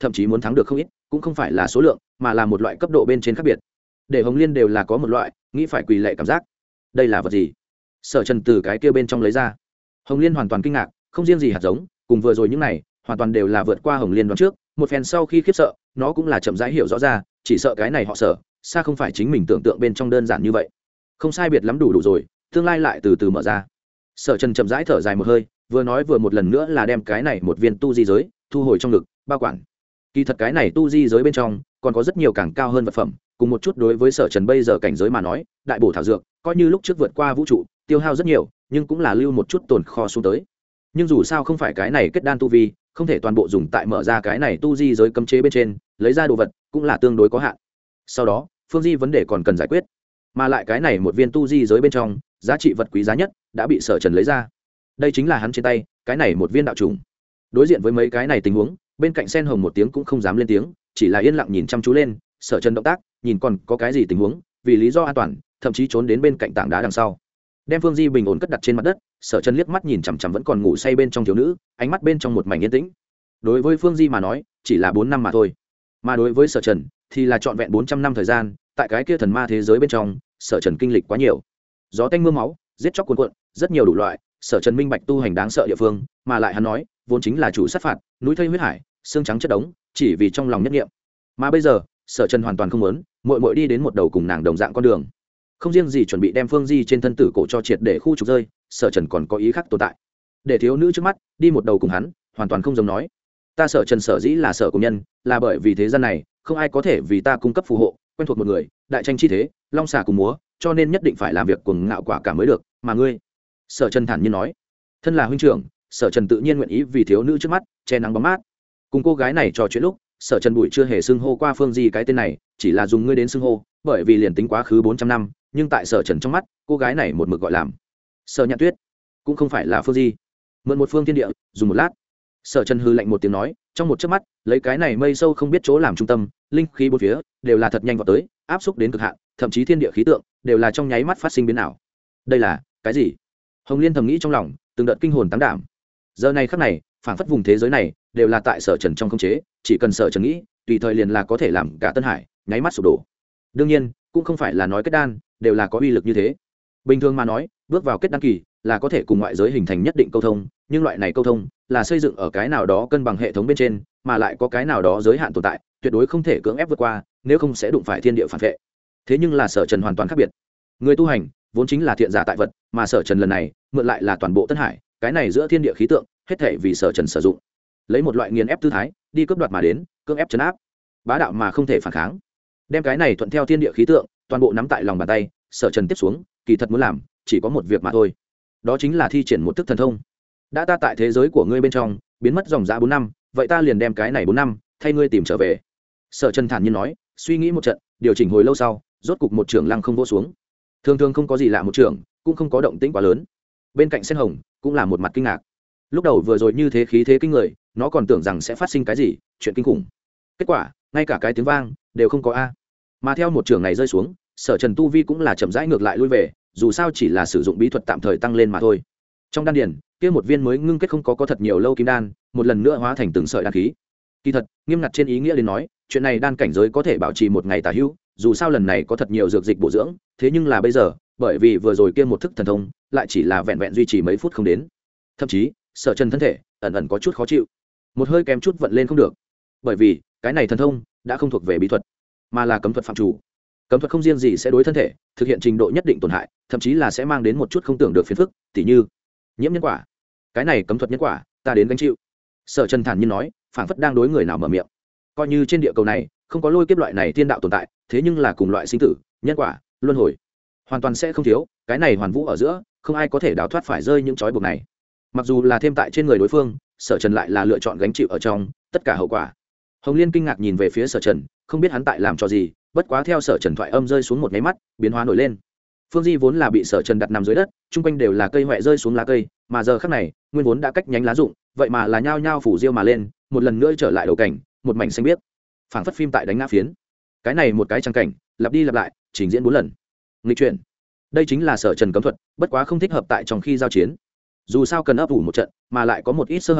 thậm chí muốn thắng được không ít cũng không phải là số lượng mà là một loại cấp độ bên trên khác biệt. Để Hồng Liên đều là có một loại nghĩ phải quỳ lệ cảm giác. Đây là vật gì? Sở Trần từ cái kia bên trong lấy ra. Hồng Liên hoàn toàn kinh ngạc, không riêng gì hạt giống cùng vừa rồi những này hoàn toàn đều là vượt qua Hồng Liên đoán trước. Một phen sau khi khiếp sợ, nó cũng là chậm rãi hiểu rõ ra, chỉ sợ cái này họ Sở xa không phải chính mình tưởng tượng bên trong đơn giản như vậy. Không sai biệt lắm đủ rồi, tương lai lại từ từ mở ra. Sở Trần chậm rãi thở dài một hơi, vừa nói vừa một lần nữa là đem cái này một viên tu di giới thu hồi trong ngực bao quản. Kỳ thật cái này tu di giới bên trong còn có rất nhiều càng cao hơn vật phẩm, cùng một chút đối với Sở Trần bây giờ cảnh giới mà nói, đại bổ thảo dược coi như lúc trước vượt qua vũ trụ tiêu hao rất nhiều, nhưng cũng là lưu một chút tồn kho xuống tới. Nhưng dù sao không phải cái này kết đan tu vi, không thể toàn bộ dùng tại mở ra cái này tu di giới cấm chế bên trên, lấy ra đồ vật cũng là tương đối có hạn. Sau đó phương di vấn đề còn cần giải quyết, mà lại cái này một viên tu di giới bên trong giá trị vật quý giá nhất đã bị Sở Trần lấy ra. Đây chính là hắn trên tay cái này một viên đạo trùng. Đối diện với mấy cái này tình huống, bên cạnh Sen Hồng một tiếng cũng không dám lên tiếng, chỉ là yên lặng nhìn chăm chú lên Sở Trần động tác, nhìn còn có cái gì tình huống, vì lý do an toàn thậm chí trốn đến bên cạnh tảng đá đằng sau, đem phương di bình ổn cất đặt trên mặt đất. Sở Trần liếc mắt nhìn chằm chằm vẫn còn ngủ say bên trong thiếu nữ, ánh mắt bên trong một mảnh yên tĩnh. Đối với phương di mà nói chỉ là 4 năm mà thôi, mà đối với Sở Trần thì là trọn vẹn 400 năm thời gian. Tại cái kia thần ma thế giới bên trong, Sở Trần kinh lịch quá nhiều, gió tanh mưa máu, giết chóc cuồn cuộn, rất nhiều đủ loại. Sở Trần minh bạch tu hành đáng sợ địa phương, mà lại hắn nói vốn chính là chủ sát phạt, núi thây huyết hải, xương trắng chất đống, chỉ vì trong lòng nhất niệm. Mà bây giờ Sở Trần hoàn toàn không muốn muội muội đi đến một đầu cùng nàng đồng dạng con đường, không riêng gì chuẩn bị đem phương di trên thân tử cổ cho triệt để khu trục rơi, Sở Trần còn có ý khác tồn tại. Để thiếu nữ trước mắt đi một đầu cùng hắn hoàn toàn không giống nói. Ta Sở Trần sở dĩ là sở của nhân, là bởi vì thế gian này không ai có thể vì ta cung cấp phù hộ, quen thuộc một người, đại tranh chi thế, long xà cùng múa, cho nên nhất định phải làm việc cuồng ngạo quả cảm mới được. Mà ngươi, Sở Trần thản nhiên nói, thân là huynh trưởng, Sở Trần tự nhiên nguyện ý vì thiếu nữ trước mắt che nắng bóng mát. Cùng cô gái này trò chuyện lúc, Sở Trần bụi chưa hề xưng hô qua phương di cái tên này, chỉ là dùng ngươi đến xưng hô, bởi vì liền tính quá khứ 400 năm, nhưng tại Sở Trần trong mắt, cô gái này một mực gọi làm Sở Nhạn Tuyết, cũng không phải là phương di. Mượn một phương thiên địa, dùng một lát. Sở Trần hư lạnh một tiếng nói, trong một chớp mắt, lấy cái này mây sâu không biết chỗ làm trung tâm, linh khí bốn phía đều là thật nhanh vọt tới, áp xúc đến cực hạn, thậm chí thiên địa khí tượng đều là trong nháy mắt phát sinh biến ảo. Đây là cái gì? Hồng Liên thầm nghĩ trong lòng, từng đợt kinh hồn táng đảm. Giờ này khắc này, phảng phất vùng thế giới này đều là tại Sở Trần trong khống chế, chỉ cần Sở Trần nghĩ, tùy thời liền là có thể làm cả Tân Hải nháy mắt sụp đổ. Đương nhiên, cũng không phải là nói kết đan đều là có uy lực như thế. Bình thường mà nói, bước vào kết đan kỳ là có thể cùng ngoại giới hình thành nhất định câu thông, nhưng loại này câu thông là xây dựng ở cái nào đó cân bằng hệ thống bên trên, mà lại có cái nào đó giới hạn tồn tại, tuyệt đối không thể cưỡng ép vượt qua, nếu không sẽ đụng phải thiên địa phản vệ. Thế nhưng là Sở Trần hoàn toàn khác biệt. Người tu hành vốn chính là thiện giả tại vật, mà Sở Trần lần này mượn lại là toàn bộ Tân Hải, cái này giữa thiên địa khí tượng, hết thảy vì Sở Trần sử dụng. Lấy một loại nghiền ép tư thái, đi cướp đoạt mà đến, cưỡng ép trấn áp. Bá đạo mà không thể phản kháng. Đem cái này thuận theo thiên địa khí tượng, toàn bộ nắm tại lòng bàn tay, Sở Trần tiếp xuống, kỳ thật muốn làm, chỉ có một việc mà thôi. Đó chính là thi triển một thức thần thông. Đã ta tại thế giới của ngươi bên trong biến mất dòng dã 4 năm, vậy ta liền đem cái này 4 năm thay ngươi tìm trở về. Sở Trần thản nhiên nói, suy nghĩ một trận, điều chỉnh hồi lâu sau, rốt cục một trưởng lăng không vỗ xuống. Thường thường không có gì lạ một trưởng, cũng không có động tĩnh quá lớn. Bên cạnh Sen Hồng cũng là một mặt kinh ngạc. Lúc đầu vừa rồi như thế khí thế kinh người, nó còn tưởng rằng sẽ phát sinh cái gì, chuyện kinh khủng. Kết quả, ngay cả cái tiếng vang đều không có a. Mà theo một trưởng này rơi xuống, Sở Trần tu vi cũng là chậm rãi ngược lại lui về, dù sao chỉ là sử dụng bí thuật tạm thời tăng lên mà thôi. Trong đan điền, kia một viên mới ngưng kết không có thật nhiều lâu kim đan, một lần nữa hóa thành từng sợi đan khí. Kỳ thật, nghiêm ngặt trên ý nghĩa đến nói, chuyện này đan cảnh giới có thể bảo trì một ngày tả hữu, dù sao lần này có thật nhiều dược dịch bổ dưỡng, thế nhưng là bây giờ, bởi vì vừa rồi kia một thức thần thông, lại chỉ là vẹn vẹn duy trì mấy phút không đến. Thậm chí, Sở Trần thân thể ẩn ẩn có chút khó chịu, một hơi kém chút vận lên không được. Bởi vì, cái này thần thông đã không thuộc về bí thuật, mà là cấm thuật phạm chủ. Cấm thuật không riêng gì sẽ đối thân thể thực hiện trình độ nhất định tổn hại, thậm chí là sẽ mang đến một chút không tưởng được phiền phức, tỉ như nhiễm nhân quả. Cái này cấm thuật nhân quả, ta đến gánh chịu. Sở Trần thản nhiên nói, phảng phất đang đối người nào mở miệng. Coi như trên địa cầu này không có lôi kiếp loại này thiên đạo tồn tại, thế nhưng là cùng loại sinh tử, nhân quả, luân hồi, hoàn toàn sẽ không thiếu. Cái này hoàn vũ ở giữa, không ai có thể đào thoát phải rơi những trói buộc này. Mặc dù là thêm tại trên người đối phương, Sở Trần lại là lựa chọn gánh chịu ở trong tất cả hậu quả. Hồng Liên kinh ngạc nhìn về phía Sở Trần, không biết hắn tại làm cho gì, bất quá theo Sở Trần thoại âm rơi xuống một cái mắt, biến hóa nổi lên. Phương Di vốn là bị Sở Trần đặt nằm dưới đất, chung quanh đều là cây hoẹ rơi xuống lá cây, mà giờ khắc này, nguyên vốn đã cách nhánh lá rụng, vậy mà là nhao nhao phủ diêu mà lên, một lần nữa trở lại đầu cảnh, một mảnh xanh biếc. Phảng phất phim tại đánh ngã phiến. Cái này một cái trang cảnh, lặp đi lặp lại, trình diễn 4 lần. Nghịch chuyển. Đây chính là Sở Trần cấm thuật, bất quá không thích hợp tại trong khi giao chiến. Dù sao cần ấp ủ một trận, mà lại có một ít sơ hở,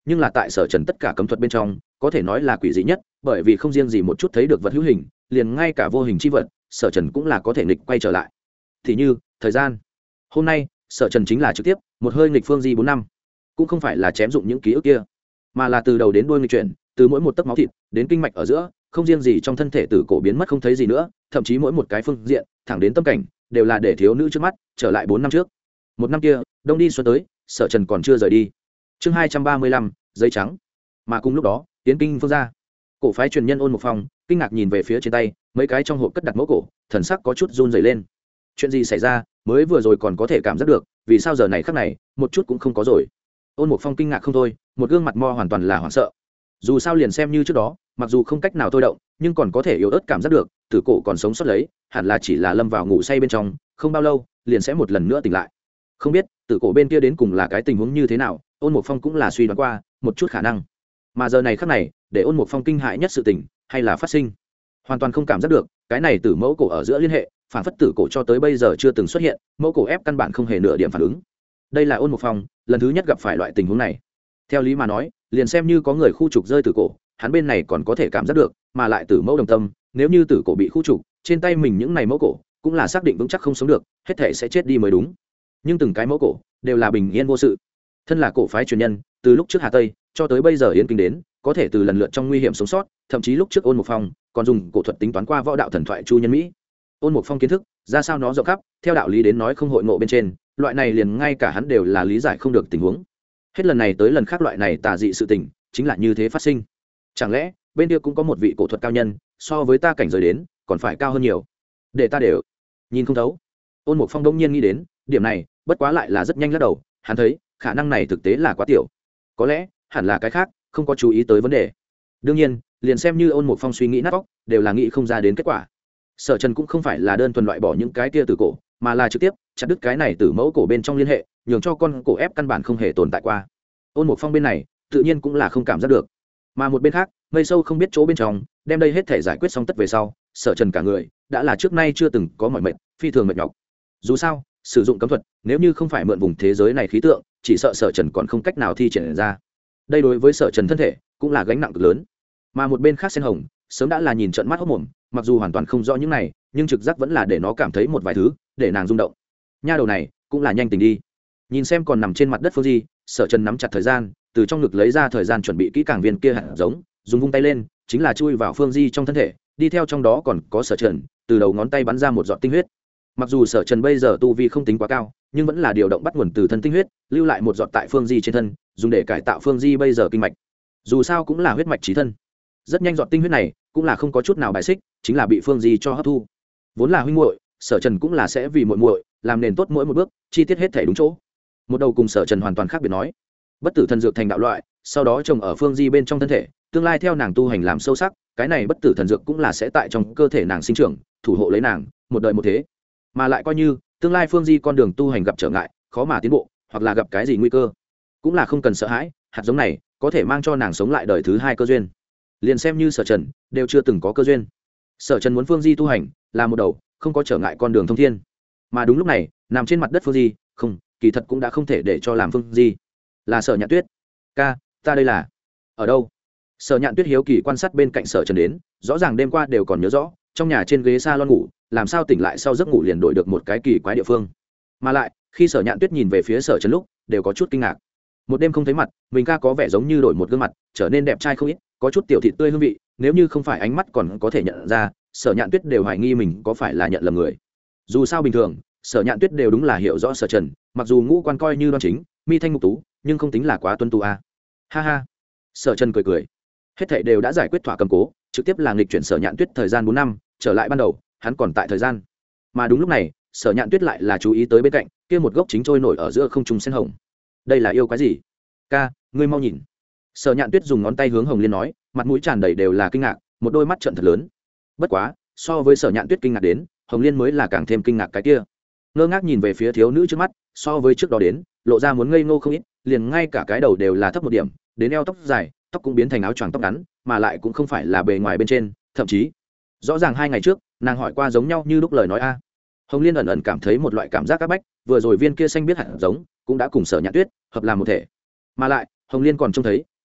nhưng là tại Sở Trần tất cả cấm thuật bên trong có thể nói là quỷ dị nhất, bởi vì không riêng gì một chút thấy được vật hữu hình, liền ngay cả vô hình chi vật Sở Trần cũng là có thể nghịch quay trở lại. Thì như thời gian, hôm nay Sở Trần chính là trực tiếp một hơi nghịch phương di 4 năm, cũng không phải là chém dụng những ký ức kia, mà là từ đầu đến đuôi nghịch chuyển, từ mỗi một tấc máu thịt đến kinh mạch ở giữa, không riêng gì trong thân thể tử cổ biến mất không thấy gì nữa, thậm chí mỗi một cái phương diện thẳng đến tâm cảnh đều là để thiếu nữ trước mắt trở lại 4 năm trước. Một năm kia đông đi xuân tới, Sở Trần còn chưa rời đi. Chương 235, giấy trắng. Mà cùng lúc đó tiến kinh phương ra, cổ phái truyền nhân Ôn Mục Phong kinh ngạc nhìn về phía trên tay mấy cái trong hộp cất đặt mẫu cổ, thần sắc có chút run rẩy lên. Chuyện gì xảy ra? Mới vừa rồi còn có thể cảm giác được, vì sao giờ này khắc này một chút cũng không có rồi? Ôn Mục Phong kinh ngạc không thôi, một gương mặt mo hoàn toàn là hoảng sợ. Dù sao liền xem như trước đó, mặc dù không cách nào thôi động, nhưng còn có thể yếu ớt cảm giác được tử cổ còn sống sót lấy, hẳn là chỉ là lâm vào ngủ say bên trong, không bao lâu liền sẽ một lần nữa tỉnh lại. Không biết tử cổ bên kia đến cùng là cái tình huống như thế nào, Ôn Mục Phong cũng là suy đoán qua một chút khả năng. Mà giờ này khắc này, để Ôn Mục Phong kinh hãi nhất sự tình hay là phát sinh, hoàn toàn không cảm giác được cái này tử mẫu cổ ở giữa liên hệ, phản phất tử cổ cho tới bây giờ chưa từng xuất hiện, mẫu cổ ép căn bản không hề nửa điểm phản ứng. Đây là Ôn Mục Phong lần thứ nhất gặp phải loại tình huống này. Theo lý mà nói, liền xem như có người khu trục rơi tử cổ, hắn bên này còn có thể cảm giác được, mà lại tử mẫu đồng tâm, nếu như tử cổ bị khu trục, trên tay mình những này mẫu cổ cũng là xác định vững chắc không sống được, hết thể sẽ chết đi mới đúng. Nhưng từng cái mẫu cổ đều là bình yên vô sự. Thân là cổ phái truyền nhân, từ lúc trước Hà Tây cho tới bây giờ Yến Kinh đến, có thể từ lần lượt trong nguy hiểm sống sót, thậm chí lúc trước Ôn Mục Phong còn dùng cổ thuật tính toán qua võ đạo thần thoại Chu Nhân Mỹ. Ôn Mục Phong kiến thức ra sao nó rộng khắp, theo đạo lý đến nói không hội ngộ bên trên, loại này liền ngay cả hắn đều là lý giải không được tình huống. Hết lần này tới lần khác loại này tà dị sự tình chính là như thế phát sinh. Chẳng lẽ bên kia cũng có một vị cổ thuật cao nhân, so với ta cảnh giới đến còn phải cao hơn nhiều, để ta đều nhìn không thấu. Ôn Mục Phong đông nhiên nghĩ đến điểm này, bất quá lại là rất nhanh lắc đầu, hắn thấy khả năng này thực tế là quá tiểu, có lẽ hẳn là cái khác, không có chú ý tới vấn đề. Đương nhiên liền xem như Ôn Mục Phong suy nghĩ nát óc, đều là nghĩ không ra đến kết quả. Sở Trần cũng không phải là đơn thuần loại bỏ những cái kia từ cổ, mà là trực tiếp chặt đứt cái này từ mẫu cổ bên trong liên hệ, nhường cho con cổ ép căn bản không hề tồn tại qua. Ôn Mục Phong bên này tự nhiên cũng là không cảm giác được, mà một bên khác mây sâu không biết chỗ bên trong đem đây hết thể giải quyết xong tất về sau, Sở Trần cả người đã là trước nay chưa từng có mỏi mệt, phi thường mệt nhọc. Dù sao sử dụng cấm thuật, nếu như không phải mượn vùng thế giới này khí tượng, chỉ sợ Sở Trần còn không cách nào thi triển ra. Đây đối với Sở Trần thân thể cũng là gánh nặng cực lớn. Mà một bên khác Sen Hồng sớm đã là nhìn trận mắt hốc mồm, mặc dù hoàn toàn không rõ những này, nhưng trực giác vẫn là để nó cảm thấy một vài thứ để nàng rung động. Nha đầu này cũng là nhanh tình đi. Nhìn xem còn nằm trên mặt đất Phương Di, Sở Trần nắm chặt thời gian, từ trong ngực lấy ra thời gian chuẩn bị kỹ càng viên kia hạt giống, dùng vung tay lên chính là chui vào Phương Di trong thân thể, đi theo trong đó còn có Sở Trần, từ đầu ngón tay bắn ra một giọt tinh huyết. Mặc dù Sở Trần bây giờ tu vi không tính quá cao, nhưng vẫn là điều động bắt nguồn từ thân tinh huyết, lưu lại một giọt tại Phương Di trên thân, dùng để cải tạo Phương Di bây giờ kinh mạch. Dù sao cũng là huyết mạch chí thân. Rất nhanh giọt tinh huyết này cũng là không có chút nào bài xích, chính là bị Phương Di cho hấp thu. Vốn là huynh muội, Sở Trần cũng là sẽ vì muội muội làm nền tốt mỗi một bước, chi tiết hết thể đúng chỗ. Một đầu cùng Sở Trần hoàn toàn khác biệt nói, bất tử thần dược thành đạo loại, sau đó trồng ở Phương Di bên trong thân thể, tương lai theo nàng tu hành làm sâu sắc, cái này bất tử thần dược cũng là sẽ tại trong cơ thể nàng sinh trưởng, thủ hộ lấy nàng một đời một thế. Mà lại coi như tương lai Phương Di con đường tu hành gặp trở ngại, khó mà tiến bộ, hoặc là gặp cái gì nguy cơ, cũng là không cần sợ hãi, hạt giống này có thể mang cho nàng sống lại đời thứ hai cơ duyên. Liền xem như Sở Trần đều chưa từng có cơ duyên. Sở Trần muốn Phương Di tu hành là một đầu không có trở ngại con đường thông thiên. Mà đúng lúc này, nằm trên mặt đất Phương Di, không, kỳ thật cũng đã không thể để cho làm Phương Di. Là Sở Nhạn Tuyết. Ca, ta đây là ở đâu? Sở Nhạn Tuyết hiếu kỳ quan sát bên cạnh Sở Trần đến, rõ ràng đêm qua đều còn nhớ rõ, trong nhà trên ghế salon ngủ, làm sao tỉnh lại sau giấc ngủ liền đổi được một cái kỳ quái địa phương. Mà lại, khi Sở Nhạn Tuyết nhìn về phía Sở Trần lúc, đều có chút kinh ngạc. Một đêm không thấy mặt, mình ca có vẻ giống như đổi một gương mặt, trở nên đẹp trai không ít, có chút tiểu thịt tươi hương vị, nếu như không phải ánh mắt còn có thể nhận ra, Sở Nhạn Tuyết đều hoài nghi mình có phải là nhận lầm người. Dù sao bình thường, Sở Nhạn Tuyết đều đúng là hiểu rõ Sở Trần, mặc dù ngũ quan coi như đoan chính, mi thanh mục tú, nhưng không tính là quá tuân tu a. Ha ha. Sở Trần cười cười. Hết thảy đều đã giải quyết thỏa cầm cố, trực tiếp là nghịch chuyển Sở Nhạn Tuyết thời gian 4 năm, trở lại ban đầu, hắn còn tại thời gian. Mà đúng lúc này, Sở Nhạn Tuyết lại là chú ý tới bên cạnh, kia một gốc chính trôi nổi ở giữa không trung sen hồng. Đây là yêu quái gì? Ca, ngươi mau nhìn. Sở Nhạn Tuyết dùng ngón tay hướng Hồng Liên nói, mặt mũi tràn đầy đều là kinh ngạc, một đôi mắt trợn thật lớn. Bất quá, so với Sở Nhạn Tuyết kinh ngạc đến, Hồng Liên mới là càng thêm kinh ngạc cái kia. Ngơ ngác nhìn về phía thiếu nữ trước mắt, so với trước đó đến, lộ ra muốn ngây ngô không ít, liền ngay cả cái đầu đều là thấp một điểm, đến eo tóc dài, tóc cũng biến thành áo choàng tóc ngắn, mà lại cũng không phải là bề ngoài bên trên, thậm chí rõ ràng 2 ngày trước, nàng hỏi qua giống nhau như lúc lời nói a. Hồng Liên ẩn ẩn cảm thấy một loại cảm giác áp bách, vừa rồi viên kia xanh biết hạt giống cũng đã cùng Sở Nhạn Tuyết hợp làm một thể. Mà lại, Hồng Liên còn trông thấy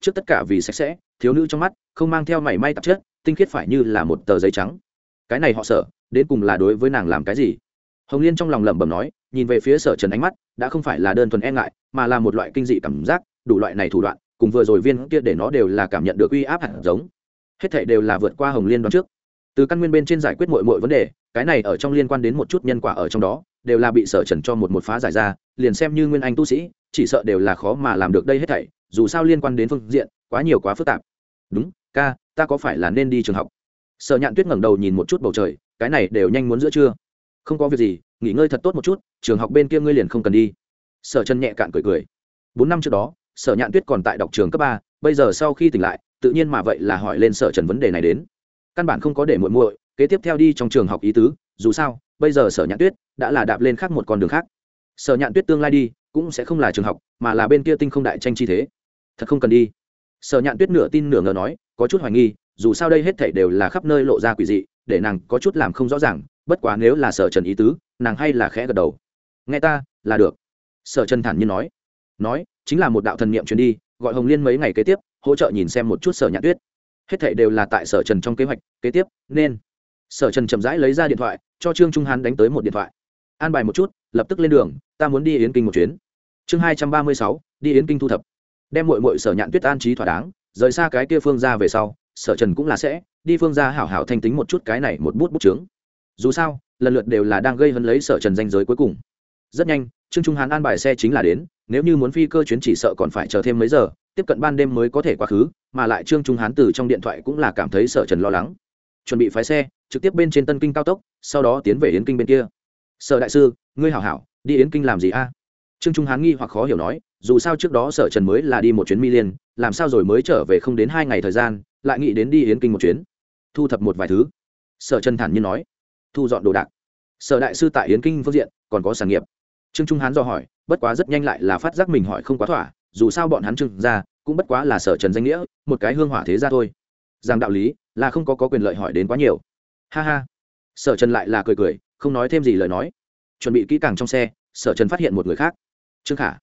trước tất cả vì sạch sẽ, thiếu nữ trong mắt không mang theo mảy may tạp chất, tinh khiết phải như là một tờ giấy trắng. Cái này họ Sở đến cùng là đối với nàng làm cái gì? Hồng Liên trong lòng lẩm bẩm nói, nhìn về phía Sở Trần ánh mắt đã không phải là đơn thuần e ngại, mà là một loại kinh dị cảm giác. Đủ loại này thủ đoạn cùng vừa rồi viên kia để nó đều là cảm nhận được uy áp hạt giống, hết thảy đều là vượt qua Hồng Liên đoán trước. Từ căn nguyên bên trên giải quyết mọi vấn đề, cái này ở trong liên quan đến một chút nhân quả ở trong đó, đều là bị Sở Trần cho một phá giải ra, liền xem như nguyên anh tu sĩ, chỉ sợ đều là khó mà làm được đây hết thảy, dù sao liên quan đến phương diện quá nhiều quá phức tạp. Đúng, ca, ta có phải là nên đi trường học? Sở Nhạn Tuyết ngẩng đầu nhìn một chút bầu trời, cái này đều nhanh muốn giữa trưa. Không có việc gì, nghỉ ngơi thật tốt một chút, trường học bên kia ngươi liền không cần đi. Sở Trần nhẹ cạn cười cười. 4 năm trước đó, Sở Nhạn Tuyết còn tại đọc trường cấp 3, bây giờ sau khi tỉnh lại, tự nhiên mà vậy là hỏi lên Sở Trần vấn đề này đến. Căn bản không có để muội muội kế tiếp theo đi trong trường học ý tứ, dù sao, bây giờ Sở Nhạn Tuyết đã là đạp lên khác một con đường khác. Sở Nhạn Tuyết tương lai đi, cũng sẽ không là trường học, mà là bên kia tinh không đại tranh chi thế. Thật không cần đi. Sở Nhạn Tuyết nửa tin nửa ngờ nói, có chút hoài nghi, dù sao đây hết thảy đều là khắp nơi lộ ra quỷ dị, để nàng có chút làm không rõ ràng, bất quá nếu là Sở Trần ý tứ, nàng hay là khẽ gật đầu. Nghe ta, là được. Sở Trần thản nhiên nói chính là một đạo thần niệm truyền đi, gọi Hồng Liên mấy ngày kế tiếp hỗ trợ nhìn xem một chút Sở Nhạn Tuyết. Hết thảy đều là tại Sở Trần trong kế hoạch kế tiếp, nên Sở Trần chậm rãi lấy ra điện thoại, cho Trương Trung Hán đánh tới một điện thoại. An bài một chút, lập tức lên đường, ta muốn đi Yến Kinh một chuyến. Chương 236, đi Yến Kinh thu thập. Đem muội Sở Nhạn Tuyết an trí thỏa đáng, rời xa cái kia Phương gia về sau, Sở Trần cũng là sẽ đi Phương gia hảo hảo thanh tính một chút cái này một bút chướng. Dù sao, lần lượt đều là đang gây hấn lấy Sở Trần danh giới cuối cùng. Rất nhanh, Trương Trung Hán an bài xe chính là đến, nếu như muốn phi cơ chuyến chỉ sợ còn phải chờ thêm mấy giờ, tiếp cận ban đêm mới có thể quá khứ, mà lại Trương Trung Hán từ trong điện thoại cũng là cảm thấy Sở Trần lo lắng. Chuẩn bị phái xe, trực tiếp bên trên Tân Kinh cao tốc, sau đó tiến về Yến Kinh bên kia. Sở đại sư, ngươi hảo hảo, đi Yến Kinh làm gì a? Trương Trung Hán nghi hoặc khó hiểu nói, dù sao trước đó Sở Trần mới là đi một chuyến Mi Liên, làm sao rồi mới trở về không đến 2 ngày thời gian, lại nghĩ đến đi Yến Kinh một chuyến. Thu thập một vài thứ. Sở Trần thản nhiên nói, thu dọn đồ đạc. Sở đại sư tại Yến Kinh phương diện còn có sản nghiệp. Trương Trung Hán do hỏi, bất quá rất nhanh lại là phát giác mình hỏi không quá thỏa, dù sao bọn hắn Trương gia cũng bất quá là Sở Trần danh nghĩa, một cái hương hỏa thế gia thôi. Rằng đạo lý là không có quyền lợi hỏi đến quá nhiều. Ha ha. Sở Trần lại là cười, không nói thêm gì lời nói. Chuẩn bị kỹ càng trong xe, Sở Trần phát hiện một người khác. Trương Khả.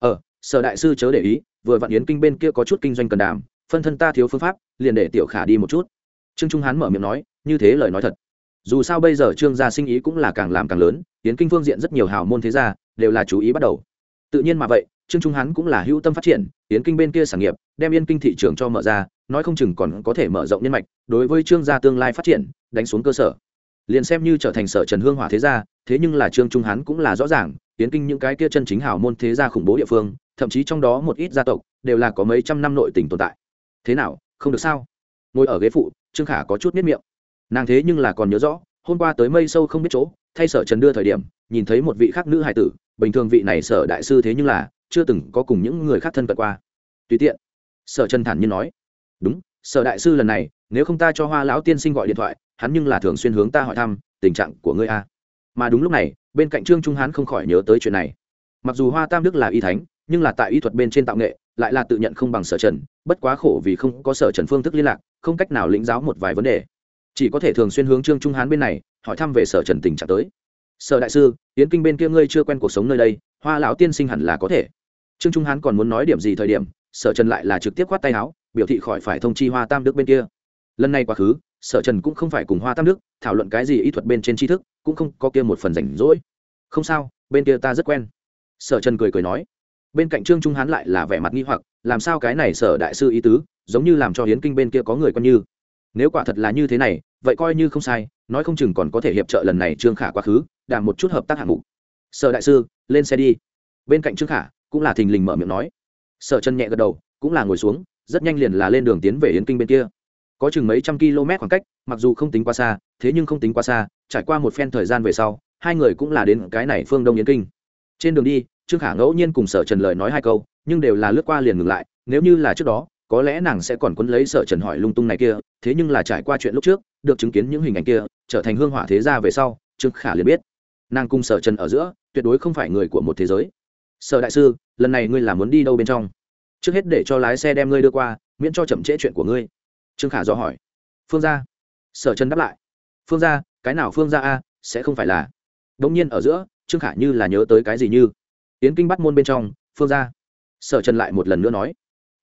Sở đại sư chớ để ý, vừa vặn Yến Kinh bên kia có chút kinh doanh cần đàm, phân thân ta thiếu phương pháp, liền để Tiểu Khả đi một chút. Trương Trung Hán mở miệng nói, như thế lời nói thật. Dù sao bây giờ Trương gia sinh ý cũng là càng làm càng lớn, Yến Kinh phương diện rất nhiều hào môn thế gia đều là chú ý bắt đầu. Tự nhiên mà vậy, Trương Trung Hán cũng là hữu tâm phát triển Yến Kinh bên kia sản nghiệp, đem Yến Kinh thị trường cho mở ra, nói không chừng còn có thể mở rộng nhân mạch, đối với Trương gia tương lai phát triển đánh xuống cơ sở. Liền xem như trở thành Sở Trần hương hỏa thế gia, thế nhưng là Trương Trung Hán cũng là rõ ràng, Yến Kinh những cái kia chân chính hào môn thế gia khủng bố địa phương, thậm chí trong đó một ít gia tộc đều là có mấy trăm năm nội tình tồn tại. Thế nào, không được sao? Ngồi ở ghế phụ, Trương Khả có chút miết miệng. Nàng thế nhưng là còn nhớ rõ, hôm qua tới mây sâu không biết chỗ, thay Sở Trần đưa thời điểm, nhìn thấy một vị khác nữ hài tử, bình thường vị này Sở đại sư thế nhưng là chưa từng có cùng những người khác thân cận qua. Tùy tiện. Sở Trần thản nhiên nói, đúng, Sở đại sư lần này, nếu không ta cho Hoa lão tiên sinh gọi điện thoại, hắn nhưng là thường xuyên hướng ta hỏi thăm tình trạng của ngươi a. Mà đúng lúc này, bên cạnh Trương Trung Hán không khỏi nhớ tới chuyện này. Mặc dù Hoa Tam Đức là y thánh, nhưng là tại y thuật bên trên tạo nghệ lại là tự nhận không bằng Sở Trần, bất quá khổ vì không có Sở Trần phương thức liên lạc, không cách nào lĩnh giáo một vài vấn đề, chỉ có thể thường xuyên hướng Trương Trung Hán bên này hỏi thăm về Sở Trần tình trạng tới. Sở đại sư, Yến Kinh bên kia ngươi chưa quen cuộc sống nơi đây, Hoa lão tiên sinh hẳn là có thể. Trương Trung Hán còn muốn nói điểm gì thời điểm, Sở Trần lại là trực tiếp khoát tay áo, biểu thị khỏi phải thông chi Hoa Tam Đức bên kia. Lần này quá khứ, Sở Trần cũng không phải cùng Hoa Tam Đức thảo luận cái gì y thuật bên trên tri thức, cũng không có kia một phần rảnh rỗi. Không sao, bên kia ta rất quen. Sở Trần cười nói. Bên cạnh Trương Trung Hán lại là vẻ mặt nghi hoặc, làm sao cái này Sở đại sư ý tứ giống như làm cho Yến Kinh bên kia có người quen như. Nếu quả thật là như thế này, vậy coi như không sai, nói không chừng còn có thể hiệp trợ lần này Trương Khả quá khứ, đảm một chút hợp tác hạng mục. Sở đại sư, lên xe đi. Bên cạnh Trương Khả cũng là thình lình mở miệng nói. Sở Trần nhẹ gật đầu, cũng là ngồi xuống, rất nhanh liền là lên đường tiến về Yến Kinh bên kia. Có chừng mấy trăm km khoảng cách, mặc dù không tính quá xa, thế nhưng không tính quá xa, trải qua một phen thời gian về sau, hai người cũng là đến cái này phương Đông Yến Kinh. Trên đường đi, Trương Khả ngẫu nhiên cùng Sở Trần lời nói hai câu, nhưng đều là lướt qua liền ngừng lại, nếu như là trước đó, có lẽ nàng sẽ còn quấn lấy Sở Trần hỏi lung tung này kia, thế nhưng là trải qua chuyện lúc trước, được chứng kiến những hình ảnh kia, trở thành hương hỏa thế gia về sau, Trương Khả liền biết, nàng cùng Sở Trần ở giữa, tuyệt đối không phải người của một thế giới. Sở đại sư, lần này ngươi là muốn đi đâu bên trong? Trước hết để cho lái xe đem ngươi đưa qua, miễn cho chậm trễ chuyện của ngươi. Trương Khả dò hỏi. Phương gia. Sở Trần đáp lại. Phương gia, cái nào Phương gia a, sẽ không phải là. Đống nhiên ở giữa, Trương Khả như là nhớ tới cái gì như. Yến Kinh Bắt môn bên trong, Phương gia. Sở Trần lại một lần nữa nói. Ai,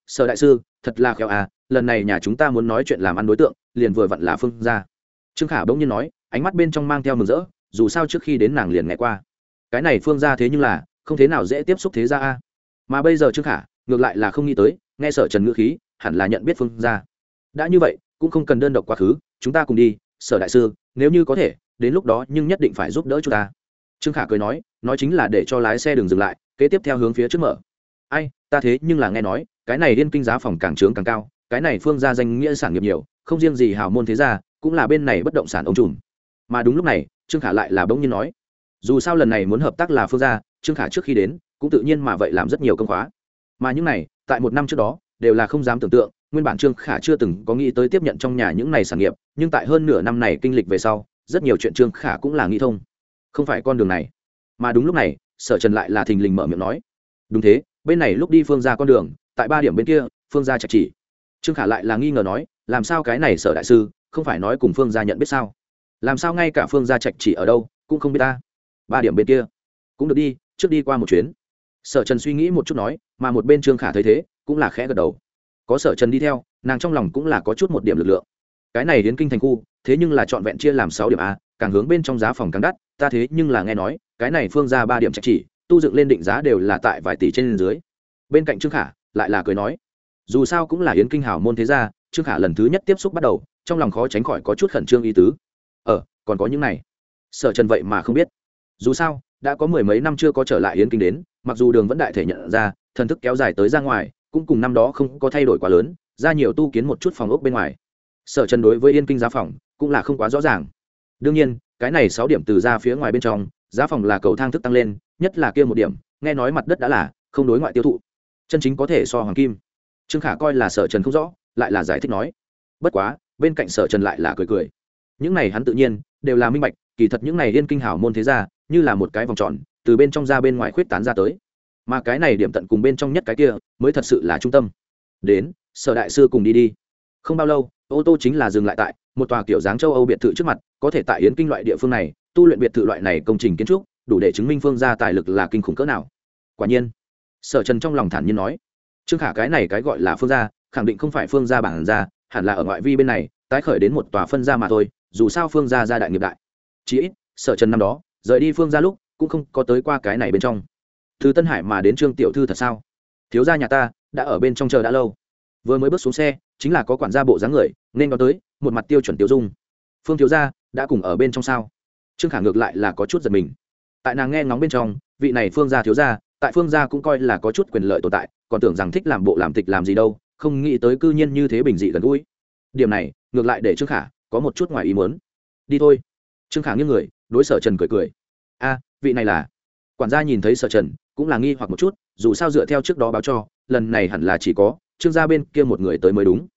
Sở đại sư thật là khéo à, lần này nhà chúng ta muốn nói chuyện làm ăn đối tượng liền vừa vặn là Phương gia. Trương Khả bỗng nhiên nói, ánh mắt bên trong mang theo mừng rỡ, dù sao trước khi đến nàng liền nghe qua cái này Phương gia thế nhưng là không thế nào dễ tiếp xúc thế gia a. Mà bây giờ Trương Khả ngược lại là không nghĩ tới, nghe Sở Trần ngữ khí hẳn là nhận biết Phương gia. Đã như vậy cũng không cần đơn độc quá khứ, chúng ta cùng đi. Sở đại sư nếu như có thể đến lúc đó nhưng nhất định phải giúp đỡ chúng ta. Trương Khả cười nói chính là để cho lái xe đừng dừng lại, kế tiếp theo hướng phía trước mở. Ai, ta thế nhưng là nghe nói cái này Yên Kinh giá phòng càng trướng càng cao, cái này Phương gia danh nghĩa sản nghiệp nhiều, không riêng gì hào môn thế gia, cũng là bên này bất động sản ông trùm. Mà đúng lúc này Trương Khả lại là bỗng nhiên nói, dù sao lần này muốn hợp tác là Phương gia, Trương Khả trước khi đến cũng tự nhiên mà vậy làm rất nhiều công khóa, mà những này tại một năm trước đó đều là không dám tưởng tượng. Nguyên bản Trương Khả chưa từng có nghĩ tới tiếp nhận trong nhà những này sản nghiệp, nhưng tại hơn nửa năm này kinh lịch về sau, rất nhiều chuyện Trương Khả cũng là nghĩ thông, không phải con đường này. Mà đúng lúc này Sở Trần lại là thình lình mở miệng nói, đúng thế, bên này lúc đi Phương gia con đường tại 3 điểm bên kia, Phương gia Trạch Chỉ. Trương Khả lại là nghi ngờ nói, làm sao cái này Sở đại sư không phải nói cùng Phương gia nhận biết sao, làm sao ngay cả Phương gia Trạch Chỉ ở đâu cũng không biết ta. 3 điểm bên kia cũng được đi, trước đi qua một chuyến. Sở Trần suy nghĩ một chút nói, mà một bên Trương Khả thấy thế cũng là khẽ gật đầu. Có Sở Trần đi theo, nàng trong lòng cũng là có chút một điểm lực lượng. Cái này đến kinh thành khu thế nhưng là trọn vẹn chia làm 6 điểm a, càng hướng bên trong giá phòng càng đắt, ta thế nhưng là nghe nói cái này Phương gia 3 điểm Trạch Chỉ tu dựng lên định giá đều là tại vài tỷ trên dưới. Bên cạnh Trương Khả lại là cười nói, dù sao cũng là Yến Kinh hào môn thế gia, Trương Khả lần thứ nhất tiếp xúc bắt đầu, trong lòng khó tránh khỏi có chút khẩn trương ý tứ. Còn có những này Sở Trần vậy mà không biết, dù sao đã có 10 mấy năm chưa có trở lại Yến Kinh đến, mặc dù đường vẫn đại thể nhận ra thần thức kéo dài tới ra ngoài, cũng cùng năm đó không có thay đổi quá lớn, ra nhiều tu kiến một chút phòng ốc bên ngoài. Sở Trần đối với Yên Kinh giá phòng cũng là không quá rõ ràng. Đương nhiên cái này 6 điểm từ ra phía ngoài bên trong giá phòng là cầu thang thức tăng lên, nhất là kia một điểm nghe nói mặt đất đã là không đối ngoại tiêu thụ, chân chính có thể so hoàng kim. Trương Khả coi là Sở Trần không rõ, lại là giải thích nói. Bất quá bên cạnh Sở Trần lại là cười cười, những này hắn tự nhiên đều là minh bạch, kỳ thật những này Yên Kinh hảo môn thế gia như là một cái vòng tròn, từ bên trong ra bên ngoài khuyết tán ra tới, mà cái này điểm tận cùng bên trong nhất cái kia mới thật sự là trung tâm. Đến, Sở đại sư cùng đi đi. Không bao lâu ô tô chính là dừng lại tại một tòa kiểu dáng châu Âu biệt thự trước mặt. Có thể tại Yến Kinh loại địa phương này tu luyện biệt thự loại này công trình kiến trúc, đủ để chứng minh Phương gia tài lực là kinh khủng cỡ nào. Quả nhiên Sở Trần trong lòng thản nhiên nói, Trương Khả cái này cái gọi là Phương gia khẳng định không phải Phương gia bản gia, hẳn là ở ngoại vi bên này tái khởi đến một tòa phân gia mà thôi. Dù sao Phương gia gia đại nghiệp đại, chí ít Sở Trần năm đó rời đi Phương gia lúc cũng không có tới qua cái này bên trong. Từ Tân Hải mà đến Trương tiểu thư thật sao? Thiếu gia nhà ta đã ở bên trong chờ đã lâu. Vừa mới bước xuống xe chính là có quản gia bộ dáng người nên có tới, một mặt tiêu chuẩn tiêu dung. Phương thiếu gia đã cùng ở bên trong sao? Trương Khả ngược lại là có chút giật mình. Tại nàng nghe ngóng bên trong, vị này Phương gia thiếu gia tại Phương gia cũng coi là có chút quyền lợi tồn tại, còn tưởng rằng thích làm bộ làm tịch làm gì đâu, không nghĩ tới cư nhiên như thế bình dị gần gũi. Điểm này ngược lại để Trương Khả có một chút ngoài ý muốn. Đi thôi. Trương Khả nghiêng người đối Sở Trần cười cười. A, vị này là? Quản gia nhìn thấy Sở Trần cũng là nghi hoặc một chút, dù sao dựa theo trước đó báo cho, lần này hẳn là chỉ có Trương gia bên kia một người tới mới đúng.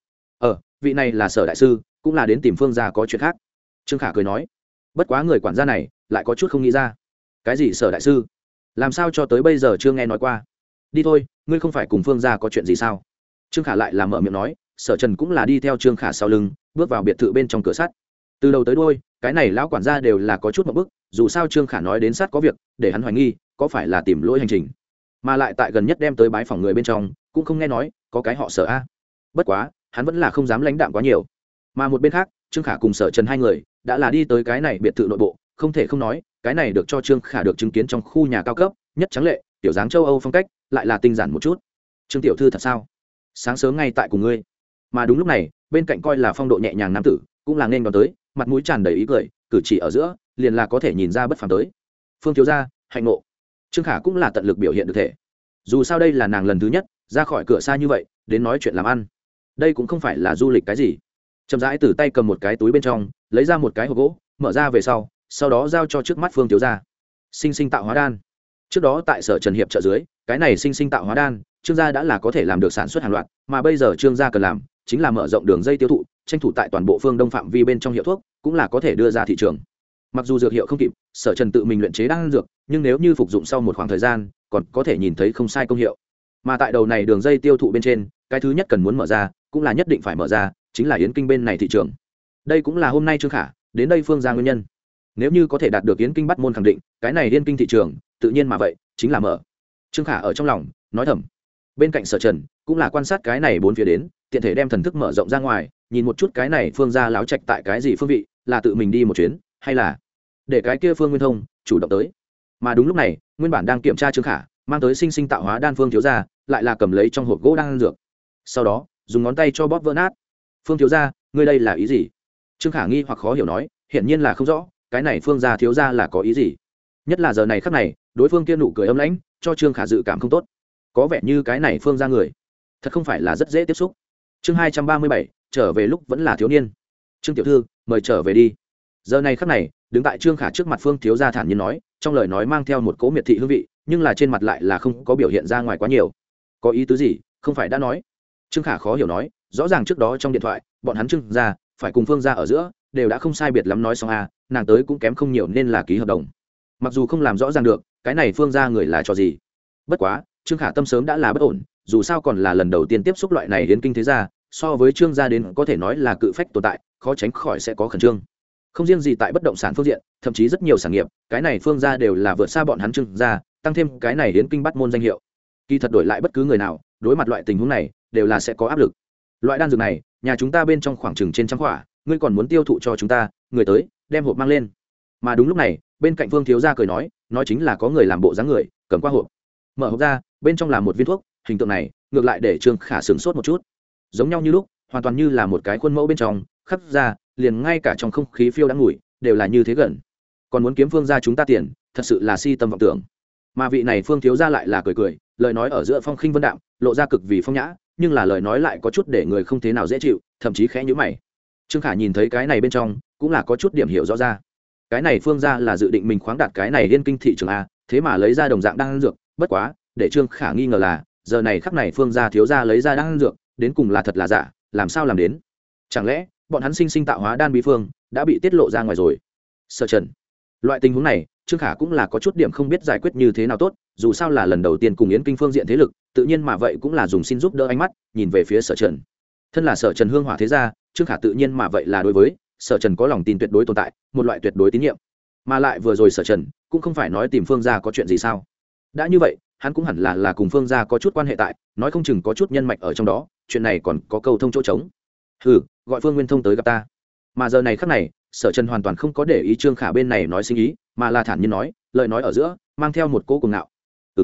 Vị này là Sở đại sư, cũng là đến tìm Phương gia có chuyện khác. Trương Khả cười nói. Bất quá người quản gia này lại có chút không nghĩ ra. Cái gì Sở đại sư? Làm sao cho tới bây giờ chưa nghe nói qua? Đi thôi, ngươi không phải cùng Phương gia có chuyện gì sao? Trương Khả lại là mở miệng nói. Sở Trần cũng là đi theo Trương Khả sau lưng, bước vào biệt thự bên trong cửa sắt. Từ đầu tới đuôi cái này lão quản gia đều là có chút một bức, dù sao Trương Khả nói đến sát có việc, để hắn hoài nghi có phải là tìm lỗi hành trình, mà lại tại gần nhất đem tới bái phòng người bên trong cũng không nghe nói có cái họ Sở a. Bất quá hắn vẫn là không dám lãnh đạm quá nhiều. Mà một bên khác Trương Khả cùng Sở Trần hai người đã là đi tới cái này biệt thự nội bộ, không thể không nói cái này được cho Trương Khả được chứng kiến trong khu nhà cao cấp nhất trắng lệ, tiểu dáng châu Âu phong cách, lại là tinh giản một chút. Trương tiểu thư thật sao? Sáng sớm ngay tại cùng ngươi. Mà đúng lúc này bên cạnh coi là phong độ nhẹ nhàng nam tử cũng là nên đón tới, mặt mũi tràn đầy ý cười, cử chỉ ở giữa liền là có thể nhìn ra bất phàm tới. Phương thiếu gia hạnh ngộ. Trương Khả cũng là tận lực biểu hiện được thể, dù sao đây là nàng lần thứ nhất ra khỏi cửa xa như vậy đến nói chuyện làm ăn, đây cũng không phải là du lịch cái gì. Chậm rãi từ tay cầm một cái túi bên trong lấy ra một cái hộp gỗ, mở ra về sau đó giao cho trước mắt Phương thiếu gia. Sinh sinh tạo hóa đan. Trước đó tại Sở Trần hiệp trợ dưới, cái này sinh sinh tạo hóa đan Trương gia đã là có thể làm được sản xuất hàng loạt, mà bây giờ Trương gia cần làm chính là mở rộng đường dây tiêu thụ, tranh thủ tại toàn bộ phương Đông phạm vi bên trong hiệu thuốc cũng là có thể đưa ra thị trường. Mặc dù dược hiệu không kịp Sở Trần tự mình luyện chế đan dược, nhưng nếu như phục dụng sau một khoảng thời gian còn có thể nhìn thấy không sai công hiệu. Mà tại đầu này đường dây tiêu thụ bên trên, cái thứ nhất cần muốn mở ra cũng là nhất định phải mở ra, chính là Yến Kinh bên này thị trường. Đây cũng là hôm nay Trương Khả đến đây Phương gia nguyên nhân. Nếu như có thể đạt được Yến Kinh bắt môn khẳng định, cái này Yến Kinh thị trường tự nhiên mà vậy chính là mở. Trương Khả ở trong lòng nói thầm, bên cạnh Sở Trần cũng là quan sát cái này bốn phía đến, tiện thể đem thần thức mở rộng ra ngoài, nhìn một chút cái này phương gia láo trạch tại cái gì phương vị, là tự mình đi một chuyến hay là để cái kia Phương Nguyên Thông chủ động tới. Mà đúng lúc này, nguyên bản đang kiểm tra Trương Khả mang tới sinh sinh tạo hóa đan Phương thiếu gia lại là cầm lấy trong hộp gỗ đan dược, sau đó dùng ngón tay cho bóp vỡ nát. Phương thiếu gia, ngươi đây là ý gì? Trương Khả nghi hoặc khó hiểu nói, hiển nhiên là không rõ cái này Phương gia thiếu gia là có ý gì. Nhất là giờ này khắc này, đối phương kia nụ cười âm lãnh cho Trương Khả dự cảm không tốt, có vẻ như cái này Phương gia người thật không phải là rất dễ tiếp xúc. Chương 237, trở về lúc vẫn là thiếu niên. Trương tiểu thư, mời trở về đi. Giờ này khắc này, đứng tại Trương Khả trước mặt Phương thiếu gia thản nhiên nói, trong lời nói mang theo một cỗ miệt thị hương vị, nhưng là trên mặt lại là không có biểu hiện ra ngoài quá nhiều. Có ý tứ gì? Không phải đã nói? Trương Khả khó hiểu nói, rõ ràng trước đó trong điện thoại, bọn hắn Trương gia phải cùng Phương gia ở giữa đều đã không sai biệt lắm nói xong nàng tới cũng kém không nhiều nên là ký hợp đồng. Mặc dù không làm rõ ràng được cái này Phương gia người là cho gì, bất quá Trương Khả tâm sớm đã là bất ổn, dù sao còn là lần đầu tiên tiếp xúc loại này hiến kinh thế gia, so với Trương gia đến có thể nói là cự phách tồn tại, khó tránh khỏi sẽ có khẩn trương. Không riêng gì tại bất động sản phương diện, thậm chí rất nhiều sản nghiệp, cái này Phương gia đều là vượt xa bọn hắn Trương gia, tăng thêm cái này hiến kinh bắt môn danh hiệu. Kỳ thật đổi lại bất cứ người nào, đối mặt loại tình huống này, đều là sẽ có áp lực. Loại đan dược này, nhà chúng ta bên trong khoảng chừng trên trăm quả, ngươi còn muốn tiêu thụ cho chúng ta, người tới, đem hộp mang lên. Mà đúng lúc này, bên cạnh Phương thiếu gia cười nói chính là có người làm bộ dáng người, cầm qua hộp. Mở hộp ra, bên trong là một viên thuốc, hình tượng này, ngược lại để Trương Khả sửng sốt một chút. Giống nhau như lúc, hoàn toàn như là một cái khuôn mẫu bên trong, khắc ra, liền ngay cả trong không khí phiêu đãng mùi, đều là như thế gần. Còn muốn kiếm Phương gia chúng ta tiền, thật sự là si tâm vọng tưởng. Mà vị này Phương thiếu gia lại là cười cười, lời nói ở giữa phong khinh vân đạm, lộ ra cực vì phong nhã, nhưng là lời nói lại có chút để người không thế nào dễ chịu, thậm chí khẽ nhíu mày. Trương Khả nhìn thấy cái này bên trong, cũng là có chút điểm hiểu rõ ra. Cái này Phương gia là dự định mình khoáng đạt cái này liên kinh thị trường a, thế mà lấy ra đồng dạng đan dược, bất quá, để Trương Khả nghi ngờ là, giờ này khắc này Phương gia thiếu gia lấy ra đan dược, đến cùng là thật là giả, làm sao làm đến? Chẳng lẽ, bọn hắn sinh sinh tạo hóa đan bí phương đã bị tiết lộ ra ngoài rồi? Sở Trần. Loại tình huống này, Trương Khả cũng là có chút điểm không biết giải quyết như thế nào tốt, dù sao là lần đầu tiên cùng Yến Kinh phương diện thế lực, tự nhiên mà vậy cũng là dùng xin giúp đỡ ánh mắt, nhìn về phía Sở Trần. Thân là Sở Trần hương hỏa thế gia, Trương Khả tự nhiên mà vậy là đối với Sở Trần có lòng tin tuyệt đối tồn tại, một loại tuyệt đối tín nhiệm. Mà lại vừa rồi Sở Trần cũng không phải nói tìm Phương gia có chuyện gì sao? Đã như vậy, hắn cũng hẳn là cùng Phương gia có chút quan hệ tại, nói không chừng có chút nhân mạch ở trong đó, chuyện này còn có câu thông chỗ trống. Hừ, gọi Phương Nguyên Thông tới gặp ta. Mà giờ này khắc này, Sở Trần hoàn toàn không có để ý Trương Khả bên này nói sinh ý, mà là thản nhiên nói, lời nói ở giữa mang theo một cỗ cuồng ngạo.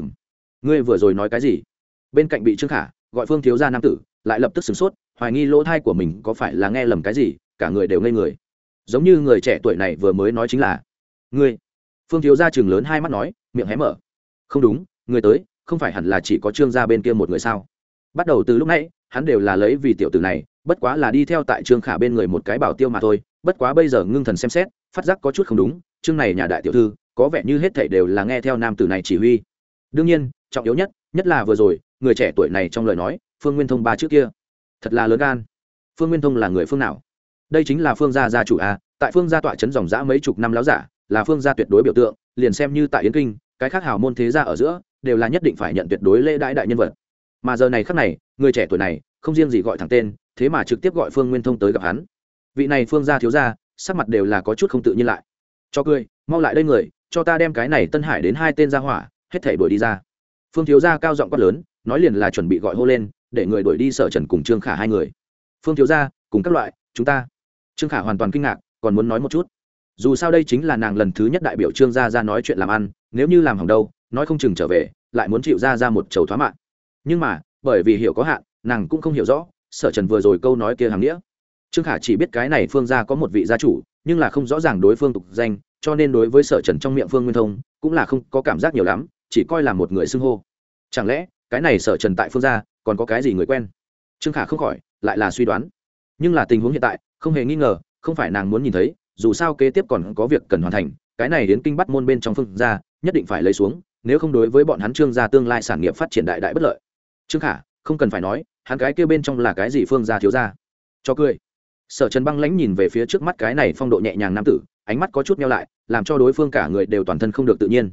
Ngươi vừa rồi nói cái gì? Bên cạnh bị Trương Khả gọi Phương thiếu gia nam tử lại lập tức sửng sốt, hoài nghi lỗ thai của mình có phải là nghe lầm cái gì, cả người đều ngây người. Giống như người trẻ tuổi này vừa mới nói chính là ngươi. Phương thiếu gia chừng lớn hai mắt nói, miệng hé mở. Không đúng, người tới không phải hẳn là chỉ có Trương gia bên kia một người sao? Bắt đầu từ lúc nãy, hắn đều là lấy vì tiểu tử này, bất quá là đi theo tại Trương Khả bên người một cái bảo tiêu mà thôi, bất quá bây giờ ngưng thần xem xét, phát giác có chút không đúng, Trương này nhà đại tiểu thư, có vẻ như hết thảy đều là nghe theo nam tử này chỉ huy. Đương nhiên, trọng yếu nhất là vừa rồi, người trẻ tuổi này trong lời nói, Phương Nguyên Thông ba chữ kia, thật là lớn gan. Phương Nguyên Thông là người phương nào? Đây chính là Phương gia gia chủ a, tại Phương gia tọa trấn dòng dã mấy chục năm láo giả, là Phương gia tuyệt đối biểu tượng, liền xem như tại Yến Kinh, cái khác hào môn thế gia ở giữa, đều là nhất định phải nhận tuyệt đối lễ đãi đại nhân vật. Mà giờ này khắc này, người trẻ tuổi này, không riêng gì gọi thẳng tên, thế mà trực tiếp gọi Phương Nguyên Thông tới gặp hắn. Vị này Phương gia thiếu gia, sắc mặt đều là có chút không tự nhiên lại. Cho cười, mau lại đây người, cho ta đem cái này Tân Hải đến hai tên gia hỏa, hết thảy đuổi đi ra. Phương thiếu gia cao giọng quát lớn, nói liền là chuẩn bị gọi hô lên, để người đuổi đi Sở Trần cùng Trương Khả hai người. Phương thiếu gia, cùng các loại, chúng ta. Trương Khả hoàn toàn kinh ngạc, còn muốn nói một chút. Dù sao đây chính là nàng lần thứ nhất đại biểu Trương gia ra nói chuyện làm ăn, nếu như làm hỏng đâu, nói không chừng trở về, lại muốn chịu ra một chầu thoá mạng. Nhưng mà, bởi vì hiểu có hạn, nàng cũng không hiểu rõ Sở Trần vừa rồi câu nói kia hàm nghĩa. Trương Khả chỉ biết cái này Phương gia có một vị gia chủ, nhưng là không rõ ràng đối phương tục danh, cho nên đối với Sở Trần trong miệng Phương Nguyên Thông cũng là không có cảm giác nhiều lắm, chỉ coi là một người xưng hô. Chẳng lẽ cái này Sở Trần tại Phương gia còn có cái gì người quen? Trương Khả không khỏi lại là suy đoán. Nhưng là tình huống hiện tại không hề nghi ngờ, không phải nàng muốn nhìn thấy, dù sao kế tiếp còn có việc cần hoàn thành, cái này đến kinh bắt môn bên trong Phương gia nhất định phải lấy xuống, nếu không đối với bọn hắn Trương gia tương lai sản nghiệp phát triển đại bất lợi. Trương Khả không cần phải nói, hắn cái kia bên trong là cái gì Phương gia thiếu gia. Cho cười. Sở Trần băng lãnh nhìn về phía trước mắt cái này phong độ nhẹ nhàng nam tử, ánh mắt có chút nheo lại, làm cho đối phương cả người đều toàn thân không được tự nhiên.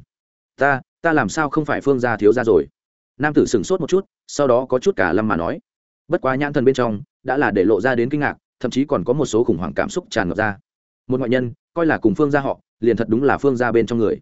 Ta làm sao không phải Phương gia thiếu gia rồi? Nam tử sững sốt một chút, sau đó có chút cả lâm mà nói. Bất quá nhãn thần bên trong đã là để lộ ra đến kinh ngạc, thậm chí còn có một số khủng hoảng cảm xúc tràn ngập ra. Một ngoại nhân coi là cùng Phương gia họ, liền thật đúng là Phương gia bên trong người.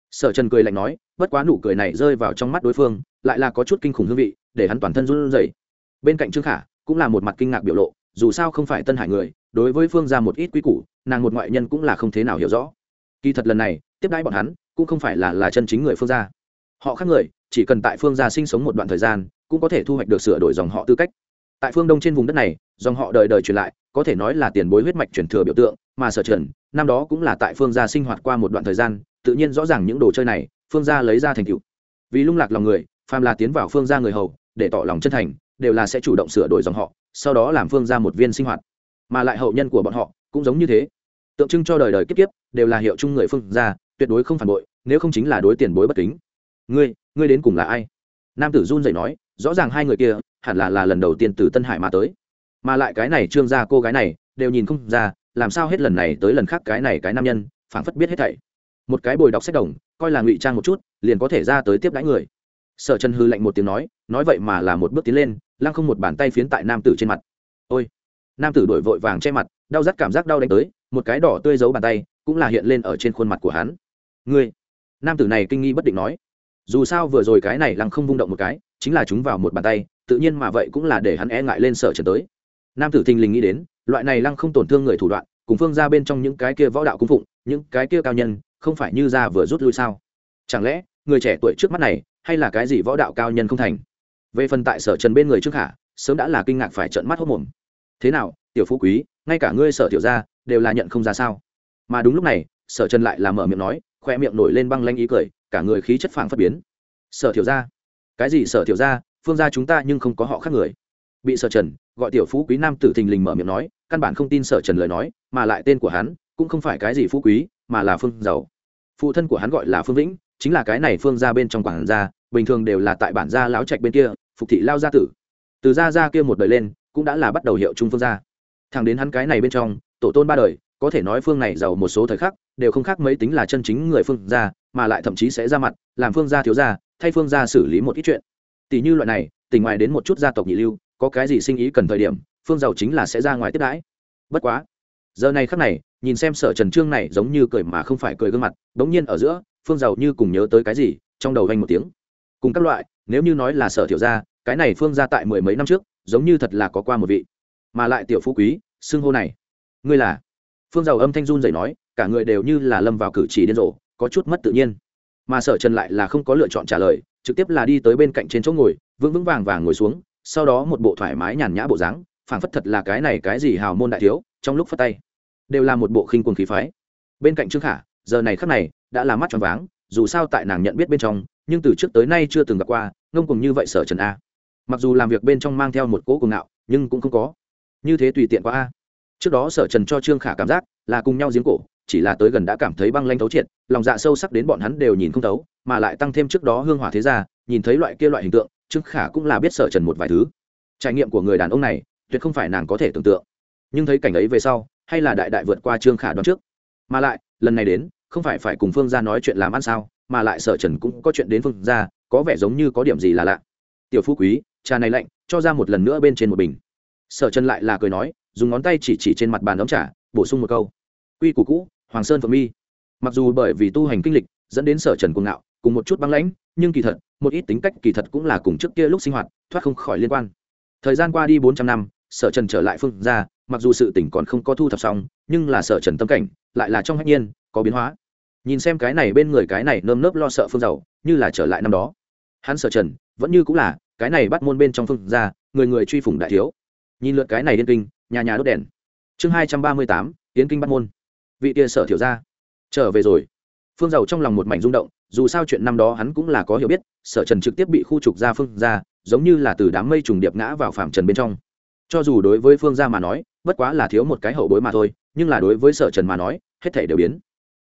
Sở Trần cười lạnh nói, bất quá nụ cười này rơi vào trong mắt đối phương lại là có chút kinh khủng hương vị, để hắn toàn thân run rẩy. Bên cạnh Trương Khả cũng là một mặt kinh ngạc biểu lộ, dù sao không phải Tân Hải người, đối với phương gia một ít quý củ, nàng một ngoại nhân cũng là không thế nào hiểu rõ. Kỳ thật lần này tiếp đãi bọn hắn cũng không phải là chân chính người phương gia, họ khác người chỉ cần tại phương gia sinh sống một đoạn thời gian cũng có thể thu hoạch được sửa đổi dòng họ tư cách. Tại phương Đông trên vùng đất này, dòng họ đời đời truyền lại, có thể nói là tiền bối huyết mạch truyền thừa biểu tượng, mà Sở Trần năm đó cũng là tại phương gia sinh hoạt qua một đoạn thời gian, tự nhiên rõ ràng những đồ chơi này phương gia lấy ra thành tựu. Vì lung lạc lòng người, phàm là tiến vào phương gia người hầu để tỏ lòng chân thành, đều là sẽ chủ động sửa đổi dòng họ, sau đó làm phương gia một viên sinh hoạt. Mà lại hậu nhân của bọn họ cũng giống như thế, tượng trưng cho đời đời kiếp kiếp đều là hiệu chung người phương gia, tuyệt đối không phản bội, nếu không chính là đối tiền bối bất kính. Ngươi đến cùng là ai? Nam tử run rẩy nói, rõ ràng hai người kia hẳn là lần đầu tiên từ Tân Hải mà tới, mà lại cái này Trương gia cô gái này đều nhìn không ra, làm sao hết lần này tới lần khác cái này cái nam nhân phảng phất biết hết thảy. Một cái bồi đọc sách đồng, coi là ngụy trang một chút liền có thể ra tới tiếp đãi người. Sở Trần hư lạnh một tiếng nói vậy mà là một bước tiến lên, lăng không một bàn tay phiến tại nam tử trên mặt. Ôi! Nam tử đổi vội vàng che mặt, đau rát cảm giác đau đánh tới, một cái đỏ tươi giấu bàn tay cũng là hiện lên ở trên khuôn mặt của hắn. Ngươi! Nam tử này kinh nghi bất định nói, dù sao vừa rồi cái này lăng không vung động một cái chính là chúng vào một bàn tay, tự nhiên mà vậy cũng là để hắn e ngại lên Sở Trần tới. Nam tử thình lình nghĩ đến, loại này lăng không tổn thương người thủ đoạn cùng phương ra bên trong những cái kia võ đạo cung phụng, những cái kia cao nhân không phải như ra vừa rút lui sao? Chẳng lẽ người trẻ tuổi trước mắt này hay là cái gì võ đạo cao nhân không thành? Về phần tại Sở Trần bên người Trương Khả sớm đã là kinh ngạc phải trợn mắt hốt mồm. Thế nào tiểu phú quý, ngay cả ngươi Sở tiểu gia đều là nhận không ra sao? Mà đúng lúc này Sở Trần lại là mở miệng nói, khoe miệng nổi lên băng lanh ý cười, cả người khí chất phảng phất biến. Sở tiểu gia? Cái gì Sở tiểu gia? Phương gia chúng ta nhưng không có họ khác người. Bị Sở Trần gọi tiểu phú quý nam tử thình lình mở miệng nói, căn bản không tin Sở Trần lời nói, mà lại tên của hắn cũng không phải cái gì phú quý, mà là Phương giàu. Phụ thân của hắn gọi là Phương Vĩnh, chính là cái này Phương gia bên trong quảng gia, bình thường đều là tại bản gia lão trạch bên kia phục thị lao gia tử. Từ gia kia một đời lên cũng đã là bắt đầu hiệu trung Phương gia. Thẳng đến hắn cái này bên trong tổ tôn ba đời, có thể nói Phương này giàu một số thời khắc đều không khác mấy tính là chân chính người Phương gia, mà lại thậm chí sẽ ra mặt làm Phương gia thiếu gia, thay Phương gia xử lý một ít chuyện. Tỷ như loại này, tỉnh ngoài đến một chút gia tộc nhị lưu, có cái gì sinh ý cần thời điểm, Phương giàu chính là sẽ ra ngoài tiếp đãi. Bất quá giờ này khắc này, nhìn xem Sở Trần Trương này giống như cười mà không phải cười gương mặt, đống nhiên ở giữa Phương giàu như cùng nhớ tới cái gì, trong đầu vang một tiếng. Cùng các loại, nếu như nói là Sở tiểu gia, cái này Phương gia tại mười mấy năm trước giống như thật là có qua một vị, mà lại tiểu phú quý xưng hô này, ngươi là? Phương giàu âm thanh run rẩy nói, cả người đều như là lâm vào cử chỉ điên rồ, có chút mất tự nhiên. Mà Sở Trần lại là không có lựa chọn trả lời, trực tiếp là đi tới bên cạnh trên chỗ ngồi, vững vững vàng vàng ngồi xuống, sau đó một bộ thoải mái nhàn nhã bộ dáng, phảng phất thật là cái này cái gì hào môn đại thiếu, trong lúc phất tay đều là một bộ khinh quần khí phái. Bên cạnh Trương Khả giờ này khắc này đã là mắt tròn váng, dù sao tại nàng nhận biết bên trong, nhưng từ trước tới nay chưa từng gặp qua ngông cuồng như vậy Sở Trần a. Mặc dù làm việc bên trong mang theo một cỗ cuồng ngạo, nhưng cũng không có như thế tùy tiện quá a. Trước đó Sở Trần cho Trương Khả cảm giác là cùng nhau giếng cổ, chỉ là tới gần đã cảm thấy băng lanh thấu triệt, lòng dạ sâu sắc đến bọn hắn đều nhìn không thấu, mà lại tăng thêm trước đó hương hỏa thế gia, nhìn thấy loại kia loại hình tượng, Trương Khả cũng là biết Sở Trần một vài thứ. Trải nghiệm của người đàn ông này tuyệt không phải nàng có thể tưởng tượng, nhưng thấy cảnh ấy về sau, hay là đại đại vượt qua Trương Khả đoán trước. Mà lại lần này đến không phải cùng Phương gia nói chuyện làm ăn sao, mà lại Sở Trần cũng có chuyện đến Phương gia, có vẻ giống như có điểm gì là lạ. Tiểu phú quý, trà này lạnh, cho ra một lần nữa bên trên một bình. Sở Trần lại là cười nói, dùng ngón tay chỉ trên mặt bàn ấm trà, bổ sung một câu, quy củ cũ, Hoàng Sơn Phượng Mi. Mặc dù bởi vì tu hành kinh lịch dẫn đến Sở Trần cuồng ngạo, cùng một chút băng lãnh, nhưng kỳ thật một ít tính cách kỳ thật cũng là cùng trước kia lúc sinh hoạt thoát không khỏi liên quan. Thời gian qua đi 400 năm, Sở Trần trở lại Phương gia, mặc dù sự tình còn không có thu thập xong, nhưng là Sở Trần tâm cảnh lại là trong hách nhiên có biến hóa. Nhìn xem cái này bên người cái này nơm nớp lo sợ Phương giàu, như là trở lại năm đó. Hắn Sở Trần vẫn như cũng là cái này bắt môn bên trong Phương gia, người người truy phủng đại thiếu. Nhìn lượt cái này điên kinh, nhà nhà đốt đèn. Chương 238, tiến kinh bắt môn. Vị kia Sở tiểu gia trở về rồi. Phương giàu trong lòng một mảnh rung động, dù sao chuyện năm đó hắn cũng là có hiểu biết, Sở Trần trực tiếp bị khu trục ra Phương gia, giống như là từ đám mây trùng điệp ngã vào phàm trần bên trong. Cho dù đối với Phương gia mà nói, bất quá là thiếu một cái hậu bối mà thôi, nhưng là đối với Sở Trần mà nói, hết thảy đều biến.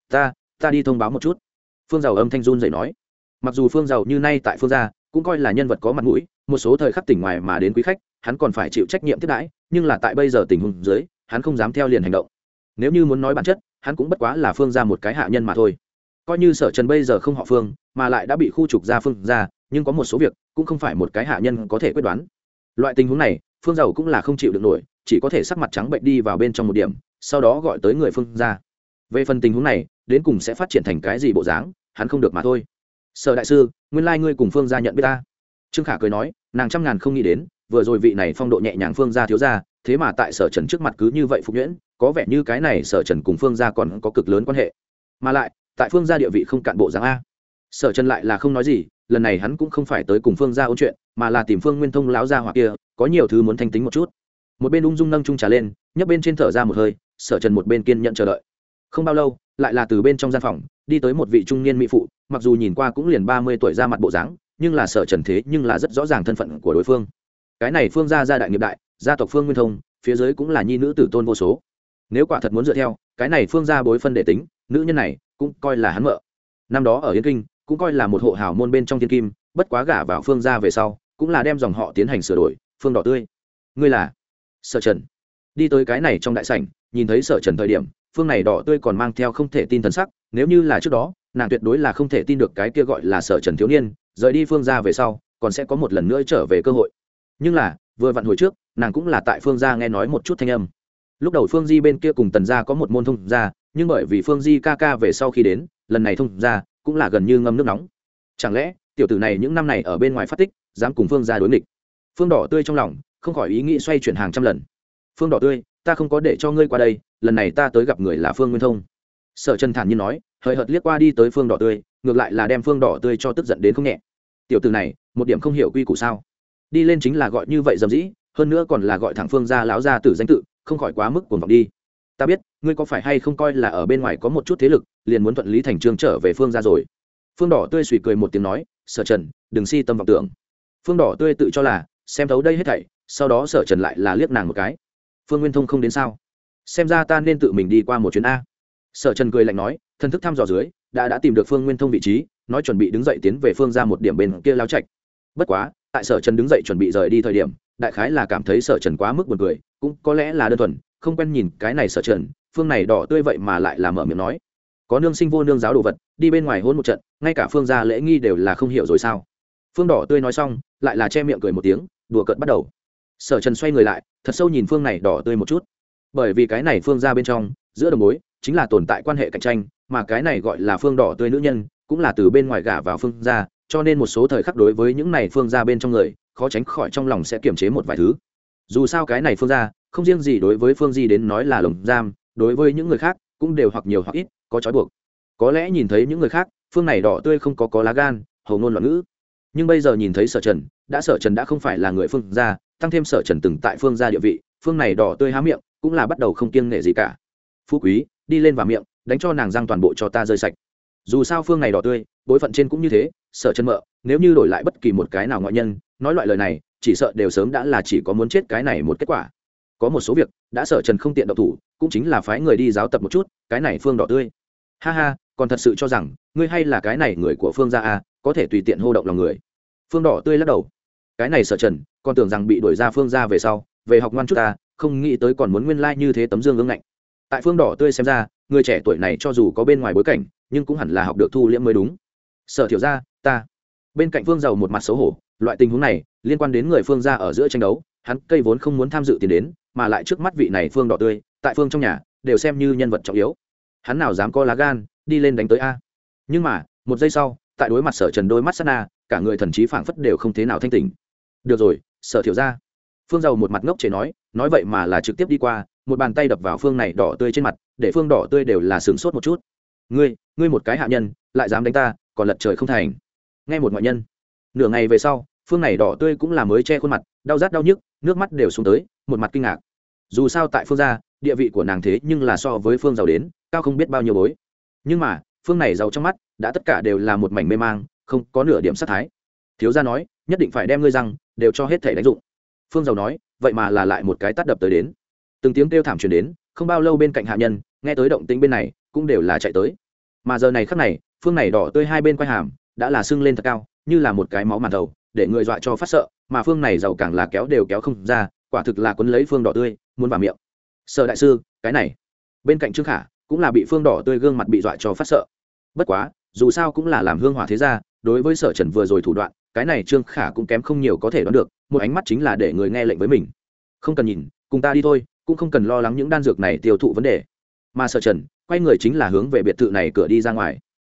Ta đi thông báo một chút. Phương giàu âm thanh run rẩy nói. Mặc dù Phương giàu như nay tại Phương gia cũng coi là nhân vật có mặt mũi, một số thời khắc tỉnh ngoài mà đến quý khách, hắn còn phải chịu trách nhiệm tiếp đãi, nhưng là tại bây giờ tình huống dưới, hắn không dám theo liền hành động. Nếu như muốn nói bản chất, hắn cũng bất quá là Phương gia một cái hạ nhân mà thôi. Coi như Sở Trần bây giờ không họ Phương, mà lại đã bị khu trục ra Phương gia, nhưng có một số việc cũng không phải một cái hạ nhân có thể quyết đoán. Loại tình huống này, Phương giàu cũng là không chịu được nổi, chỉ có thể sắc mặt trắng bệnh đi vào bên trong một điểm, sau đó gọi tới người Phương gia. Về phần tình huống này đến cùng sẽ phát triển thành cái gì bộ dáng, hắn không được mà thôi. Sở đại sư, nguyên lai ngươi cùng phương gia nhận biết ta. Trương Khả cười nói, nàng trăm ngàn không nghĩ đến, vừa rồi vị này phong độ nhẹ nhàng phương gia thiếu gia, thế mà tại Sở Trần trước mặt cứ như vậy phục nhuyễn, có vẻ như cái này Sở Trần cùng phương gia còn có cực lớn quan hệ, mà lại tại phương gia địa vị không cạn bộ dáng a. Sở Trần lại là không nói gì, lần này hắn cũng không phải tới cùng phương gia ôn chuyện, mà là tìm Phương Nguyên Thông lão gia hỏa kia, có nhiều thứ muốn thanh tính một chút. Một bên ung dung nâng chung trà lên, nhấp bên trên thở ra một hơi, Sở Trần một bên kiên nhận chờ đợi. Không bao lâu, lại là từ bên trong gian phòng đi tới một vị trung niên mỹ phụ, mặc dù nhìn qua cũng liền 30 tuổi ra mặt bộ dáng, nhưng là Sở Trần thế nhưng là rất rõ ràng thân phận của đối phương. Cái này phương gia gia đại nghiệp đại, gia tộc Phương Nguyên Thông, phía dưới cũng là nhi nữ tử tôn vô số. Nếu quả thật muốn dựa theo cái này phương gia bối phân để tính, nữ nhân này cũng coi là hắn mợ. Năm đó ở Yên Kinh cũng coi là một hộ hào môn bên trong thiên kim, bất quá gả vào phương gia về sau cũng là đem dòng họ tiến hành sửa đổi. Phương Đỏ Tươi, ngươi là? Sở Trần đi tới cái này trong đại sảnh, nhìn thấy Sở Trần thời điểm, phương này Đỏ Tươi còn mang theo không thể tin thần sắc. Nếu như là trước đó, nàng tuyệt đối là không thể tin được cái kia gọi là Sở Trần thiếu niên rời đi phương gia về sau còn sẽ có một lần nữa trở về cơ hội. Nhưng là vừa vặn hồi trước, nàng cũng là tại phương gia nghe nói một chút thanh âm. Lúc đầu phương Di bên kia cùng Tần gia có một môn thông gia, nhưng bởi vì phương Di ca ca về sau khi đến, lần này thông gia cũng là gần như ngâm nước nóng. Chẳng lẽ tiểu tử này những năm này ở bên ngoài phát tích, dám cùng phương gia đối nghịch? Phương Đỏ Tươi trong lòng không khỏi ý nghĩ xoay chuyển hàng trăm lần. Phương Đỏ Tươi, ta không có để cho ngươi qua đây, lần này ta tới gặp người là Phương Nguyên Thông. Sở Trần thản nhiên nói, hời hợt liếc qua đi tới Phương Đỏ Tươi, ngược lại là đem Phương Đỏ Tươi cho tức giận đến không nhẹ. Tiểu tử này một điểm không hiểu quy củ sao? Đi lên chính là gọi như vậy dầm dĩ, hơn nữa còn là gọi thẳng phương gia lão gia tử danh tự, không khỏi quá mức cuồng vọng đi. Ta biết ngươi có phải hay không coi là ở bên ngoài có một chút thế lực, liền muốn thuận lý thành trương trở về phương gia rồi. Phương Đỏ Tươi suy cười một tiếng nói, Sở Trần, đừng si tâm vọng tưởng. Phương Đỏ Tươi tự cho là xem thấu đây hết thảy, sau đó Sở Trần lại là liếc nàng một cái. Phương Nguyên Thông không đến sao? Xem ra ta nên tự mình đi qua một chuyến a. Sở Trần cười lạnh nói, thân thức thăm dò dưới, đã tìm được Phương Nguyên Thông vị trí, nói chuẩn bị đứng dậy tiến về phương gia một điểm bên kia lao trạch. Bất quá, tại Sở Trần đứng dậy chuẩn bị rời đi thời điểm, đại khái là cảm thấy Sở Trần quá mức buồn cười, cũng có lẽ là đơn thuần không quen nhìn cái này Sở Trần, Phương này Đỏ Tươi vậy mà lại là mở miệng nói, có nương sinh vô nương giáo đồ vật, đi bên ngoài hôn một trận, ngay cả phương gia lễ nghi đều là không hiểu rồi sao? Phương Đỏ Tươi nói xong, lại là che miệng cười một tiếng, đùa cợt bắt đầu. Sở Trần xoay người lại, thật sâu nhìn Phương này Đỏ Tươi một chút, bởi vì cái này phương gia bên trong giữa đồng mối chính là tồn tại quan hệ cạnh tranh, mà cái này gọi là Phương Đỏ Tươi nữ nhân cũng là từ bên ngoài gả vào phương gia, cho nên một số thời khắc đối với những này phương gia bên trong người, khó tránh khỏi trong lòng sẽ kiềm chế một vài thứ. Dù sao cái này phương gia không riêng gì đối với Phương Di đến nói là lồng giam, đối với những người khác cũng đều hoặc nhiều hoặc ít có trói buộc. Có lẽ nhìn thấy những người khác, Phương này Đỏ Tươi không có lá gan hầu ngôn loạn ngữ, nhưng bây giờ nhìn thấy Sở Trần đã không phải là người phương gia, tăng thêm Sở Trần từng tại phương gia địa vị, Phương này Đỏ Tươi há miệng cũng là bắt đầu không kiêng nể gì cả. Phú quý, đi lên vào miệng, đánh cho nàng răng toàn bộ cho ta rơi sạch. Dù sao Phương này Đỏ Tươi bối phận trên cũng như thế, Sở Trần mợ nếu như đổi lại bất kỳ một cái nào ngoại nhân nói loại lời này, chỉ sợ đều sớm đã là chỉ có muốn chết cái này một kết quả. Có một số việc đã Sở Trần không tiện động thủ, cũng chính là phái người đi giáo tập một chút cái này Phương Đỏ Tươi. Ha ha, còn thật sự cho rằng ngươi hay là cái này người của phương gia à, có thể tùy tiện hô động lòng người. Phương Đỏ Tươi lắc đầu, cái này Sở Trần còn tưởng rằng bị đuổi ra phương gia về sau về học ngoan chút ta, không nghĩ tới còn muốn nguyên lai như thế tấm dương ương ngạnh. Tại Phương Đỏ Tươi xem ra, người trẻ tuổi này cho dù có bên ngoài bối cảnh, nhưng cũng hẳn là học được thu liễm mới đúng. Sở Thiểu gia, ta. Bên cạnh Phương Giàu một mặt xấu hổ, loại tình huống này liên quan đến người phương gia ở giữa tranh đấu, hắn cây vốn không muốn tham dự tiền đến, mà lại trước mắt vị này Phương Đỏ Tươi tại phương trong nhà đều xem như nhân vật trọng yếu, hắn nào dám có lá gan đi lên đánh tới a. Nhưng mà một giây sau, tại đối mặt Sở Trần đôi mắt sát na, cả người thần trí phảng phất đều không thế nào thanh tỉnh. Được rồi, Sở Thiểu gia. Phương Giàu một mặt ngốc chế nói vậy mà là trực tiếp đi qua, một bàn tay đập vào Phương này Đỏ Tươi trên mặt, để Phương Đỏ Tươi đều là sửng sốt một chút. Ngươi một cái hạ nhân lại dám đánh ta, còn lật trời không thành. Nghe một ngoại nhân. Nửa ngày về sau, Phương này Đỏ Tươi cũng là mới che khuôn mặt, đau rát đau nhức, nước mắt đều xuống tới, một mặt kinh ngạc. Dù sao tại phương gia, địa vị của nàng thế nhưng là so với Phương Giàu đến cao không biết bao nhiêu bối. Nhưng mà Phương này Giàu trong mắt đã tất cả đều là một mảnh mê mang, không có nửa điểm sát thái. Thiếu gia nói nhất định phải đem ngươi răng đều cho hết thể đánh dụng. Phương Giàu nói vậy mà là lại một cái tát đập tới đến. Từng tiếng kêu thảm truyền đến, không bao lâu bên cạnh hạ nhân nghe tới động tĩnh bên này cũng đều là chạy tới. Mà giờ này khắc này, Phương này Đỏ Tươi hai bên quai hàm đã là sưng lên thật cao, như là một cái máu màn đầu, để người dọa cho phát sợ, mà Phương này Giàu càng là kéo đều kéo không ra, quả thực là quấn lấy Phương Đỏ Tươi muốn vào miệng. Sở đại sư, cái này. Bên cạnh Trương Khả cũng là bị Phương Đỏ Tươi gương mặt bị dọa cho phát sợ. Bất quá dù sao cũng là làm hương hỏa thế gia, đối với Sở Trần vừa rồi thủ đoạn, cái này Trương Khả cũng kém không nhiều có thể đoán được, một ánh mắt chính là để người nghe lệnh với mình. Không cần nhìn, cùng ta đi thôi, cũng không cần lo lắng những đan dược này tiêu thụ vấn đề. Mà Sở Trần quay người chính là hướng về biệt thự này cửa đi ra ngoài.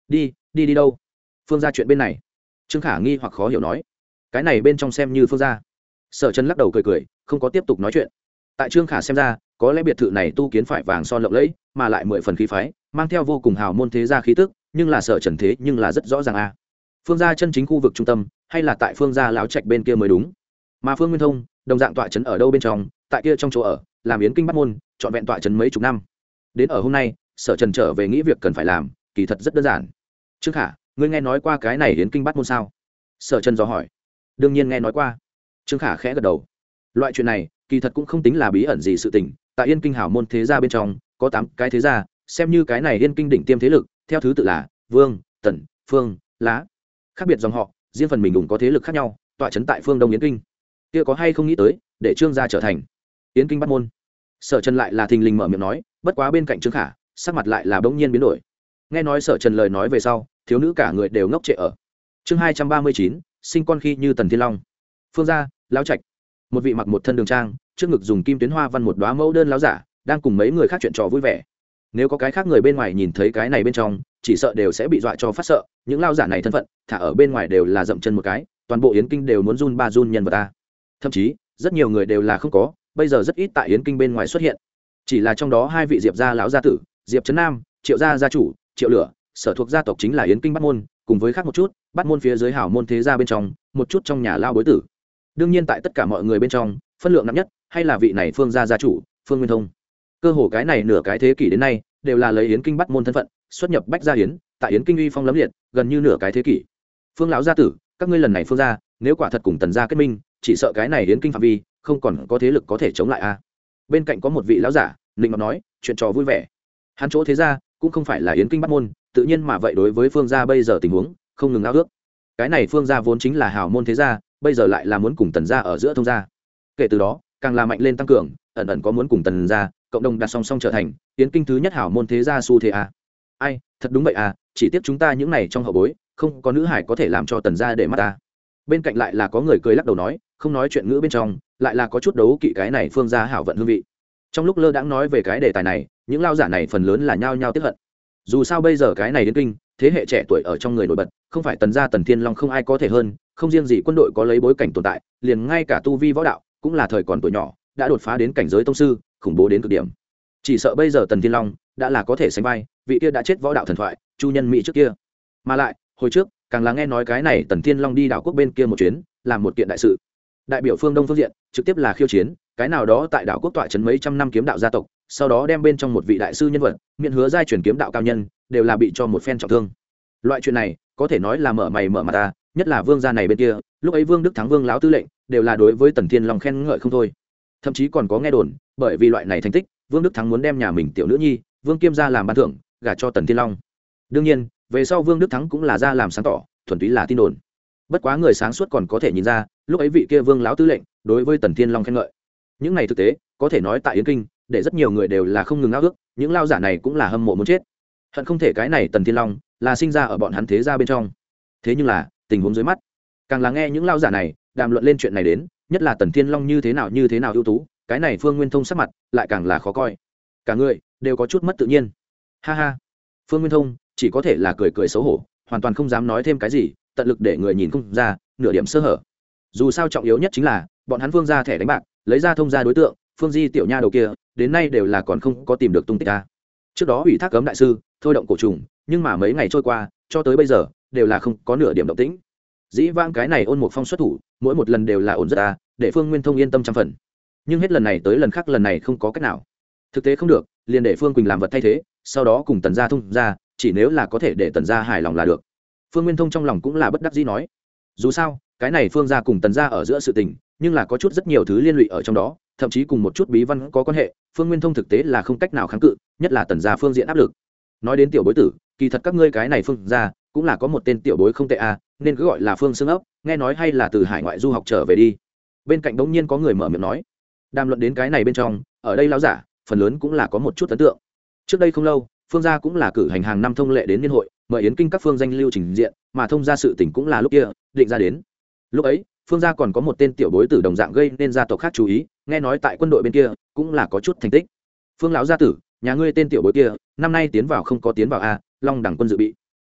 đi đâu? Phương gia chuyện bên này. Trương Khả nghi hoặc khó hiểu nói. Cái này bên trong xem như Phương gia. Sở Trần lắc đầu cười, không có tiếp tục nói chuyện. Tại Trương Khả xem ra, có lẽ biệt thự này tu kiến phải vàng son lộng lẫy, mà lại 10 phần khí phái, mang theo vô cùng hào môn thế gia khí tức, nhưng là Sở Trần thế nhưng là rất rõ ràng a. Phương gia chân chính khu vực trung tâm, hay là tại Phương gia lão trạch bên kia mới đúng. Mà Phương Nguyên Thông, đồng dạng tọa trấn ở đâu bên trong, tại kia trong chỗ ở, làm yến kinh bắt môn, trọn vẹn tọa trấn mấy chục năm. Đến ở hôm nay, Sở Trần trở về nghĩ việc cần phải làm, kỳ thật rất đơn giản. Trương Khả, ngươi nghe nói qua cái này yến kinh bắt môn sao? Sở Trần dò hỏi. Đương nhiên nghe nói qua. Trương Khả khẽ gật đầu. Loại chuyện này, kỳ thật cũng không tính là bí ẩn gì sự tình, tại yên kinh hảo môn thế gia bên trong có 8 cái thế gia, xem như cái này yên kinh đỉnh tiêm thế lực, theo thứ tự là Vương, Tần, Phương, Lá. Khác biệt dòng họ, riêng phần mình cũng có thế lực khác nhau, tọa trấn tại phương Đông Yến kinh. Kia có hay không nghĩ tới, để Trương gia trở thành Yến kinh bắt môn. Sở Trần lại là thình lình mở miệng nói, bất quá bên cạnh Trương Khả, sắc mặt lại là bỗng nhiên biến đổi. Nghe nói Sở Trần lời nói về sau, thiếu nữ cả người đều ngốc trệ ở. Chương 239, sinh con khi như Tần Thiên Long. Phương gia, lão trạch. Một vị mặc một thân đường trang, trước ngực dùng kim tuyến hoa văn một đóa mẫu đơn láo giả, đang cùng mấy người khác chuyện trò vui vẻ. Nếu có cái khác người bên ngoài nhìn thấy cái này bên trong, chỉ sợ đều sẽ bị dọa cho phát sợ. Những lao giả này thân phận, thả ở bên ngoài đều là dậm chân một cái, toàn bộ yến kinh đều muốn run ba run nhân vật ta. Thậm chí, rất nhiều người đều là không có, bây giờ rất ít tại yến kinh bên ngoài xuất hiện. Chỉ là trong đó hai vị Diệp gia lão gia tử, Diệp Trấn Nam, Triệu gia gia chủ, Triệu Lửa, sở thuộc gia tộc chính là yến kinh bắt môn, cùng với khác một chút, bắt môn phía dưới hảo môn thế gia bên trong, một chút trong nhà lao bối tử. Đương nhiên tại tất cả mọi người bên trong, phân lượng nặng nhất hay là vị này Phương gia gia chủ, Phương Nguyên Thông. Cơ hồ cái này nửa cái thế kỷ đến nay, đều là lấy yến kinh bắt môn thân phận, xuất nhập bách gia yến, tại yến kinh uy phong lẫm liệt, gần như nửa cái thế kỷ. Phương lão gia tử, các ngươi lần này Phương gia, nếu quả thật cùng Tần gia kết minh, chỉ sợ cái này yến kinh phạm vi không còn có thế lực có thể chống lại a. Bên cạnh có một vị lão giả, định ngọc nói, chuyện trò vui vẻ. Hắn chỗ thế gia cũng không phải là yến kinh bắt môn, tự nhiên mà vậy đối với Phương gia bây giờ tình huống, không ngừng ao ước. Cái này Phương gia vốn chính là hào môn thế gia, bây giờ lại là muốn cùng Tần gia ở giữa thông gia. Kể từ đó, càng là mạnh lên tăng cường, ẩn ẩn có muốn cùng Tần gia cộng đồng đặt song song trở thành yến kinh thứ nhất hảo môn thế gia xu thế a. Ai, thật đúng vậy à, chỉ tiếc chúng ta những này trong hậu bối, không có nữ hải có thể làm cho Tần gia để mắt ta. Bên cạnh lại là có người cười lắc đầu nói, không nói chuyện ngữ bên trong, lại là có chút đấu kỵ cái này Phương gia hảo vận hương vị. Trong lúc lơ đãng nói về cái đề tài này, những lao giả này phần lớn là nhao nhao tiếc hận. Dù sao bây giờ cái này yến kinh, thế hệ trẻ tuổi ở trong người nổi bật, không phải Tần gia Tần Thiên Long không ai có thể hơn, không riêng gì quân đội có lấy bối cảnh tồn tại, liền ngay cả tu vi võ đạo cũng là thời còn tuổi nhỏ đã đột phá đến cảnh giới tông sư, khủng bố đến cực điểm. Chỉ sợ bây giờ Tần Thiên Long đã là có thể sánh vai vị kia đã chết võ đạo thần thoại Chu Nhân Mỹ trước kia. Mà lại hồi trước càng là nghe nói cái này Tần Thiên Long đi đảo quốc bên kia một chuyến, làm một kiện đại sự, đại biểu phương Đông phương diện trực tiếp là khiêu chiến cái nào đó tại đảo quốc tọa trấn mấy trăm năm kiếm đạo gia tộc, sau đó đem bên trong một vị đại sư nhân vật miệng hứa giai truyền kiếm đạo cao nhân đều là bị cho một phen trọng thương. Loại chuyện này có thể nói là mở mày mở mặt ta, nhất là vương gia này bên kia, lúc ấy Vương Đức Thắng Vương lão tư lệnh đều là đối với Tần Thiên Long khen ngợi không thôi. Thậm chí còn có nghe đồn, bởi vì loại này thành tích, Vương Đức Thắng muốn đem nhà mình tiểu nữ nhi Vương Kiêm gia làm ban thưởng, gả cho Tần Thiên Long. Đương nhiên, về sau Vương Đức Thắng cũng là ra làm sáng tỏ, thuần túy là tin đồn. Bất quá người sáng suốt còn có thể nhìn ra, lúc ấy vị kia Vương lão tư lệnh đối với Tần Thiên Long khen ngợi. Những này thực tế, có thể nói tại Yến Kinh, để rất nhiều người đều là không ngừng ao ước, những lao giả này cũng là hâm mộ muốn chết. Hận không thể cái này Tần Thiên Long là sinh ra ở bọn hắn thế gia bên trong. Thế nhưng là, tình huống dưới mắt, càng là nghe những lao giả này đàm luận lên chuyện này đến, nhất là Tần Thiên Long như thế nào ưu tú, cái này Phương Nguyên Thông sắc mặt lại càng là khó coi, cả người đều có chút mất tự nhiên. Ha ha, Phương Nguyên Thông chỉ có thể là cười cười xấu hổ, hoàn toàn không dám nói thêm cái gì, tận lực để người nhìn không ra nửa điểm sơ hở. Dù sao trọng yếu nhất chính là bọn hắn Phương ra thẻ đánh bạc, lấy ra thông gia đối tượng Phương Di tiểu nha đầu kia, đến nay đều là còn không có tìm được tung tích ta. Trước đó ủy thác cấm đại sư thôi động cổ trùng, nhưng mà mấy ngày trôi qua cho tới bây giờ đều là không có nửa điểm động tĩnh. Dĩ vãng cái này Ôn Mục Phong xuất thủ, mỗi một lần đều là ổn rất ta, để Phương Nguyên Thông yên tâm trăm phần. Nhưng hết lần này tới lần khác lần này không có cách nào. Thực tế không được, liền để Phương Quỳnh làm vật thay thế, sau đó cùng Tần gia thông gia, chỉ nếu là có thể để Tần gia hài lòng là được. Phương Nguyên Thông trong lòng cũng là bất đắc dĩ nói, dù sao cái này Phương gia cùng Tần gia ở giữa sự tình, nhưng là có chút rất nhiều thứ liên lụy ở trong đó, thậm chí cùng một chút bí văn có quan hệ, Phương Nguyên Thông thực tế là không cách nào kháng cự, nhất là Tần gia phương diện áp lực. Nói đến tiểu bối tử, kỳ thật các ngươi cái này Phương gia cũng là có một tên tiểu bối không tệ à, nên cứ gọi là Phương Xương ấp, nghe nói hay là từ hải ngoại du học trở về đi. Bên cạnh đống nhiên có người mở miệng nói, đàm luận đến cái này bên trong, ở đây lão giả phần lớn cũng là có một chút ấn tượng. Trước đây không lâu, Phương gia cũng là cử hành hàng năm thông lệ đến niên hội, mời yến kinh các phương danh lưu trình diện, mà thông gia sự tình cũng là lúc kia định ra đến. Lúc ấy Phương gia còn có một tên tiểu bối tử đồng dạng gây nên gia tộc khác chú ý, nghe nói tại quân đội bên kia cũng là có chút thành tích. Phương lão gia tử, nhà ngươi tên tiểu bối kia năm nay tiến vào không có tiến vào a, Long Đẳng quân dự bị.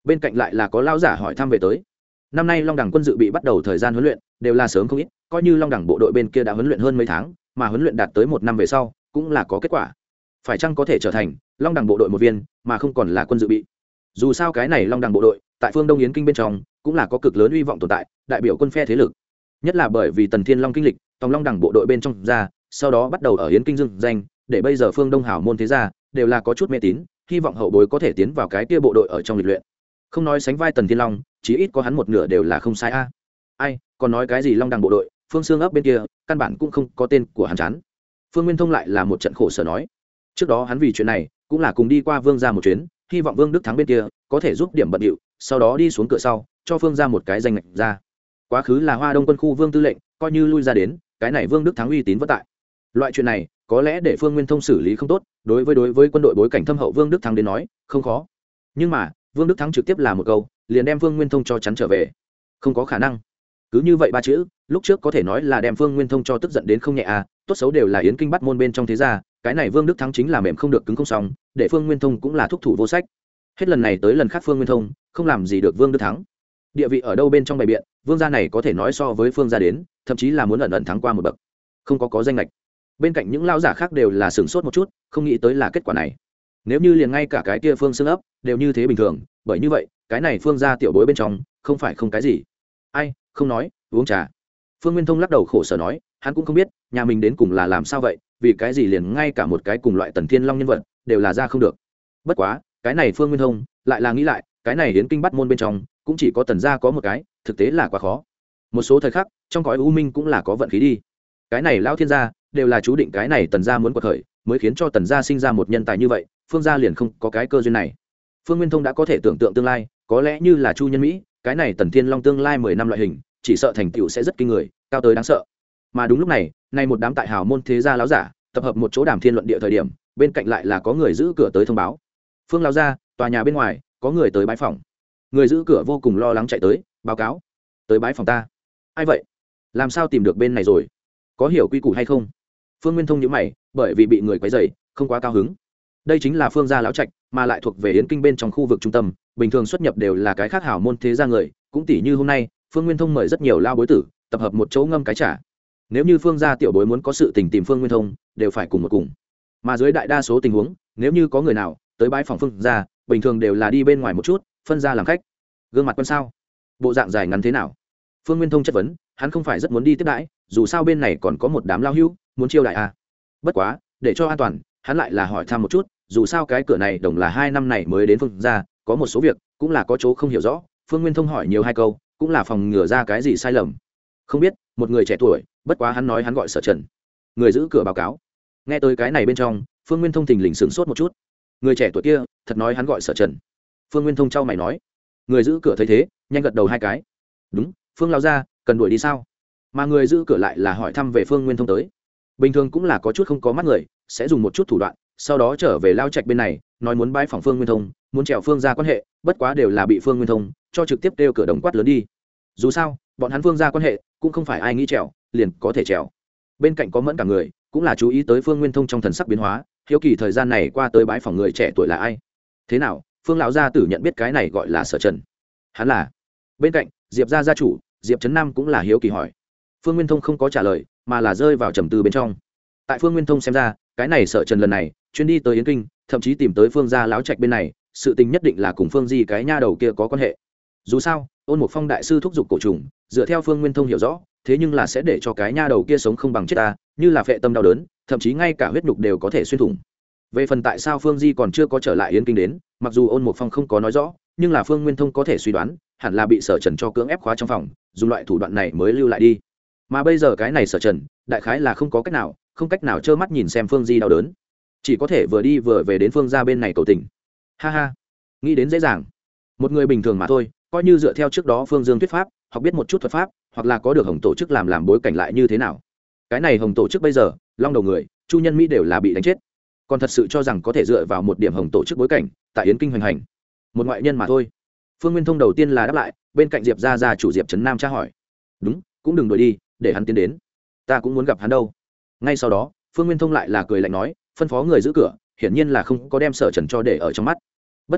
bên cạnh lại là có lao giả hỏi thăm về tới. Năm nay long đẳng quân dự bị bắt đầu thời gian huấn luyện đều là sớm không ít, coi như long đẳng bộ đội bên kia đã huấn luyện hơn mấy tháng, mà huấn luyện đạt tới 1 năm về sau cũng là có kết quả. Phải chăng có thể trở thành long đẳng bộ đội một viên mà không còn là quân dự bị? Dù sao cái này long đẳng bộ đội tại phương Đông Yến Kinh bên trong cũng là có cực lớn uy vọng tồn tại, đại biểu quân phe thế lực. Nhất là bởi vì Tần Thiên Long kinh lịch, tòng long đẳng bộ đội bên trong ra, sau đó bắt đầu ở Yến Kinh dưng danh, để bây giờ phương Đông hảo môn thế gia đều là có chút mê tín, hy vọng hậu bối có thể tiến vào cái kia bộ đội ở trong lịch luyện. Không nói sánh vai Tần Thiên Long, chí ít có hắn một nửa đều là không sai a. Ai, còn nói cái gì long đẳng bộ đội, phương xương ấp bên kia căn bản cũng không có tên của hắn chán. Phương Nguyên Thông lại là một trận khổ sở nói, trước đó hắn vì chuyện này cũng là cùng đi qua Vương gia một chuyến, hy vọng Vương Đức Thắng bên kia có thể giúp điểm bận điệu, sau đó đi xuống cửa sau cho Phương gia một cái danh ngạch ra. Quá khứ là Hoa Đông quân khu Vương tư lệnh, coi như lui ra đến, cái này Vương Đức Thắng uy tín vẫn tại. Loại chuyện này có lẽ để Phương Nguyên Thông xử lý không tốt, đối với quân đội bối cảnh thâm hậu Vương Đức Thắng đến nói không khó, nhưng mà Vương Đức Thắng trực tiếp là một câu liền đem Phương Nguyên Thông cho chắn trở về. Không có khả năng. Cứ như vậy ba chữ lúc trước có thể nói là đem Phương Nguyên Thông cho tức giận đến không nhẹ à, tốt xấu đều là Yến Kinh bắt môn bên trong thế gia, cái này Vương Đức Thắng chính là mềm không được cứng không xong, để Phương Nguyên Thông cũng là thúc thủ vô sách. Hết lần này tới lần khác Phương Nguyên Thông không làm gì được Vương Đức Thắng. Địa vị ở đâu bên trong bày biện, Vương gia này có thể nói so với Phương gia đến, thậm chí là muốn ẩn ẩn thắng qua một bậc. Không có danh lệch. Bên cạnh những lão giả khác đều là sửng sốt một chút, không nghĩ tới là kết quả này. Nếu như liền ngay cả cái kia Phương xương ấp đều như thế bình thường, bởi như vậy cái này Phương gia tiểu bối bên trong không phải không cái gì. Ai không nói, uống trà. Phương Nguyên Thông lắc đầu khổ sở nói, hắn cũng không biết nhà mình đến cùng là làm sao vậy, vì cái gì liền ngay cả một cái cùng loại Tần Thiên Long nhân vật đều là ra không được. Bất quá cái này Phương Nguyên Thông lại là nghĩ lại, cái này Yến Kinh bắt môn bên trong cũng chỉ có Tần gia có một cái, thực tế là quá khó. Một số thời khắc trong cõi u minh cũng là có vận khí đi, cái này lão thiên gia đều là chú định cái này Tần gia muốn quật khởi, mới khiến cho Tần gia sinh ra một nhân tài như vậy, Phương gia liền không có cái cơ duyên này. Phương Nguyên Thông đã có thể tưởng tượng tương lai, có lẽ như là Chu Nhân Mỹ, cái này Tần Thiên Long tương lai 10 năm loại hình, chỉ sợ thành tựu sẽ rất kinh người, cao tới đáng sợ. Mà đúng lúc này, nay một đám tại hào môn thế gia lão giả tập hợp một chỗ đàm thiên luận địa thời điểm, bên cạnh lại là có người giữ cửa tới thông báo. Phương lão gia, tòa nhà bên ngoài có người tới bái phòng. Người giữ cửa vô cùng lo lắng chạy tới, báo cáo, tới bái phòng ta. Ai vậy? Làm sao tìm được bên này rồi? Có hiểu quy củ hay không? Phương Nguyên Thông nhíu mày, bởi vì bị người quấy rầy, không quá cao hứng. Đây chính là Phương gia lão trạch, mà lại thuộc về Yến Kinh bên trong khu vực trung tâm, bình thường xuất nhập đều là cái khác hảo môn thế gia người, cũng tỷ như hôm nay, Phương Nguyên Thông mời rất nhiều lao bối tử, tập hợp một chỗ ngâm cái trà. Nếu như Phương gia tiểu bối muốn có sự tình tìm Phương Nguyên Thông, đều phải cùng một cùng. Mà dưới đại đa số tình huống, nếu như có người nào tới bái phòng Phương gia, bình thường đều là đi bên ngoài một chút, phân ra làm khách. Gương mặt quân sao? Bộ dạng dài ngắn thế nào? Phương Nguyên Thông chất vấn, hắn không phải rất muốn đi tiếp đãi, dù sao bên này còn có một đám lao hưu muốn chiêu đại à. Bất quá, để cho an toàn, hắn lại là hỏi thăm một chút, dù sao cái cửa này đồng là 2 năm này mới đến Phương gia, có một số việc cũng là có chỗ không hiểu rõ. Phương Nguyên Thông hỏi nhiều 2 câu, cũng là phòng ngừa ra cái gì sai lầm. Không biết, một người trẻ tuổi, bất quá hắn nói hắn gọi Sở Trần. Người giữ cửa báo cáo. Nghe tới cái này bên trong, Phương Nguyên Thông thình lình sửng sốt một chút. Người trẻ tuổi kia thật nói hắn gọi Sở Trần? Phương Nguyên Thông trao mày nói. Người giữ cửa thấy thế, nhanh gật đầu 2 cái. Đúng, Phương lão gia, cần đuổi đi sao? Mà người giữ cửa lại là hỏi thăm về Phương Nguyên Thông tới. Bình thường cũng là có chút không có mắt người, sẽ dùng một chút thủ đoạn, sau đó trở về lao trạch bên này, nói muốn bái phỏng Phương Nguyên Thông, muốn trèo Phương gia quan hệ, bất quá đều là bị Phương Nguyên Thông cho trực tiếp kêu cửa đồng quát lớn đi. Dù sao, bọn hắn Phương gia quan hệ cũng không phải ai nghĩ trèo liền có thể trèo. Bên cạnh có mẫn cả người, cũng là chú ý tới Phương Nguyên Thông trong thần sắc biến hóa, hiếu kỳ thời gian này qua tới bái phỏng người trẻ tuổi là ai. Thế nào, Phương lão gia tử nhận biết cái này gọi là Sở Trần? Hắn là? Bên cạnh, Diệp gia gia chủ, Diệp Trấn Nam cũng là hiếu kỳ hỏi. Phương Nguyên Thông không có trả lời, mà là rơi vào trầm tư bên trong. Tại Phương Nguyên Thông xem ra, cái này Sở Trần lần này chuyến đi tới Yến Kinh, thậm chí tìm tới Phương gia lão trạch bên này, sự tình nhất định là cùng Phương Di cái nha đầu kia có quan hệ. Dù sao, Ôn Mục Phong đại sư thúc giục cổ trùng, dựa theo Phương Nguyên Thông hiểu rõ, thế nhưng là sẽ để cho cái nha đầu kia sống không bằng chết ta, như là phệ tâm đau đớn, thậm chí ngay cả huyết nhục đều có thể xuyên thủng. Về phần tại sao Phương Di còn chưa có trở lại Yến Kinh đến, mặc dù Ôn Mục Phong không có nói rõ, nhưng là Phương Nguyên Thông có thể suy đoán, hẳn là bị Sở Trần cho cưỡng ép khóa trong phòng, dùng loại thủ đoạn này mới lưu lại đi. Mà bây giờ cái này Sở Trần, đại khái là không có cách nào, không cách nào trơ mắt nhìn xem Phương Di đau đớn, chỉ có thể vừa đi vừa về đến Phương gia bên này cầu tình. Ha ha, nghĩ đến dễ dàng, một người bình thường mà thôi, coi như dựa theo trước đó Phương Dương thuyết pháp, học biết một chút thuật pháp, hoặc là có được Hồng tổ chức làm bối cảnh lại như thế nào. Cái này Hồng tổ chức bây giờ, long đầu người, Chu Nhân Mỹ đều là bị đánh chết, còn thật sự cho rằng có thể dựa vào một điểm Hồng tổ chức bối cảnh tại Yến Kinh hoành hành, một ngoại nhân mà thôi. Phương Nguyên Thông đầu tiên là đáp lại, bên cạnh Diệp gia chủ Diệp Trấn Nam tra hỏi. Đúng, cũng đừng đuổi đi, để hắn tiến đến, ta cũng muốn gặp hắn đâu. Ngay sau đó, Phương Nguyên Thông lại là cười lạnh nói, phân phó người giữ cửa, hiển nhiên là không có đem Sở Trần cho để ở trong mắt. Bất quá,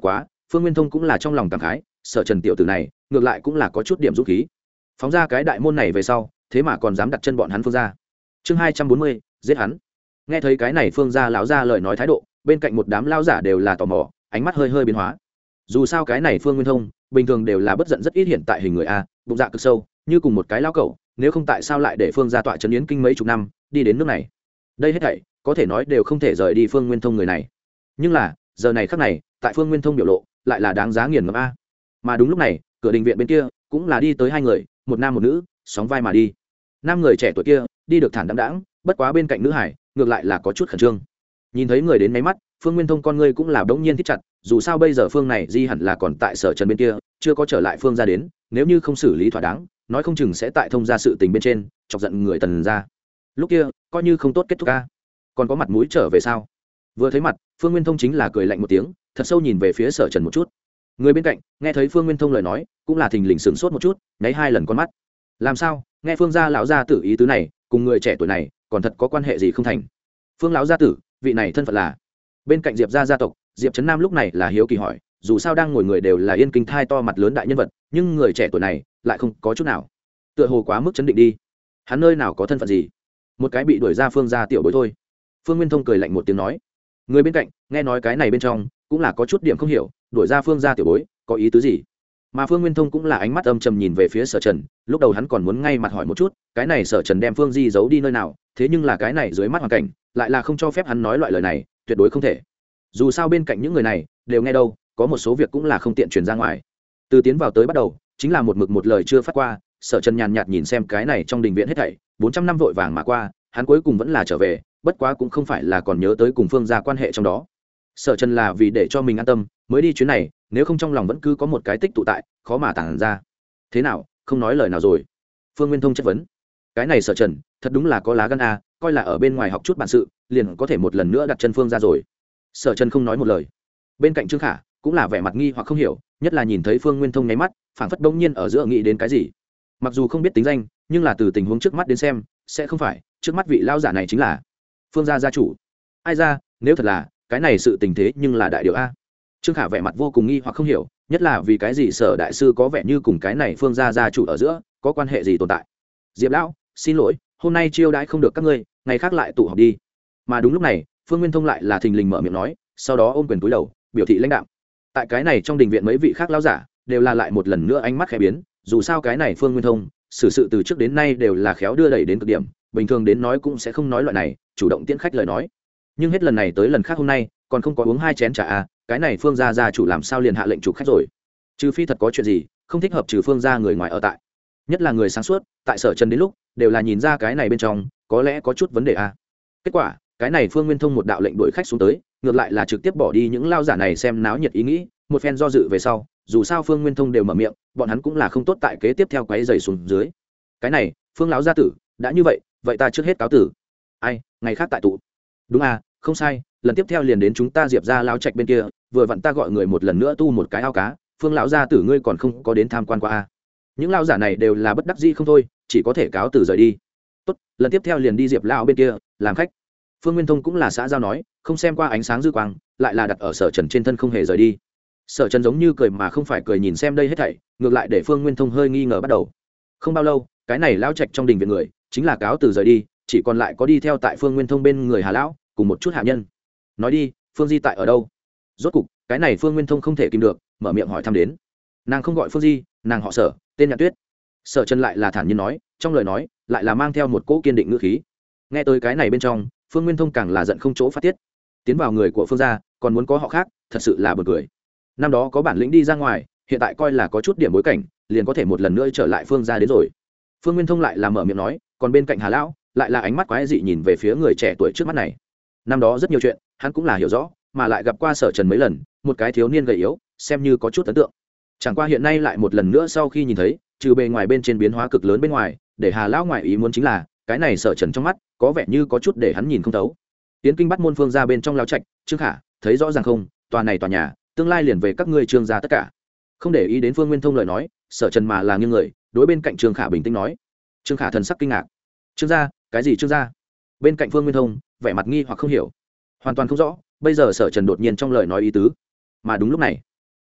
Phương Nguyên Thông cũng là trong lòng cảm khái, Sở Trần tiểu tử này ngược lại cũng là có chút điểm dũng khí, phóng ra cái đại môn này về sau thế mà còn dám đặt chân bọn hắn Phương gia. Chương 240, giết hắn. Nghe thấy cái này Phương gia lão gia lời nói thái độ, bên cạnh một đám lão giả đều là tò mò, ánh mắt hơi hơi biến hóa. Dù sao cái này Phương Nguyên Thông bình thường đều là bất giận rất ít hiện tại hình người a, bụng dạ cực sâu, như cùng một cái lão cẩu, nếu không tại sao lại để Phương gia tọa trấn yến kinh mấy chục năm, đi đến nước này. Đây hết thảy có thể nói đều không thể rời đi Phương Nguyên Thông người này. Nhưng là, giờ này khắc này, tại Phương Nguyên Thông biểu lộ, lại là đáng giá nghiền ngẫm a. Mà đúng lúc này, cửa đình viện bên kia cũng là đi tới hai người, một nam một nữ, sóng vai mà đi. Nam người trẻ tuổi kia đi được thản đãng đãng, bất quá bên cạnh nữ hải ngược lại là có chút khẩn trương. Nhìn thấy người đến mấy mắt, Phương Nguyên Thông con ngươi cũng là đống nhiên thích chặt, dù sao bây giờ Phương này Di hẳn là còn tại Sở Trần bên kia, chưa có trở lại Phương gia đến, nếu như không xử lý thỏa đáng, nói không chừng sẽ tại thông gia sự tình bên trên chọc giận người Tần gia. Lúc kia, coi như không tốt kết thúc a. Còn có mặt mũi trở về sao? Vừa thấy mặt, Phương Nguyên Thông chính là cười lạnh một tiếng, thật sâu nhìn về phía Sở Trần một chút. Người bên cạnh nghe thấy Phương Nguyên Thông lời nói, cũng là thình lình sửng sốt một chút, nháy hai lần con mắt. Làm sao? Nghe Phương gia lão gia tử ý tứ này, cùng người trẻ tuổi này còn thật có quan hệ gì không thành? Phương lão gia tử, vị này thân phận là? Bên cạnh Diệp gia gia tộc, Diệp Trấn Nam lúc này là hiếu kỳ hỏi, dù sao đang ngồi người đều là yên kinh thai to mặt lớn đại nhân vật, nhưng người trẻ tuổi này lại không có chút nào, tựa hồ quá mức chấn định đi. Hắn nơi nào có thân phận gì? Một cái bị đuổi ra Phương gia tiểu bối thôi. Phương Nguyên Thông cười lạnh một tiếng nói. Người bên cạnh nghe nói cái này bên trong cũng là có chút điểm không hiểu, đuổi ra Phương gia tiểu bối có ý tứ gì? Mà Phương Nguyên Thông cũng là ánh mắt âm trầm nhìn về phía Sở Trần, lúc đầu hắn còn muốn ngay mặt hỏi một chút, cái này Sở Trần đem Phương Di giấu đi nơi nào, thế nhưng là cái này dưới mắt hoàn cảnh, lại là không cho phép hắn nói loại lời này, tuyệt đối không thể. Dù sao bên cạnh những người này đều nghe đâu, có một số việc cũng là không tiện truyền ra ngoài. Từ tiến vào tới bắt đầu, chính là một mực một lời chưa phát qua, Sở Trần nhàn nhạt nhìn xem cái này trong đình viện hết thảy, 400 năm vội vàng mà qua, hắn cuối cùng vẫn là trở về, bất quá cũng không phải là còn nhớ tới cùng Phương gia quan hệ trong đó. Sở Trần là vì để cho mình an tâm mới đi chuyến này, nếu không trong lòng vẫn cứ có một cái tích tụ tại, khó mà tản ra. Thế nào, không nói lời nào rồi? Phương Nguyên Thông chất vấn. Cái này Sở Trần thật đúng là có lá gan a, coi là ở bên ngoài học chút bản sự, liền có thể một lần nữa đặt chân Phương gia rồi. Sở Trần không nói một lời. Bên cạnh Trương Khả cũng là vẻ mặt nghi hoặc không hiểu, nhất là nhìn thấy Phương Nguyên Thông nháy mắt, phảng phất bỗng nhiên ở giữa nghĩ đến cái gì. Mặc dù không biết tính danh, nhưng là từ tình huống trước mắt đến xem, sẽ không phải trước mắt vị lao giả này chính là Phương gia gia chủ. Ai ra, nếu thật là cái này sự tình thế nhưng là đại điều a. Trương Khả vẻ mặt vô cùng nghi hoặc không hiểu, nhất là vì cái gì Sở đại sư có vẻ như cùng cái này Phương gia gia chủ ở giữa có quan hệ gì tồn tại. Diệp lão, xin lỗi, hôm nay chiêu đãi không được các ngươi, ngày khác lại tụ họp đi. Mà đúng lúc này, Phương Nguyên Thông lại là thình lình mở miệng nói, sau đó ôm quyền cúi đầu, biểu thị lãnh đạo. Tại cái này trong đình viện mấy vị khác lão giả đều là lại một lần nữa ánh mắt khẽ biến, dù sao cái này Phương Nguyên Thông xử sự từ trước đến nay đều là khéo đưa đẩy đến cực điểm, bình thường đến nói cũng sẽ không nói loại này chủ động tiễn khách lời nói, nhưng hết lần này tới lần khác hôm nay còn không có uống hai chén trà à, cái này Phương gia gia chủ làm sao liền hạ lệnh chủ khách rồi? Trừ phi thật có chuyện gì không thích hợp trừ Phương gia người ngoài ở tại, nhất là người sáng suốt tại Sở Trần đến lúc đều là nhìn ra cái này bên trong có lẽ có chút vấn đề à. Kết quả cái này Phương Nguyên Thông một đạo lệnh đuổi khách xuống tới, ngược lại là trực tiếp bỏ đi những lao giả này xem náo nhiệt ý nghĩ, một phen do dự về sau, dù sao Phương Nguyên Thông đều mở miệng, bọn hắn cũng là không tốt tại kế tiếp theo quấy giày xuống dưới. Cái này Phương lão gia tử đã như vậy, vậy ta trước hết cáo tử. Ai, ngày khác tại tụ. Đúng à, không sai, lần tiếp theo liền đến chúng ta Diệp gia lao trạch bên kia, vừa vặn ta gọi người một lần nữa tu một cái ao cá, Phương lão gia tử ngươi còn không có đến tham quan qua à. Những lao giả này đều là bất đắc dĩ không thôi, chỉ có thể cáo từ rời đi. Tốt, lần tiếp theo liền đi Diệp lão bên kia làm khách. Phương Nguyên Thông cũng là xã giao nói, không xem qua ánh sáng dư quang, lại là đặt ở Sở Trần trên thân không hề rời đi. Sở Trần giống như cười mà không phải cười nhìn xem đây hết thảy, ngược lại để Phương Nguyên Thông hơi nghi ngờ bắt đầu. Không bao lâu, cái này lão trạch trong đình viện người chính là cáo từ rời đi, chỉ còn lại có đi theo tại Phương Nguyên Thông bên người Hà lão cùng một chút hạ nhân. Nói đi, Phương Di tại ở đâu? Rốt cục cái này Phương Nguyên Thông không thể kìm được, mở miệng hỏi thăm đến. Nàng không gọi Phương Di, nàng họ Sở, tên Nhạn Tuyết. Sở Trần lại là thản nhiên nói, trong lời nói lại là mang theo một cỗ kiên định ngữ khí. Nghe tới cái này bên trong, Phương Nguyên Thông càng là giận không chỗ phát tiết. Tiến vào người của Phương gia, còn muốn có họ khác, thật sự là buồn cười. Năm đó có bản lĩnh đi ra ngoài, hiện tại coi là có chút điểm bối cảnh, liền có thể một lần nữa trở lại Phương gia đến rồi. Phương Nguyên Thông lại là mở miệng nói, còn bên cạnh Hà lão lại là ánh mắt quái dị nhìn về phía người trẻ tuổi trước mắt này. Năm đó rất nhiều chuyện, hắn cũng là hiểu rõ, mà lại gặp qua Sở Trần mấy lần, một cái thiếu niên gầy yếu, xem như có chút ấn tượng. Chẳng qua hiện nay lại một lần nữa sau khi nhìn thấy, trừ bề ngoài bên trên biến hóa cực lớn bên ngoài, để Hà lão ngoại ý muốn chính là, cái này Sở Trần trong mắt, có vẻ như có chút để hắn nhìn không thấu. Tiến kinh bắt môn Phương gia bên trong lao trạch, Trương Khả, thấy rõ ràng không, tòa này tòa nhà, tương lai liền về các ngươi Trương gia tất cả. Không để ý đến Phương Nguyên Thông lời nói, Sở Trần mà là nghiêng người, đối bên cạnh Trương Khả bình tĩnh nói. Trương Khả thần sắc kinh ngạc. Trương gia, cái gì Trương gia? Bên cạnh Phương Nguyên Thông, vẻ mặt nghi hoặc không hiểu, hoàn toàn không rõ, bây giờ Sở Trần đột nhiên trong lời nói ý tứ. Mà đúng lúc này,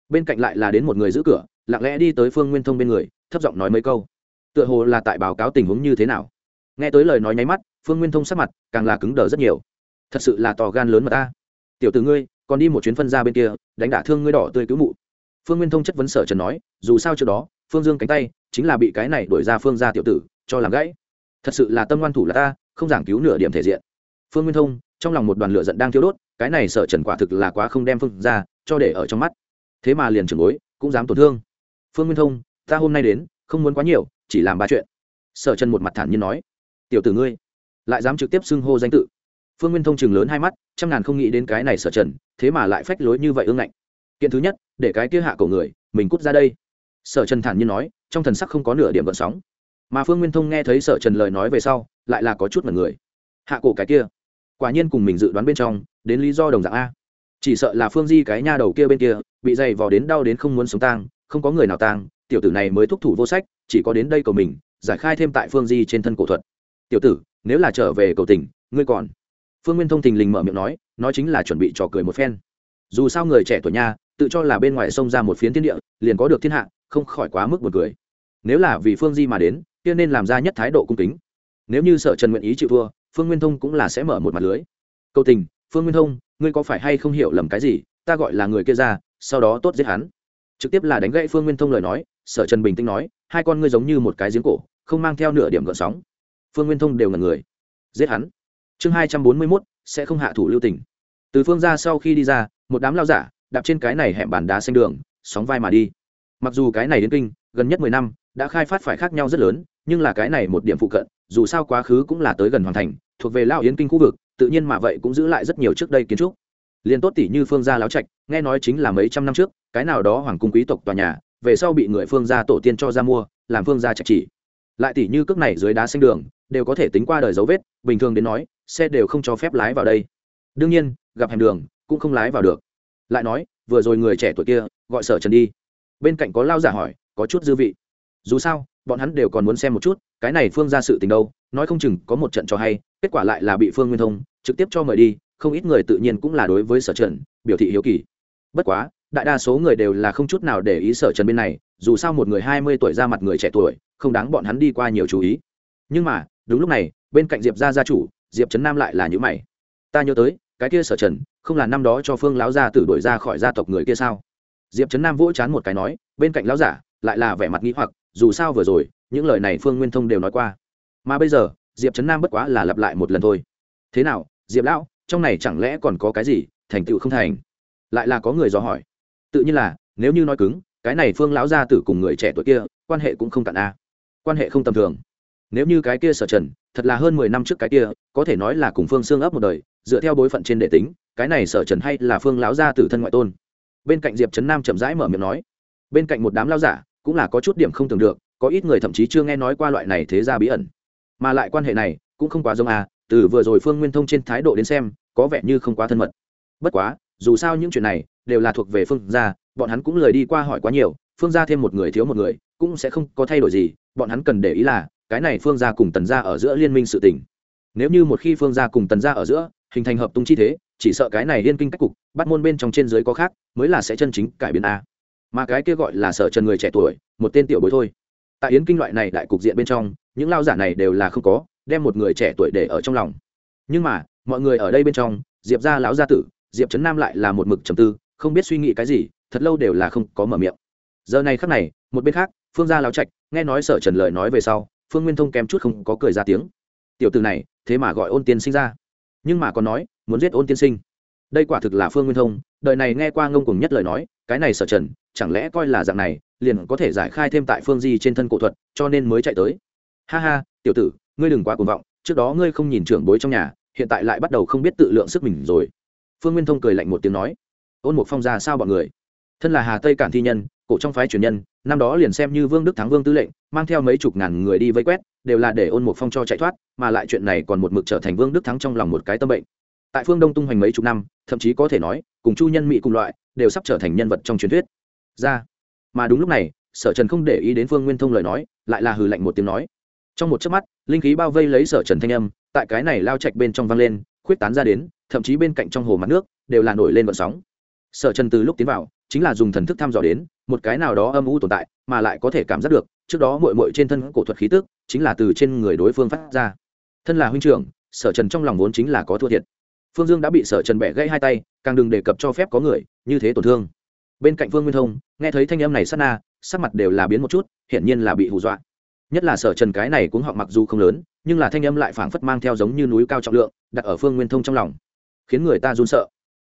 bên cạnh lại là đến một người giữ cửa, lặng lẽ đi tới Phương Nguyên Thông bên người, thấp giọng nói mấy câu, tựa hồ là tại báo cáo tình huống như thế nào. Nghe tới lời nói nháy mắt, Phương Nguyên Thông sắc mặt càng là cứng đờ rất nhiều. Thật sự là to gan lớn mà ta. Tiểu tử ngươi, còn đi một chuyến phân ra bên kia, đánh đả thương ngươi đỏ tươi cứu mụ. Phương Nguyên Thông chất vấn Sở Trần nói, dù sao trước đó, Phương Dương cánh tay chính là bị cái này đuổi ra Phương gia tiểu tử cho làm gãy. Thật sự là tâm ngoan thủ là ta, không giảng cứu nửa điểm thể diện. Phương Nguyên Thông trong lòng một đoàn lửa giận đang thiêu đốt, cái này Sở Trần quả thực là quá không đem Phương gia cho để ở trong mắt. Thế mà liền trưởng bối cũng dám tổn thương. Phương Nguyên Thông, ta hôm nay đến, không muốn quá nhiều, chỉ làm ba chuyện. Sở Trần một mặt thản nhiên nói, tiểu tử ngươi lại dám trực tiếp xưng hô danh tự. Phương Nguyên Thông chừng lớn hai mắt, trăm ngàn không nghĩ đến cái này Sở Trần thế mà lại phách lối như vậy ương ngạnh. Kiện thứ nhất, để cái kia hạ cổ người mình cút ra đây. Sở Trần thản nhiên nói, trong thần sắc không có nửa điểm gợn sóng. Mà Phương Nguyên Thông nghe thấy Sở Trần lời nói về sau, lại là có chút mẩn người. Hạ cổ cái kia quả nhiên cùng mình dự đoán bên trong đến lý do đồng dạng a. Chỉ sợ là Phương Di cái nha đầu kia bên kia bị dày vò đến đau đến không muốn sống tang, không có người nào tang, tiểu tử này mới thúc thủ vô sách, chỉ có đến đây cầu mình giải khai thêm tại Phương Di trên thân cổ thuật. Tiểu tử, nếu là trở về cầu tình, ngươi còn. Phương Nguyên Thông thình lình mở miệng nói chính là chuẩn bị trò cười một phen. Dù sao người trẻ tuổi nha, tự cho là bên ngoài sông ra một phiến thiên địa liền có được thiên hạ, không khỏi quá mức buồn cười. Nếu là vì Phương Di mà đến, kia nên làm ra nhất thái độ cung kính. Nếu như Sở Trần nguyện ý chịu thua, Phương Nguyên Thông cũng là sẽ mở một mặt lưới. Cầu tình, Phương Nguyên Thông, ngươi có phải hay không hiểu lầm cái gì, ta gọi là người kia ra, sau đó tốt giết hắn. Trực tiếp là đánh gãy Phương Nguyên Thông lời nói, Sở Trần bình tĩnh nói, hai con ngươi giống như một cái giếng cổ, không mang theo nửa điểm gợn sóng. Phương Nguyên Thông đều ngẩn người. Giết hắn. Chương 241, sẽ không hạ thủ lưu tình. Từ Phương gia sau khi đi ra, một đám lao giả đạp trên cái này hẻm bàn đá xanh đường, sóng vai mà đi. Mặc dù cái này đến kinh gần nhất 10 năm đã khai phát phải khác nhau rất lớn, nhưng là cái này một điểm phụ cận, dù sao quá khứ cũng là tới gần hoàn thành, thuộc về Lao Yến kinh khu vực, tự nhiên mà vậy cũng giữ lại rất nhiều trước đây kiến trúc. Liên tốt tỷ như Phương gia láo trạch, nghe nói chính là mấy trăm năm trước, cái nào đó hoàng cung quý tộc tòa nhà, về sau bị người Phương gia tổ tiên cho ra mua, làm Phương gia trạch chỉ. Lại tỷ như cước này dưới đá xanh đường, đều có thể tính qua đời dấu vết, bình thường đến nói, xe đều không cho phép lái vào đây. Đương nhiên, gặp hẻm đường cũng không lái vào được. Lại nói, vừa rồi người trẻ tuổi kia gọi Sở Trần đi. Bên cạnh có lao giả hỏi, có chút dư vị. Dù sao, bọn hắn đều còn muốn xem một chút, cái này Phương gia sự tình đâu, nói không chừng có một trận cho hay, kết quả lại là bị Phương Nguyên Thông trực tiếp cho mời đi, không ít người tự nhiên cũng là đối với Sở Trần biểu thị hiếu kỳ. Bất quá, đại đa số người đều là không chút nào để ý Sở Trần bên này, dù sao một người 20 tuổi ra mặt người trẻ tuổi, không đáng bọn hắn đi qua nhiều chú ý. Nhưng mà, đúng lúc này, bên cạnh Diệp gia gia chủ, Diệp Trấn Nam lại là nhíu mày. Ta nhớ tới, cái kia Sở Trần, không là năm đó cho Phương lão gia tử đuổi ra khỏi gia tộc người kia sao? Diệp Trấn Nam vỗ chán một cái nói, bên cạnh lão giả lại là vẻ mặt nghi hoặc, dù sao vừa rồi, những lời này Phương Nguyên Thông đều nói qua. Mà bây giờ, Diệp Trấn Nam bất quá là lặp lại một lần thôi. Thế nào, Diệp lão, trong này chẳng lẽ còn có cái gì thành tựu không thành? Lại là có người dò hỏi. Tự nhiên là, nếu như nói cứng, cái này Phương lão gia tử cùng người trẻ tuổi kia, quan hệ cũng không cạn a. Quan hệ không tầm thường. Nếu như cái kia Sở Trần thật là hơn 10 năm trước cái kia, có thể nói là cùng Phương Xương ấp một đời, dựa theo bối phận trên đệ tính, cái này Sở Trần hay là Phương lão gia tử thân ngoại tôn. Bên cạnh Diệp Trấn Nam chậm rãi mở miệng nói. Bên cạnh một đám lão giả cũng là có chút điểm không tưởng được, có ít người thậm chí chưa nghe nói qua loại này thế gia bí ẩn. Mà lại quan hệ này cũng không quá giống à, từ vừa rồi Phương Nguyên Thông trên thái độ đến xem, có vẻ như không quá thân mật. Bất quá, dù sao những chuyện này đều là thuộc về Phương gia, bọn hắn cũng lười đi qua hỏi quá nhiều, Phương gia thêm một người thiếu một người, cũng sẽ không có thay đổi gì, bọn hắn cần để ý là cái này Phương gia cùng Tần gia ở giữa liên minh sự tình. Nếu như một khi Phương gia cùng Tần gia ở giữa hình thành hợp tung chi thế, chỉ sợ cái này liên kinh cách cục, bắt môn bên trong trên dưới có khác, mới là sẽ chân chính cải biến a. Mà cái kia gọi là Sở Trần người trẻ tuổi, một tên tiểu bối thôi. Tại yến kinh loại này đại cục diện bên trong, những lao giả này đều là không có đem một người trẻ tuổi để ở trong lòng. Nhưng mà, mọi người ở đây bên trong, Diệp gia lão gia tử, Diệp Trấn Nam lại là một mực trầm tư, không biết suy nghĩ cái gì, thật lâu đều là không có mở miệng. Giờ này khắc này, một bên khác, Phương gia lão trạch, nghe nói Sở Trần lời nói về sau, Phương Nguyên Thông kém chút không có cười ra tiếng. Tiểu tử này, thế mà gọi Ôn Tiên Sinh ra, nhưng mà còn nói muốn giết Ôn Tiên Sinh. Đây quả thực là Phương Nguyên Thông đời này nghe qua ngông cuồng nhất lời nói, cái này Sở Trần chẳng lẽ coi là dạng này liền có thể giải khai thêm tại Phương Di trên thân cổ thuật, cho nên mới chạy tới. Ha ha, tiểu tử, ngươi đừng quá cuồng vọng, trước đó ngươi không nhìn trưởng bối trong nhà, hiện tại lại bắt đầu không biết tự lượng sức mình rồi. Phương Nguyên Thông cười lạnh một tiếng nói. Ôn Mục Phong ra sao bọn người? Thân là Hà Tây Cản thi nhân, cổ trong phái truyền nhân, năm đó liền xem như Vương Đức Thắng Vương tư lệnh, mang theo mấy chục ngàn người đi vây quét, đều là để Ôn Mục Phong cho chạy thoát, mà lại chuyện này còn một mực trở thành Vương Đức Thắng trong lòng một cái tâm bệnh. Tại phương Đông tung hoành mấy chục năm, thậm chí có thể nói, cùng Chu Nhân Mỹ cùng loại, đều sắp trở thành nhân vật trong truyền thuyết. Ra. Mà đúng lúc này, Sở Trần không để ý đến Phương Nguyên Thông lời nói, lại là hừ lạnh một tiếng nói. Trong một chớp mắt, linh khí bao vây lấy Sở Trần thanh âm, tại cái này lao trạch bên trong vang lên, khuyết tán ra đến, thậm chí bên cạnh trong hồ mặt nước đều là nổi lên vận sóng. Sở Trần từ lúc tiến vào, chính là dùng thần thức thăm dò đến một cái nào đó âm u tồn tại, mà lại có thể cảm giác được trước đó muội muội trên thân cổ thuật khí tức chính là từ trên người đối phương phát ra. Thân là huynh trưởng, Sở Trần trong lòng vốn chính là có thua thiệt. Phương Dương đã bị Sở Trần bẻ gãy hai tay, càng đừng đề cập cho phép có người như thế tổn thương. Bên cạnh Phương Nguyên Thông nghe thấy thanh âm này sát na, sắc mặt đều là biến một chút, hiển nhiên là bị hù dọa. Nhất là Sở Trần cái này cũng họng mặc dù không lớn, nhưng là thanh âm lại phảng phất mang theo giống như núi cao trọng lượng, đặt ở Phương Nguyên Thông trong lòng, khiến người ta run sợ.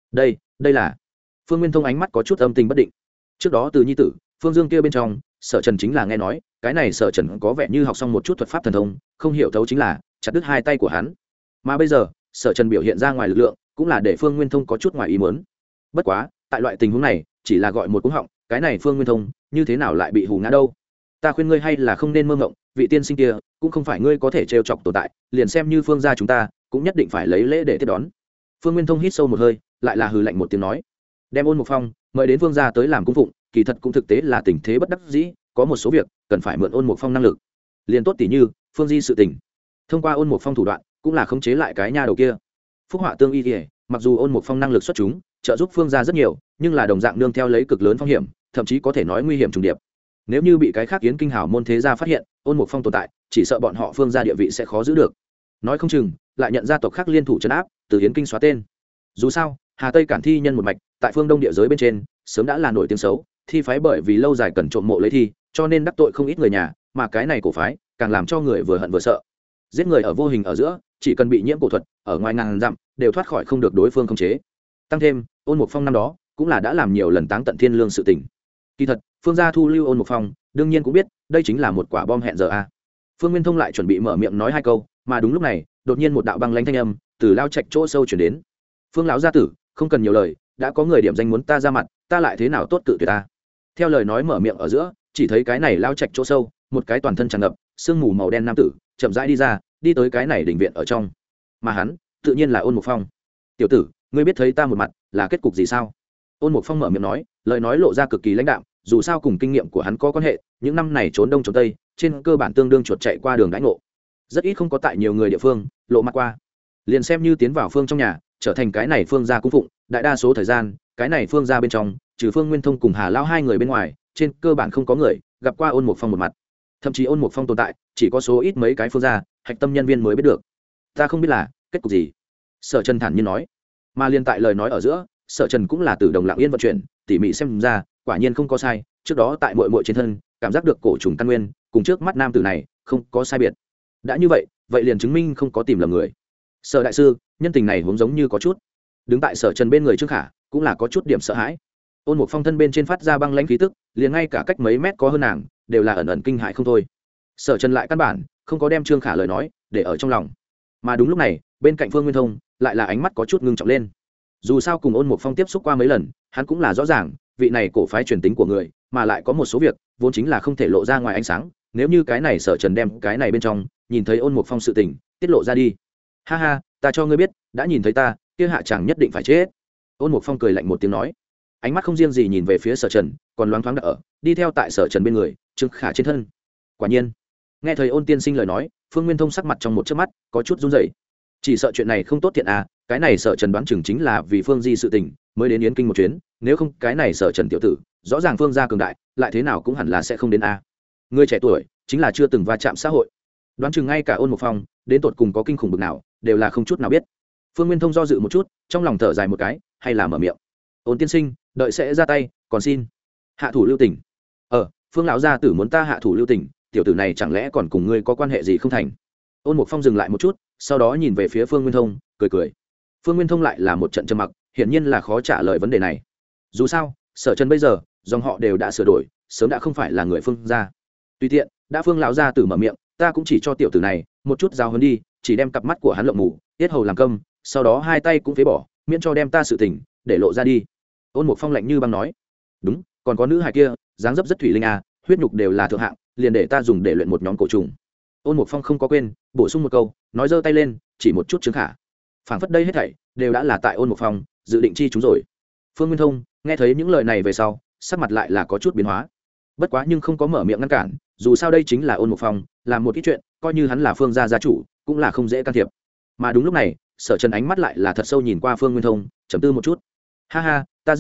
Đây là Phương Nguyên Thông ánh mắt có chút âm tình bất định. Trước đó từ nhi tử Phương Dương kia bên trong, Sở Trần chính là nghe nói cái này Sở Trần có vẻ như học xong một chút thuật pháp thần thông, không hiểu thấu chính là chặt đứt hai tay của hắn. Mà bây giờ Sở Trần biểu hiện ra ngoài lực lượng cũng là để Phương Nguyên Thông có chút ngoài ý muốn. Bất quá tại loại tình huống này chỉ là gọi một cú họng, cái này Phương Nguyên Thông như thế nào lại bị hù ngã đâu. Ta khuyên ngươi hay là không nên mơ ngộng, vị tiên sinh kia cũng không phải ngươi có thể trêu chọc tồn tại, liền xem như Phương gia chúng ta cũng nhất định phải lấy lễ để tiếp đón. Phương Nguyên Thông hít sâu một hơi, lại là hừ lạnh một tiếng nói, đem Ôn Mục Phong mời đến Phương gia tới làm cung phụng, kỳ thật cũng thực tế là tình thế bất đắc dĩ, có một số việc cần phải mượn Ôn Mục Phong năng lực. Liền tốt tỷ như Phương Di sự tình, thông qua Ôn Mục Phong thủ đoạn cũng là khống chế lại cái nha đầu kia. Phúc họa tương y, mặc dù Ôn Mục Phong năng lực xuất chúng, trợ giúp Phương gia rất nhiều, nhưng là đồng dạng nương theo lấy cực lớn phong hiểm, thậm chí có thể nói nguy hiểm trùng điệp. Nếu như bị cái khác Yến Kinh hào môn thế gia phát hiện Ôn Mục Phong tồn tại, chỉ sợ bọn họ Phương gia địa vị sẽ khó giữ được, nói không chừng lại nhận gia tộc khác liên thủ trấn áp, từ Yến Kinh xóa tên. Dù sao Hà Tây Cản thi nhân một mạch tại phương Đông địa giới bên trên sớm đã là nổi tiếng xấu, thi phái bởi vì lâu dài cần trộm mộ lấy thi, cho nên đắc tội không ít người nhà, mà cái này cổ phái càng làm cho người vừa hận vừa sợ. Giết người ở vô hình ở giữa, chỉ cần bị nhiễm cổ thuật, ở ngoài ngàn dặm đều thoát khỏi không được đối phương khống chế. Tăng thêm Ôn Mục Phong năm đó cũng là đã làm nhiều lần táng tận thiên lương sự tình. Kỳ thật Phương gia thu lưu Ôn Mục Phong đương nhiên cũng biết đây chính là một quả bom hẹn giờ a. Phương Nguyên Thông lại chuẩn bị mở miệng nói hai câu, mà đúng lúc này đột nhiên một đạo băng lãnh thanh âm từ lao trạch chỗ sâu chuyển đến. Phương lão gia tử, không cần nhiều lời, đã có người điểm danh muốn ta ra mặt, ta lại thế nào tốt cự tuyệt ta. Theo lời nói mở miệng ở giữa, chỉ thấy cái này lao trạch chỗ sâu, một cái toàn thân tràn ngập sương mù màu đen nam tử chậm rãi đi ra, đi tới cái này đình viện ở trong. Mà hắn tự nhiên là Ôn Mục Phong. Tiểu tử, ngươi biết thấy ta một mặt là kết cục gì sao? Ôn Mục Phong mở miệng nói, lời nói lộ ra cực kỳ lãnh đạm, dù sao cùng kinh nghiệm của hắn có quan hệ, những năm này trốn đông trốn tây, trên cơ bản tương đương chuột chạy qua đường đãi ngộ, rất ít không có tại nhiều người địa phương lộ mặt qua. Liền xem như tiến vào phương trong nhà, trở thành cái này Phương gia cung phụng, đại đa số thời gian cái này Phương gia bên trong trừ Phương Nguyên Thông cùng Hà Lao hai người bên ngoài, trên cơ bản không có người gặp qua Ôn Mục Phong một mặt. Thậm chí Ôn Mục Phong tồn tại chỉ có số ít mấy cái Phương gia hạch tâm nhân viên mới biết được. Ta không biết là kết cục gì, Sở Trần thản nhiên nói. Mà liên tại lời nói ở giữa, Sở Trần cũng là từ đồng lặng yên vận chuyển tỉ mỉ xem ra, quả nhiên không có sai. Trước đó tại muội muội trên thân cảm giác được cổ trùng căn nguyên, cùng trước mắt nam tử này không có sai biệt. Đã như vậy, vậy liền chứng minh không có tìm lầm người. Sở đại sư, nhân tình này vốn giống như có chút. Đứng tại Sở Trần bên người Trương Khả cũng là có chút điểm sợ hãi. Ôn Mục Phong thân bên trên phát ra băng lãnh khí tức, liền ngay cả cách mấy mét có hơn nàng đều là ẩn ẩn kinh hãi không thôi. Sở Trần lại căn bản không có đem Trương Khả lời nói để ở trong lòng. Mà đúng lúc này, bên cạnh Phương Nguyên Thông lại là ánh mắt có chút ngưng trọng lên. Dù sao cùng Ôn Mục Phong tiếp xúc qua mấy lần, hắn cũng là rõ ràng vị này cổ phái truyền tính của người, mà lại có một số việc vốn chính là không thể lộ ra ngoài ánh sáng. Nếu như cái này Sở Trần đem cái này bên trong nhìn thấy Ôn Mục Phong sự tình tiết lộ ra đi, ha ha, ta cho ngươi biết, đã nhìn thấy ta, kia hạ chẳng nhất định phải chết. Ôn Mục Phong cười lạnh một tiếng nói, ánh mắt không riêng gì nhìn về phía Sở Trần, còn loáng thoáng đặt ở đi theo tại Sở Trần bên người Trương Khả trên thân. Quả nhiên, nghe thấy Ôn tiên sinh lời nói, Phương Nguyên Thông sắc mặt trong một chớp mắt có chút run rẩy. Chỉ sợ chuyện này không tốt thiện à, cái này Sở Trần đoán chừng chính là vì Phương Di sự tình mới đến Yến Kinh một chuyến, nếu không cái này Sở Trần tiểu tử rõ ràng Phương gia cường đại, lại thế nào cũng hẳn là sẽ không đến a. Người trẻ tuổi chính là chưa từng va chạm xã hội, đoán chừng ngay cả Ôn Mục Phong đến tột cùng có kinh khủng bực nào đều là không chút nào biết. Phương Nguyên Thông do dự một chút, trong lòng thở dài một cái, hay là mở miệng. Ôn tiên sinh, đợi sẽ ra tay, còn xin hạ thủ lưu tình. Phương lão gia tử muốn ta hạ thủ lưu tình, tiểu tử này chẳng lẽ còn cùng ngươi có quan hệ gì không thành? Ôn Mục Phong dừng lại một chút, sau đó nhìn về phía Phương Nguyên Thông, cười cười. Phương Nguyên Thông lại là một trận trầm mặc, hiển nhiên là khó trả lời vấn đề này. Dù sao Sở Trần bây giờ dòng họ đều đã sửa đổi, sớm đã không phải là người Phương gia. Tùy tiện đã Phương lão gia tử mở miệng, ta cũng chỉ cho tiểu tử này một chút giáo huấn đi, chỉ đem cặp mắt của hắn lộng mù, tiết hầu làm câm, sau đó hai tay cũng phế bỏ, miễn cho đem ta sự tình để lộ ra đi. Ôn Mục Phong lạnh như băng nói, đúng, còn có nữ hài kia dáng dấp rất thủy linh à, huyết nhục đều là thượng hạng, liền để ta dùng để luyện một nhóm cổ trùng. Ôn Mục Phong không có quên bổ sung một câu, nói giơ tay lên chỉ một chút Trương Khả, phảng phất đây hết thảy đều đã là tại Ôn Mục Phong dự định chi chúng rồi. Phương Nguyên Thông nghe thấy những lời này về sau, sắc mặt lại là có chút biến hóa, bất quá nhưng không có mở miệng ngăn cản, dù sao đây chính là Ôn Mục Phong làm một ít chuyện, coi như hắn là Phương gia gia chủ cũng là không dễ can thiệp. Mà đúng lúc này Sở Trần ánh mắt lại là thật sâu nhìn qua Phương Nguyên Thông, trầm tư một chút. Ha ha, ta giết ngươi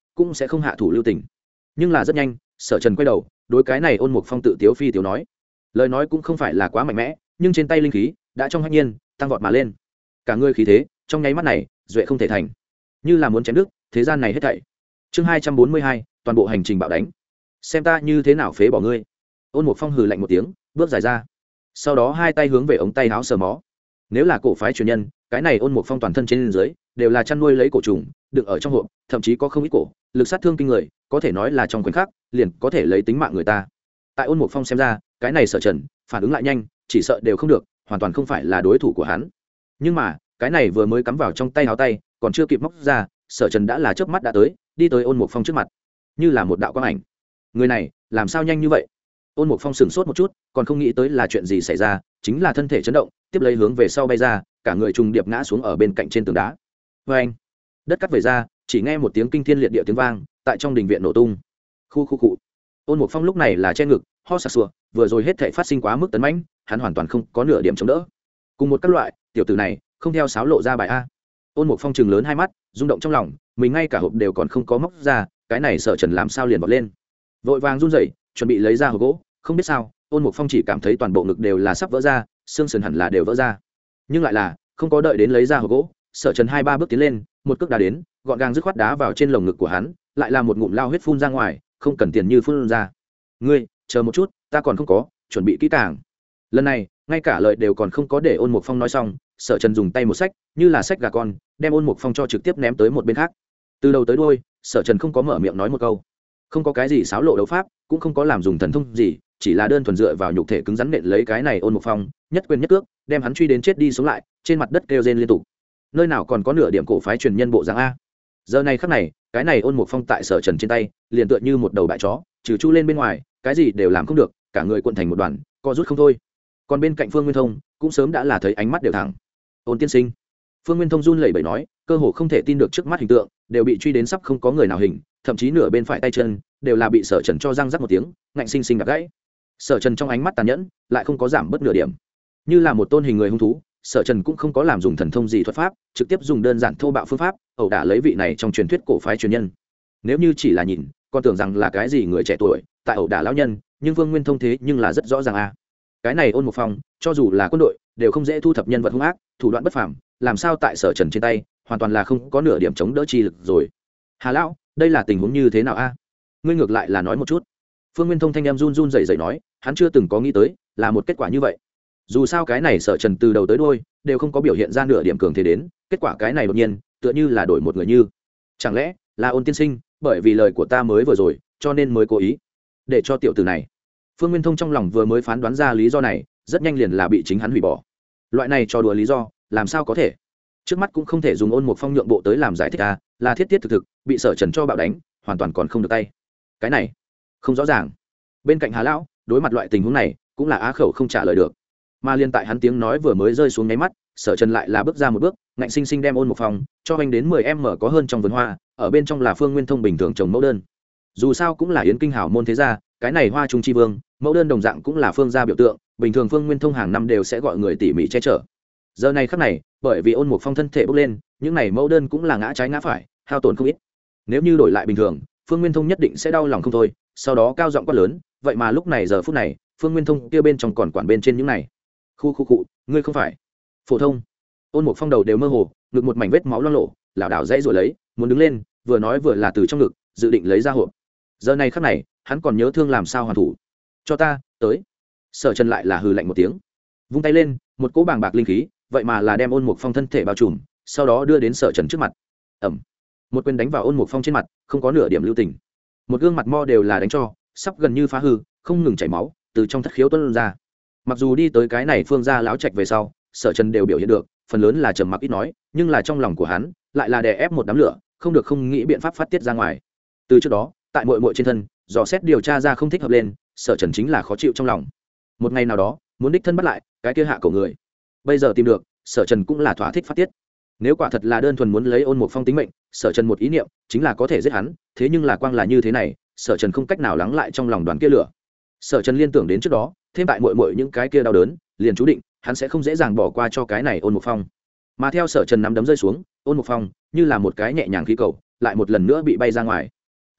cũng sẽ không hạ thủ lưu tình. Nhưng là rất nhanh Sở Trần quay đầu đối cái này Ôn Mục Phong tự tiếu phi tiếu nói, lời nói cũng không phải là quá mạnh mẽ, nhưng trên tay linh khí đã trong hách nhiên tăng vọt mà lên, cả người khí thế trong nháy mắt này duệ không thể thành, như là muốn chém đứt thế gian này hết thảy. Chương 242, toàn bộ hành trình bạo đánh, xem ta như thế nào phế bỏ ngươi. Ôn Mục Phong hừ lạnh một tiếng, bước dài ra, sau đó hai tay hướng về ống tay áo sờ mó. Nếu là cổ phái truyền nhân, cái này Ôn Mục Phong toàn thân trên dưới đều là chăn nuôi lấy cổ trùng, đựng ở trong hộp, thậm chí có không ít cổ, lực sát thương kinh người, có thể nói là trong khoảnh khắc liền có thể lấy tính mạng người ta. Tại Ôn Mục Phong xem ra, cái này Sở Trần phản ứng lại nhanh, chỉ sợ đều không được, hoàn toàn không phải là đối thủ của hắn. Nhưng mà cái này vừa mới cắm vào trong tay áo tay, còn chưa kịp móc ra, Sở Trần đã là chớp mắt đã tới, đi tới Ôn Mục Phong trước mặt, như là một đạo quang ảnh. Người này làm sao nhanh như vậy? Ôn Mục Phong sửng sốt một chút, còn không nghĩ tới là chuyện gì xảy ra, chính là thân thể chấn động, tiếp lấy hướng về sau bay ra, cả người trùng điệp ngã xuống ở bên cạnh trên tường đá. Vê anh, đất cắt về ra, chỉ nghe một tiếng kinh thiên liệt địa tiếng vang, tại trong đình viện nổ tung. Khu khu cụ. Ôn Mục Phong lúc này là che ngực, ho sặc sụa, vừa rồi hết thảy phát sinh quá mức tấn mãnh, hắn hoàn toàn không có nửa điểm chống đỡ. Cùng một các loại, tiểu tử này không theo sáo lộ ra bài a. Ôn Mục Phong trừng lớn hai mắt, rung động trong lòng, mình ngay cả hộp đều còn không có móc ra, cái này Sở Trần làm sao liền vọt lên. Vội vàng run rẩy, chuẩn bị lấy ra hộp gỗ, không biết sao, Ôn Mục Phong chỉ cảm thấy toàn bộ ngực đều là sắp vỡ ra, xương sườn hẳn là đều vỡ ra. Nhưng lại là không có đợi đến lấy ra hộp gỗ, Sở Trần hai ba bước tiến lên, một cước đá đến, gọn gàng dứt khoát đá vào trên lồng ngực của hắn, lại là một ngụm lao huyết phun ra ngoài, không cần tiền như phun ra. Ngươi chờ một chút, ta còn không có chuẩn bị kỹ càng. Lần này ngay cả lời đều còn không có để Ôn Mục Phong nói xong, Sở Trần dùng tay một xách, như là xách gà con, đem Ôn Mục Phong cho trực tiếp ném tới một bên khác. Từ đầu tới đuôi, Sở Trần không có mở miệng nói một câu, không có cái gì xáo lộ đấu pháp, cũng không có làm dùng thần thông gì, chỉ là đơn thuần dựa vào nhục thể cứng rắn nện lấy cái này Ôn Mục Phong, nhất quyền nhất cước, đem hắn truy đến chết đi sống lại, trên mặt đất kêu rên liên tục. Nơi nào còn có nửa điểm cổ phái truyền nhân bộ dáng a. Giờ này khắc này, cái này Ôn Mục Phong tại Sở Trần trên tay, liền tựa như một đầu bại chó, trừ chu lên bên ngoài, cái gì đều làm không được, cả người cuộn thành một đoàn, co rút không thôi. Còn bên cạnh Phương Nguyên Thông cũng sớm đã là thấy ánh mắt đều thẳng. Ôn tiên sinh. Phương Nguyên Thông run lẩy bẩy nói, cơ hồ không thể tin được trước mắt hình tượng, đều bị truy đến sắp không có người nào hình, thậm chí nửa bên phải tay chân đều là bị Sở Trần cho răng rắc một tiếng, ngạnh sinh sinh đập gãy. Sở Trần trong ánh mắt tàn nhẫn, lại không có giảm bớt nửa điểm. Như là một tôn hình người hung thú, Sở Trần cũng không có làm dùng thần thông gì thuật pháp, trực tiếp dùng đơn giản thô bạo phương pháp, ẩu đả lấy vị này trong truyền thuyết cổ phái truyền nhân. Nếu như chỉ là nhìn, còn tưởng rằng là cái gì người trẻ tuổi, tại ẩu đả lão nhân, nhưng Vương Nguyên Thông thế nhưng là rất rõ ràng a. Cái này Ôn Mục Phong, cho dù là quân đội, đều không dễ thu thập nhân vật hung ác, thủ đoạn bất phàm, làm sao tại Sở Trần trên tay, hoàn toàn là không có nửa điểm chống đỡ chi lực rồi. Hà lão, đây là tình huống như thế nào a? Ngươi ngược lại là nói một chút. Phương Nguyên Thông thanh em run run rẩy rẩy nói, hắn chưa từng có nghĩ tới là một kết quả như vậy. Dù sao cái này Sở Trần từ đầu tới đuôi đều không có biểu hiện ra nửa điểm cường thế đến, kết quả cái này đột nhiên tựa như là đổi một người như. Chẳng lẽ là Ôn tiên sinh, bởi vì lời của ta mới vừa rồi, cho nên mới cố ý để cho tiểu tử này. Phương Nguyên Thông trong lòng vừa mới phán đoán ra lý do này, rất nhanh liền là bị chính hắn hủy bỏ. Loại này cho đùa lý do, làm sao có thể? Trước mắt cũng không thể dùng Ôn Mục Phong nhượng bộ tới làm giải thích a, là thiết tiết thực thực, bị Sở Trần cho bạo đánh, hoàn toàn còn không được tay. Cái này, không rõ ràng. Bên cạnh Hà lão, đối mặt loại tình huống này, cũng là á khẩu không trả lời được. Mà liên tại hắn tiếng nói vừa mới rơi xuống nháy mắt, Sở Trần lại là bước ra một bước, ngạnh sinh sinh đem Ôn Mục Phong cho anh đến 10m có hơn trong vườn hoa, ở bên trong là Phương Nguyên Thông bình thường trồng mẫu đơn. Dù sao cũng là Yến Kinh hảo môn thế gia, cái này Hoa Trung chi vương, mẫu đơn đồng dạng cũng là phương gia biểu tượng, bình thường Phương Nguyên Thông hàng năm đều sẽ gọi người tỉ mỉ che chở. Giờ này khắc này, bởi vì Ôn Mục Phong thân thể bốc lên, những này mẫu đơn cũng là ngã trái ngã phải, hao tổn không ít. Nếu như đổi lại bình thường, Phương Nguyên Thông nhất định sẽ đau lòng không thôi, sau đó cao giọng quát lớn, vậy mà lúc này giờ phút này, Phương Nguyên Thông kia bên trong còn quản bên trên những này. Khu khu cụ, ngươi không phải phổ thông. Ôn Mục Phong đầu đều mơ hồ, ngực một mảnh vết máu loang lổ, lảo đảo dãy rồi lấy, muốn đứng lên, vừa nói vừa là từ trong ngực dự định lấy ra hộp. Giờ này khắc này, hắn còn nhớ thương làm sao hoàn thủ. Cho ta tới. Sở Trần lại là hừ lạnh một tiếng, vung tay lên, một cỗ bàng bạc linh khí, vậy mà là đem Ôn Mục Phong thân thể bao trùm, sau đó đưa đến Sở Trần trước mặt. Ẩm, một quyền đánh vào Ôn Mục Phong trên mặt, không có nửa điểm lưu tình. Một gương mặt mo đều là đánh cho sắp gần như phá hư, không ngừng chảy máu từ trong thất khiếu tuôn ra. Mặc dù đi tới cái này Phương gia lão trạch về sau, Sở Trần đều biểu hiện được, phần lớn là trầm mặc ít nói, nhưng là trong lòng của hắn lại là đè ép một đám lửa, không được không nghĩ biện pháp phát tiết ra ngoài. Từ trước đó, tại muội muội trên thân, dò xét điều tra ra không thích hợp lên, Sở Trần chính là khó chịu trong lòng. Một ngày nào đó, muốn đích thân bắt lại cái kia hạ cổ người. Bây giờ tìm được, Sở Trần cũng là thỏa thích phát tiết. Nếu quả thật là đơn thuần muốn lấy Ôn Mục Phong tính mệnh, Sở Trần một ý niệm chính là có thể giết hắn, thế nhưng là quang là như thế này, Sở Trần không cách nào lắng lại trong lòng đoàn kia lửa. Sở Trần liên tưởng đến trước đó, thêm tại muội muội những cái kia đau đớn, liền chú định hắn sẽ không dễ dàng bỏ qua cho cái này Ôn Mục Phong. Mà theo Sở Trần nắm đấm rơi xuống, Ôn Mục Phong như là một cái nhẹ nhàng khí cầu, lại một lần nữa bị bay ra ngoài.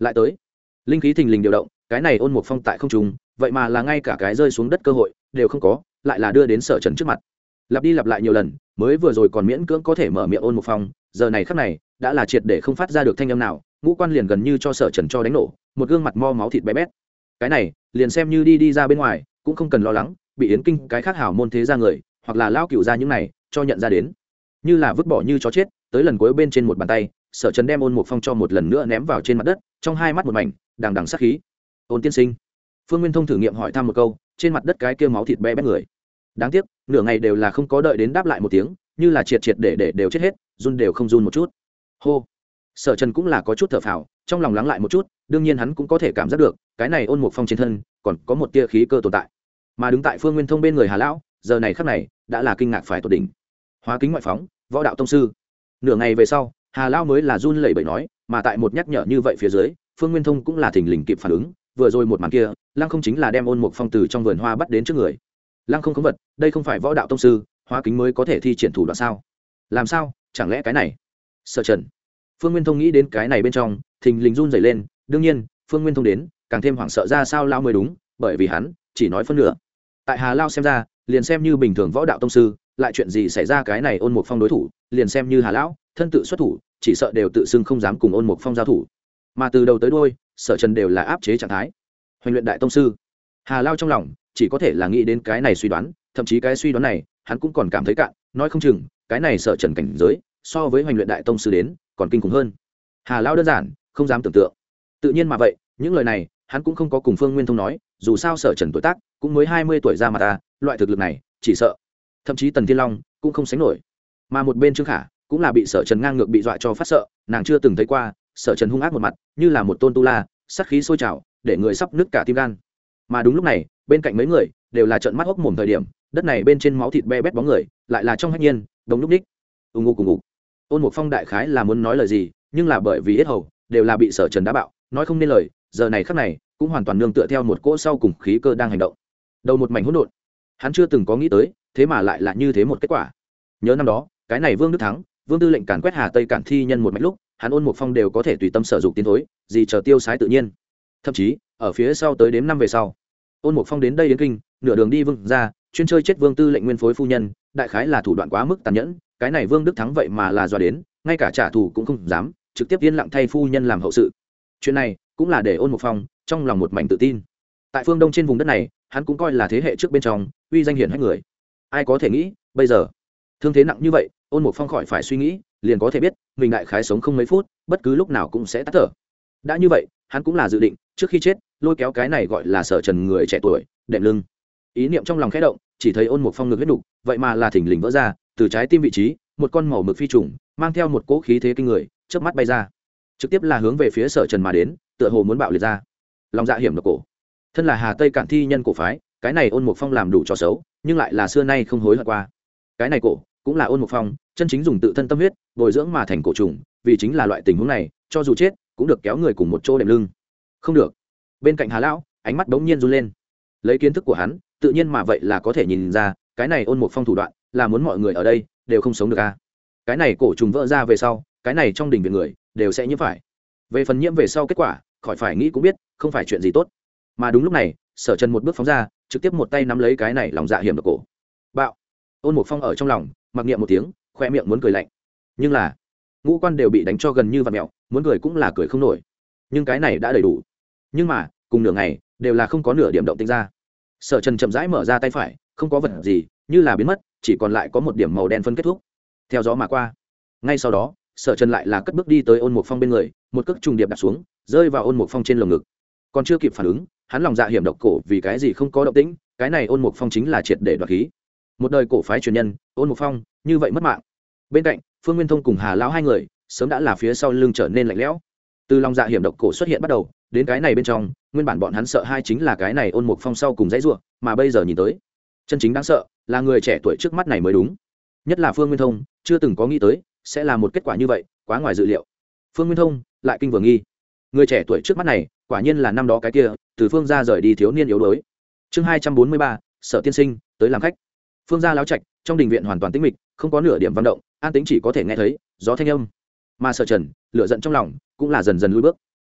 lại tới. Linh khí thình lình điều động, cái này ôn mục phong tại không trung vậy mà là ngay cả cái rơi xuống đất cơ hội đều không có, lại là đưa đến Sở Trần trước mặt. Lặp đi lặp lại nhiều lần, mới vừa rồi còn miễn cưỡng có thể mở miệng ôn mục phong, giờ này khắc này đã là triệt để không phát ra được thanh âm nào, ngũ quan liền gần như cho Sở Trần cho đánh nổ, một gương mặt mo máu thịt bé bét. Cái này liền xem như đi ra bên ngoài cũng không cần lo lắng bị yến kinh cái khác hảo môn thế gia người hoặc là lao cựu ra những này cho nhận ra đến, như là vứt bỏ như chó chết. Tới lần cuối bên trên một bàn tay, Sở Trần đem ôn mục phong cho một lần nữa ném vào trên mặt đất, trong hai mắt một mảnh đằng đằng sát khí. Ôn tiên sinh. Phương Nguyên Thông thử nghiệm hỏi thăm một câu, trên mặt đất cái kia máu thịt bé bét người, đáng tiếc nửa ngày đều là không có đợi đến đáp lại một tiếng, như là triệt để đều chết hết, run đều không run một chút. Hô. Sở Trần cũng là có chút thở phào, trong lòng lắng lại một chút, đương nhiên hắn cũng có thể cảm giác được cái này ôn mục phong trên thân còn có một tia khí cơ tồn tại. Mà đứng tại Phương Nguyên Thông bên người Hà lão, giờ này khắc này đã là kinh ngạc phải tột đỉnh. Hóa kính ngoại phóng, võ đạo tông sư. Nửa ngày về sau, Hà lão mới là run lẩy bẩy nói, mà tại một nhắc nhở như vậy phía dưới, Phương Nguyên Thông cũng là thình lình kịp phản ứng, vừa rồi một màn kia, Lăng Không chính là đem ôn mục phong từ trong vườn hoa bắt đến trước người. Lăng Không khống vật, đây không phải võ đạo tông sư, hóa kính mới có thể thi triển thủ đoạn sao? Làm sao? Chẳng lẽ cái này? Sở Trần. Phương Nguyên Thông nghĩ đến cái này bên trong, thình lình run rẩy lên, đương nhiên, Phương Nguyên Thông đến, càng thêm hoảng sợ ra sao lao mới đúng, bởi vì hắn chỉ nói phân nửa. Tại Hà Lao xem ra, liền xem như bình thường võ đạo tông sư, lại chuyện gì xảy ra cái này ôn mục phong đối thủ, liền xem như Hà lão, thân tự xuất thủ, chỉ sợ đều tự xưng không dám cùng ôn mục phong giao thủ. Mà từ đầu tới đuôi, Sở Trần đều là áp chế trạng thái. Hoành luyện đại tông sư. Hà Lao trong lòng chỉ có thể là nghĩ đến cái này suy đoán, thậm chí cái suy đoán này, hắn cũng còn cảm thấy cạn, nói không chừng, cái này Sở Trần cảnh giới, so với hoành luyện đại tông sư đến, còn kinh khủng hơn. Hà Lao đơn giản không dám tưởng tượng. Tự nhiên mà vậy, những lời này, hắn cũng không có cùng Phương Nguyên Thông nói, dù sao Sở Trần tuổi tác cũng mới 20 tuổi ra mà ta, loại thực lực này, chỉ sợ thậm chí Tần Thiên Long cũng không sánh nổi. Mà một bên Trương Khả cũng là bị Sở Trần ngang ngược bị dọa cho phát sợ, nàng chưa từng thấy qua Sở Trần hung ác một mặt, như là một tôn tu la, sát khí sôi trào, để người sắp nứt cả tim gan. Mà đúng lúc này, bên cạnh mấy người đều là trợn mắt hốc mồm thời điểm, đất này bên trên máu thịt be bét bóng người, lại là trong hách nhiên, đồng lúc ních. Ùng ục cùng ục. Ôn Mục Phong đại khái là muốn nói lời gì, nhưng là bởi vì yết hầu đều là bị Sở Trần đá bạo, nói không nên lời, giờ này khắc này cũng hoàn toàn nương tựa theo một cỗ sau cùng khí cơ đang hành động. Đầu một mảnh hỗn độn. Hắn chưa từng có nghĩ tới, thế mà lại là như thế một kết quả. Nhớ năm đó, cái này Vương Đức Thắng, Vương Tư lệnh càn quét Hà Tây cản thi nhân một mạch lúc, hắn Ôn Mục Phong đều có thể tùy tâm sở dụng tiến thối, gì chờ tiêu sái tự nhiên. Thậm chí, ở phía sau tới đếm năm về sau, Ôn Mục Phong đến đây đến kinh, nửa đường đi Vương ra, chuyên chơi chết Vương Tư lệnh nguyên phối phu nhân, đại khái là thủ đoạn quá mức tàn nhẫn, cái này Vương Đức Thắng vậy mà là dọa đến, ngay cả trả thù cũng không dám, trực tiếp yên lặng thay phu nhân làm hậu sự. Chuyện này cũng là để Ôn Mục Phong trong lòng một mảnh tự tin. Tại phương Đông trên vùng đất này, hắn cũng coi là thế hệ trước bên trong uy danh hiển hách người. Ai có thể nghĩ, bây giờ thương thế nặng như vậy, Ôn Mục Phong khỏi phải suy nghĩ, liền có thể biết mình đại khái sống không mấy phút, bất cứ lúc nào cũng sẽ tắt thở. Đã như vậy, hắn cũng là dự định trước khi chết lôi kéo cái này gọi là Sở Trần người trẻ tuổi đệm lưng. Ý niệm trong lòng khẽ động, chỉ thấy Ôn Mục Phong ngực huyết nục, vậy mà là thình lình vỡ ra, từ trái tim vị trí, một con màu mực phi trùng mang theo một cỗ khí thế kinh người, chớp mắt bay ra, trực tiếp là hướng về phía Sở Trần mà đến, tựa hồ muốn bạo liệt ra. Lòng dạ hiểm độc cổ, thân là Hà Tây cản thi nhân cổ phái, cái này Ôn Mục Phong làm đủ trò xấu, nhưng lại là xưa nay không hối hận qua. Cái này cổ cũng là Ôn Mục Phong chân chính dùng tự thân tâm huyết bồi dưỡng mà thành cổ trùng, vì chính là loại tình huống này, cho dù chết cũng được kéo người cùng một chỗ đệm lưng. Không được. Bên cạnh Hà lão, ánh mắt bỗng nhiên run lên. Lấy kiến thức của hắn, tự nhiên mà vậy là có thể nhìn ra, cái này Ôn Mục Phong thủ đoạn là muốn mọi người ở đây đều không sống được a. Cái này cổ trùng vỡ ra về sau, cái này trong đình viện người đều sẽ nhiễm phải. Về phần nhiễm về sau kết quả, khỏi phải nghĩ cũng biết, không phải chuyện gì tốt. Mà đúng lúc này, Sở Trần một bước phóng ra, trực tiếp một tay nắm lấy cái này lòng dạ hiểm độc cổ. Bạo. Ôn Mục Phong ở trong lòng mặc niệm một tiếng, khoe miệng muốn cười lạnh, nhưng là ngũ quan đều bị đánh cho gần như vặn mèo, muốn cười cũng là cười không nổi. Nhưng cái này đã đầy đủ. Nhưng mà cùng nửa ngày đều là không có nửa điểm động tĩnh ra. Sở Trần chậm rãi mở ra tay phải, không có vật gì, như là biến mất, chỉ còn lại có một điểm màu đen phân kết thúc. Theo gió mà qua. Ngay sau đó, Sở Trần lại là cất bước đi tới Ôn Mục Phong bên người, một cước trùng điệp đặt xuống, rơi vào Ôn Mục Phong trên lồng ngực. Còn chưa kịp phản ứng, hắn lòng dạ hiểm độc cổ vì cái gì không có động tĩnh, cái này Ôn Mục Phong chính là triệt để đoạt khí. Một đời cổ phái truyền nhân, Ôn Mục Phong, như vậy mất mạng. Bên cạnh, Phương Nguyên Thông cùng Hà lão hai người, sớm đã là phía sau lưng trở nên lạnh lẽo. Từ lòng dạ hiểm độc cổ xuất hiện bắt đầu, đến cái này bên trong, nguyên bản bọn hắn sợ hai chính là cái này Ôn Mục Phong sau cùng dãy rủa, mà bây giờ nhìn tới, chân chính đáng sợ là người trẻ tuổi trước mắt này mới đúng. Nhất là Phương Nguyên Thông, chưa từng có nghĩ tới sẽ là một kết quả như vậy, quá ngoài dự liệu. Phương Nguyên Thông lại kinh vừa nghi. Người trẻ tuổi trước mắt này, quả nhiên là năm đó cái kia, từ Phương gia rời đi thiếu niên yếu đuối. Chương 243, Sở tiên sinh tới làm khách. Phương gia láo trạch, trong đình viện hoàn toàn tĩnh mịch, không có nửa điểm vận động, an tĩnh chỉ có thể nghe thấy gió thanh âm. Mà Sở Trần, lửa giận trong lòng cũng là dần dần lùi bước.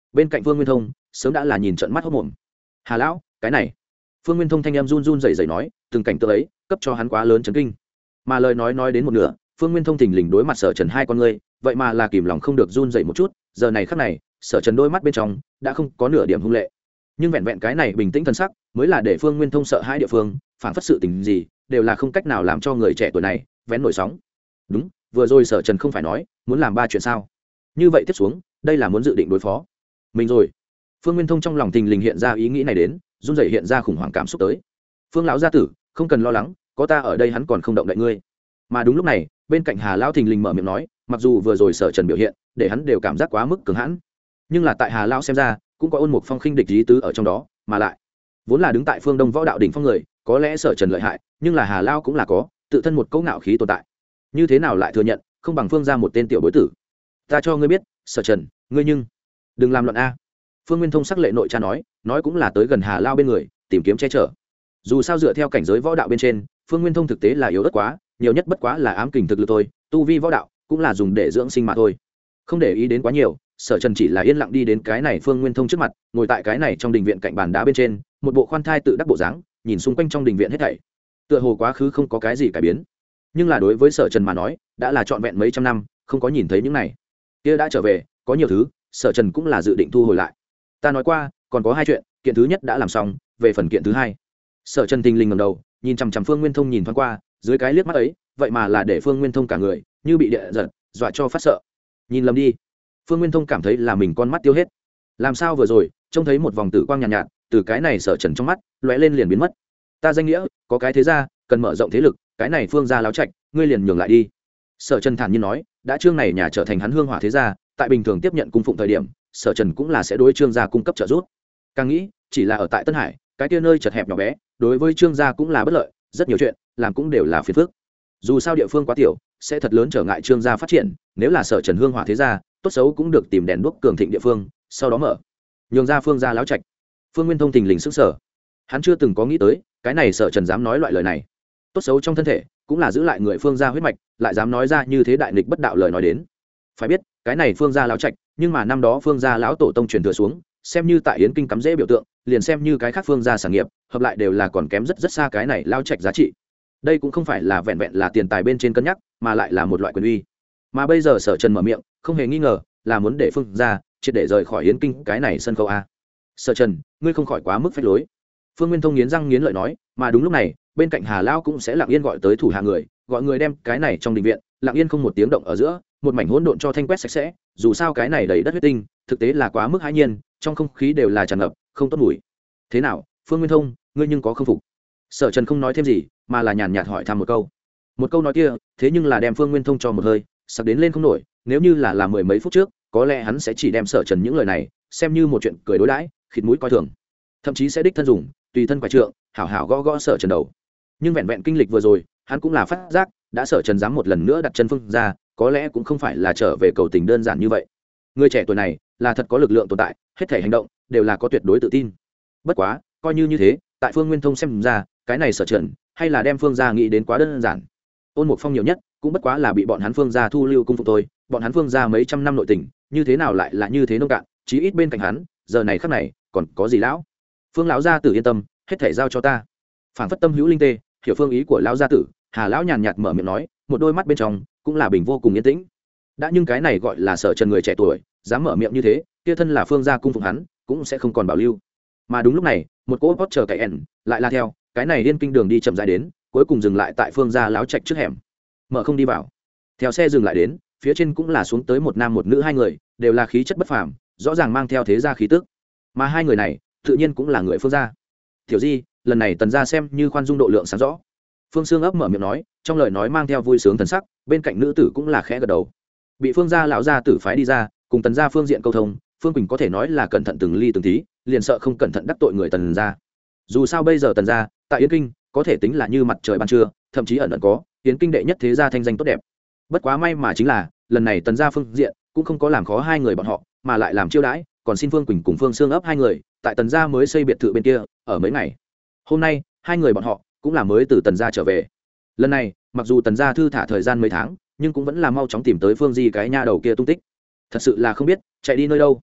bên cạnh Phương Nguyên Thông sớm đã là nhìn trận mắt hốt mồm. Hà lão, cái này. Phương Nguyên Thông thanh em run run rẩy rẩy nói, từng cảnh tượng ấy cấp cho hắn quá lớn chấn kinh. Mà lời nói đến một nửa, Phương Nguyên Thông thình lình đối mặt Sở Trần hai con ngươi, vậy mà là kìm lòng không được run rẩy một chút, giờ này khắc này, Sở Trần đôi mắt bên trong đã không có nửa điểm hung lệ. Nhưng vẹn vẹn cái này bình tĩnh thần sắc, mới là để Phương Nguyên Thông sợ hãi địa phương, phản phất sự tình gì, đều là không cách nào làm cho người trẻ tuổi này vén nổi sóng. Đúng, vừa rồi Sở Trần không phải nói muốn làm ba chuyện sao? Như vậy tiếp xuống, đây là muốn dự định đối phó mình rồi. Phương Nguyên Thông trong lòng thình lình hiện ra ý nghĩ này đến, run rẩy hiện ra khủng hoảng cảm xúc tới. Phương lão gia tử, không cần lo lắng, có ta ở đây hắn còn không động đậy ngươi. Mà đúng lúc này, bên cạnh Hà lão thình lình mở miệng nói, mặc dù vừa rồi Sở Trần biểu hiện để hắn đều cảm giác quá mức cường hãn, nhưng là tại Hà lão xem ra cũng có Ôn Mục Phong khinh địch ý tứ ở trong đó, mà lại vốn là đứng tại phương Đông võ đạo đỉnh phong người, có lẽ Sở Trần lợi hại, nhưng là Hà lão cũng là có tự thân một cấu ngạo khí tồn tại, như thế nào lại thừa nhận không bằng Phương ra một tên tiểu bối tử. Ta cho ngươi biết, Sở Trần, ngươi nhưng đừng làm loạn a. Phương Nguyên Thông sắc lệ nội cha nói cũng là tới gần Hà lão bên người tìm kiếm che chở. Dù sao dựa theo cảnh giới võ đạo bên trên, Phương Nguyên Thông thực tế là yếu ớt quá, nhiều nhất bất quá là ám kình thực lực thôi, tu vi võ đạo cũng là dùng để dưỡng sinh mà thôi. Không để ý đến quá nhiều, Sở Trần chỉ là yên lặng đi đến cái này Phương Nguyên Thông trước mặt, ngồi tại cái này trong đình viện cạnh bàn đá bên trên, một bộ khoan thai tự đắc bộ dáng, nhìn xung quanh trong đình viện hết thảy. Tựa hồ quá khứ không có cái gì cải biến, nhưng là đối với Sở Trần mà nói, đã là trọn vẹn mấy trăm năm không có nhìn thấy những này. Kia đã trở về, có nhiều thứ, Sở Trần cũng là dự định thu hồi lại. Ta nói qua, còn có hai chuyện, kiện thứ nhất đã làm xong, về phần kiện thứ hai. Sở Trần tinh linh ngẩng đầu, nhìn chằm chằm Phương Nguyên Thông nhìn thoáng qua, dưới cái liếc mắt ấy, vậy mà là để Phương Nguyên Thông cả người như bị địa giật, dọa cho phát sợ. Nhìn lầm đi. Phương Nguyên Thông cảm thấy là mình con mắt tiêu hết. Làm sao vừa rồi, trông thấy một vòng tử quang nhàn nhạt, từ cái này Sở Trần trong mắt, lóe lên liền biến mất. Ta danh nghĩa, có cái thế gia, cần mở rộng thế lực, cái này Phương gia láo trạch, ngươi liền nhường lại đi. Sở Trần thản nhiên nói, đã Trương này nhà trở thành hắn Hương Hỏa thế gia, tại bình thường tiếp nhận cung phụng thời điểm, Sở Trần cũng là sẽ đối Trương gia cung cấp trợ giúp. Càng nghĩ, chỉ là ở tại Tân Hải, cái kia nơi chật hẹp nhỏ bé, đối với Trương gia cũng là bất lợi, rất nhiều chuyện làm cũng đều là phiền phức. Dù sao địa phương quá tiểu, sẽ thật lớn trở ngại Trương gia phát triển, nếu là Sở Trần Hương Hỏa thế gia, tốt xấu cũng được tìm đèn đuốc cường thịnh địa phương, sau đó mở nhường ra Phương gia láo trạch. Phương Nguyên Thông thình lình sững sờ, hắn chưa từng có nghĩ tới, cái này Sở Trần dám nói loại lời này. Tốt xấu trong thân thể, cũng là giữ lại người Phương gia huyết mạch, lại dám nói ra như thế đại nghịch bất đạo lời nói đến. Phải biết, cái này Phương gia láo trạch, nhưng mà năm đó Phương gia lão tổ tông truyền thừa xuống, xem như tại Yến Kinh cắm rễ biểu tượng, liền xem như cái khác Phương gia sản nghiệp, hợp lại đều là còn kém rất rất xa cái này lao trạch giá trị. Đây cũng không phải là vẹn vẹn là tiền tài bên trên cân nhắc, mà lại là một loại quyền uy. Mà bây giờ Sở Trần mở miệng, không hề nghi ngờ là muốn để Phương gia triệt để rời khỏi Yến Kinh cái này sân khấu a. Sở Trần, ngươi không khỏi quá mức phách lối. Phương Nguyên Thông nghiến răng nghiến lợi nói, mà đúng lúc này, bên cạnh Hà lão cũng sẽ lặng yên gọi tới thủ hạ người, gọi người đem cái này trong đình viện, lặng yên không một tiếng động ở giữa, một mảnh hỗn độn cho thanh quét sạch sẽ, dù sao cái này đầy đất huyết tinh, thực tế là quá mức hãi nhiên, trong không khí đều là tràn ngập, không tốt mùi. Thế nào, Phương Nguyên Thông, ngươi nhưng có không phục? Sở Trần không nói thêm gì, mà là nhàn nhạt hỏi thăm một câu. Một câu nói kia, thế nhưng là đem Phương Nguyên Thông cho một hơi, sặc đến lên không nổi, nếu như là mười mấy phút trước, có lẽ hắn sẽ chỉ đem Sở Trần những lời này xem như một chuyện cười đối đãi, khịt mũi coi thường, thậm chí sẽ đích thân dùng, tùy thân quải trượng, hảo hảo gõ gõ Sở Trần đầu. Nhưng vẹn vẹn kinh lịch vừa rồi, hắn cũng là phát giác, đã Sở Trần dám một lần nữa đặt chân Phương ra, có lẽ cũng không phải là trở về cầu tình đơn giản như vậy. Người trẻ tuổi này là thật có lực lượng tồn tại, hết thể hành động đều là có tuyệt đối tự tin. Bất quá, coi như thế, tại Phương Nguyên Thông xem ra, cái này Sở Trần hay là đem Phương gia nghĩ đến quá đơn giản. Ôn Mục Phong nhiều nhất cũng bất quá là bị bọn hắn Phương gia thu lưu cung phục thôi, bọn hắn Phương gia mấy trăm năm nội tình, như thế nào lại là như thế nông cạn, chí ít bên cạnh hắn, giờ này khắc này, còn có gì lão? Phương lão gia tử yên tâm, hết thể giao cho ta. Phản phất tâm hữu linh tê, hiểu phương ý của lão gia tử, Hà lão nhàn nhạt mở miệng nói, một đôi mắt bên trong cũng là bình vô cùng yên tĩnh. Đã nhưng cái này gọi là Sở Trần người trẻ tuổi, dám mở miệng như thế, kia thân là Phương gia cung phục hắn, cũng sẽ không còn bảo lưu. Mà đúng lúc này, một cỗ Porsche Cayenne lại la theo, cái này điên kinh đường đi chậm rãi đến, cuối cùng dừng lại tại Phương gia láo trạch trước hẻm. Mở không đi vào. Theo xe dừng lại đến, phía trên cũng là xuống tới một nam một nữ hai người, đều là khí chất bất phàm, rõ ràng mang theo thế gia khí tức. Mà hai người này, tự nhiên cũng là người Phương gia. Tiểu Di, lần này Tần gia xem như khoan dung độ lượng sáng rõ. Phương Sương ấp mở miệng nói, trong lời nói mang theo vui sướng thần sắc, bên cạnh nữ tử cũng là khẽ gật đầu. Bị Phương gia lão gia tử phái đi ra, cùng Tần gia phương diện câu thông, Phương Quỳnh có thể nói là cẩn thận từng ly từng tí, liền sợ không cẩn thận đắc tội người Tần gia. Dù sao bây giờ Tần gia tại Yến Kinh có thể tính là như mặt trời ban trưa, thậm chí ẩn ẩn có Yến Kinh đệ nhất thế gia thanh danh tốt đẹp. Bất quá may mà chính là lần này Tần gia phương diện cũng không có làm khó hai người bọn họ, mà lại làm chiêu đãi, còn xin Phương Quỳnh cùng Phương Sương ấp hai người tại Tần gia mới xây biệt thự bên kia ở mấy ngày. Hôm nay hai người bọn họ cũng là mới từ Tần gia trở về. Lần này mặc dù Tần gia thư thả thời gian mấy tháng, nhưng cũng vẫn là mau chóng tìm tới Phương Di cái nha đầu kia tung tích. Thật sự là không biết chạy đi nơi đâu.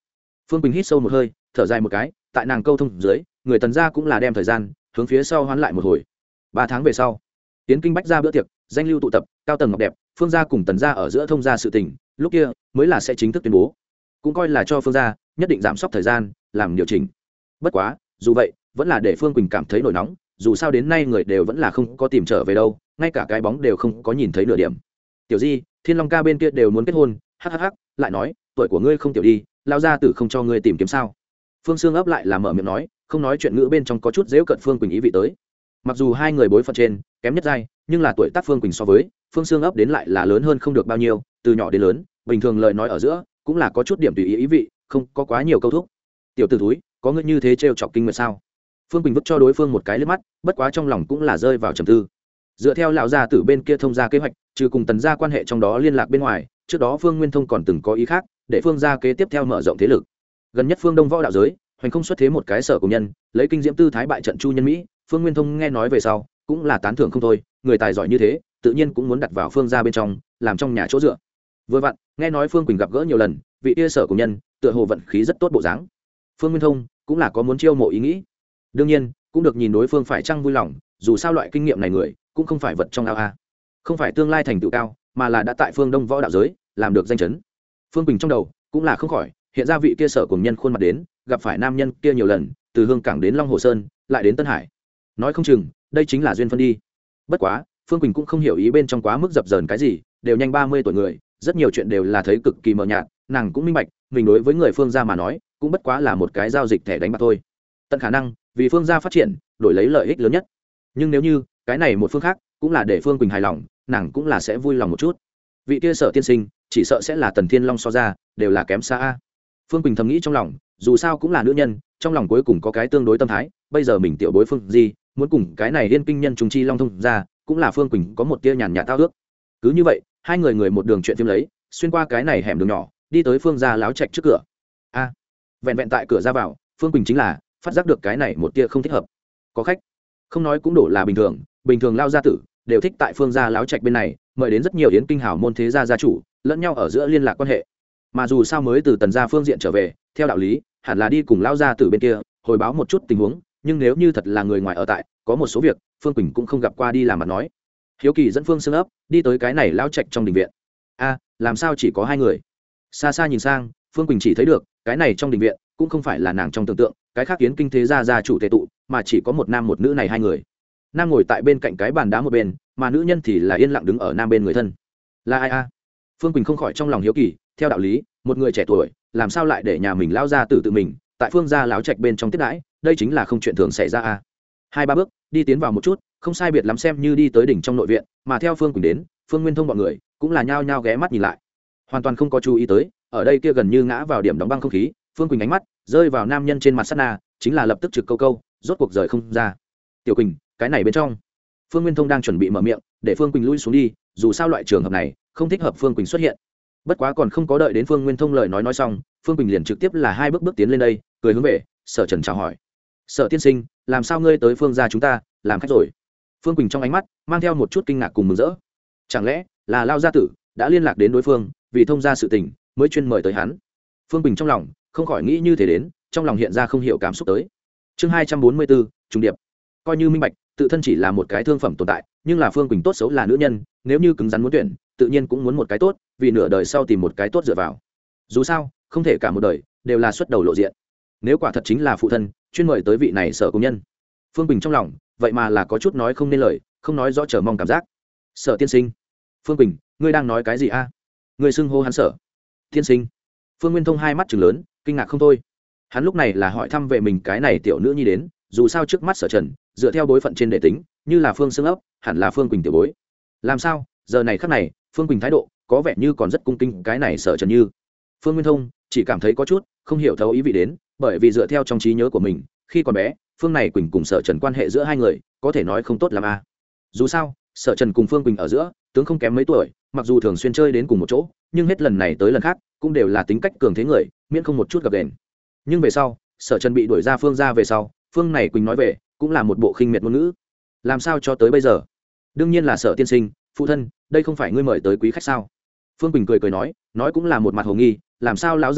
Phương Quỳnh hít sâu một hơi, thở dài một cái, tại nàng câu thông dưới, người Tần gia cũng là đem thời gian hướng phía sau hoán lại một hồi. 3 tháng về sau, tiến kinh bách gia bữa tiệc, danh lưu tụ tập, cao tầng ngọc đẹp, Phương gia cùng Tần gia ở giữa thông gia sự tình, lúc kia mới là sẽ chính thức tuyên bố, cũng coi là cho Phương gia nhất định giảm sốc thời gian, làm điều chỉnh. Bất quá, dù vậy, vẫn là để Phương Quỳnh cảm thấy nổi nóng, dù sao đến nay người đều vẫn là không có tìm trở về đâu, ngay cả cái bóng đều không có nhìn thấy nửa điểm. Tiểu Di, Thiên Long ca bên kia đều muốn kết hôn, hắc, lại nói, tuổi của ngươi không tiểu đi, lao gia tử không cho ngươi tìm kiếm sao? Phương Sương ấp lại là mở miệng nói, không nói chuyện ngữ bên trong có chút giễu cận Phương Quỳnh ý vị tới. Mặc dù hai người bối phận trên kém nhất giai, nhưng là tuổi tác Phương Quỳnh so với Phương Sương ấp đến lại là lớn hơn không được bao nhiêu, từ nhỏ đến lớn, bình thường lời nói ở giữa cũng là có chút điểm tùy ý ý vị, không có quá nhiều câu thúc. Tiểu tử túi, có ngươi như thế trêu chọc kinh nguyệt sao? Phương Quỳnh vứt cho đối phương một cái liếc mắt, bất quá trong lòng cũng là rơi vào trầm tư. Dựa theo lão gia tử bên kia thông gia kế hoạch, trừ cùng Tần gia quan hệ trong đó liên lạc bên ngoài, trước đó Phương Nguyên Thông còn từng có ý khác, để Phương gia kế tiếp theo mở rộng thế lực. Gần nhất Phương Đông võ đạo giới, hoành không xuất thế một cái sở của nhân, lấy kinh diễm tư thái bại trận Chu Nhân Mỹ, Phương Nguyên Thông nghe nói về sau, cũng là tán thưởng không thôi, người tài giỏi như thế, tự nhiên cũng muốn đặt vào Phương gia bên trong, làm trong nhà chỗ dựa. Vừa vặn, nghe nói Phương Quỳnh gặp gỡ nhiều lần, vị kia sở của nhân, tựa hồ vận khí rất tốt bộ dáng. Phương Nguyên Thông cũng là có muốn chiêu mộ ý nghĩ. Đương nhiên, cũng được nhìn đối phương phải chăng vui lòng, dù sao loại kinh nghiệm này người, cũng không phải vật trong ao a. Không phải tương lai thành tựu cao, mà là đã tại Phương Đông võ đạo giới, làm được danh chấn. Phương Quỳnh trong đầu cũng là không khỏi hiện ra vị kia sở cùng nhân khuôn mặt đến, gặp phải nam nhân kia nhiều lần, từ Hương Cảng đến Long Hồ Sơn, lại đến Tân Hải. Nói không chừng, đây chính là duyên phân đi. Bất quá, Phương Quỳnh cũng không hiểu ý bên trong quá mức dập dờn cái gì, đều nhanh 30 tuổi người, rất nhiều chuyện đều là thấy cực kỳ mờ nhạt, nàng cũng minh bạch, mình đối với người Phương gia mà nói, cũng bất quá là một cái giao dịch thẻ đánh bạc thôi. Tận khả năng, vì Phương gia phát triển, đổi lấy lợi ích lớn nhất. Nhưng nếu như, cái này một phương khác, cũng là để Phương Quỳnh hài lòng, nàng cũng là sẽ vui lòng một chút. Vị kia sở tiên sinh, chỉ sợ sẽ là Tần Thiên Long so ra, đều là kém xa a. Phương Quỳnh thầm nghĩ trong lòng, dù sao cũng là nữ nhân, trong lòng cuối cùng có cái tương đối tâm thái, bây giờ mình tiểu bối Phương gì, muốn cùng cái này Liên Kinh nhân trùng chi long thông ra, cũng là Phương Quỳnh có một tia nhàn nhạt tao ước. Cứ như vậy, hai người một đường chuyện phim lấy, xuyên qua cái này hẻm đường nhỏ, đi tới Phương gia láo trạch trước cửa. A, vẹn vẹn tại cửa ra vào, Phương Quỳnh chính là phát giác được cái này một tia không thích hợp. Có khách, không nói cũng đổ là bình thường lao gia tử đều thích tại Phương gia láo trạch bên này, mời đến rất nhiều yến kinh hảo môn thế gia gia chủ, lẫn nhau ở giữa liên lạc quan hệ. Mà dù sao mới từ Tần gia phương diện trở về, theo đạo lý, hẳn là đi cùng lao gia tử bên kia, hồi báo một chút tình huống, nhưng nếu như thật là người ngoài ở tại, có một số việc, Phương Quỳnh cũng không gặp qua đi làm mặt nói. Hiếu kỳ dẫn Phương Sương ấp đi tới cái này lao trạch trong đình viện. A, làm sao chỉ có hai người? Xa xa nhìn sang, Phương Quỳnh chỉ thấy được, cái này trong đình viện cũng không phải là nàng trong tưởng tượng, cái khác yến kinh thế gia gia chủ tề tụ, mà chỉ có một nam một nữ này hai người. Nam ngồi tại bên cạnh cái bàn đá một bên, mà nữ nhân thì là yên lặng đứng ở nam bên người thân. Là ai a? Phương Quỳnh không khỏi trong lòng hiếu kỳ, theo đạo lý, một người trẻ tuổi, làm sao lại để nhà mình lao ra tự mình, tại Phương gia láo trạch bên trong tiếp đãi, đây chính là không chuyện thường xảy ra a. Hai ba bước, đi tiến vào một chút, không sai biệt lắm xem như đi tới đỉnh trong nội viện, mà theo Phương Quỳnh đến, Phương Nguyên Thông bọn người cũng là nhao nhao ghé mắt nhìn lại. Hoàn toàn không có chú ý tới, ở đây kia gần như ngã vào điểm đóng băng không khí, Phương Quỳnh ánh mắt rơi vào nam nhân trên mặt sát na, chính là lập tức trực câu, rốt cuộc rời không ra. Tiểu Quỳnh, cái này bên trong. Phương Nguyên Thông đang chuẩn bị mở miệng, để Phương Quỳnh lui xuống đi, dù sao loại trường hợp này không thích hợp Phương Quỳnh xuất hiện. Bất quá còn không có đợi đến Phương Nguyên Thông lời nói xong, Phương Quỳnh liền trực tiếp là hai bước tiến lên đây, cười hướng về Sở Trần chào hỏi. Sở tiên sinh, làm sao ngươi tới Phương gia chúng ta làm khách rồi? Phương Quỳnh trong ánh mắt mang theo một chút kinh ngạc cùng mừng rỡ. Chẳng lẽ là lao gia tử đã liên lạc đến đối phương, vì thông gia sự tình mới chuyên mời tới hắn? Phương Quỳnh trong lòng không khỏi nghĩ như thế đến, trong lòng hiện ra không hiểu cảm xúc tới. Chương 244, trùng điệp. Coi như minh bạch, tự thân chỉ là một cái thương phẩm tồn tại, nhưng là Phương Quỳnh tốt xấu là nữ nhân, nếu như cứng rắn muốn tuyển, tự nhiên cũng muốn một cái tốt, vì nửa đời sau tìm một cái tốt dựa vào. Dù sao, không thể cả một đời đều là xuất đầu lộ diện. Nếu quả thật chính là phụ thân chuyên mời tới vị này Sở công nhân, Phương Quỳnh trong lòng vậy mà là có chút nói không nên lời, không nói rõ chờ mong cảm giác. Sở tiên sinh. Phương Quỳnh, ngươi đang nói cái gì a? Ngươi xưng hô hắn Sở tiên sinh? Phương Nguyên Thông hai mắt trừng lớn, kinh ngạc không thôi. Hắn lúc này là hỏi thăm về mình cái này tiểu nữ nhi đến, dù sao trước mắt Sở Trần dựa theo bối phận trên đệ tính, như là Phương Sương ấp hẳn là Phương Quỳnh tiểu bối. Làm sao giờ này khắc này Phương Quỳnh thái độ có vẻ như còn rất cung kính cái này Sở Trần như. Phương Nguyên Thông chỉ cảm thấy có chút không hiểu thấu ý vị đến, bởi vì dựa theo trong trí nhớ của mình, khi còn bé Phương này Quỳnh cùng Sở Trần quan hệ giữa hai người có thể nói không tốt lắm a. Dù sao Sở Trần cùng Phương Quỳnh ở giữa tướng không kém mấy tuổi, mặc dù thường xuyên chơi đến cùng một chỗ, nhưng hết lần này tới lần khác cũng đều là tính cách cường thế người, miễn không một chút gặp đèn. Nhưng về sau Sở Trần bị đuổi ra Phương gia về sau, Phương này Quỳnh nói về cũng là một bộ khinh miệt ngôn ngữ. Làm sao cho tới bây giờ? Đương nhiên là Sở tiên sinh, phụ thân, đây không phải ngươi mời tới quý khách sao? Phương Quỳnh cười nói cũng là một mặt hồ nghi, làm sao lão già này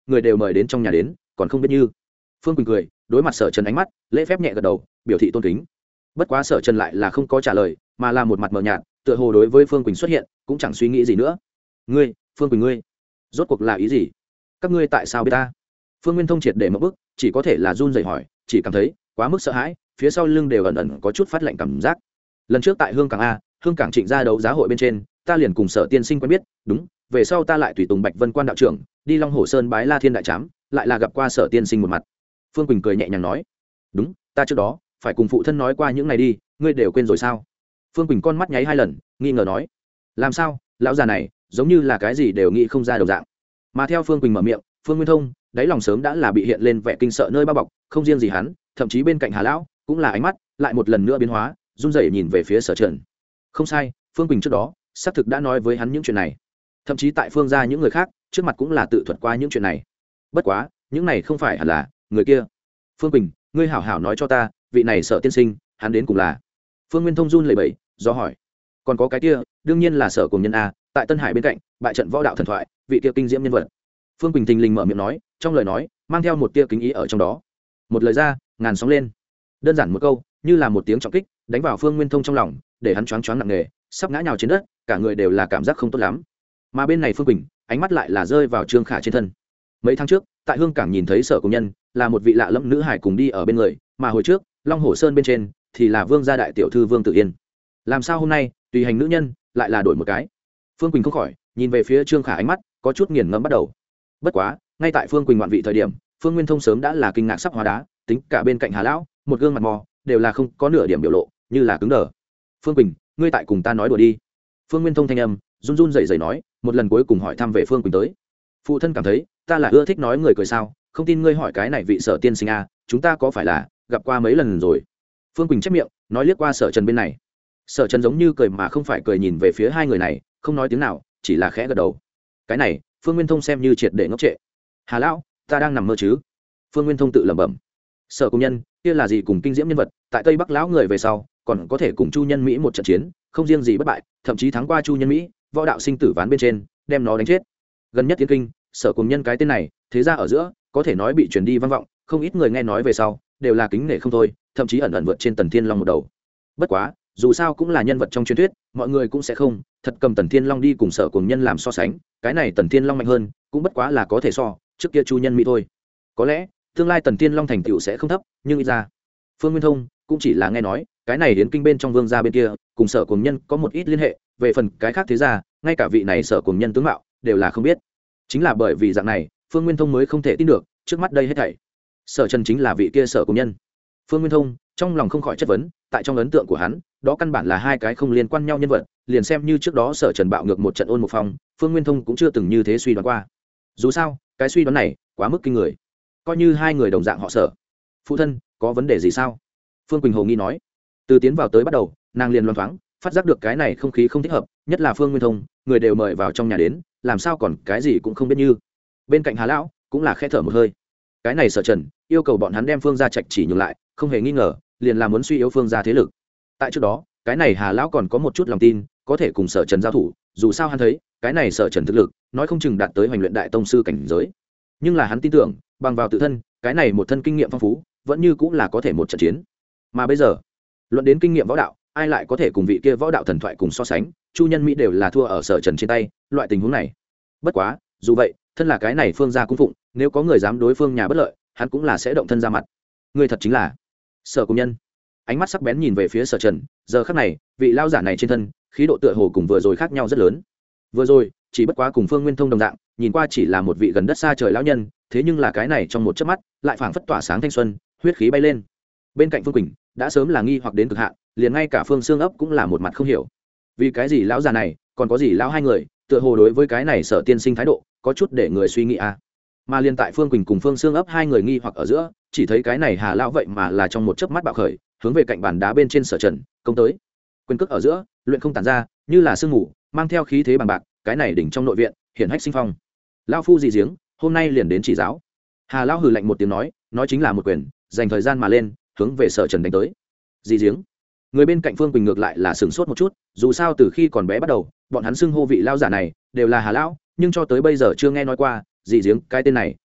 người đều mời đến trong nhà đến còn không biết như. Phương Quỳnh cười đối mặt Sở Trần ánh mắt lễ phép nhẹ gật đầu biểu thị tôn kính. Bất quá Sở Trần lại là không có trả lời mà là một mặt mờ nhạt, tựa hồ đối với Phương Quỳnh xuất hiện cũng chẳng suy nghĩ gì nữa. Ngươi, Phương Quỳnh ngươi, rốt cuộc là ý gì? Các ngươi tại sao biết ta? Phương Nguyên Thông triệt để một bức, chỉ có thể là run rẩy hỏi, chỉ cảm thấy quá mức sợ hãi, phía sau lưng đều ẩn ẩn có chút phát lạnh cảm giác. Lần trước tại Hương Cảng A, Hương Cảng Trịnh gia đấu giá hội bên trên, ta liền cùng Sở tiên sinh quen biết, đúng, về sau ta lại tùy tùng Bạch Vân Quan đạo trưởng, đi Long Hồ Sơn bái La Thiên đại trám, lại là gặp qua Sở tiên sinh một mặt. Phương Quỳnh cười nhẹ nhàng nói, đúng, ta trước đó phải cùng phụ thân nói qua những này đi, ngươi đều quên rồi sao? Phương Quỳnh con mắt nháy 2 lần, nghi ngờ nói, làm sao, lão già này giống như là cái gì đều nghĩ không ra đồng dạng. Mà theo Phương Quỳnh mở miệng, Phương Nguyên Thông đáy lòng sớm đã là bị hiện lên vẻ kinh sợ nơi bao bọc, không riêng gì hắn, thậm chí bên cạnh Hà lão cũng là ánh mắt lại một lần nữa biến hóa, run rẩy nhìn về phía Sở Trần. Không sai, Phương Quỳnh trước đó xác thực đã nói với hắn những chuyện này, thậm chí tại Phương gia những người khác trước mặt cũng là tự thuật qua những chuyện này. Bất quá, những này không phải hẳn là người kia. Phương Quỳnh, ngươi hảo hảo nói cho ta, vị này Sở tiên sinh, hắn đến cùng là? Phương Nguyên Thông run lẩy bẩy, do hỏi. Còn có cái kia, đương nhiên là Sở cùng nhân a, tại Tân Hải bên cạnh, bại trận võ đạo thần thoại, vị kia kinh diễm nhân vật. Phương Quỳnh thình lình mở miệng nói, trong lời nói mang theo một tia kính ý ở trong đó. Một lời ra, ngàn sóng lên. Đơn giản một câu, như là một tiếng trọng kích, đánh vào Phương Nguyên Thông trong lòng, để hắn choáng choáng nặng nề, sắp ngã nhào trên đất, cả người đều là cảm giác không tốt lắm. Mà bên này Phương Quỳnh, ánh mắt lại là rơi vào Trương Khả trên thân. Mấy tháng trước, tại Hương Cảng nhìn thấy Sở công nhân, là một vị lạ lẫm nữ hải cùng đi ở bên người, mà hồi trước, Long Hồ Sơn bên trên thì là Vương gia đại tiểu thư Vương Tử Yên. Làm sao hôm nay, tùy hành nữ nhân lại là đổi một cái? Phương Quỳnh không khỏi nhìn về phía Trương Khả ánh mắt có chút nghiền ngẫm bắt đầu. Bất quá, ngay tại Phương Quỳnh ngoạn vị thời điểm, Phương Nguyên Thông sớm đã là kinh ngạc sắp hóa đá, tính cả bên cạnh Hà lão, một gương mặt mò, đều là không có nửa điểm biểu lộ, như là cứng đờ. Phương Quỳnh, ngươi tại cùng ta nói đùa đi? Phương Nguyên Thông thanh âm run run rẩy rẩy nói, một lần cuối cùng hỏi thăm về Phương Quỳnh tới. Phụ thân cảm thấy ta là ưa thích nói người cười sao? Không tin ngươi hỏi cái này vị Sở tiên sinh a, chúng ta có phải là gặp qua mấy lần rồi? Phương Quỳnh chép miệng, nói liếc qua Sở Trần bên này. Sở Trần giống như cười mà không phải cười nhìn về phía hai người này, không nói tiếng nào, chỉ là khẽ gật đầu. Cái này, Phương Nguyên Thông xem như triệt để ngốc trệ. Hà lão, ta đang nằm mơ chứ? Phương Nguyên Thông tự lẩm bẩm. Sở công nhân kia là gì cùng kinh diễm nhân vật, tại Tây Bắc lão người về sau còn có thể cùng Chu Nhân Mỹ một trận chiến, không riêng gì bất bại, thậm chí thắng qua Chu Nhân Mỹ, võ đạo sinh tử ván bên trên đem nó đánh chết. Gần nhất Tiến Kinh, Sở công nhân cái tên này thế ra ở giữa có thể nói bị truyền đi vang vọng, không ít người nghe nói về sau đều là kính nể không thôi, thậm chí ẩn ẩn vượt trên Tần Thiên Long một đầu. Bất quá, dù sao cũng là nhân vật trong truyền thuyết, mọi người cũng sẽ không thật cầm Tần Thiên Long đi cùng Sở cùng nhân làm so sánh, cái này Tần Thiên Long mạnh hơn cũng bất quá là có thể so trước kia Chu Nhân Mỹ thôi. Có lẽ tương lai Tần Thiên Long thành tựu sẽ không thấp, nhưng ít ra Phương Nguyên Thông cũng chỉ là nghe nói cái này đến kinh bên trong Vương gia bên kia cùng Sở cùng nhân có một ít liên hệ, về phần cái khác thế ra ngay cả vị này Sở cùng nhân tướng mạo đều là không biết. Chính là bởi vì dạng này, Phương Nguyên Thông mới không thể tin được trước mắt đây hết thảy Sở Trần chính là vị kia Sở cùng nhân. Phương Nguyên Thông trong lòng không khỏi chất vấn, tại trong ấn tượng của hắn, đó căn bản là hai cái không liên quan nhau nhân vật, liền xem như trước đó Sở Trần bạo ngược một trận ôn một phong, Phương Nguyên Thông cũng chưa từng như thế suy đoán qua. Dù sao, cái suy đoán này quá mức kinh người. Coi như hai người đồng dạng họ Sở. Phụ thân, có vấn đề gì sao? Phương Quỳnh hồ nghi nói. Từ tiến vào tới bắt đầu, nàng liền loáng thoáng phát giác được cái này không khí không thích hợp, nhất là Phương Nguyên Thông, người đều mời vào trong nhà đến, làm sao còn cái gì cũng không biết như. Bên cạnh Hà lão cũng là khẽ thở một hơi. Cái này Sở Trần yêu cầu bọn hắn đem Phương gia trạch chỉ nhường lại, không hề nghi ngờ, liền là muốn suy yếu Phương gia thế lực. Tại trước đó, cái này Hà lão còn có một chút lòng tin, có thể cùng Sở Trần giao thủ, dù sao hắn thấy, cái này Sở Trần thực lực, nói không chừng đạt tới hoành luyện đại tông sư cảnh giới. Nhưng là hắn tin tưởng, bằng vào tự thân, cái này một thân kinh nghiệm phong phú, vẫn như cũng là có thể một trận chiến. Mà bây giờ, luận đến kinh nghiệm võ đạo, ai lại có thể cùng vị kia võ đạo thần thoại cùng so sánh, Chu Nhân Mỹ đều là thua ở Sở Trần trên tay, loại tình huống này. Bất quá, dù vậy, thân là cái này Phương gia cung phụng, nếu có người dám đối phương nhà bất lợi, hắn cũng là sẽ động thân ra mặt. Người thật chính là Sở công nhân. Ánh mắt sắc bén nhìn về phía Sở Trần, giờ khắc này, vị lao giả này trên thân, khí độ tựa hồ cùng vừa rồi khác nhau rất lớn. Vừa rồi, chỉ bất quá cùng Phương Nguyên Thông đồng dạng, nhìn qua chỉ là một vị gần đất xa trời lão nhân, thế nhưng là cái này trong một chớp mắt, lại phảng phất tỏa sáng thanh xuân, huyết khí bay lên. Bên cạnh Phương Quỳnh, đã sớm là nghi hoặc đến cực hạn, liền ngay cả Phương Xương ấp cũng là một mặt không hiểu. Vì cái gì lão già này, còn có gì lão hai người, tựa hồ đối với cái này Sở tiên sinh thái độ, có chút để người suy nghĩ à. Mà liên tại Phương Quỳnh cùng Phương Xương ấp hai người nghi hoặc ở giữa, chỉ thấy cái này Hà lão vậy mà là trong một chớp mắt bạo khởi, hướng về cạnh bàn đá bên trên Sở Trần công tới. Quyền cước ở giữa, luyện không tản ra, như là sương mù, mang theo khí thế bằng bạc, cái này đỉnh trong nội viện, hiển hách sinh phong. Lão phu dị giếng, hôm nay liền đến chỉ giáo. Hà lão hừ lạnh một tiếng nói chính là một quyền, dành thời gian mà lên, hướng về Sở Trần đánh tới. Dị giếng. Người bên cạnh Phương Quỳnh ngược lại là sửng sốt một chút, dù sao từ khi còn bé bắt đầu, bọn hắn xưng hô vị lão giả này đều là Hà lão, nhưng cho tới bây giờ chưa nghe nói qua dị giếng cái tên này,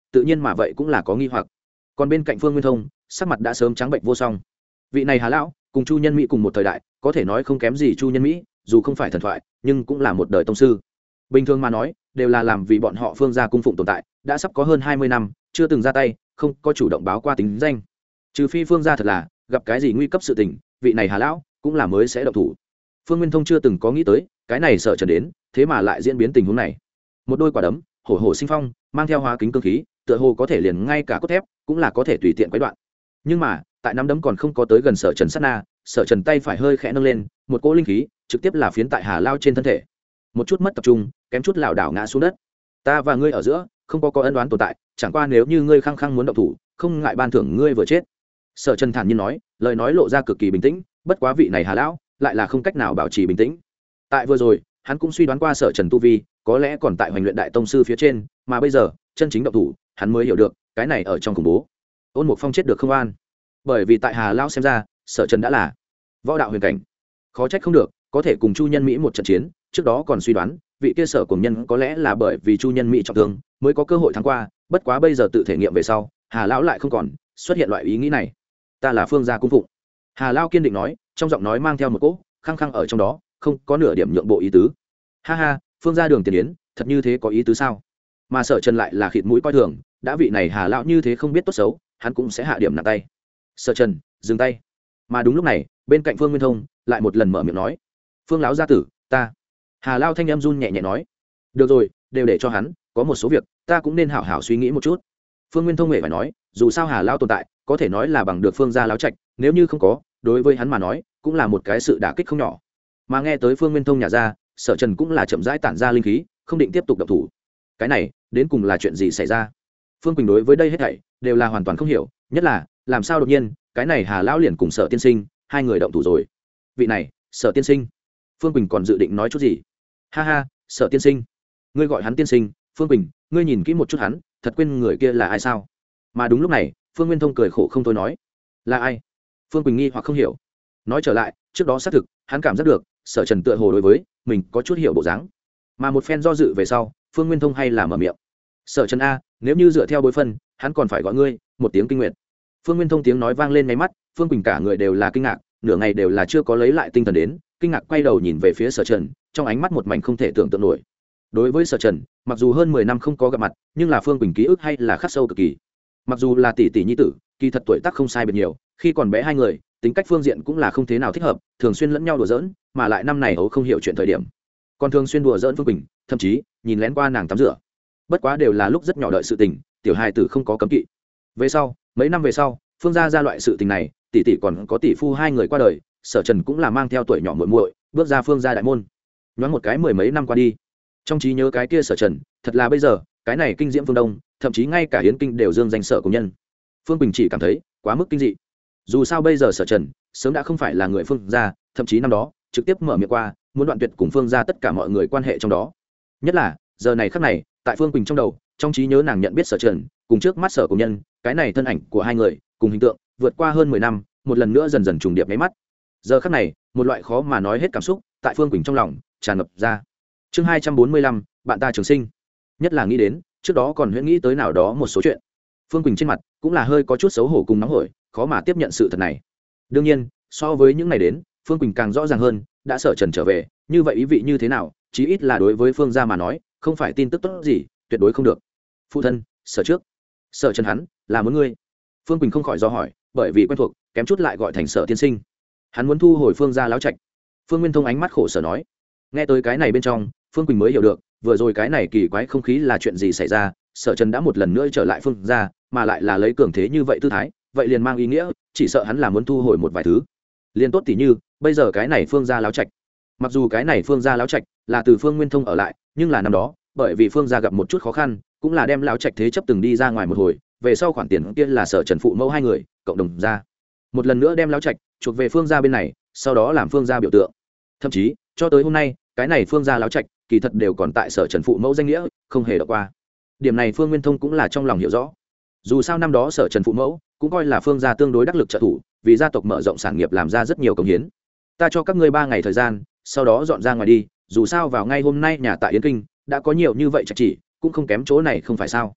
tự nhiên mà vậy cũng là có nghi hoặc. Còn bên cạnh Phương Nguyên Thông, sắc mặt đã sớm trắng bệnh vô song. Vị này Hà lão cùng Chu Nhân Mỹ cùng một thời đại, có thể nói không kém gì Chu Nhân Mỹ, dù không phải thần thoại, nhưng cũng là một đời tông sư. Bình thường mà nói, đều là làm vì bọn họ Phương gia cung phụng tồn tại, đã sắp có hơn 20 năm, chưa từng ra tay, không có chủ động báo qua tính danh. Trừ phi Phương gia thật là gặp cái gì nguy cấp sự tình, vị này Hà lão cũng là mới sẽ động thủ. Phương Nguyên Thông chưa từng có nghĩ tới, cái này sợ Trần đến, thế mà lại diễn biến tình huống này. Một đôi quả đấm, hổ hổ sinh phong, mang theo hóa kính cương khí, tựa hồ có thể liền ngay cả cốt thép, cũng là có thể tùy tiện quấy đoạn. Nhưng mà, tại nắm đấm còn không có tới gần Sở Trần sát na, Sở Trần tay phải hơi khẽ nâng lên, một cỗ linh khí trực tiếp là phiến tại Hà lao trên thân thể. Một chút mất tập trung, kém chút lảo đảo ngã xuống đất. Ta và ngươi ở giữa không có ân oán tồn tại, chẳng qua nếu như ngươi khăng khăng muốn động thủ, không ngại ban thưởng ngươi vừa chết. Sở Trần thản nhiên nói, lời nói lộ ra cực kỳ bình tĩnh, bất quá vị này Hà lão lại là không cách nào bảo trì bình tĩnh. Tại vừa rồi, hắn cũng suy đoán qua Sở Trần tu vi, có lẽ còn tại Hoành Luyện Đại Tông sư phía trên, mà bây giờ, chân chính động thủ, hắn mới hiểu được, cái này ở trong khủng bố. Ôn Mục Phong chết được không an, bởi vì tại Hà lão xem ra, Sở Trần đã là võ đạo huyền cảnh, khó trách không được, có thể cùng Chu Nhân Mỹ một trận chiến, trước đó còn suy đoán, vị kia Sở cùng nhân có lẽ là bởi vì Chu Nhân Mỹ trọng thương, mới có cơ hội thắng qua, bất quá bây giờ tự thể nghiệm về sau, Hà lão lại không còn xuất hiện loại ý nghĩ này. Ta là Phương gia cung phụng. Hà lão kiên định nói, trong giọng nói mang theo một cỗ khăng khăng ở trong đó, không có nửa điểm nhượng bộ ý tứ. Ha ha, Phương gia Đường Tiền Yến, thật như thế có ý tứ sao? Mà Sở Trần lại là khịt mũi coi thường, đã vị này Hà lão như thế không biết tốt xấu, hắn cũng sẽ hạ điểm nặng tay. Sở Trần, dừng tay. Mà đúng lúc này, bên cạnh Phương Nguyên Thông lại một lần mở miệng nói, Phương lão gia tử, ta. Hà lão thanh em run nhẹ nhẹ nói, được rồi, đều để cho hắn, có một số việc ta cũng nên hảo hảo suy nghĩ một chút. Phương Nguyên Thông hề phải nói, dù sao Hà lão tồn tại, có thể nói là bằng được Phương gia lão trạch, nếu như không có, đối với hắn mà nói, cũng là một cái sự đả kích không nhỏ. Mà nghe tới Phương Nguyên Thông nhà ra, Sở Trần cũng là chậm rãi tản ra linh khí, không định tiếp tục động thủ. Cái này, đến cùng là chuyện gì xảy ra? Phương Quỳnh đối với đây hết thảy đều là hoàn toàn không hiểu, nhất là làm sao đột nhiên, cái này Hà lão liền cùng Sở tiên sinh, hai người động thủ rồi. Vị này, Sở tiên sinh. Phương Quỳnh còn dự định nói chút gì? Ha ha, Sở tiên sinh, ngươi gọi hắn tiên sinh. Phương Quỳnh, ngươi nhìn kỹ một chút hắn, thật quên người kia là ai sao? Mà đúng lúc này, Phương Nguyên Thông cười khổ không thôi nói, là ai? Phương Quỳnh nghi hoặc không hiểu. Nói trở lại, trước đó xác thực, hắn cảm giác được, Sở Trần tựa hồ đối với mình có chút hiểu bộ dáng. Mà một phen do dự về sau, Phương Nguyên Thông hay là mở miệng. Sở Trần a, nếu như dựa theo bối phân, hắn còn phải gọi ngươi một tiếng Kinh Nguyệt. Phương Nguyên Thông tiếng nói vang lên ngay mắt, Phương Quỳnh cả người đều là kinh ngạc, nửa ngày đều là chưa có lấy lại tinh thần đến, kinh ngạc quay đầu nhìn về phía Sở Trần, trong ánh mắt một mảnh không thể tưởng tượng nổi. Đối với Sở Trần, mặc dù hơn 10 năm không có gặp mặt, nhưng là Phương Quỳnh ký ức hay là khắc sâu cực kỳ. Mặc dù là tỷ tỷ nhi tử, kỳ thật tuổi tác không sai biệt nhiều, khi còn bé hai người, tính cách phương diện cũng là không thế nào thích hợp, thường xuyên lẫn nhau đùa giỡn, mà lại năm này ấu không hiểu chuyện thời điểm, còn thường xuyên đùa giỡn Phương Quỳnh, thậm chí nhìn lén qua nàng tắm rửa. Bất quá đều là lúc rất nhỏ đợi sự tình, tiểu hài tử không có cấm kỵ. Về sau, mấy năm về sau, Phương gia ra loại sự tình này, tỷ tỷ còn có tỷ phu hai người qua đời, Sở Trần cũng là mang theo tuổi nhỏ muội muội, bước ra Phương gia đại môn. Nhoáng một cái mười mấy năm qua đi, trong trí nhớ cái kia Sở Trần, thật là bây giờ, cái này kinh diễm phương Đông, thậm chí ngay cả Yến Kinh đều dương danh Sở công nhân. Phương Bình chỉ cảm thấy quá mức kinh dị. Dù sao bây giờ Sở Trần sớm đã không phải là người Phương gia, thậm chí năm đó trực tiếp mở miệng qua, muốn đoạn tuyệt cùng Phương gia tất cả mọi người quan hệ trong đó. Nhất là giờ này khắc này, tại Phương Quỳnh trong đầu, trong trí nhớ nàng nhận biết Sở Trần, cùng trước mắt Sở công nhân, cái này thân ảnh của hai người, cùng hình tượng, vượt qua hơn 10 năm, một lần nữa dần dần trùng điệp nháy mắt. Giờ khắc này, một loại khó mà nói hết cảm xúc, tại Phương Quỳnh trong lòng tràn ngập ra. Chương 245, bạn ta trường sinh. Nhất là nghĩ đến, trước đó còn huyễn nghĩ tới nào đó một số chuyện. Phương Quỳnh trên mặt cũng là hơi có chút xấu hổ cùng nóng hổi, khó mà tiếp nhận sự thật này. Đương nhiên, so với những ngày đến, Phương Quỳnh càng rõ ràng hơn, đã Sở Trần trở về, như vậy ý vị như thế nào, chí ít là đối với Phương gia mà nói, không phải tin tức tốt gì, tuyệt đối không được. Phụ thân, Sở trước, Sở Trần hắn là muốn ngươi. Phương Quỳnh không khỏi do hỏi, bởi vì quen thuộc, kém chút lại gọi thành Sở tiên sinh. Hắn muốn thu hồi Phương gia láo trạch. Phương Nguyên Thông ánh mắt khổ sở nói. Nghe tới cái này bên trong, Phương Quỳnh mới hiểu được, vừa rồi cái này kỳ quái không khí là chuyện gì xảy ra. Sở Trần đã một lần nữa trở lại Phương gia, mà lại là lấy cường thế như vậy tư thái, vậy liền mang ý nghĩa, chỉ sợ hắn là muốn thu hồi một vài thứ. Liên tốt tỉ như, bây giờ cái này Phương gia láo trạch. Mặc dù cái này Phương gia láo trạch là từ Phương Nguyên Thông ở lại, nhưng là năm đó, bởi vì Phương gia gặp một chút khó khăn, cũng là đem láo trạch thế chấp từng đi ra ngoài một hồi, về sau khoản tiền kia là Sở Trần phụ mẫu hai người cộng đồng ra, một lần nữa đem láo trạch chuộc về Phương gia bên này, sau đó làm Phương gia biểu tượng. Thậm chí, cho tới hôm nay, cái này Phương gia láo trạch kỳ thật đều còn tại Sở Trần phụ mẫu danh nghĩa, không hề đọc qua. Điểm này Phương Nguyên Thông cũng là trong lòng hiểu rõ. Dù sao năm đó Sở Trần phụ mẫu cũng coi là Phương gia tương đối đắc lực trợ thủ, vì gia tộc mở rộng sản nghiệp làm ra rất nhiều công hiến. Ta cho các ngươi 3 ngày thời gian, sau đó dọn ra ngoài đi, dù sao vào ngay hôm nay nhà tại Yến Kinh đã có nhiều như vậy trạch chỉ, cũng không kém chỗ này không phải sao?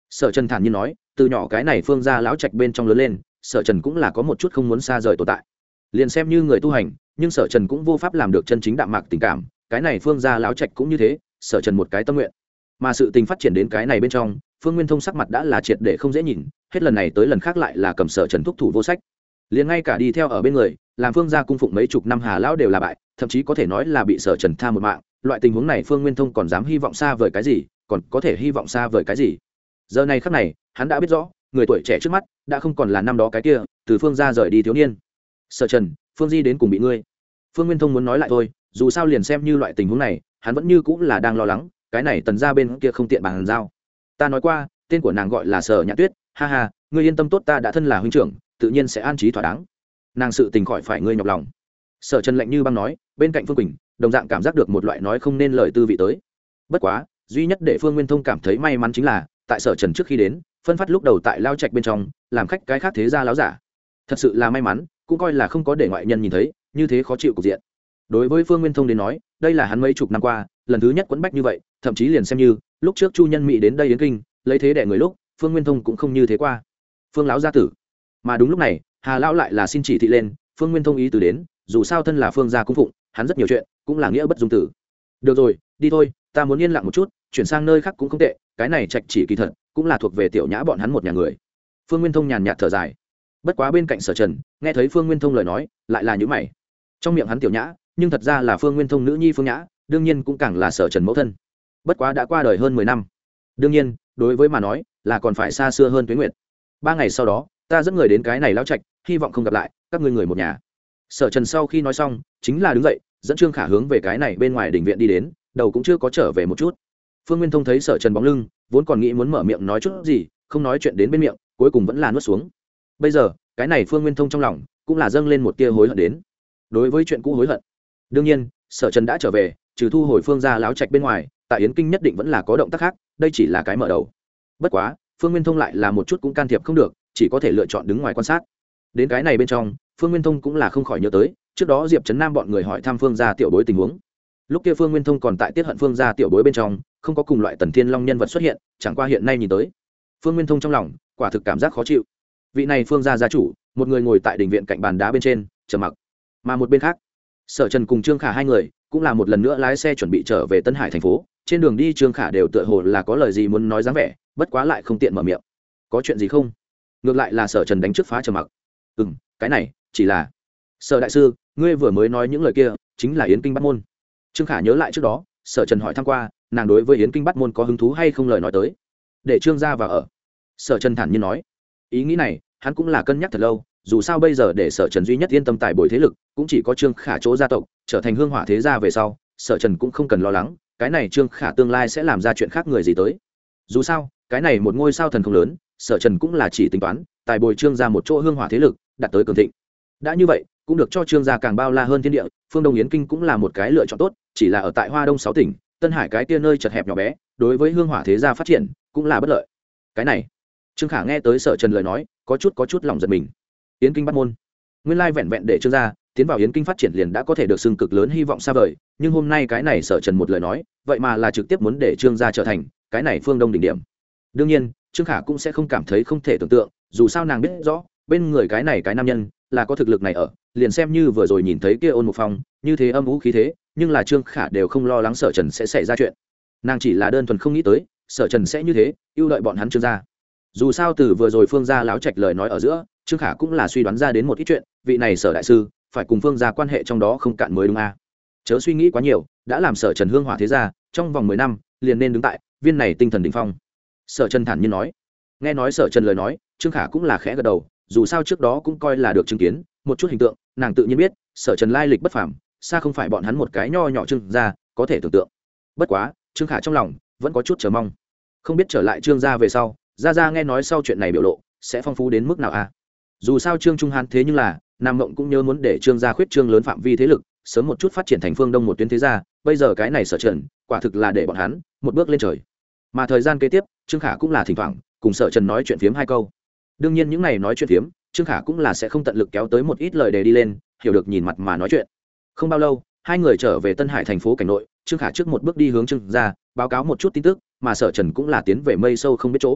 Sở Trần thản nhiên nói, từ nhỏ cái này phương gia lão trạch bên trong lớn lên, Sở Trần cũng là có một chút không muốn xa rời tồn tại. Liền xem như người tu hành, nhưng Sở Trần cũng vô pháp làm được chân chính đạm mạc tình cảm, cái này phương gia lão trạch cũng như thế, Sở Trần một cái tâm nguyện. Mà sự tình phát triển đến cái này bên trong, Phương Nguyên Thông sắc mặt đã là triệt để không dễ nhìn, hết lần này tới lần khác lại là cầm Sở Trần thúc thủ vô sách. Liền ngay cả đi theo ở bên người, làm phương gia cung phụng mấy chục năm Hà lão đều là bại, thậm chí có thể nói là bị Sở Trần tha một mạng, loại tình huống này Phương Nguyên Thông còn dám hy vọng xa vời cái gì, còn có thể hy vọng xa vời cái gì? Giờ này khắc này, hắn đã biết rõ, người tuổi trẻ trước mắt đã không còn là năm đó cái kia, từ phương gia rời đi thiếu niên. Sở Trần, Phương Di đến cùng bị ngươi. Phương Nguyên Thông muốn nói lại thôi, dù sao liền xem như loại tình huống này, hắn vẫn như cũng là đang lo lắng, cái này Tần gia bên kia không tiện bàn giao. Ta nói qua, tên của nàng gọi là Sở Nhã Tuyết, ha ha, ngươi yên tâm tốt, ta đã thân là huynh trưởng, tự nhiên sẽ an trí thỏa đáng. Nàng sự tình khỏi phải ngươi nhọc lòng. Sở Trần lạnh như băng nói, bên cạnh Phương Quỳnh, đồng dạng cảm giác được một loại nói không nên lời tư vị tới. Bất quá, duy nhất để Phương Nguyên Thông cảm thấy may mắn chính là, tại Sở Trần trước khi đến, phân phát lúc đầu tại lao trạch bên trong, làm khách cái khác thế gia láo giả. Thật sự là may mắn, cũng coi là không có để ngoại nhân nhìn thấy, như thế khó chịu cục diện. Đối với Phương Nguyên Thông đến nói, đây là hắn mấy chục năm qua, lần thứ nhất quấn bách như vậy, thậm chí liền xem như lúc trước Chu Nhân Mỹ đến đây yến kinh, lấy thế đẻ người lúc, Phương Nguyên Thông cũng không như thế qua. Phương lão gia tử. Mà đúng lúc này, Hà lão lại là xin chỉ thị lên, Phương Nguyên Thông ý từ đến, dù sao thân là Phương gia cung phụng, hắn rất nhiều chuyện, cũng là nghĩa bất dung tử. Được rồi, đi thôi, ta muốn yên lặng một chút, chuyển sang nơi khác cũng không tệ, cái này trạch chỉ kỳ thật, cũng là thuộc về Tiểu Nhã bọn hắn một nhà người. Phương Nguyên Thông nhàn nhạt thở dài. Bất quá bên cạnh Sở Trần, nghe thấy Phương Nguyên Thông lời nói, lại là nhíu mày. Trong miệng hắn Tiểu Nhã, nhưng thật ra là Phương Nguyên Thông nữ nhi Phương Nhã, đương nhiên cũng càng là Sở Trần mẫu thân. Bất quá đã qua đời hơn 10 năm. Đương nhiên, đối với mà nói, là còn phải xa xưa hơn Tuế Nguyệt. 3 ngày sau đó, ta dẫn người đến cái này lão trạch, hy vọng không gặp lại các ngươi người một nhà. Sở Trần sau khi nói xong, chính là đứng dậy, dẫn Trương Khả hướng về cái này bên ngoài đình viện đi đến, đầu cũng chưa có trở về một chút. Phương Nguyên Thông thấy Sở Trần bóng lưng, vốn còn nghĩ muốn mở miệng nói chút gì, không nói chuyện đến bên miệng, cuối cùng vẫn là nuốt xuống. Bây giờ, cái này Phương Nguyên Thông trong lòng cũng là dâng lên một tia hối hận đến. Đối với chuyện cũ hối hận. Đương nhiên, Sở Trần đã trở về, trừ thu hồi Phương gia láo trạch bên ngoài, tại Yến Kinh nhất định vẫn là có động tác khác, đây chỉ là cái mở đầu. Bất quá, Phương Nguyên Thông lại là một chút cũng can thiệp không được, chỉ có thể lựa chọn đứng ngoài quan sát. Đến cái này bên trong, Phương Nguyên Thông cũng là không khỏi nhớ tới, trước đó Diệp Trấn Nam bọn người hỏi thăm Phương gia tiểu bối tình huống. Lúc kia Phương Nguyên Thông còn tại tiết hận Phương gia tiểu bối bên trong, không có cùng loại Tần Thiên Long nhân vật xuất hiện, chẳng qua hiện nay nhìn tới, Phương Nguyên Thông trong lòng quả thực cảm giác khó chịu. Vị này Phương gia gia chủ, một người ngồi tại đình viện cạnh bàn đá bên trên, trầm mặc. Mà một bên khác, Sở Trần cùng Trương Khả hai người cũng là một lần nữa lái xe chuẩn bị trở về Tân Hải thành phố. Trên đường đi Trương Khả đều tựa hồ là có lời gì muốn nói dáng vẻ, bất quá lại không tiện mở miệng. Có chuyện gì không? Ngược lại là Sở Trần đánh trước phá trầm mặc. Cái này chỉ là Sở đại sư, ngươi vừa mới nói những lời kia chính là Yến Kinh Bắt Môn. Trương Khả nhớ lại trước đó, Sở Trần hỏi thăm qua, nàng đối với Yến Kinh Bắt Môn có hứng thú hay không, lời nói tới để Trương gia vào ở. Sở Trần thản nhiên nói, ý nghĩ này hắn cũng là cân nhắc thật lâu, dù sao bây giờ để Sở Trần duy nhất yên tâm tài bồi thế lực cũng chỉ có Trương Khả chỗ gia tộc, trở thành hương hỏa thế gia về sau, Sở Trần cũng không cần lo lắng cái này Trương Khả tương lai sẽ làm ra chuyện khác người gì tới. Dù sao cái này một ngôi sao thần không lớn, Sở Trần cũng là chỉ tính toán tài bồi Trương gia một chỗ hương hỏa thế lực đạt tới cường thịnh. Đã như vậy cũng được cho Trương gia càng bao la hơn thiên địa, phương Đông Yến Kinh cũng là một cái lựa chọn tốt, chỉ là ở tại Hoa Đông 6 tỉnh, Tân Hải cái kia nơi chật hẹp nhỏ bé, đối với hương hỏa thế gia phát triển cũng là bất lợi. Cái này, Trương Khả nghe tới Sở Trần lời nói, có chút lòng giật mình. Yến Kinh Bắt Môn, nguyên lai vẹn vẹn để Trương gia tiến vào Yến Kinh phát triển liền đã có thể được xưng cực lớn hy vọng xa vời, nhưng hôm nay cái này Sở Trần một lời nói, vậy mà là trực tiếp muốn để Trương gia trở thành cái này phương Đông đỉnh điểm. Đương nhiên, Trương Khả cũng sẽ không cảm thấy không thể tưởng tượng, dù sao nàng biết rõ, bên người cái này cái nam nhân là có thực lực này ở, liền xem như vừa rồi nhìn thấy kia Ôn Mục Phong, như thế âm u khí thế, nhưng là Trương Khả đều không lo lắng Sở Trần sẽ xảy ra chuyện. Nàng chỉ là đơn thuần không nghĩ tới, Sở Trần sẽ như thế, ưu đợi bọn hắn Trương gia. Dù sao từ vừa rồi Phương gia láo trạch lời nói ở giữa, Trương Khả cũng là suy đoán ra đến một ít chuyện, vị này Sở đại sư phải cùng Phương gia quan hệ trong đó không cạn mới đúng a. Chớ suy nghĩ quá nhiều, đã làm Sở Trần hương hỏa thế gia, trong vòng 10 năm, liền nên đứng tại viên này tinh thần đỉnh phong. Sở Trần thản nhiên nói. Nghe nói Sở Trần lời nói, Trương Khả cũng là khẽ gật đầu, dù sao trước đó cũng coi là được chứng kiến một chút hình tượng, nàng tự nhiên biết Sở Trần lai lịch bất phàm, xa không phải bọn hắn một cái nho nhỏ Trương gia có thể tưởng tượng. Bất quá Trương Khả trong lòng vẫn có chút chờ mong, không biết trở lại Trương gia về sau, gia nghe nói sau chuyện này biểu lộ sẽ phong phú đến mức nào a. Dù sao Trương Trung Hán thế nhưng là Nam Mộng cũng nhớ muốn để Trương gia khuyết trương lớn phạm vi thế lực, sớm một chút phát triển thành phương Đông một tuyến thế gia, bây giờ cái này Sở Trần quả thực là để bọn hắn một bước lên trời. Mà thời gian kế tiếp, Trương Khả cũng là thỉnh thoảng cùng Sở Trần nói chuyện phiếm hai câu. Đương nhiên những này nói chuyện phiếm, Trương Khả cũng là sẽ không tận lực kéo tới một ít lời để đi lên, hiểu được nhìn mặt mà nói chuyện. Không bao lâu, hai người trở về Tân Hải thành phố cảnh nội, Trương Khả trước một bước đi hướng Trương gia, báo cáo một chút tin tức, mà Sở Trần cũng là tiến về mây sâu không biết chỗ.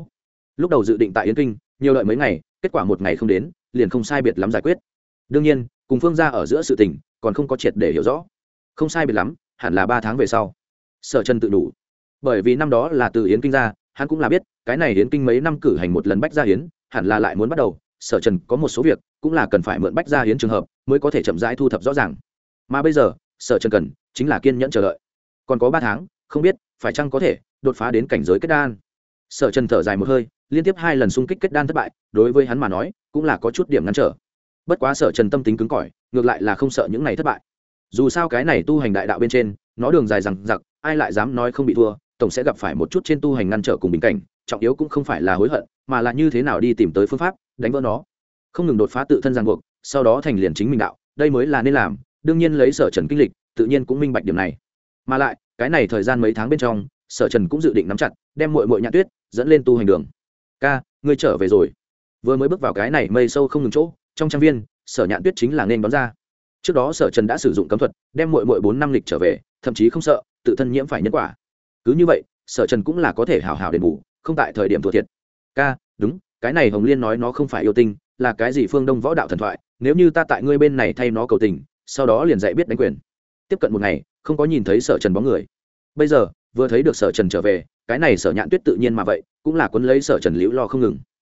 lúc đầu dự định tại yến kinh nhiều đợi mấy ngày, kết quả một ngày không đến liền không sai biệt lắm giải quyết. Đương nhiên cùng Phương gia ở giữa sự tình còn không có triệt để hiểu rõ, không sai biệt lắm hẳn là 3 tháng về sau. Sở Trần tự đủ, bởi vì năm đó là từ yến kinh ra, hắn cũng là biết cái này yến kinh mấy năm cử hành một lần bách gia hiến, hẳn là lại muốn bắt đầu. Sở Trần có một số việc cũng là cần phải mượn bách gia hiến trường hợp mới có thể chậm rãi thu thập rõ ràng, mà bây giờ Sở Trần cần chính là kiên nhẫn chờ đợi. Còn có 3 tháng, không biết phải chăng có thể đột phá đến cảnh giới kết đan. Sở Trần thở dài một hơi, liên tiếp 2 lần xung kích kết đan thất bại, đối với hắn mà nói cũng là có chút điểm ngăn trở. Bất quá Sở Trần tâm tính cứng cỏi, ngược lại là không sợ những này thất bại. Dù sao cái này tu hành đại đạo bên trên, nó đường dài dằng dặc, ai lại dám nói không bị thua, tổng sẽ gặp phải một chút trên tu hành ngăn trở cùng bình cảnh, trọng yếu cũng không phải là hối hận, mà là như thế nào đi tìm tới phương pháp đánh vỡ nó, không ngừng đột phá tự thân ràng buộc, sau đó thành liền chính mình đạo, đây mới là nên làm. Đương nhiên lấy Sở Trần kinh lịch, tự nhiên cũng minh bạch điểm này. Mà lại, cái này thời gian mấy tháng bên trong, Sở Trần cũng dự định nắm chặt, đem muội muội Nhạn Tuyết dẫn lên tu hành đường. "Ca, ngươi trở về rồi." Vừa mới bước vào cái này mây sâu không ngừng chỗ, trong trang viên, Sở Nhạn Tuyết chính là nên đón ra. Trước đó Sở Trần đã sử dụng cấm thuật, đem muội muội 4 năm lịch trở về, thậm chí không sợ tự thân nhiễm phải nhân quả. Cứ như vậy, Sở Trần cũng là có thể hảo hảo đền bù, không tại thời điểm thua thiệt. "Ca, đúng, cái này Hồng Liên nói nó không phải yêu tinh, là cái gì phương Đông võ đạo thần thoại, nếu như ta tại ngươi bên này thay nó cầu tình, sau đó liền dạy biết đánh quyền." Tiếp cận một ngày, không có nhìn thấy Sở Trần bóng người. Bây giờ, vừa thấy được Sở Trần trở về, cái này Sở Nhạn Tuyết tự nhiên mà vậy, cũng là cuốn lấy Sở Trần liễu lo không ngừng.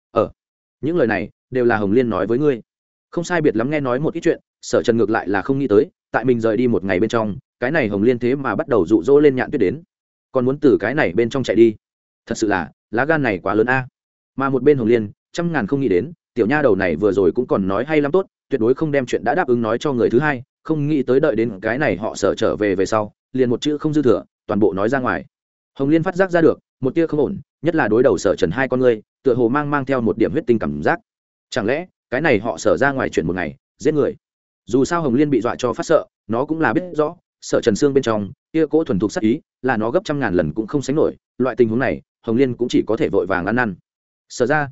Những lời này đều là Hồng Liên nói với ngươi." Không sai biệt lắm nghe nói một ít chuyện, Sở Trần ngược lại là không nghĩ tới, tại mình rời đi một ngày bên trong, cái này Hồng Liên thế mà bắt đầu dụ dỗ lên Nhạn Tuyết đến, còn muốn từ cái này bên trong chạy đi. Thật sự là lá gan này quá lớn a. Mà một bên Hồng Liên trăm ngàn không nghĩ đến, tiểu nha đầu này vừa rồi cũng còn nói hay lắm tốt, tuyệt đối không đem chuyện đã đáp ứng nói cho người thứ hai, không nghĩ tới đợi đến cái này họ Sở trở về về sau, liền một chữ không dư thừa, toàn bộ nói ra ngoài. Hồng Liên phát giác ra được một tia không ổn, nhất là đối đầu Sở Trần hai con ngươi, tựa hồ mang theo một điểm huyết tinh cảm giác. Chẳng lẽ cái này họ Sở ra ngoài chuyện một ngày giết người? Dù sao Hồng Liên bị dọa cho phát sợ, nó cũng là biết rõ Sở Trần xương bên trong kia cỗ thuần thục sát ý là nó gấp trăm ngàn lần cũng không sánh nổi. Loại tình huống này Hồng Liên cũng chỉ có thể vội vàng ăn năn. Sở ra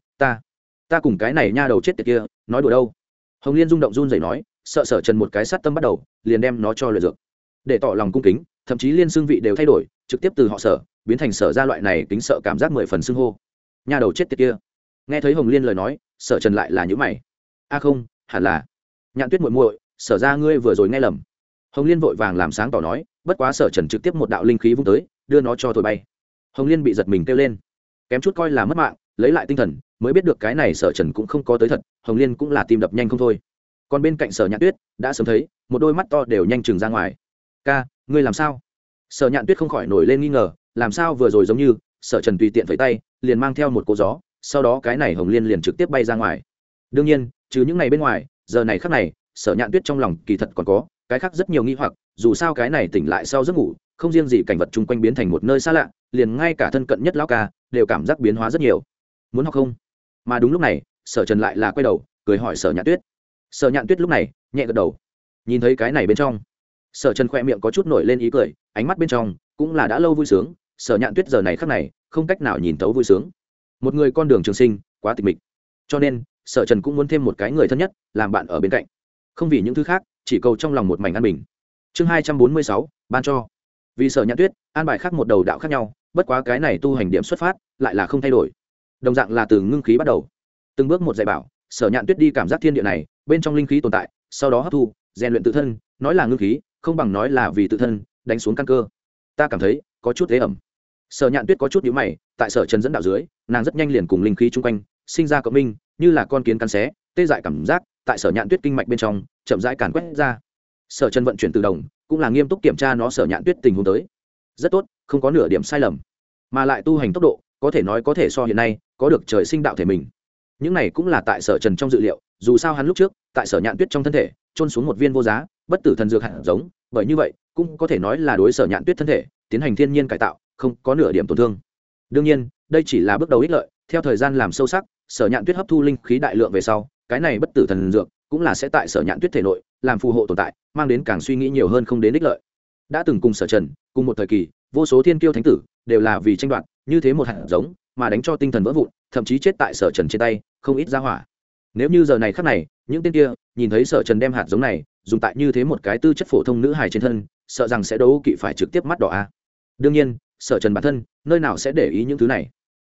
ta cùng cái này nha đầu chết tiệt kia nói đùa đâu. Hồng Liên rung động run rẩy nói, sợ Sở Trần một cái sát tâm bắt đầu, liền đem nó cho luyện dược để tỏ lòng cung kính, thậm chí liên xương vị đều thay đổi, trực tiếp từ họ Sở biến thành Sở ra loại này kính sợ cảm giác 10 phần xưng hô. Nha đầu chết tiệt kia. Nghe thấy Hồng Liên lời nói, Sở Trần lại là nhíu mày. A không, hẳn là Nhạn Tuyết muội muội, Sở ra ngươi vừa rồi nghe lầm. Hồng Liên vội vàng làm sáng tỏ nói, bất quá Sở Trần trực tiếp một đạo linh khí vung tới, đưa nó cho thổi bay. Hồng Liên bị giật mình kêu lên, kém chút coi là mất mạng, lấy lại tinh thần mới biết được cái này Sở Trần cũng không có tới thật. Hồng Liên cũng là tim đập nhanh không thôi. Còn bên cạnh Sở Nhạn Tuyết đã sớm thấy, một đôi mắt to đều nhanh chừng ra ngoài. "Ca, ngươi làm sao?" Sở Nhạn Tuyết không khỏi nổi lên nghi ngờ, làm sao vừa rồi giống như Sở Trần tùy tiện vẫy tay, liền mang theo một cỗ gió, sau đó cái này Hồng Liên liền trực tiếp bay ra ngoài. Đương nhiên, trừ những này bên ngoài, giờ này khắc này, Sở Nhạn Tuyết trong lòng kỳ thật còn có cái khác rất nhiều nghi hoặc, dù sao cái này tỉnh lại sau giấc ngủ, không riêng gì cảnh vật chung quanh biến thành một nơi xa lạ, liền ngay cả thân cận nhất lão ca đều cảm giác biến hóa rất nhiều. Muốn học không? Mà đúng lúc này, Sở Trần lại là quay đầu, cười hỏi Sở Nhạn Tuyết. Sở Nhạn Tuyết lúc này nhẹ gật đầu. Nhìn thấy cái này bên trong, Sở Trần khoe miệng có chút nổi lên ý cười, ánh mắt bên trong cũng là đã lâu vui sướng. Sở Nhạn Tuyết giờ này khắc này không cách nào nhìn thấu vui sướng. Một người con đường trường sinh quá tịch mịch, cho nên Sở Trần cũng muốn thêm một cái người thân nhất làm bạn ở bên cạnh, không vì những thứ khác, chỉ cầu trong lòng một mảnh an bình. Chương 246, ban cho. Vì Sở Nhạn Tuyết an bài khác một đầu đạo khác nhau, bất quá cái này tu hành điểm xuất phát lại là không thay đổi, đồng dạng là từ ngưng khí bắt đầu, từng bước một dạy bảo Sở Nhạn Tuyết đi cảm giác thiên địa này bên trong linh khí tồn tại, sau đó hấp thu rèn luyện tự thân. Nói là ngưng khí, không bằng nói là vì tự thân đánh xuống căn cơ. Ta cảm thấy có chút thế ẩm. Sở Nhạn Tuyết có chút nhíu mày, tại Sở Trần dẫn đạo dưới, nàng rất nhanh liền cùng linh khí chung quanh sinh ra cộng minh, như là con kiến cắn xé, tê dại cảm giác tại Sở Nhạn Tuyết kinh mạch bên trong chậm rãi càn quét ra. Sở Trần vận chuyển tự động, cũng là nghiêm túc kiểm tra nó Sở Nhạn Tuyết tình huống tới. Rất tốt, không có nửa điểm sai lầm, mà lại tu hành tốc độ có thể nói có thể so hiện nay có được trời sinh đạo thể mình. Những này cũng là tại Sở Trần trong dự liệu, dù sao hắn lúc trước tại Sở Nhạn Tuyết trong thân thể trôn xuống một viên vô giá bất tử thần dược hạt giống, bởi như vậy cũng có thể nói là đối Sở Nhạn Tuyết thân thể tiến hành thiên nhiên cải tạo, không có nửa điểm tổn thương. Đương nhiên, đây chỉ là bước đầu ích lợi, theo thời gian làm sâu sắc, Sở Nhạn Tuyết hấp thu linh khí đại lượng về sau, cái này bất tử thần dược cũng là sẽ tại Sở Nhạn Tuyết thể nội làm phù hộ tồn tại, mang đến càng suy nghĩ nhiều hơn không đến ích lợi. Đã từng cùng Sở Trần cùng một thời kỳ, vô số thiên kiêu thánh tử đều là vì tranh đoạt như thế một hạt giống mà đánh cho tinh thần vỡ vụn, thậm chí chết tại Sở Trần trên tay, không ít ra hỏa. Nếu như giờ này khắc này, những tên kia nhìn thấy Sở Trần đem hạt giống này dùng tại như thế một cái tư chất phổ thông nữ hài trên thân, sợ rằng sẽ đấu kỵ phải trực tiếp mắt đỏ a. Đương nhiên, Sở Trần bản thân nơi nào sẽ để ý những thứ này.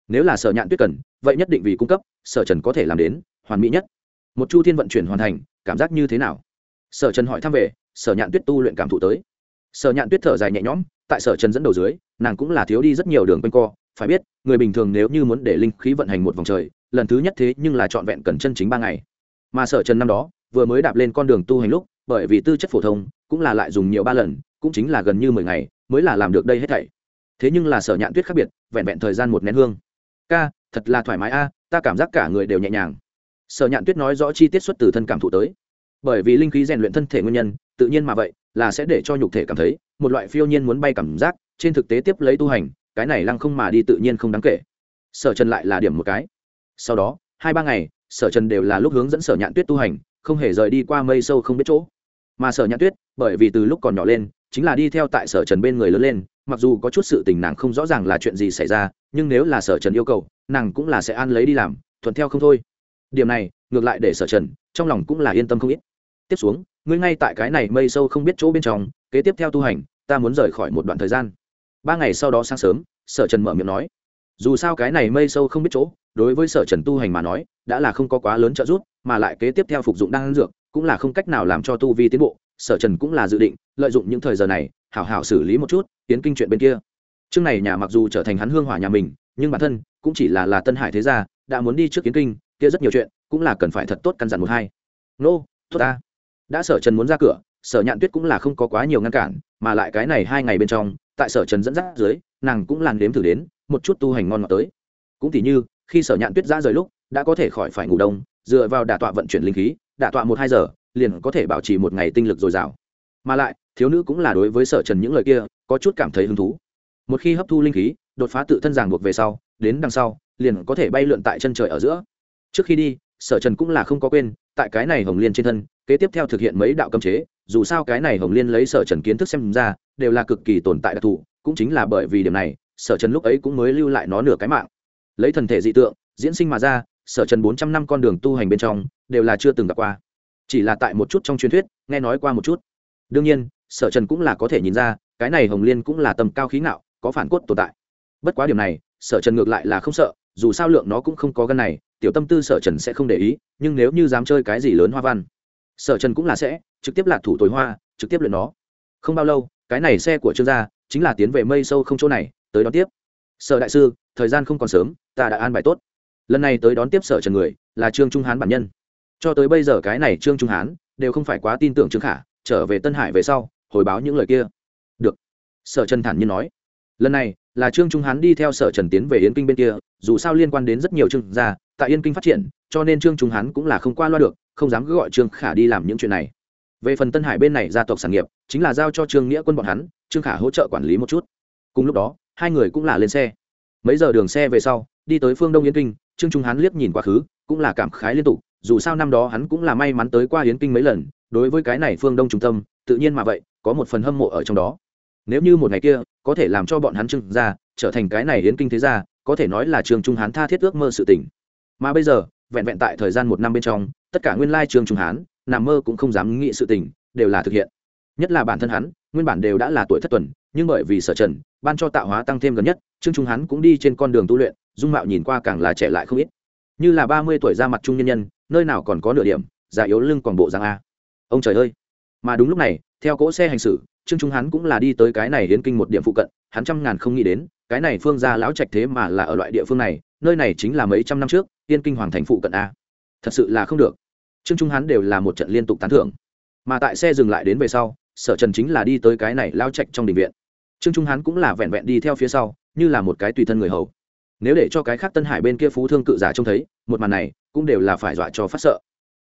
nếu là Sở Nhạn Tuyết cần vậy nhất định vì cung cấp Sở Trần có thể làm đến hoàn mỹ nhất. Một chu thiên vận chuyển hoàn thành, cảm giác như thế nào? Sở Trần hỏi thăm về Sở Nhạn Tuyết tu luyện cảm thụ tới. Sở Nhạn Tuyết thở dài nhẹ nhõm, tại Sở Trần dẫn đầu dưới, nàng cũng là thiếu đi rất nhiều đường quanh co. Phải biết, người bình thường nếu như muốn để linh khí vận hành một vòng trời, lần thứ nhất thế nhưng là trọn vẹn cần chân chính 3 ngày. Mà Sở Trần năm đó vừa mới đạp lên con đường tu hành lúc, bởi vì tư chất phổ thông, cũng là lại dùng nhiều 3 lần, cũng chính là gần như 10 ngày mới là làm được đây hết thảy. Thế nhưng là Sở Nhạn Tuyết khác biệt, vẹn vẹn thời gian một nén hương. Ca, thật là thoải mái a, ta cảm giác cả người đều nhẹ nhàng. Sở Nhạn Tuyết nói rõ chi tiết xuất từ thân cảm thụ tới. Bởi vì linh khí rèn luyện thân thể nguyên nhân, tự nhiên mà vậy, là sẽ để cho nhục thể cảm thấy một loại phiêu nhiên muốn bay cảm giác, trên thực tế tiếp lấy tu hành, cái này lăng không mà đi tự nhiên không đáng kể. Sở Trần lại là điểm một cái. Sau đó, 2-3 ngày, Sở Trần đều là lúc hướng dẫn Sở Nhạn Tuyết tu hành, không hề rời đi qua mây sâu không biết chỗ. Mà Sở Nhạn Tuyết, bởi vì từ lúc còn nhỏ lên, chính là đi theo tại Sở Trần bên người lớn lên, mặc dù có chút sự tình nàng không rõ ràng là chuyện gì xảy ra, nhưng nếu là Sở Trần yêu cầu, nàng cũng là sẽ an lấy đi làm, thuận theo không thôi. Điểm này, ngược lại để Sở Trần trong lòng cũng là yên tâm không ít. Tiếp xuống, ngươi ngay tại cái này mây sâu không biết chỗ bên trong, kế tiếp theo tu hành, ta muốn rời khỏi một đoạn thời gian. 3 ngày sau đó sáng sớm, Sở Trần mở miệng nói, dù sao cái này mây sâu không biết chỗ, đối với Sở Trần tu hành mà nói, đã là không có quá lớn trợ giúp, mà lại kế tiếp theo phục dụng đan dược, cũng là không cách nào làm cho tu vi tiến bộ. Sở Trần cũng là dự định lợi dụng những thời giờ này, hảo hảo xử lý một chút tiến kinh chuyện bên kia. Chương này nhà mặc dù trở thành hắn hương hỏa nhà mình, nhưng bản thân cũng chỉ là Tân Hải thế gia, đã muốn đi trước kiến kinh, kia rất nhiều chuyện, cũng là cần phải thật tốt căn dặn một hai. Nô, tốt ta. Đã Sở Trần muốn ra cửa, Sở Nhạn Tuyết cũng là không có quá nhiều ngăn cản, mà lại cái này 2 ngày bên trong, tại Sở Trần dẫn dắt dưới, nàng cũng làn đếm thử đến một chút tu hành ngon ngọt tới. Cũng tỉ như, khi Sở Nhạn Tuyết ra rời lúc, đã có thể khỏi phải ngủ đông, dựa vào đả tọa vận chuyển linh khí, đả tọa 1-2 giờ, liền có thể bảo trì một ngày tinh lực dồi dào. Mà lại, thiếu nữ cũng là đối với Sở Trần những lời kia, có chút cảm thấy hứng thú. Một khi hấp thu linh khí, đột phá tự thân ràng buộc về sau, đến đằng sau, liền có thể bay lượn tại chân trời ở giữa. Trước khi đi, Sở Trần cũng là không có quên, tại cái này Hồng Liên trên thân, kế tiếp theo thực hiện mấy đạo cấm chế, dù sao cái này Hồng Liên lấy Sở Trần kiến thức xem ra, đều là cực kỳ tồn tại đặc thù, cũng chính là bởi vì điểm này, Sở Trần lúc ấy cũng mới lưu lại nó nửa cái mạng. Lấy thần thể dị tượng, diễn sinh mà ra, Sở Trần 400 năm con đường tu hành bên trong, đều là chưa từng gặp qua. Chỉ là tại một chút trong truyền thuyết, nghe nói qua một chút. Đương nhiên, Sở Trần cũng là có thể nhìn ra, cái này Hồng Liên cũng là tầm cao khí ngạo, có phản cốt tồn tại. Bất quá điểm này, Sở Trần ngược lại là không sợ, dù sao lượng nó cũng không có gan này, tiểu tâm tư Sở Trần sẽ không để ý, nhưng nếu như dám chơi cái gì lớn hoa văn, Sở Trần cũng là sẽ trực tiếp lạc thủ tối hoa, trực tiếp luyện nó. Không bao lâu, cái này xe của Trương gia chính là tiến về mây sâu không chỗ này, tới đón tiếp. Sở đại sư, thời gian không còn sớm, ta đã an bài tốt. Lần này tới đón tiếp Sở Trần người là Trương Trung Hán bản nhân. Cho tới bây giờ cái này Trương Trung Hán đều không phải quá tin tưởng Trương Khả, trở về Tân Hải về sau, hồi báo những lời kia. Được. Sở Trần thản nhiên nói. Lần này là Trương Trung Hán đi theo Sở Trần tiến về Yên Kinh bên kia, dù sao liên quan đến rất nhiều Trương gia tại Yên Kinh phát triển, cho nên Trương Trung Hán cũng là không qua loa được, không dám cứ gọi Trương Khả đi làm những chuyện này. Về phần Tân Hải bên này gia tộc sản nghiệp, chính là giao cho Trương Nghĩa Quân bọn hắn, Trương Khả hỗ trợ quản lý một chút. Cùng lúc đó, hai người cũng là lên xe. Mấy giờ đường xe về sau, đi tới phương Đông Yến Kinh, Trương Trung Hán liếc nhìn quá khứ, cũng là cảm khái liên tục, dù sao năm đó hắn cũng là may mắn tới qua Yến Kinh mấy lần, đối với cái này phương Đông trung tâm, tự nhiên mà vậy, có một phần hâm mộ ở trong đó. Nếu như một ngày kia, có thể làm cho bọn hắn Trương gia trở thành cái này Yến Kinh thế gia, có thể nói là Trương Trung Hán tha thiết ước mơ sự tình. Mà bây giờ, vẹn vẹn tại thời gian 1 năm bên trong, tất cả nguyên lai Trương Trung Hán, nằm mơ cũng không dám nghĩ sự tình, đều là thực hiện. Nhất là bản thân hắn, nguyên bản đều đã là tuổi thất tuần, nhưng bởi vì Sở Trần ban cho tạo hóa tăng thêm gần nhất, Trương Trung Hán cũng đi trên con đường tu luyện, dung mạo nhìn qua càng là trẻ lại không ít. Như là 30 tuổi ra mặt trung nhân nhân, nơi nào còn có nửa điểm già yếu lưng còn bộ dáng a. Ông trời ơi. Mà đúng lúc này, theo cỗ xe hành xử, Trương Trung Hán cũng là đi tới cái này Yến Kinh một điểm phụ cận, hắn trăm ngàn không nghĩ đến, cái này phương gia lão trạch thế mà là ở loại địa phương này, nơi này chính là mấy trăm năm trước, Yên Kinh hoàng thành phụ cận a. Thật sự là không được. Trương Trung Hán đều là một trận liên tục tán thưởng. Mà tại xe dừng lại đến về sau, Sở Trần chính là đi tới cái này lão trạch trong đình viện. Trương Trung Hán cũng là vẹn vẹn đi theo phía sau, như là một cái tùy thân người hầu. Nếu để cho cái khác Tân Hải bên kia phú thương cự giả trông thấy, một màn này cũng đều là phải dọa cho phát sợ.